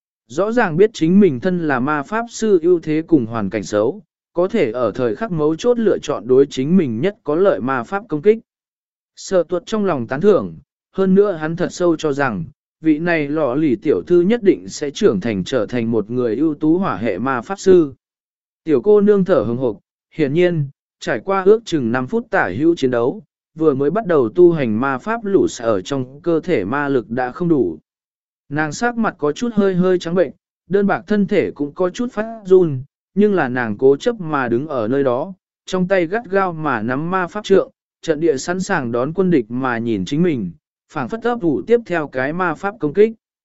rõ ràng biết chính mình thân là ma pháp sư ưu thế cùng hoàn cảnh xấu, có thể ở thời khắc mấu chốt lựa chọn đối chính mình nhất có lợi ma pháp công kích. Sở Tuật trong lòng tán thưởng, hơn nữa hắn thật sâu cho rằng, vị này lọ lì tiểu thư nhất định sẽ trưởng thành trở thành một người ưu tú hỏa hệ ma pháp sư. Tiểu cô nương thở hừng hực, hiển nhiên, trải qua ước chừng 5 phút tả hữu chiến đấu, vừa mới bắt đầu tu hành ma pháp Lũ Sở trong cơ thể ma lực đã không đủ. Nàng sắc mặt có chút hơi hơi trắng bệnh, đơn bạc thân thể cũng có chút phát run, nhưng là nàng cố chấp mà đứng ở nơi đó, trong tay gắt gao mà nắm ma pháp trượng, trận địa sẵn sàng đón quân địch mà nhìn chính mình, phảng phất ấp ủ tiếp theo cái ma pháp công kích.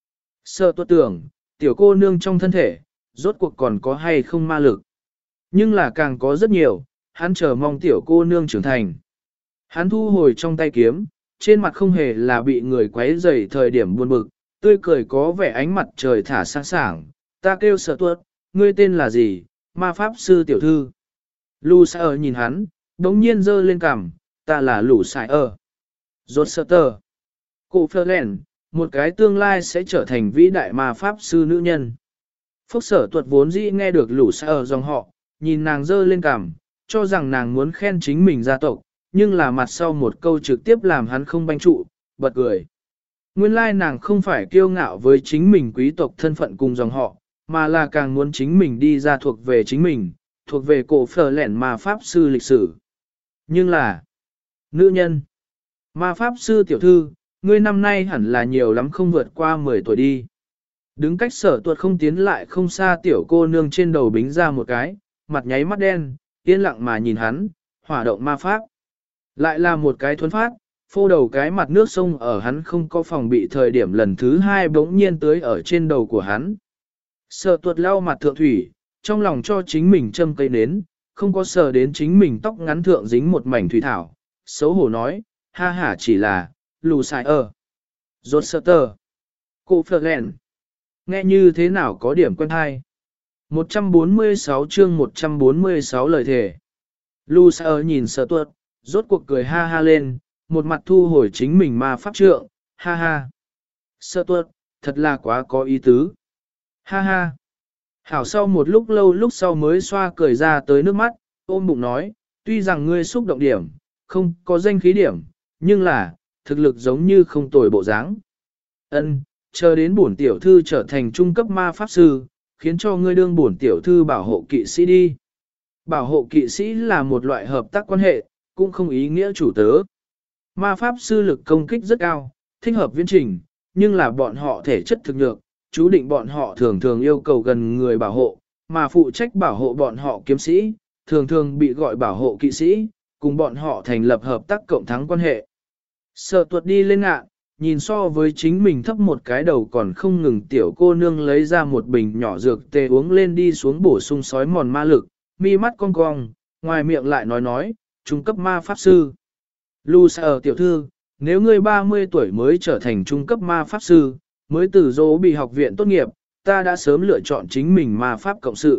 Sợ tuột tưởng, tiểu cô nương trong thân thể, rốt cuộc còn có hay không ma lực. Nhưng là càng có rất nhiều, hắn chờ mong tiểu cô nương trưởng thành. Hắn thu hồi trong tay kiếm, trên mặt không hề là bị người quấy rầy thời điểm buồn bực, tươi cười có vẻ ánh mặt trời thả sáng sảng. Ta kêu Sợ tuột, ngươi tên là gì? Ma pháp sư tiểu thư. Lu Sa nhìn hắn, đống nhiên giơ lên cằm, ta là Lũ Sa. Rốt Sợ tờ. Cụ Phơ Lẹn, một cái tương lai sẽ trở thành vĩ đại ma pháp sư nữ nhân. Phúc Sở tuột vốn dĩ nghe được Lũ Sa dòng họ, nhìn nàng giơ lên cằm, cho rằng nàng muốn khen chính mình gia tộc, nhưng là mặt sau một câu trực tiếp làm hắn không banh trụ, bật cười. Nguyên lai nàng không phải kiêu ngạo với chính mình quý tộc thân phận cùng dòng họ, mà là càng muốn chính mình đi ra thuộc về chính mình, thuộc về cổ Phở Lẹn ma pháp sư lịch sử. Nhưng là, nữ nhân, ma pháp sư tiểu thư, ngươi năm nay hẳn là nhiều lắm không vượt qua 10 tuổi đi. Đứng cách Sở tuột không tiến lại không xa tiểu cô nương trên đầu bính ra một cái, mặt nháy mắt đen, yên lặng mà nhìn hắn, hỏa động ma pháp. Lại là một cái thuấn phát, phô đầu cái mặt nước sông ở hắn không có phòng bị thời điểm lần thứ hai bỗng nhiên tới ở trên đầu của hắn. Sở tuột lau mặt thượng thủy, trong lòng cho chính mình châm cây nến, không có sờ đến chính mình tóc ngắn thượng dính một mảnh thủy thảo. Xấu hổ nói, ha ha chỉ là, Lù Sai Rốt Sợ tờ. Cụ Phở Lẹn. Nghe như thế nào có điểm quen hay. 146 chương 146 lời thề. Lu Sa nhìn Sở tuột, rốt cuộc cười ha ha lên, một mặt thu hồi chính mình ma pháp trượng, ha ha. Sở tuột, thật là quá có ý tứ. Ha ha. Hảo sau một lúc lâu lúc sau mới xoa cười ra tới nước mắt, ôm bụng nói, tuy rằng ngươi xúc động điểm, không có danh khí điểm, nhưng là, thực lực giống như không tồi bộ dáng. Ân, chờ đến bổn tiểu thư trở thành trung cấp ma pháp sư, khiến cho ngươi đương bổn tiểu thư bảo hộ kỵ sĩ đi. Bảo hộ kỵ sĩ là một loại hợp tác quan hệ, cũng không ý nghĩa chủ tớ. Ma pháp sư lực công kích rất cao, thích hợp viễn trình, nhưng là bọn họ thể chất thực nhược, chú định bọn họ thường thường yêu cầu gần người bảo hộ, mà phụ trách bảo hộ bọn họ kiếm sĩ, thường thường bị gọi bảo hộ kỵ sĩ, cùng bọn họ thành lập hợp tác cộng thắng quan hệ. Sở tuột đi lên ngạ, nhìn so với chính mình thấp một cái đầu còn không ngừng tiểu cô nương lấy ra một bình nhỏ dược tê uống lên đi xuống bổ sung sói mòn ma lực, mi mắt cong cong, ngoài miệng lại nói, trung cấp ma pháp sư. Lu Sa tiểu thư, nếu ngươi 30 tuổi mới trở thành trung cấp ma pháp sư, mới từ dỗ bị học viện tốt nghiệp, ta đã sớm lựa chọn chính mình ma pháp cộng sự.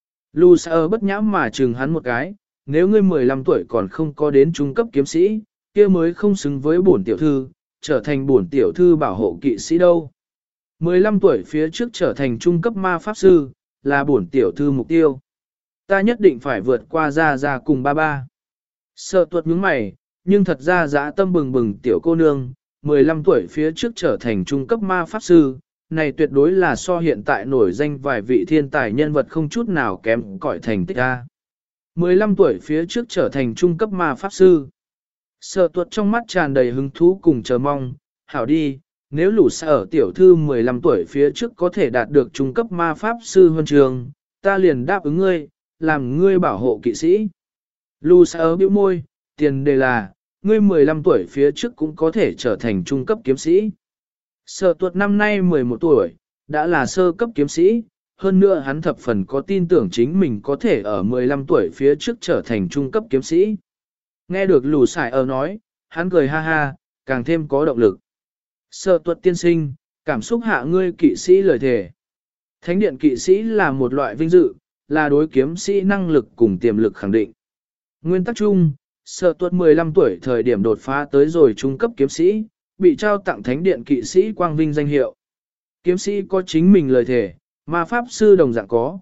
Lu Sa bất nhãm mà chừng hắn một cái, nếu ngươi 15 tuổi còn không có đến trung cấp kiếm sĩ, kia mới không xứng với bổn tiểu thư, trở thành bổn tiểu thư bảo hộ kỵ sĩ đâu. 15 tuổi phía trước trở thành trung cấp ma pháp sư, là bổn tiểu thư mục tiêu. Ta nhất định phải vượt qua ra cùng ba. Sợ tuột nhướng mày, nhưng thật ra dã tâm bừng bừng tiểu cô nương, 15 tuổi phía trước trở thành trung cấp ma pháp sư, này tuyệt đối là so hiện tại nổi danh vài vị thiên tài nhân vật không chút nào kém cỏi thành tích ra. 15 tuổi phía trước trở thành trung cấp ma pháp sư. Sợ tuột trong mắt tràn đầy hứng thú cùng chờ mong, hảo đi, nếu Lũ Sa tiểu thư 15 tuổi phía trước có thể đạt được trung cấp ma pháp sư huân trường, ta liền đáp ứng ngươi, làm ngươi bảo hộ kỵ sĩ. Lũ Sa bĩu môi, tiền đề là, ngươi 15 tuổi phía trước cũng có thể trở thành trung cấp kiếm sĩ. Sở tuột năm nay 11 tuổi, đã là sơ cấp kiếm sĩ, hơn nữa hắn thập phần có tin tưởng chính mình có thể ở 15 tuổi phía trước trở thành trung cấp kiếm sĩ. Nghe được Lũ Sa nói, hắn cười ha ha, càng thêm có động lực. Sở tuột tiên sinh, cảm xúc hạ ngươi kỵ sĩ lời thề. Thánh điện kỵ sĩ là một loại vinh dự, là đối kiếm sĩ năng lực cùng tiềm lực khẳng định. Nguyên tắc chung, Sở tuột 15 tuổi thời điểm đột phá tới rồi trung cấp kiếm sĩ, bị trao tặng thánh điện kỵ sĩ quang vinh danh hiệu. Kiếm sĩ có chính mình lời thề, ma pháp sư đồng dạng có.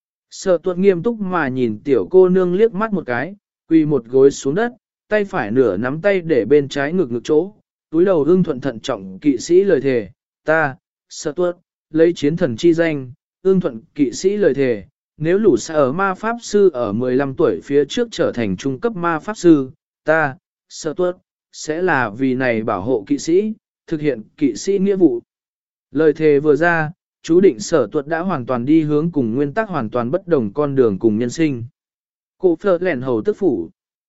Sở tuột nghiêm túc mà nhìn tiểu cô nương liếc mắt một cái, quỳ một gối xuống đất, tay phải nửa nắm tay để bên trái ngực chỗ, túi đầu ưng thuận thận trọng kỵ sĩ lời thề, ta, Sở tuột, lấy chiến thần chi danh, ưng thuận kỵ sĩ lời thề. Nếu Lũ Sa ma pháp sư ở 15 tuổi phía trước trở thành trung cấp ma pháp sư, ta, Sở tuột, sẽ là vì này bảo hộ kỵ sĩ, thực hiện kỵ sĩ nghĩa vụ. Lời thề vừa ra, chú định Sở tuột đã hoàn toàn đi hướng cùng nguyên tắc hoàn toàn bất đồng con đường cùng nhân sinh. Cô Phở Lẹn hầu tức phủ.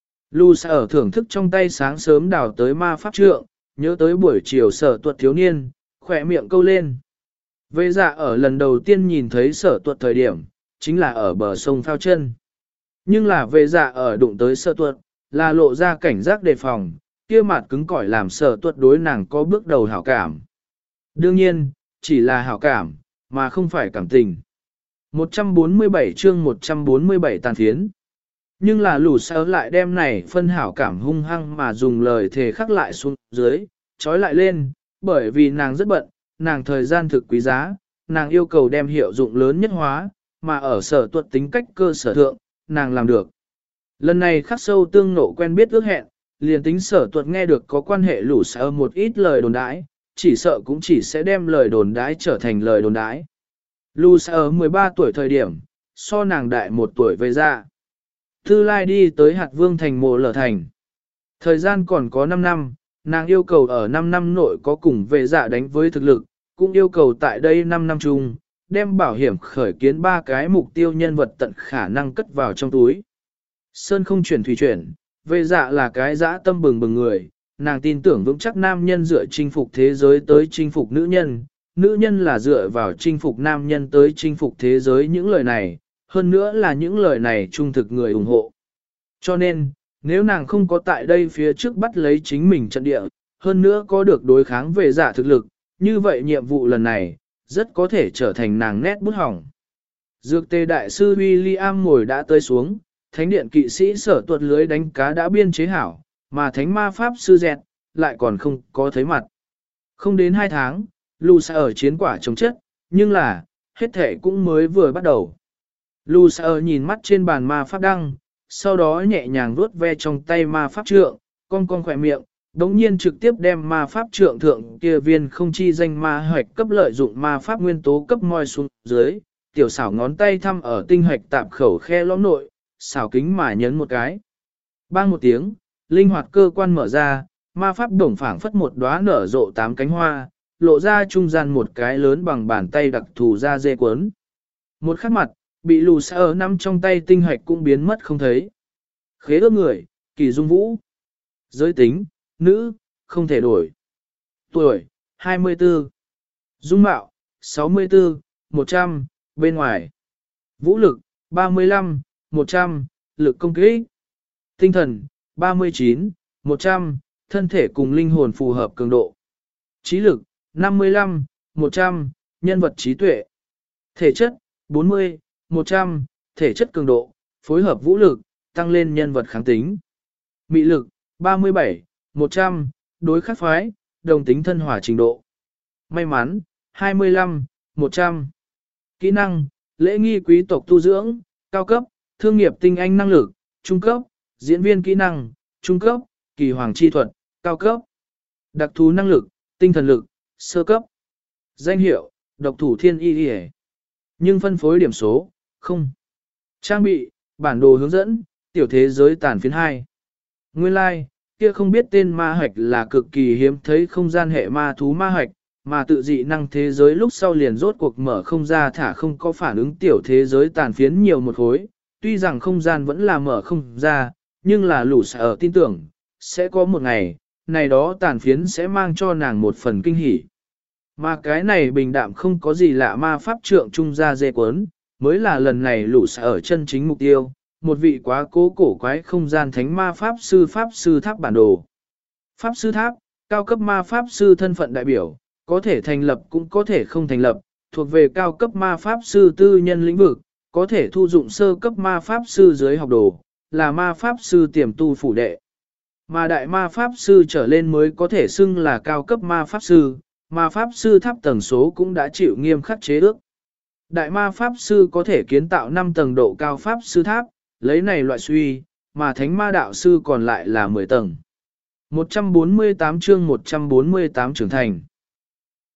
Lũ Sa thưởng thức trong tay sáng sớm đào tới ma pháp trượng, nhớ tới buổi chiều Sở tuột thiếu niên, khỏe miệng câu lên. Vệ dạ ở lần đầu tiên nhìn thấy sở tuật thời điểm, chính là ở bờ sông phao chân. Nhưng là vệ dạ ở đụng tới sở tuật, là lộ ra cảnh giác đề phòng, kia mặt cứng cỏi làm sở tuật đối nàng có bước đầu hảo cảm. Đương nhiên, chỉ là hảo cảm, mà không phải cảm tình. 147 chương 147 tàn phiến. Nhưng là lũ sao lại đem này phân hảo cảm hung hăng mà dùng lời thề khắc lại xuống dưới, trói lại lên, bởi vì nàng rất bận, nàng thời gian thực quý giá, nàng yêu cầu đem hiệu dụng lớn nhất hóa, mà ở sở tuật tính cách cơ sở thượng, nàng làm được. Lần này khắc sâu tương nộ quen biết ước hẹn, liền tính sở tuật nghe được có quan hệ lũ sao một ít lời đồn đãi, chỉ sợ cũng chỉ sẽ đem lời đồn đãi trở thành lời đồn đãi. Lũ sao 13 tuổi thời điểm, so nàng đại 1 tuổi về ra. Tư lai đi tới hạt vương thành mộ lở thành. Thời gian còn có 5 năm, nàng yêu cầu ở 5 năm nội có cùng về dạ đánh với thực lực, cũng yêu cầu tại đây 5 năm chung, đem bảo hiểm khởi kiến 3 cái mục tiêu nhân vật tận khả năng cất vào trong túi. Sơn không chuyển thủy chuyển, về dạ là cái dã tâm bừng bừng người, nàng tin tưởng vững chắc nam nhân dựa chinh phục thế giới tới chinh phục nữ nhân là dựa vào chinh phục nam nhân tới chinh phục thế giới những lời này, hơn nữa là những lời này trung thực người ủng hộ. Cho nên, nếu nàng không có tại đây phía trước bắt lấy chính mình trận địa, hơn nữa có được đối kháng về giả thực lực, như vậy nhiệm vụ lần này, rất có thể trở thành nàng nét bút hỏng. Dược tề đại sư William ngồi đã tới xuống, thánh điện kỵ sĩ sở tuật lưới đánh cá đã biên chế hảo, mà thánh ma pháp sư dẹt, lại còn không có thấy mặt. Không đến 2 tháng, Lù sẽ ở chiến quả chống chất, nhưng là, hết thể cũng mới vừa bắt đầu. Lù sẽ nhìn mắt trên bàn ma pháp đăng, sau đó nhẹ nhàng vuốt ve trong tay ma pháp trượng, con khỏe miệng, đống nhiên trực tiếp đem ma pháp trượng thượng kia viên không chi danh ma hoạch cấp lợi dụng ma pháp nguyên tố cấp moi xuống dưới, tiểu xảo ngón tay thăm ở tinh hoạch tạp khẩu khe lõm nội, xảo kính mà nhấn một cái. Bang một tiếng, linh hoạt cơ quan mở ra, ma pháp đồng phảng phất một đóa nở rộ 8 cánh hoa, lộ ra trung gian một cái lớn bằng bàn tay đặc thù ra dê cuốn. Một khắc mặt, bị lù xa ở nắm trong tay tinh hoạch cũng biến mất không thấy. Khế ước người, Kỳ Dung Vũ. Giới tính, nữ, không thể đổi. Tuổi, 24. Dung mạo, 64, 100, bên ngoài. Vũ lực, 35, 100, lực công kích. Tinh thần, 39, 100, thân thể cùng linh hồn phù hợp cường độ. Trí lực, 55, 100, nhân vật trí tuệ. Thể chất, 40, 100, thể chất cường độ, phối hợp vũ lực, tăng lên nhân vật kháng tính. Mị lực, 37, 100, đối khắc phái, đồng tính thân hòa trình độ. May mắn, 25, 100. Kỹ năng, lễ nghi quý tộc tu dưỡng, cao cấp, thương nghiệp tinh anh năng lực, trung cấp, diễn viên kỹ năng, trung cấp, kỳ hoàng chi thuật, cao cấp. Đặc thú năng lực, tinh thần lực, sơ cấp. Danh hiệu, độc thủ thiên y y. Nhưng phân phối điểm số, không. Trang bị, bản đồ hướng dẫn, tiểu thế giới tàn phiến 2. Nguyên lai, like, kia không biết tên ma hạch là cực kỳ hiếm thấy không gian hệ ma thú ma hạch, mà tự dị năng thế giới lúc sau liền rốt cuộc mở không ra thả không có phản ứng tiểu thế giới tàn phiến nhiều một khối. Tuy rằng không gian vẫn là mở không ra, nhưng là lũ sở tin tưởng, sẽ có một ngày, này đó tàn phiến sẽ mang cho nàng một phần kinh hỉ. Mà cái này bình đạm không có gì lạ ma pháp trượng trung ra dê quấn, mới là lần này lũ sở chân chính mục tiêu, một vị quá cố cổ quái không gian thánh ma pháp sư tháp bản đồ. Pháp sư tháp, cao cấp ma pháp sư thân phận đại biểu, có thể thành lập cũng có thể không thành lập, thuộc về cao cấp ma pháp sư tư nhân lĩnh vực, có thể thu dụng sơ cấp ma pháp sư dưới học đồ, là ma pháp sư tiềm tu phủ đệ. Mà đại ma pháp sư trở lên mới có thể xưng là cao cấp ma pháp sư tháp tầng số cũng đã chịu nghiêm khắc chế ước. Đại ma pháp sư có thể kiến tạo 5 tầng độ cao pháp sư tháp, lấy này loại suy, mà thánh ma đạo sư còn lại là 10 tầng. 148 chương 148 trưởng thành.